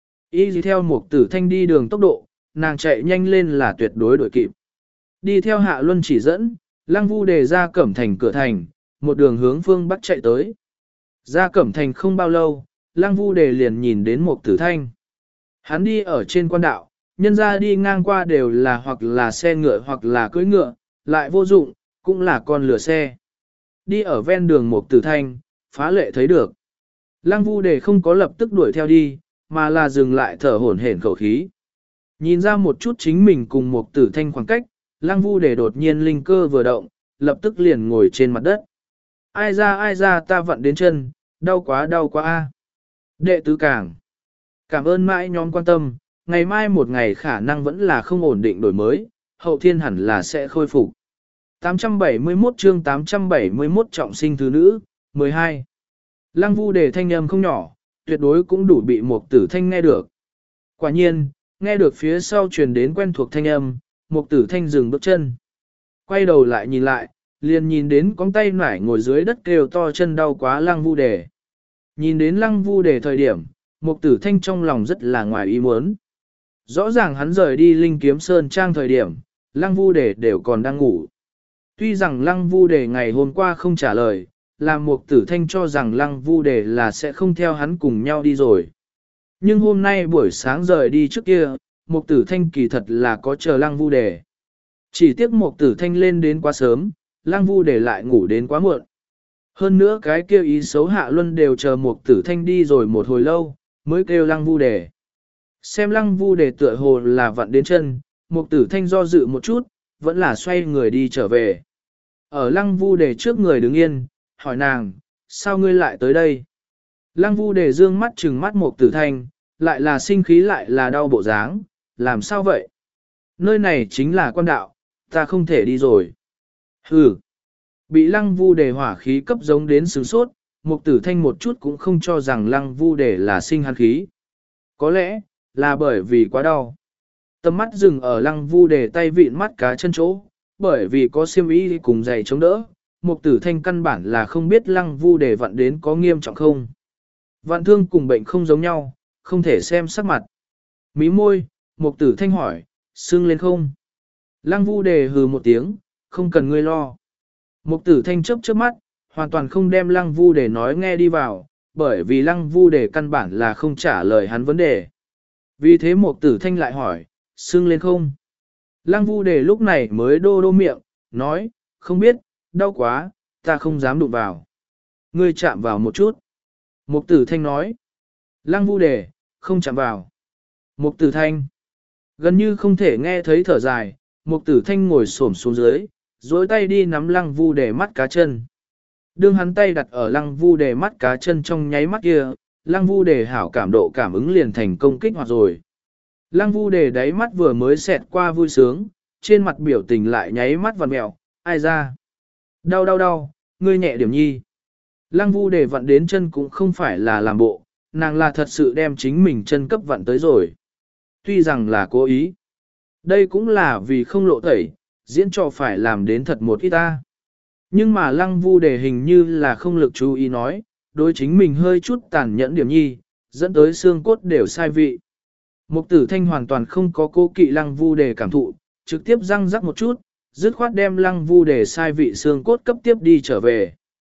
Y dì theo Mục Tử Thanh đi đường tốc độ, nàng chạy nhanh lên là tuyệt đối đuổi kịp. Đi theo Hạ Luân chỉ dẫn, Lăng Vu Đề ra Cẩm Thành cửa thành, một đường hướng phương bắc chạy tới. Ra Cẩm Thành không bao lâu, Lăng Vu Đề liền nhìn đến Mục Tử Thanh. Hắn đi ở trên quan đạo, nhân ra đi ngang qua đều là hoặc là xe ngựa hoặc là cưỡi ngựa, lại vô dụng, cũng là con lửa xe. Đi ở ven đường Mục Tử Thanh, phá lệ thấy được. Lăng Vu Đề không có lập tức đuổi theo đi, mà là dừng lại thở hổn hển khẩu khí. Nhìn ra một chút chính mình cùng Mục Tử Thanh khoảng cách, Lăng Vu Đề đột nhiên linh cơ vừa động, lập tức liền ngồi trên mặt đất. Ai ra ai ra ta vặn đến chân, đau quá đau quá a. Đệ tứ Cảng. Cảm ơn mãi nhóm quan tâm, ngày mai một ngày khả năng vẫn là không ổn định đổi mới, hậu thiên hẳn là sẽ khôi phục. tám trăm bảy mươi mốt chương tám trăm bảy mươi mốt trọng sinh thứ nữ, mười hai. Lăng Vu Đề thanh âm không nhỏ, tuyệt đối cũng đủ bị Mục Tử Thanh nghe được. Quả nhiên, nghe được phía sau truyền đến quen thuộc thanh âm, Mục Tử Thanh dừng bước chân. Quay đầu lại nhìn lại, liền nhìn đến con tay nải ngồi dưới đất kêu to chân đau quá Lăng Vu Đề. Nhìn đến Lăng Vu Đề thời điểm, Mục Tử Thanh trong lòng rất là ngoài ý muốn. Rõ ràng hắn rời đi Linh Kiếm Sơn Trang thời điểm, Lăng Vu Đề đều còn đang ngủ. Tuy rằng Lăng Vu Đề ngày hôm qua không trả lời, làm Mục Tử Thanh cho rằng Lăng Vu Đề là sẽ không theo hắn cùng nhau đi rồi. Nhưng hôm nay buổi sáng rời đi trước kia, Mục Tử Thanh kỳ thật là có chờ Lăng Vu Đề. Chỉ tiếc Mục Tử Thanh lên đến quá sớm, Lăng Vu Đề lại ngủ đến quá muộn. Hơn nữa cái kêu ý xấu Hạ Luân đều chờ Mục Tử Thanh đi rồi một hồi lâu, mới kêu Lăng Vu Đề. Xem Lăng Vu Đề tựa hồ là vặn đến chân, Mục Tử Thanh do dự một chút, vẫn là xoay người đi trở về. Ở Lăng Vu Đề trước người đứng yên, hỏi nàng, sao ngươi lại tới đây? Lăng Vu Đề dương mắt trừng mắt Mục Tử Thanh, lại là sinh khí lại là đau bộ dáng, làm sao vậy? Nơi này chính là quan đạo, ta không thể đi rồi. Hừ. Bị Lăng Vu Đề hỏa khí cấp giống đến sướng sốt, Mục Tử Thanh một chút cũng không cho rằng Lăng Vu Đề là sinh hắn khí. Có lẽ, là bởi vì quá đau. Tầm mắt dừng ở Lăng Vu Đề tay vịn mắt cá chân chỗ, bởi vì có xiêm y cùng giày chống đỡ, Mục Tử Thanh căn bản là không biết Lăng Vu Đề vặn đến có nghiêm trọng không. Vạn thương cùng bệnh không giống nhau, không thể xem sắc mặt. Mí môi, Mục Tử Thanh hỏi, sưng lên không? Lăng Vu Đề hừ một tiếng, không cần ngươi lo. Mục Tử Thanh chớp chớp mắt, hoàn toàn không đem Lăng Vu Đề nói nghe đi vào, bởi vì Lăng Vu Đề căn bản là không trả lời hắn vấn đề. Vì thế Mục Tử Thanh lại hỏi, sưng lên không? Lăng Vu Đề lúc này mới đô đô miệng, nói, không biết, đau quá, ta không dám đụng vào. Ngươi chạm vào một chút. Mục Tử Thanh nói. Lăng Vu Đề, không chạm vào. Mục Tử Thanh. Gần như không thể nghe thấy thở dài, Mục Tử Thanh ngồi xổm xuống dưới, dối tay đi nắm Lăng Vu Đề mắt cá chân. Đương hắn tay đặt ở Lăng Vu Đề mắt cá chân trong nháy mắt kia, Lăng Vu Đề hảo cảm độ cảm ứng liền thành công kích hoạt rồi. Lăng Vu Đề đáy mắt vừa mới xẹt qua vui sướng, trên mặt biểu tình lại nháy mắt vặn mẹo, ai ra? Đau đau đau, ngươi nhẹ điểm nhi. Lăng Vu Đề vặn đến chân cũng không phải là làm bộ, nàng là thật sự đem chính mình chân cấp vặn tới rồi. Tuy rằng là cố ý. Đây cũng là vì không lộ tẩy, diễn trò phải làm đến thật một ít ta. Nhưng mà Lăng Vu Đề hình như là không lực chú ý nói, đối chính mình hơi chút tàn nhẫn điểm nhi, dẫn tới xương cốt đều sai vị. Mục Tử Thanh hoàn toàn không có cố kỵ Lăng Vu Đề cảm thụ, trực tiếp răng rắc một chút, dứt khoát đem Lăng Vu Đề sai vị xương cốt cấp tiếp đi trở về.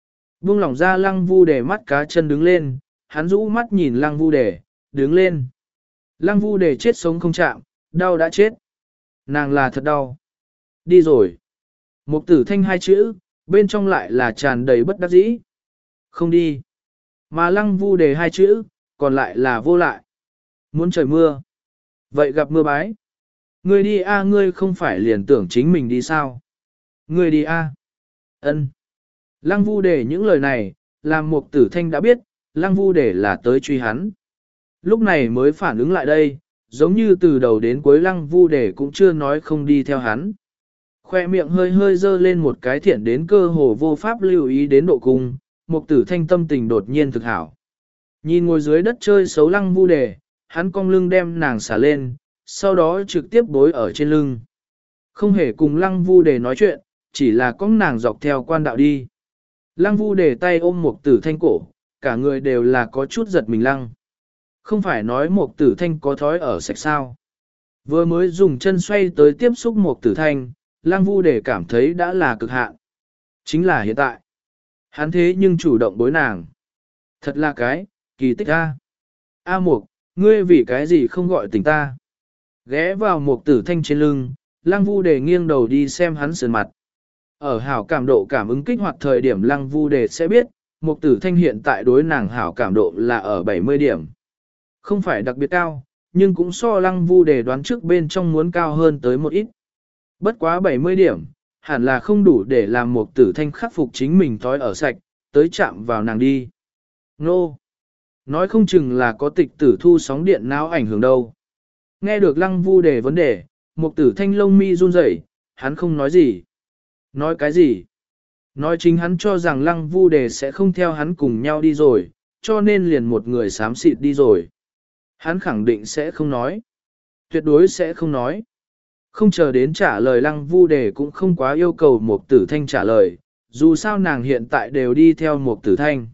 Buông lỏng ra lăng vu đề mắt cá chân đứng lên, hắn rũ mắt nhìn lăng vu đề, đứng lên. Lăng vu đề chết sống không chạm, đau đã chết. Nàng là thật đau. Đi rồi. Mục tử thanh hai chữ, bên trong lại là tràn đầy bất đắc dĩ. Không đi. Mà lăng vu đề hai chữ, còn lại là vô lại. Muốn trời mưa. Vậy gặp mưa bái. Ngươi đi a ngươi không phải liền tưởng chính mình đi sao. Ngươi đi a. Ân. Lăng vu đề những lời này, làm mục tử thanh đã biết, lăng vu đề là tới truy hắn. Lúc này mới phản ứng lại đây, giống như từ đầu đến cuối lăng vu đề cũng chưa nói không đi theo hắn. Khoe miệng hơi hơi dơ lên một cái thiện đến cơ hồ vô pháp lưu ý đến độ cung, mục tử thanh tâm tình đột nhiên thực hảo. Nhìn ngồi dưới đất chơi xấu lăng vu đề, hắn cong lưng đem nàng xả lên, sau đó trực tiếp bối ở trên lưng. Không hề cùng lăng vu đề nói chuyện, chỉ là cong nàng dọc theo quan đạo đi. Lăng vu đề tay ôm mục tử thanh cổ, cả người đều là có chút giật mình lăng. Không phải nói mục tử thanh có thói ở sạch sao. Vừa mới dùng chân xoay tới tiếp xúc mục tử thanh, lăng vu đề cảm thấy đã là cực hạn. Chính là hiện tại. Hắn thế nhưng chủ động bối nàng. Thật là cái, kỳ tích a. A mục, ngươi vì cái gì không gọi tỉnh ta. Ghé vào mục tử thanh trên lưng, lăng vu đề nghiêng đầu đi xem hắn sườn mặt. Ở hảo cảm độ cảm ứng kích hoạt thời điểm lăng vu đề sẽ biết, mục tử thanh hiện tại đối nàng hảo cảm độ là ở bảy mươi điểm. Không phải đặc biệt cao, nhưng cũng so lăng vu đề đoán trước bên trong muốn cao hơn tới một ít. Bất quá bảy mươi điểm, hẳn là không đủ để làm mục tử thanh khắc phục chính mình thói ở sạch, tới chạm vào nàng đi. Nô! Nói không chừng là có tịch tử thu sóng điện não ảnh hưởng đâu. Nghe được lăng vu đề vấn đề, mục tử thanh lông mi run rẩy, hắn không nói gì. Nói cái gì? Nói chính hắn cho rằng lăng vu đề sẽ không theo hắn cùng nhau đi rồi, cho nên liền một người xám xịt đi rồi. Hắn khẳng định sẽ không nói. Tuyệt đối sẽ không nói. Không chờ đến trả lời lăng vu đề cũng không quá yêu cầu mục tử thanh trả lời, dù sao nàng hiện tại đều đi theo mục tử thanh.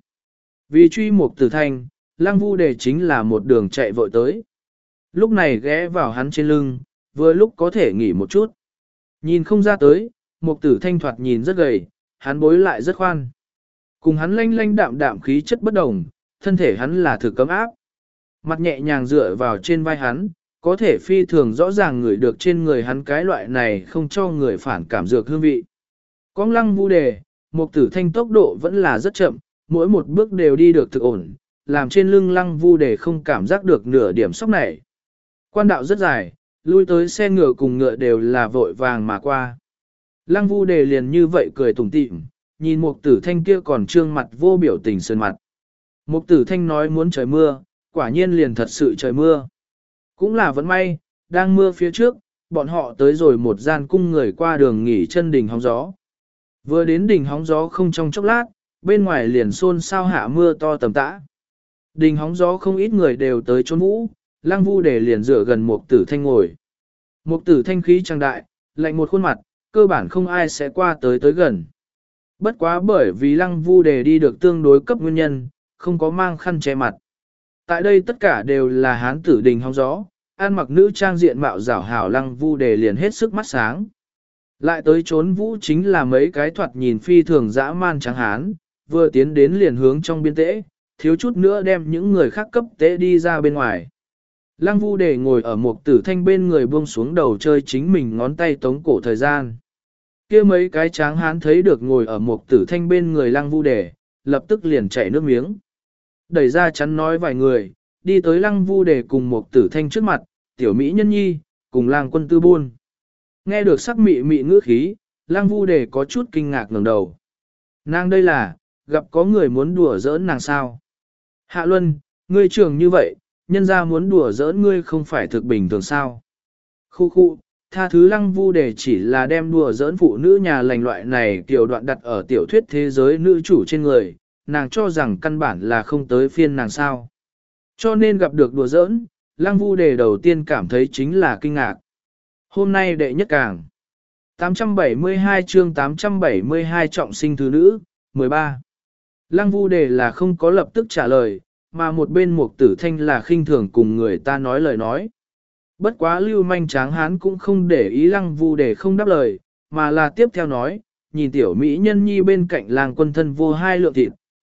Vì truy mục tử thanh, lăng vu đề chính là một đường chạy vội tới. Lúc này ghé vào hắn trên lưng, vừa lúc có thể nghỉ một chút. Nhìn không ra tới, mục tử thanh thoạt nhìn rất gầy, hắn bối lại rất khoan. Cùng hắn lanh lanh đạm đạm khí chất bất đồng, thân thể hắn là thực cấm áp. Mặt nhẹ nhàng dựa vào trên vai hắn, có thể phi thường rõ ràng ngửi được trên người hắn cái loại này không cho người phản cảm dược hương vị. Con lăng vu đề, mục tử thanh tốc độ vẫn là rất chậm, mỗi một bước đều đi được thực ổn, làm trên lưng lăng vu đề không cảm giác được nửa điểm sốc này. Quan đạo rất dài, lui tới xe ngựa cùng ngựa đều là vội vàng mà qua. Lăng vu đề liền như vậy cười tủm tỉm, nhìn mục tử thanh kia còn trương mặt vô biểu tình sơn mặt. Mục tử thanh nói muốn trời mưa, quả nhiên liền thật sự trời mưa. Cũng là vẫn may, đang mưa phía trước, bọn họ tới rồi một gian cung người qua đường nghỉ chân đỉnh hóng gió. Vừa đến đỉnh hóng gió không trong chốc lát, bên ngoài liền xôn xao hạ mưa to tầm tã. Đỉnh hóng gió không ít người đều tới trốn vũ, lăng vu đề liền dựa gần mục tử thanh ngồi. Mục tử thanh khí trang đại, lạnh một khuôn mặt, cơ bản không ai sẽ qua tới tới gần. Bất quá bởi vì lăng vu đề đi được tương đối cấp nguyên nhân, không có mang khăn che mặt. Tại đây tất cả đều là hán tử đình hóng gió, ăn mặc nữ trang diện mạo rảo hảo lăng vu đề liền hết sức mắt sáng. Lại tới trốn vũ chính là mấy cái thoạt nhìn phi thường dã man trắng hán, vừa tiến đến liền hướng trong biên tễ, thiếu chút nữa đem những người khác cấp tễ đi ra bên ngoài. Lăng vu đề ngồi ở một tử thanh bên người buông xuống đầu chơi chính mình ngón tay tống cổ thời gian. Kia mấy cái tráng hán thấy được ngồi ở một tử thanh bên người lăng vu đề, lập tức liền chảy nước miếng. Đẩy ra chắn nói vài người, đi tới lăng vu đề cùng một tử thanh trước mặt, tiểu mỹ nhân nhi, cùng lang quân tư buôn. Nghe được sắc mị mị ngữ khí, lăng vu đề có chút kinh ngạc ngẩng đầu. Nàng đây là, gặp có người muốn đùa giỡn nàng sao? Hạ Luân, ngươi trưởng như vậy, nhân ra muốn đùa giỡn ngươi không phải thực bình thường sao? Khu khu, tha thứ lăng vu đề chỉ là đem đùa giỡn phụ nữ nhà lành loại này tiểu đoạn đặt ở tiểu thuyết thế giới nữ chủ trên người, nàng cho rằng căn bản là không tới phiên nàng sao. Cho nên gặp được đùa giỡn, lăng vu đề đầu tiên cảm thấy chính là kinh ngạc. Hôm nay đệ nhất càng. tám trăm bảy mươi hai chương tám trăm bảy mươi hai trọng sinh thứ nữ, mười ba. Lăng vu đề là không có lập tức trả lời, mà một bên mục tử thanh là khinh thường cùng người ta nói lời nói. Bất quá lưu manh tráng hán cũng không để ý lăng vu đề không đáp lời, mà là tiếp theo nói, nhìn tiểu mỹ nhân nhi bên cạnh làng quân thân vô hai lượng thịt,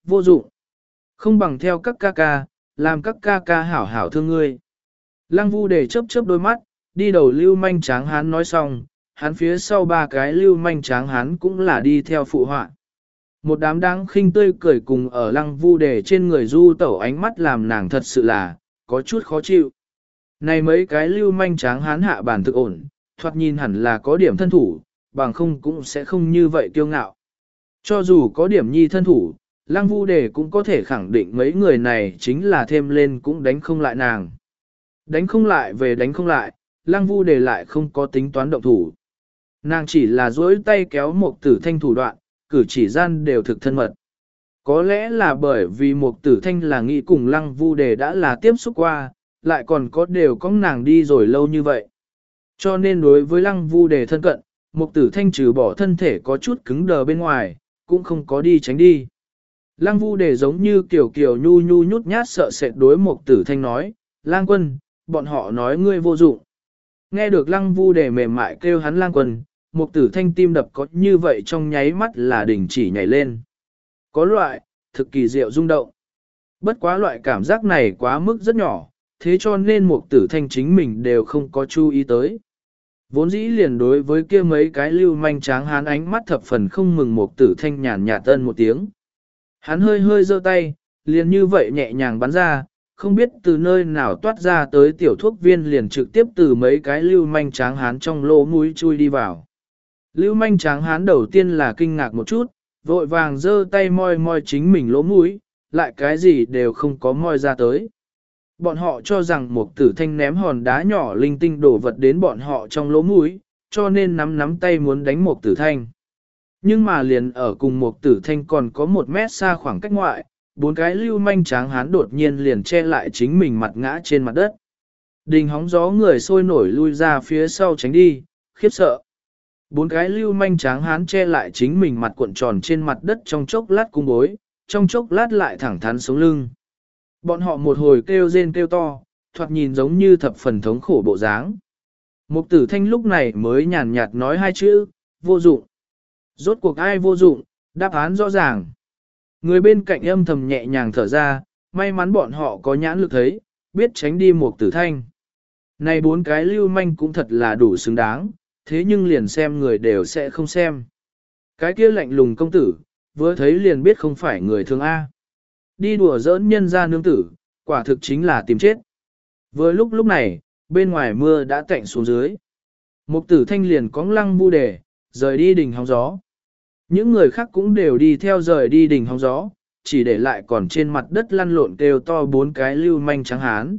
vô dụng. Không bằng theo các ca ca, làm các ca ca hảo hảo thương ngươi. Lăng Vu Đề chớp chớp đôi mắt, đi đầu lưu manh tráng hán nói xong, hắn phía sau ba cái lưu manh tráng hán cũng là đi theo phụ họa. Một đám đáng khinh tươi cười cùng ở Lăng Vu Đề trên người du tẩu ánh mắt làm nàng thật sự là, có chút khó chịu. Này mấy cái lưu manh tráng hán hạ bản thực ổn, thoạt nhìn hẳn là có điểm thân thủ, bằng không cũng sẽ không như vậy kiêu ngạo. Cho dù có điểm nhi thân thủ, Lăng Vu Đề cũng có thể khẳng định mấy người này chính là thêm lên cũng đánh không lại nàng. Đánh không lại về đánh không lại, Lăng Vu Đề lại không có tính toán động thủ. Nàng chỉ là duỗi tay kéo một tử thanh thủ đoạn, cử chỉ gian đều thực thân mật. Có lẽ là bởi vì một tử thanh là nghĩ cùng Lăng Vu Đề đã là tiếp xúc qua, lại còn có đều có nàng đi rồi lâu như vậy. Cho nên đối với Lăng Vu Đề thân cận, một tử thanh trừ bỏ thân thể có chút cứng đờ bên ngoài, cũng không có đi tránh đi. Lăng Vu Đề giống như kiểu kiểu nhu nhu nhút nhát sợ sệt đối một tử thanh nói, Lang Quân, bọn họ nói ngươi vô dụng. Nghe được Lăng Vu Đề mềm mại kêu hắn Lang Quân, một tử thanh tim đập có như vậy trong nháy mắt là đình chỉ nhảy lên. Có loại, thực kỳ diệu rung động. Bất quá loại cảm giác này quá mức rất nhỏ, thế cho nên một tử thanh chính mình đều không có chú ý tới. Vốn dĩ liền đối với kia mấy cái lưu manh tráng hán ánh mắt thập phần không mừng một tử thanh nhàn nhạt tân một tiếng. Hắn hơi hơi giơ tay, liền như vậy nhẹ nhàng bắn ra, không biết từ nơi nào toát ra tới tiểu thuốc viên liền trực tiếp từ mấy cái lưu manh tráng hán trong lỗ mũi chui đi vào. Lưu manh tráng hán đầu tiên là kinh ngạc một chút, vội vàng giơ tay moi moi chính mình lỗ mũi, lại cái gì đều không có moi ra tới. Bọn họ cho rằng một tử thanh ném hòn đá nhỏ linh tinh đổ vật đến bọn họ trong lỗ mũi, cho nên nắm nắm tay muốn đánh một tử thanh. Nhưng mà liền ở cùng một tử thanh còn có một mét xa khoảng cách ngoại, bốn cái lưu manh tráng hán đột nhiên liền che lại chính mình mặt ngã trên mặt đất. Đình hóng gió người sôi nổi lui ra phía sau tránh đi, khiếp sợ. Bốn cái lưu manh tráng hán che lại chính mình mặt cuộn tròn trên mặt đất trong chốc lát cung bối, trong chốc lát lại thẳng thắn sống lưng. Bọn họ một hồi kêu rên kêu to, thoạt nhìn giống như thập phần thống khổ bộ dáng. Mục tử thanh lúc này mới nhàn nhạt nói hai chữ, vô dụng. Rốt cuộc ai vô dụng, đáp án rõ ràng. Người bên cạnh âm thầm nhẹ nhàng thở ra, may mắn bọn họ có nhãn lực thấy, biết tránh đi mục tử thanh. Này bốn cái lưu manh cũng thật là đủ xứng đáng, thế nhưng liền xem người đều sẽ không xem. Cái kia lạnh lùng công tử, vừa thấy liền biết không phải người thường A. Đi đùa giỡn nhân ra nương tử, quả thực chính là tìm chết. Vừa lúc lúc này, bên ngoài mưa đã tạnh xuống dưới. Mục tử thanh liền cóng Lăng Vu Đề, rời đi đỉnh hóng gió. Những người khác cũng đều đi theo rời đi đỉnh hóng gió, chỉ để lại còn trên mặt đất lăn lộn kêu to bốn cái lưu manh trắng hán.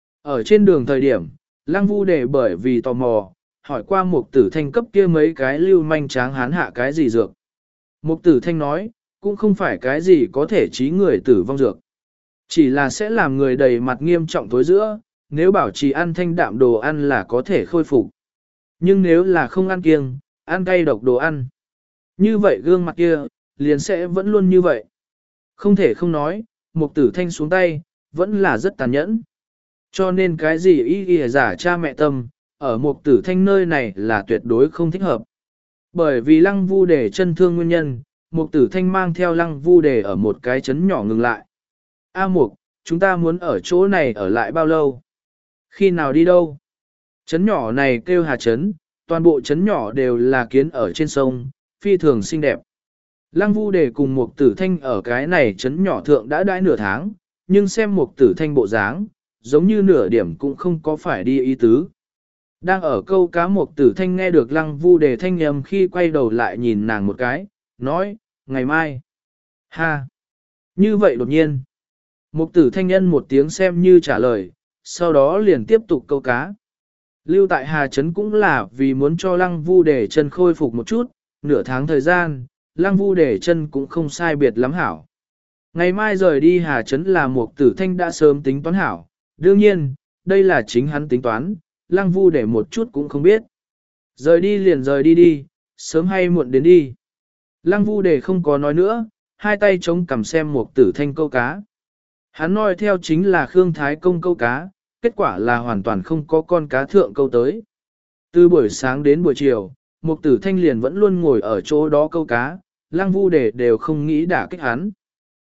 Ở trên đường thời điểm, Lăng Vu Đề bởi vì tò mò, hỏi qua mục tử thanh cấp kia mấy cái lưu manh tráng hán hạ cái gì dược. Mục tử thanh nói, cũng không phải cái gì có thể trí người tử vong dược. Chỉ là sẽ làm người đầy mặt nghiêm trọng tối giữa, nếu bảo trì ăn thanh đạm đồ ăn là có thể khôi phục. Nhưng nếu là không ăn kiêng, ăn cay độc đồ ăn, như vậy gương mặt kia, liền sẽ vẫn luôn như vậy. Không thể không nói, mục tử thanh xuống tay, vẫn là rất tàn nhẫn. Cho nên cái gì y y giả cha mẹ tâm, ở mục tử thanh nơi này là tuyệt đối không thích hợp. Bởi vì Lăng Vu Đề chân thương nguyên nhân, mục tử thanh mang theo Lăng Vu Đề ở một cái trấn nhỏ ngừng lại. A mục, chúng ta muốn ở chỗ này ở lại bao lâu? Khi nào đi đâu? Trấn nhỏ này kêu Hà Trấn, toàn bộ trấn nhỏ đều là kiến ở trên sông, phi thường xinh đẹp. Lăng Vu Đề cùng mục tử thanh ở cái này trấn nhỏ thượng đã đãi nửa tháng, nhưng xem mục tử thanh bộ dáng, giống như nửa điểm cũng không có phải đi ý tứ. Đang ở câu cá mục tử thanh nghe được Lăng Vu Đề thanh âm khi quay đầu lại nhìn nàng một cái, nói, ngày mai. Ha! Như vậy đột nhiên. Mục tử thanh nhân một tiếng xem như trả lời, sau đó liền tiếp tục câu cá. Lưu tại Hà Trấn cũng là vì muốn cho Lăng Vu Đề chân khôi phục một chút, nửa tháng thời gian, Lăng Vu Đề chân cũng không sai biệt lắm hảo. Ngày mai rời đi Hà Trấn là mục tử thanh đã sớm tính toán hảo, đương nhiên, đây là chính hắn tính toán, Lăng Vu Đề một chút cũng không biết. Rời đi liền rời đi đi, sớm hay muộn đến đi. Lăng Vu Đề không có nói nữa, hai tay chống cằm xem mục tử thanh câu cá. Hắn nói theo chính là Khương Thái Công câu cá, kết quả là hoàn toàn không có con cá thượng câu tới. Từ buổi sáng đến buổi chiều, mục tử thanh liền vẫn luôn ngồi ở chỗ đó câu cá, Lăng Vu Đề đều không nghĩ đả kích hắn.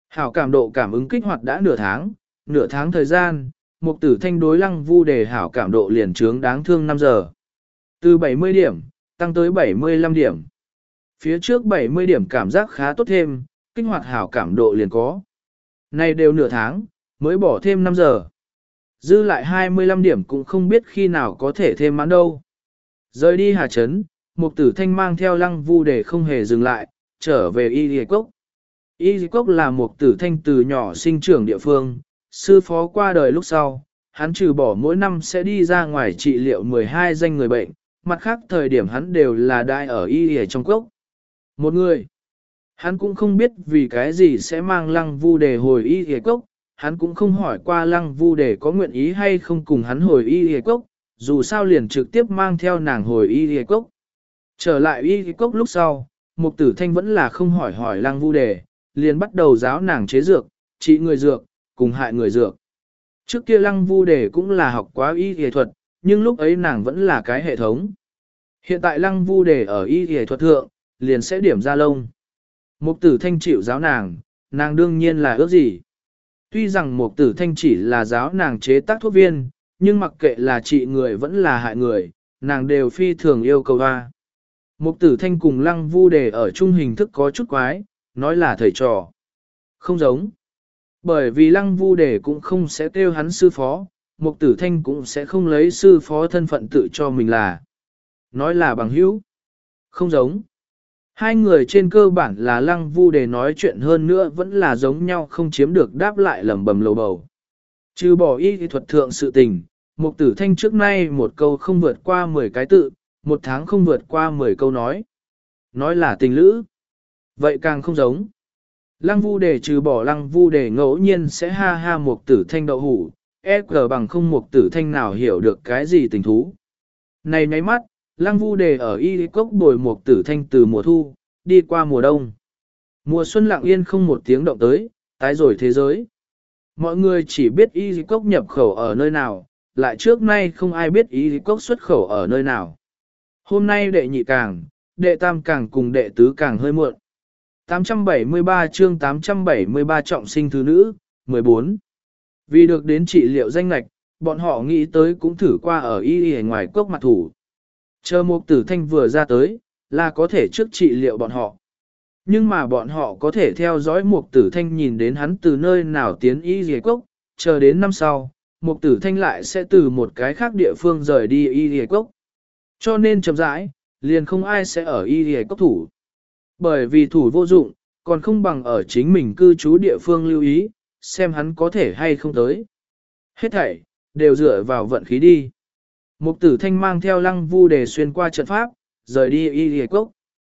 Hảo cảm độ cảm ứng kích hoạt đã nửa tháng, nửa tháng thời gian, Mục Tử Thanh đối Lăng Vu Đề hảo cảm độ liền trướng đáng thương năm giờ. Từ bảy mươi điểm, tăng tới bảy mươi lăm điểm. Phía trước bảy mươi điểm cảm giác khá tốt thêm, kích hoạt hảo cảm độ liền có. Này đều nửa tháng, mới bỏ thêm năm giờ. Dư lại hai mươi lăm điểm cũng không biết khi nào có thể thêm mãn đâu. Rời đi Hà Trấn, Mục Tử Thanh mang theo Lăng Vu Đề không hề dừng lại, trở về Y Lì Cốc. Y Lì Cốc là Mục Tử Thanh từ nhỏ sinh trưởng địa phương, sư phó qua đời lúc sau, hắn trừ bỏ mỗi năm sẽ đi ra ngoài trị liệu mười hai danh người bệnh, mặt khác thời điểm hắn đều là đại ở Y Lì trong cốc. Một người, hắn cũng không biết vì cái gì sẽ mang Lăng Vu Đề hồi Y Lì Cốc, hắn cũng không hỏi qua Lăng Vu Đề có nguyện ý hay không cùng hắn hồi Y Lì Cốc, dù sao liền trực tiếp mang theo nàng hồi Y Lì Cốc. Trở lại Y Lì Cốc lúc sau, Mục Tử Thanh vẫn là không hỏi hỏi Lăng Vu Đề, liền bắt đầu giáo nàng chế dược, trị người dược, cùng hại người dược. Trước kia Lăng Vu Đề cũng là học quá y y thuật, nhưng lúc ấy nàng vẫn là cái hệ thống. Hiện tại Lăng Vu Đề ở y y thuật thượng, liền sẽ điểm ra lông. Mục Tử Thanh chịu giáo nàng, nàng đương nhiên là ước gì. Tuy rằng Mục Tử Thanh chỉ là giáo nàng chế tác thuốc viên, nhưng mặc kệ là trị người vẫn là hại người, nàng đều phi thường yêu cầu hoa. Mục Tử Thanh cùng Lăng Vu Đề ở chung hình thức có chút quái, nói là thầy trò. Không giống. Bởi vì Lăng Vu Đề cũng không sẽ kêu hắn sư phó, Mục Tử Thanh cũng sẽ không lấy sư phó thân phận tự cho mình là. Nói là bằng hữu. Không giống. Hai người trên cơ bản là Lăng Vu Đề nói chuyện hơn nữa vẫn là giống nhau không chiếm được đáp lại lầm bầm lầu bầu. Trừ bỏ y thuật thượng sự tình, Mục Tử Thanh trước nay một câu không vượt qua mười cái tự, một tháng không vượt qua mười câu nói. Nói là tình lữ. Vậy càng không giống. Lăng Vu Đề trừ bỏ Lăng Vu Đề ngẫu nhiên sẽ ha ha Mục Tử Thanh đậu hủ, e cờ bằng không Mục Tử Thanh nào hiểu được cái gì tình thú. Này nháy mắt, Lăng Vu Đề ở y cốc bồi Mục Tử Thanh từ mùa thu, đi qua mùa đông. Mùa xuân lặng yên không một tiếng động tới, tái rồi thế giới. Mọi người chỉ biết y cốc nhập khẩu ở nơi nào, lại trước nay không ai biết y cốc xuất khẩu ở nơi nào. Hôm nay đệ nhị càng, đệ tam càng cùng đệ tứ càng hơi muộn. tám trăm bảy mươi ba chương tám trăm bảy mươi ba trọng sinh thứ nữ, mười bốn. Vì được đến trị liệu danh lạch, bọn họ nghĩ tới cũng thử qua ở y y ngoài cốc mặt thủ. Chờ Mục Tử Thanh vừa ra tới, là có thể trước trị liệu bọn họ. Nhưng mà bọn họ có thể theo dõi Mục Tử Thanh nhìn đến hắn từ nơi nào tiến y y cốc, chờ đến năm sau, Mục Tử Thanh lại sẽ từ một cái khác địa phương rời đi y y cốc. Cho nên chậm rãi, liền không ai sẽ ở y y cốc thủ. Bởi vì thủ vô dụng, còn không bằng ở chính mình cư trú địa phương lưu ý, xem hắn có thể hay không tới. Hết thảy, đều dựa vào vận khí đi. Mục Tử Thanh mang theo Lăng Vu Đề xuyên qua trận pháp, rời đi Y Lì Cốc.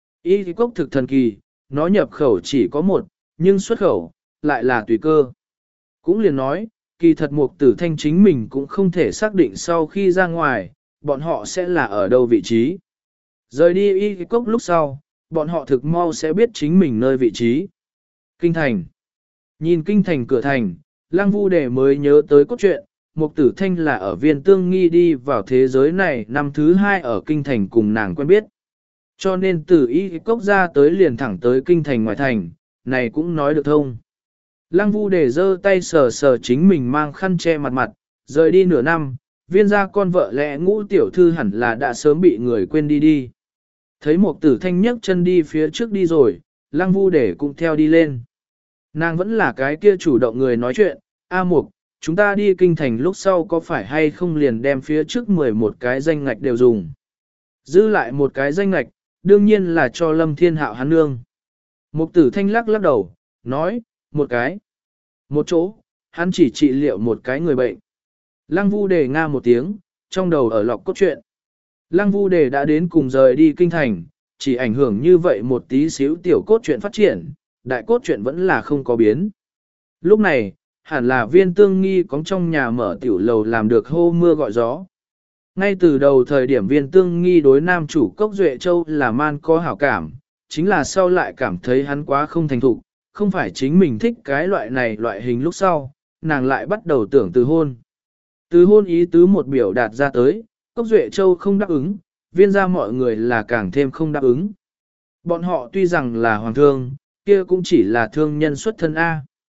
Y Lì Cốc thực thần kỳ, nó nhập khẩu chỉ có một, nhưng xuất khẩu, lại là tùy cơ. Cũng liền nói, kỳ thật Mục Tử Thanh chính mình cũng không thể xác định sau khi ra ngoài, bọn họ sẽ là ở đâu vị trí. Rời đi Y Lì Cốc lúc sau, bọn họ thực mau sẽ biết chính mình nơi vị trí. Kinh thành. Nhìn kinh thành cửa thành, Lăng Vu Đề mới nhớ tới cốt truyện, Mục Tử Thanh là ở Viên Tương Nghi đi vào thế giới này năm thứ hai ở kinh thành cùng nàng quen biết. Cho nên từ Y Cốc ra tới liền thẳng tới kinh thành ngoài thành, này cũng nói được thông. Lăng Vu Đề giơ tay sờ sờ chính mình mang khăn che mặt mặt, rời đi nửa năm, viên gia con vợ lẽ Ngũ tiểu thư hẳn là đã sớm bị người quên đi đi. Thấy Mục Tử Thanh nhấc chân đi phía trước đi rồi, Lăng Vu Đề cũng theo đi lên. Nàng vẫn là cái kia chủ động người nói chuyện, A Mục, chúng ta đi kinh thành lúc sau có phải hay không liền đem phía trước mười một cái danh ngạch đều dùng. Giữ lại một cái danh ngạch, đương nhiên là cho Lâm Thiên Hạo hắn nương. Mục Tử Thanh lắc lắc đầu, nói, một cái, một chỗ, hắn chỉ trị liệu một cái người bệnh. Lăng Vu Đề nga một tiếng, trong đầu ở lọc cốt truyện. Lăng Vu Đề đã đến cùng rời đi kinh thành, chỉ ảnh hưởng như vậy một tí xíu tiểu cốt truyện phát triển, đại cốt truyện vẫn là không có biến. Lúc này, hẳn là Viên Tương Nghi có trong nhà mở tiểu lầu làm được hô mưa gọi gió. Ngay từ đầu thời điểm Viên Tương Nghi đối nam chủ Cốc Duệ Châu là man có hảo cảm, chính là sau lại cảm thấy hắn quá không thành thục, không phải chính mình thích cái loại này loại hình lúc sau, nàng lại bắt đầu tưởng từ hôn. Từ hôn ý tứ một biểu đạt ra tới, Cốc Duệ Châu không đáp ứng, viên ra mọi người là càng thêm không đáp ứng. Bọn họ tuy rằng là hoàng thương, kia cũng chỉ là thương nhân xuất thân A.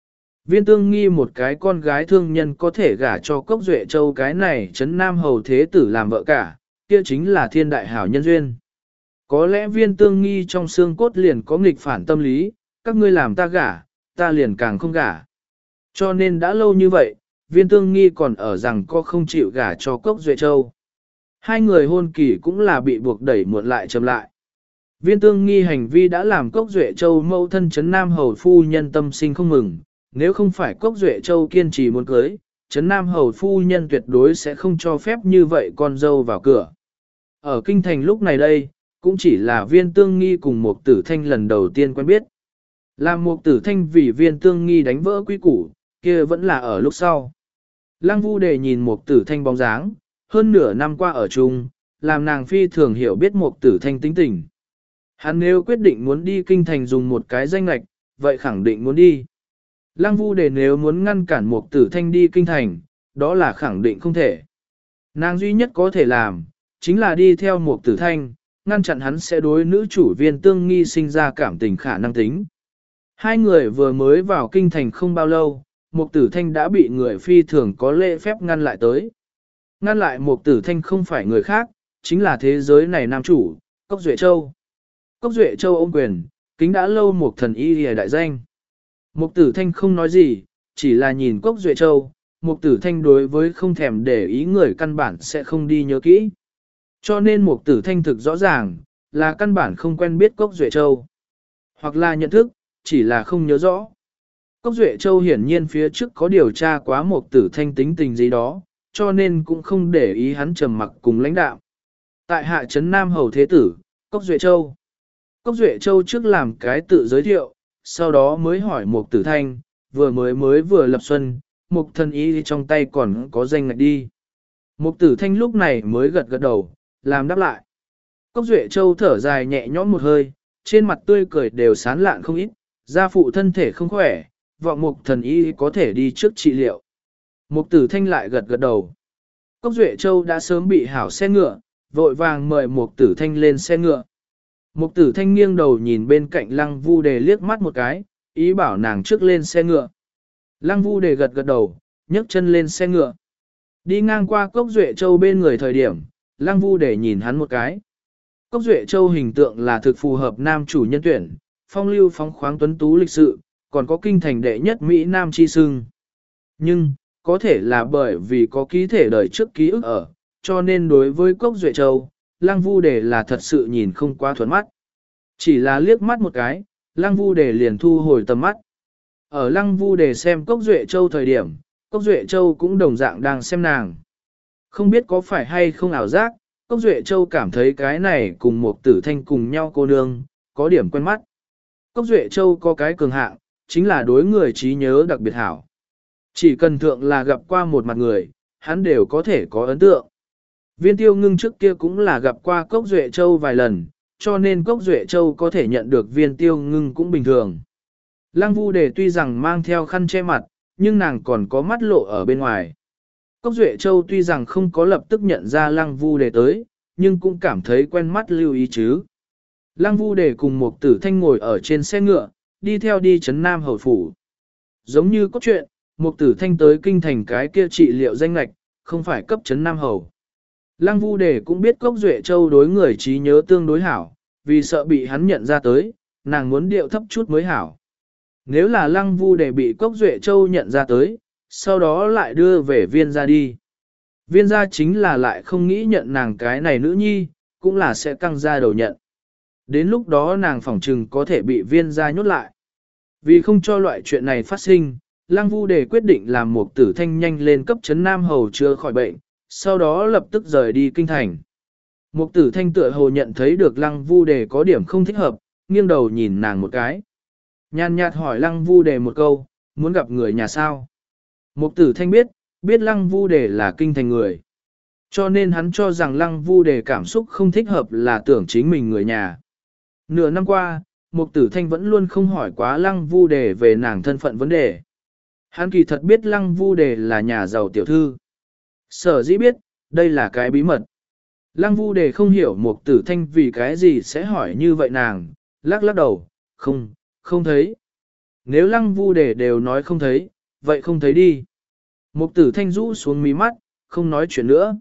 Viên tương nghi một cái con gái thương nhân có thể gả cho Cốc Duệ Châu cái này trấn Nam Hầu Thế Tử làm vợ cả, kia chính là thiên đại hảo nhân duyên. Có lẽ viên tương nghi trong xương cốt liền có nghịch phản tâm lý, các ngươi làm ta gả, ta liền càng không gả. Cho nên đã lâu như vậy, viên tương nghi còn ở rằng có không chịu gả cho Cốc Duệ Châu. Hai người hôn kỳ cũng là bị buộc đẩy muộn lại chậm lại. Viên tương nghi hành vi đã làm Cốc Duệ Châu mâu thân trấn Nam Hầu Phu Nhân tâm sinh không mừng, nếu không phải Cốc Duệ Châu kiên trì muốn cưới, trấn Nam Hầu Phu Nhân tuyệt đối sẽ không cho phép như vậy con dâu vào cửa. Ở kinh thành lúc này đây, cũng chỉ là viên tương nghi cùng một tử thanh lần đầu tiên quen biết. Làm một tử thanh vì viên tương nghi đánh vỡ quy củ, kia vẫn là ở lúc sau. Lăng Vu Đề nhìn một tử thanh bóng dáng, hơn nửa năm qua ở chung, làm nàng phi thường hiểu biết một tử thanh tính tình. Hắn nếu quyết định muốn đi kinh thành dùng một cái danh lạch, vậy khẳng định muốn đi. Lăng Vu Đề nếu muốn ngăn cản một tử thanh đi kinh thành, đó là khẳng định không thể. Nàng duy nhất có thể làm, chính là đi theo một tử thanh, ngăn chặn hắn sẽ đối nữ chủ viên tương nghi sinh ra cảm tình khả năng tính. Hai người vừa mới vào kinh thành không bao lâu, một tử thanh đã bị người phi thường có lễ phép ngăn lại tới. Ngăn lại một tử thanh không phải người khác, chính là thế giới này nam chủ, Cốc Duệ Châu. Cốc Duệ Châu ôm quyền, kính đã lâu một thần y lìa đại danh. Một tử thanh không nói gì, chỉ là nhìn Cốc Duệ Châu, một tử thanh đối với không thèm để ý người căn bản sẽ không đi nhớ kỹ. Cho nên một tử thanh thực rõ ràng, là căn bản không quen biết Cốc Duệ Châu. Hoặc là nhận thức, chỉ là không nhớ rõ. Cốc Duệ Châu hiển nhiên phía trước có điều tra quá một tử thanh tính tình gì đó, cho nên cũng không để ý hắn trầm mặc cùng lãnh đạo. Tại hạ trấn Nam Hầu Thế Tử, Cốc Duệ Châu. Cốc Duệ Châu trước làm cái tự giới thiệu, sau đó mới hỏi một tử thanh, vừa mới mới vừa lập xuân, một thân ý trong tay còn có danh ngạch đi. Một tử thanh lúc này mới gật gật đầu, làm đáp lại. Cốc Duệ Châu thở dài nhẹ nhõm một hơi, trên mặt tươi cười đều sán lạn không ít, gia phụ thân thể không khỏe, vọng một thần y có thể đi trước trị liệu. Một tử thanh lại gật gật đầu. Cốc Duệ Châu đã sớm bị hảo xe ngựa, vội vàng mời một tử thanh lên xe ngựa. Một tử thanh nghiêng đầu nhìn bên cạnh Lăng Vu Đề liếc mắt một cái, ý bảo nàng trước lên xe ngựa. Lăng Vu Đề gật gật đầu, nhấc chân lên xe ngựa. Đi ngang qua Cốc Duệ Châu bên người thời điểm, Lăng Vu Đề nhìn hắn một cái. Cốc Duệ Châu hình tượng là thực phù hợp nam chủ nhân tuyển, phong lưu phóng khoáng tuấn tú lịch sự, còn có kinh thành đệ nhất Mỹ Nam chi sưng. Nhưng, có thể là bởi vì có ký thể đời trước ký ức ở, cho nên đối với Cốc Duệ Châu, Lăng Vu Đề là thật sự nhìn không quá thuận mắt. Chỉ là liếc mắt một cái, Lăng Vu Đề liền thu hồi tầm mắt. Ở Lăng Vu Đề xem Cốc Duệ Châu thời điểm, Cốc Duệ Châu cũng đồng dạng đang xem nàng. Không biết có phải hay không ảo giác, Cốc Duệ Châu cảm thấy cái này cùng một tử thanh cùng nhau cô nương, có điểm quen mắt. Cốc Duệ Châu có cái cường hạng, chính là đối người trí nhớ đặc biệt hảo. Chỉ cần thượng là gặp qua một mặt người, hắn đều có thể có ấn tượng. Viên Tiêu Ngưng trước kia cũng là gặp qua Cốc Duệ Châu vài lần, cho nên Cốc Duệ Châu có thể nhận được Viên Tiêu Ngưng cũng bình thường. Lăng Vu Đề tuy rằng mang theo khăn che mặt, nhưng nàng còn có mắt lộ ở bên ngoài. Cốc Duệ Châu tuy rằng không có lập tức nhận ra Lăng Vu Đề tới, nhưng cũng cảm thấy quen mắt lưu ý chứ. Lăng Vu Đề cùng một tử thanh ngồi ở trên xe ngựa, đi theo đi trấn Nam Hầu Phủ. Giống như cốt truyện, một tử thanh tới kinh thành cái kia trị liệu danh lạch, không phải cấp trấn Nam Hầu. Lăng Vu Đề cũng biết Cốc Duệ Châu đối người trí nhớ tương đối hảo, vì sợ bị hắn nhận ra tới, nàng muốn điệu thấp chút mới hảo. Nếu là Lăng Vu Đề bị Cốc Duệ Châu nhận ra tới, sau đó lại đưa về viên gia đi. Viên gia chính là lại không nghĩ nhận nàng cái này nữ nhi, cũng là sẽ căng ra đầu nhận. Đến lúc đó nàng phỏng trừng có thể bị viên gia nhốt lại. Vì không cho loại chuyện này phát sinh, Lăng Vu Đề quyết định làm một tử thanh nhanh lên cấp trấn Nam Hầu chữa khỏi bệnh, sau đó lập tức rời đi kinh thành. Một tử thanh tựa hồ nhận thấy được Lăng Vu Đề có điểm không thích hợp, nghiêng đầu nhìn nàng một cái. Nhàn nhạt hỏi Lăng Vu Đề một câu, muốn gặp người nhà sao? Một tử thanh biết, biết Lăng Vu Đề là kinh thành người. Cho nên hắn cho rằng Lăng Vu Đề cảm xúc không thích hợp là tưởng chính mình người nhà. Nửa năm qua, Mục Tử Thanh vẫn luôn không hỏi quá Lăng Vu Đề về nàng thân phận vấn đề. Hắn kỳ thật biết Lăng Vu Đề là nhà giàu tiểu thư. Sở dĩ biết, đây là cái bí mật. Lăng Vu Đề không hiểu Mục Tử Thanh vì cái gì sẽ hỏi như vậy nàng, lắc lắc đầu, không, không thấy. Nếu Lăng Vu Đề đều nói không thấy, vậy không thấy đi. Mục tử thanh rũ xuống mí mắt, không nói chuyện nữa.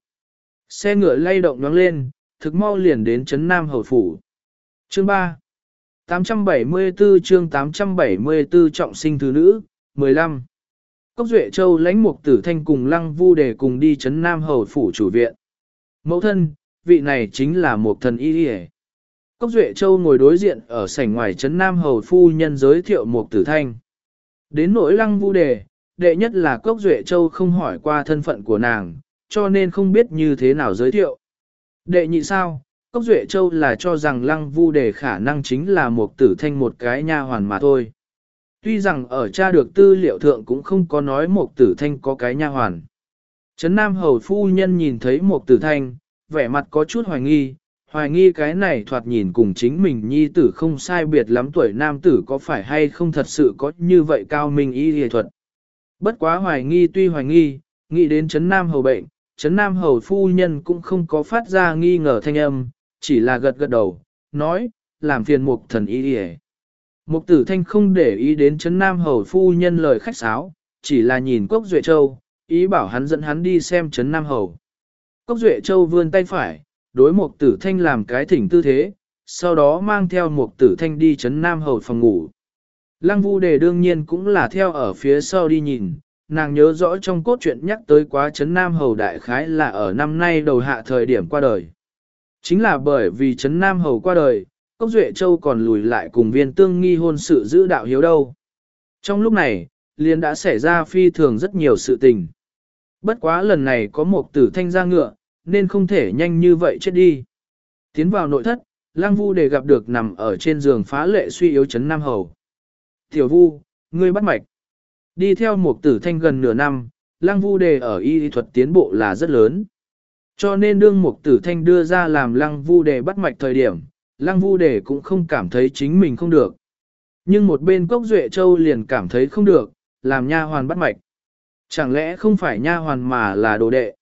Xe ngựa lay động nhoáng lên, thực mau liền đến Trấn Nam Hầu Phủ. Chương ba tám trăm bảy mươi tư chương tám trăm bảy mươi tư trọng sinh thứ nữ, mười lăm. Cốc Duệ Châu lãnh Mục Tử Thanh cùng Lăng Vu Đề cùng đi Trấn Nam Hầu Phủ chủ viện. Mẫu thân, vị này chính là một thần y y. Cốc Duệ Châu ngồi đối diện ở sảnh ngoài Trấn Nam Hầu Phu nhân giới thiệu Mục Tử Thanh. Đến nỗi Lăng Vu Đề, đệ nhất là Cốc Duệ Châu không hỏi qua thân phận của nàng, cho nên không biết như thế nào giới thiệu. Đệ nhị sao, Cốc Duệ Châu là cho rằng Lăng Vu Đề khả năng chính là Mục Tử Thanh một cái nha hoàn mà thôi. Tuy rằng ở tra được tư liệu thượng cũng không có nói Mục Tử Thanh có cái nha hoàn. Trấn Nam Hầu Phu nhân nhìn thấy Mục Tử Thanh, vẻ mặt có chút hoài nghi, hoài nghi cái này thoạt nhìn cùng chính mình nhi tử không sai biệt lắm tuổi nam tử có phải hay không thật sự có như vậy cao minh y y thuật. Bất quá hoài nghi tuy hoài nghi, nghĩ đến Trấn Nam Hầu bệnh, Trấn Nam Hầu Phu nhân cũng không có phát ra nghi ngờ thanh âm, chỉ là gật gật đầu, nói, làm phiền Mục thần y y. Mục Tử Thanh không để ý đến Trấn Nam Hầu Phu nhân lời khách sáo, chỉ là nhìn Cốc Duệ Châu, ý bảo hắn dẫn hắn đi xem Trấn Nam Hầu. Cốc Duệ Châu vươn tay phải, đối Mục Tử Thanh làm cái thỉnh tư thế, sau đó mang theo Mục Tử Thanh đi Trấn Nam Hầu phòng ngủ. Lăng Vu Đề đương nhiên cũng là theo ở phía sau đi nhìn, nàng nhớ rõ trong cốt truyện nhắc tới quá Trấn Nam Hầu đại khái là ở năm nay đầu hạ thời điểm qua đời. Chính là bởi vì Trấn Nam Hầu qua đời, Cốc Duệ Châu còn lùi lại cùng Viên Tương nghi hôn sự giữ đạo hiếu đâu. Trong lúc này, liền đã xảy ra phi thường rất nhiều sự tình. Bất quá lần này có Mục Tử Thanh ra ngựa, nên không thể nhanh như vậy chết đi. Tiến vào nội thất, Lăng Vu Đề gặp được nằm ở trên giường phá lệ suy yếu Trấn Nam Hầu. Tiểu Vu, ngươi bắt mạch. Đi theo Mục Tử Thanh gần nửa năm, Lăng Vu Đề ở y thuật tiến bộ là rất lớn. Cho nên đương Mục Tử Thanh đưa ra làm Lăng Vu Đề bắt mạch thời điểm, Lăng Vu Đề cũng không cảm thấy chính mình không được. Nhưng một bên Cốc Duệ Châu liền cảm thấy không được, làm nha hoàn bắt mạch. Chẳng lẽ không phải nha hoàn mà là đồ đệ.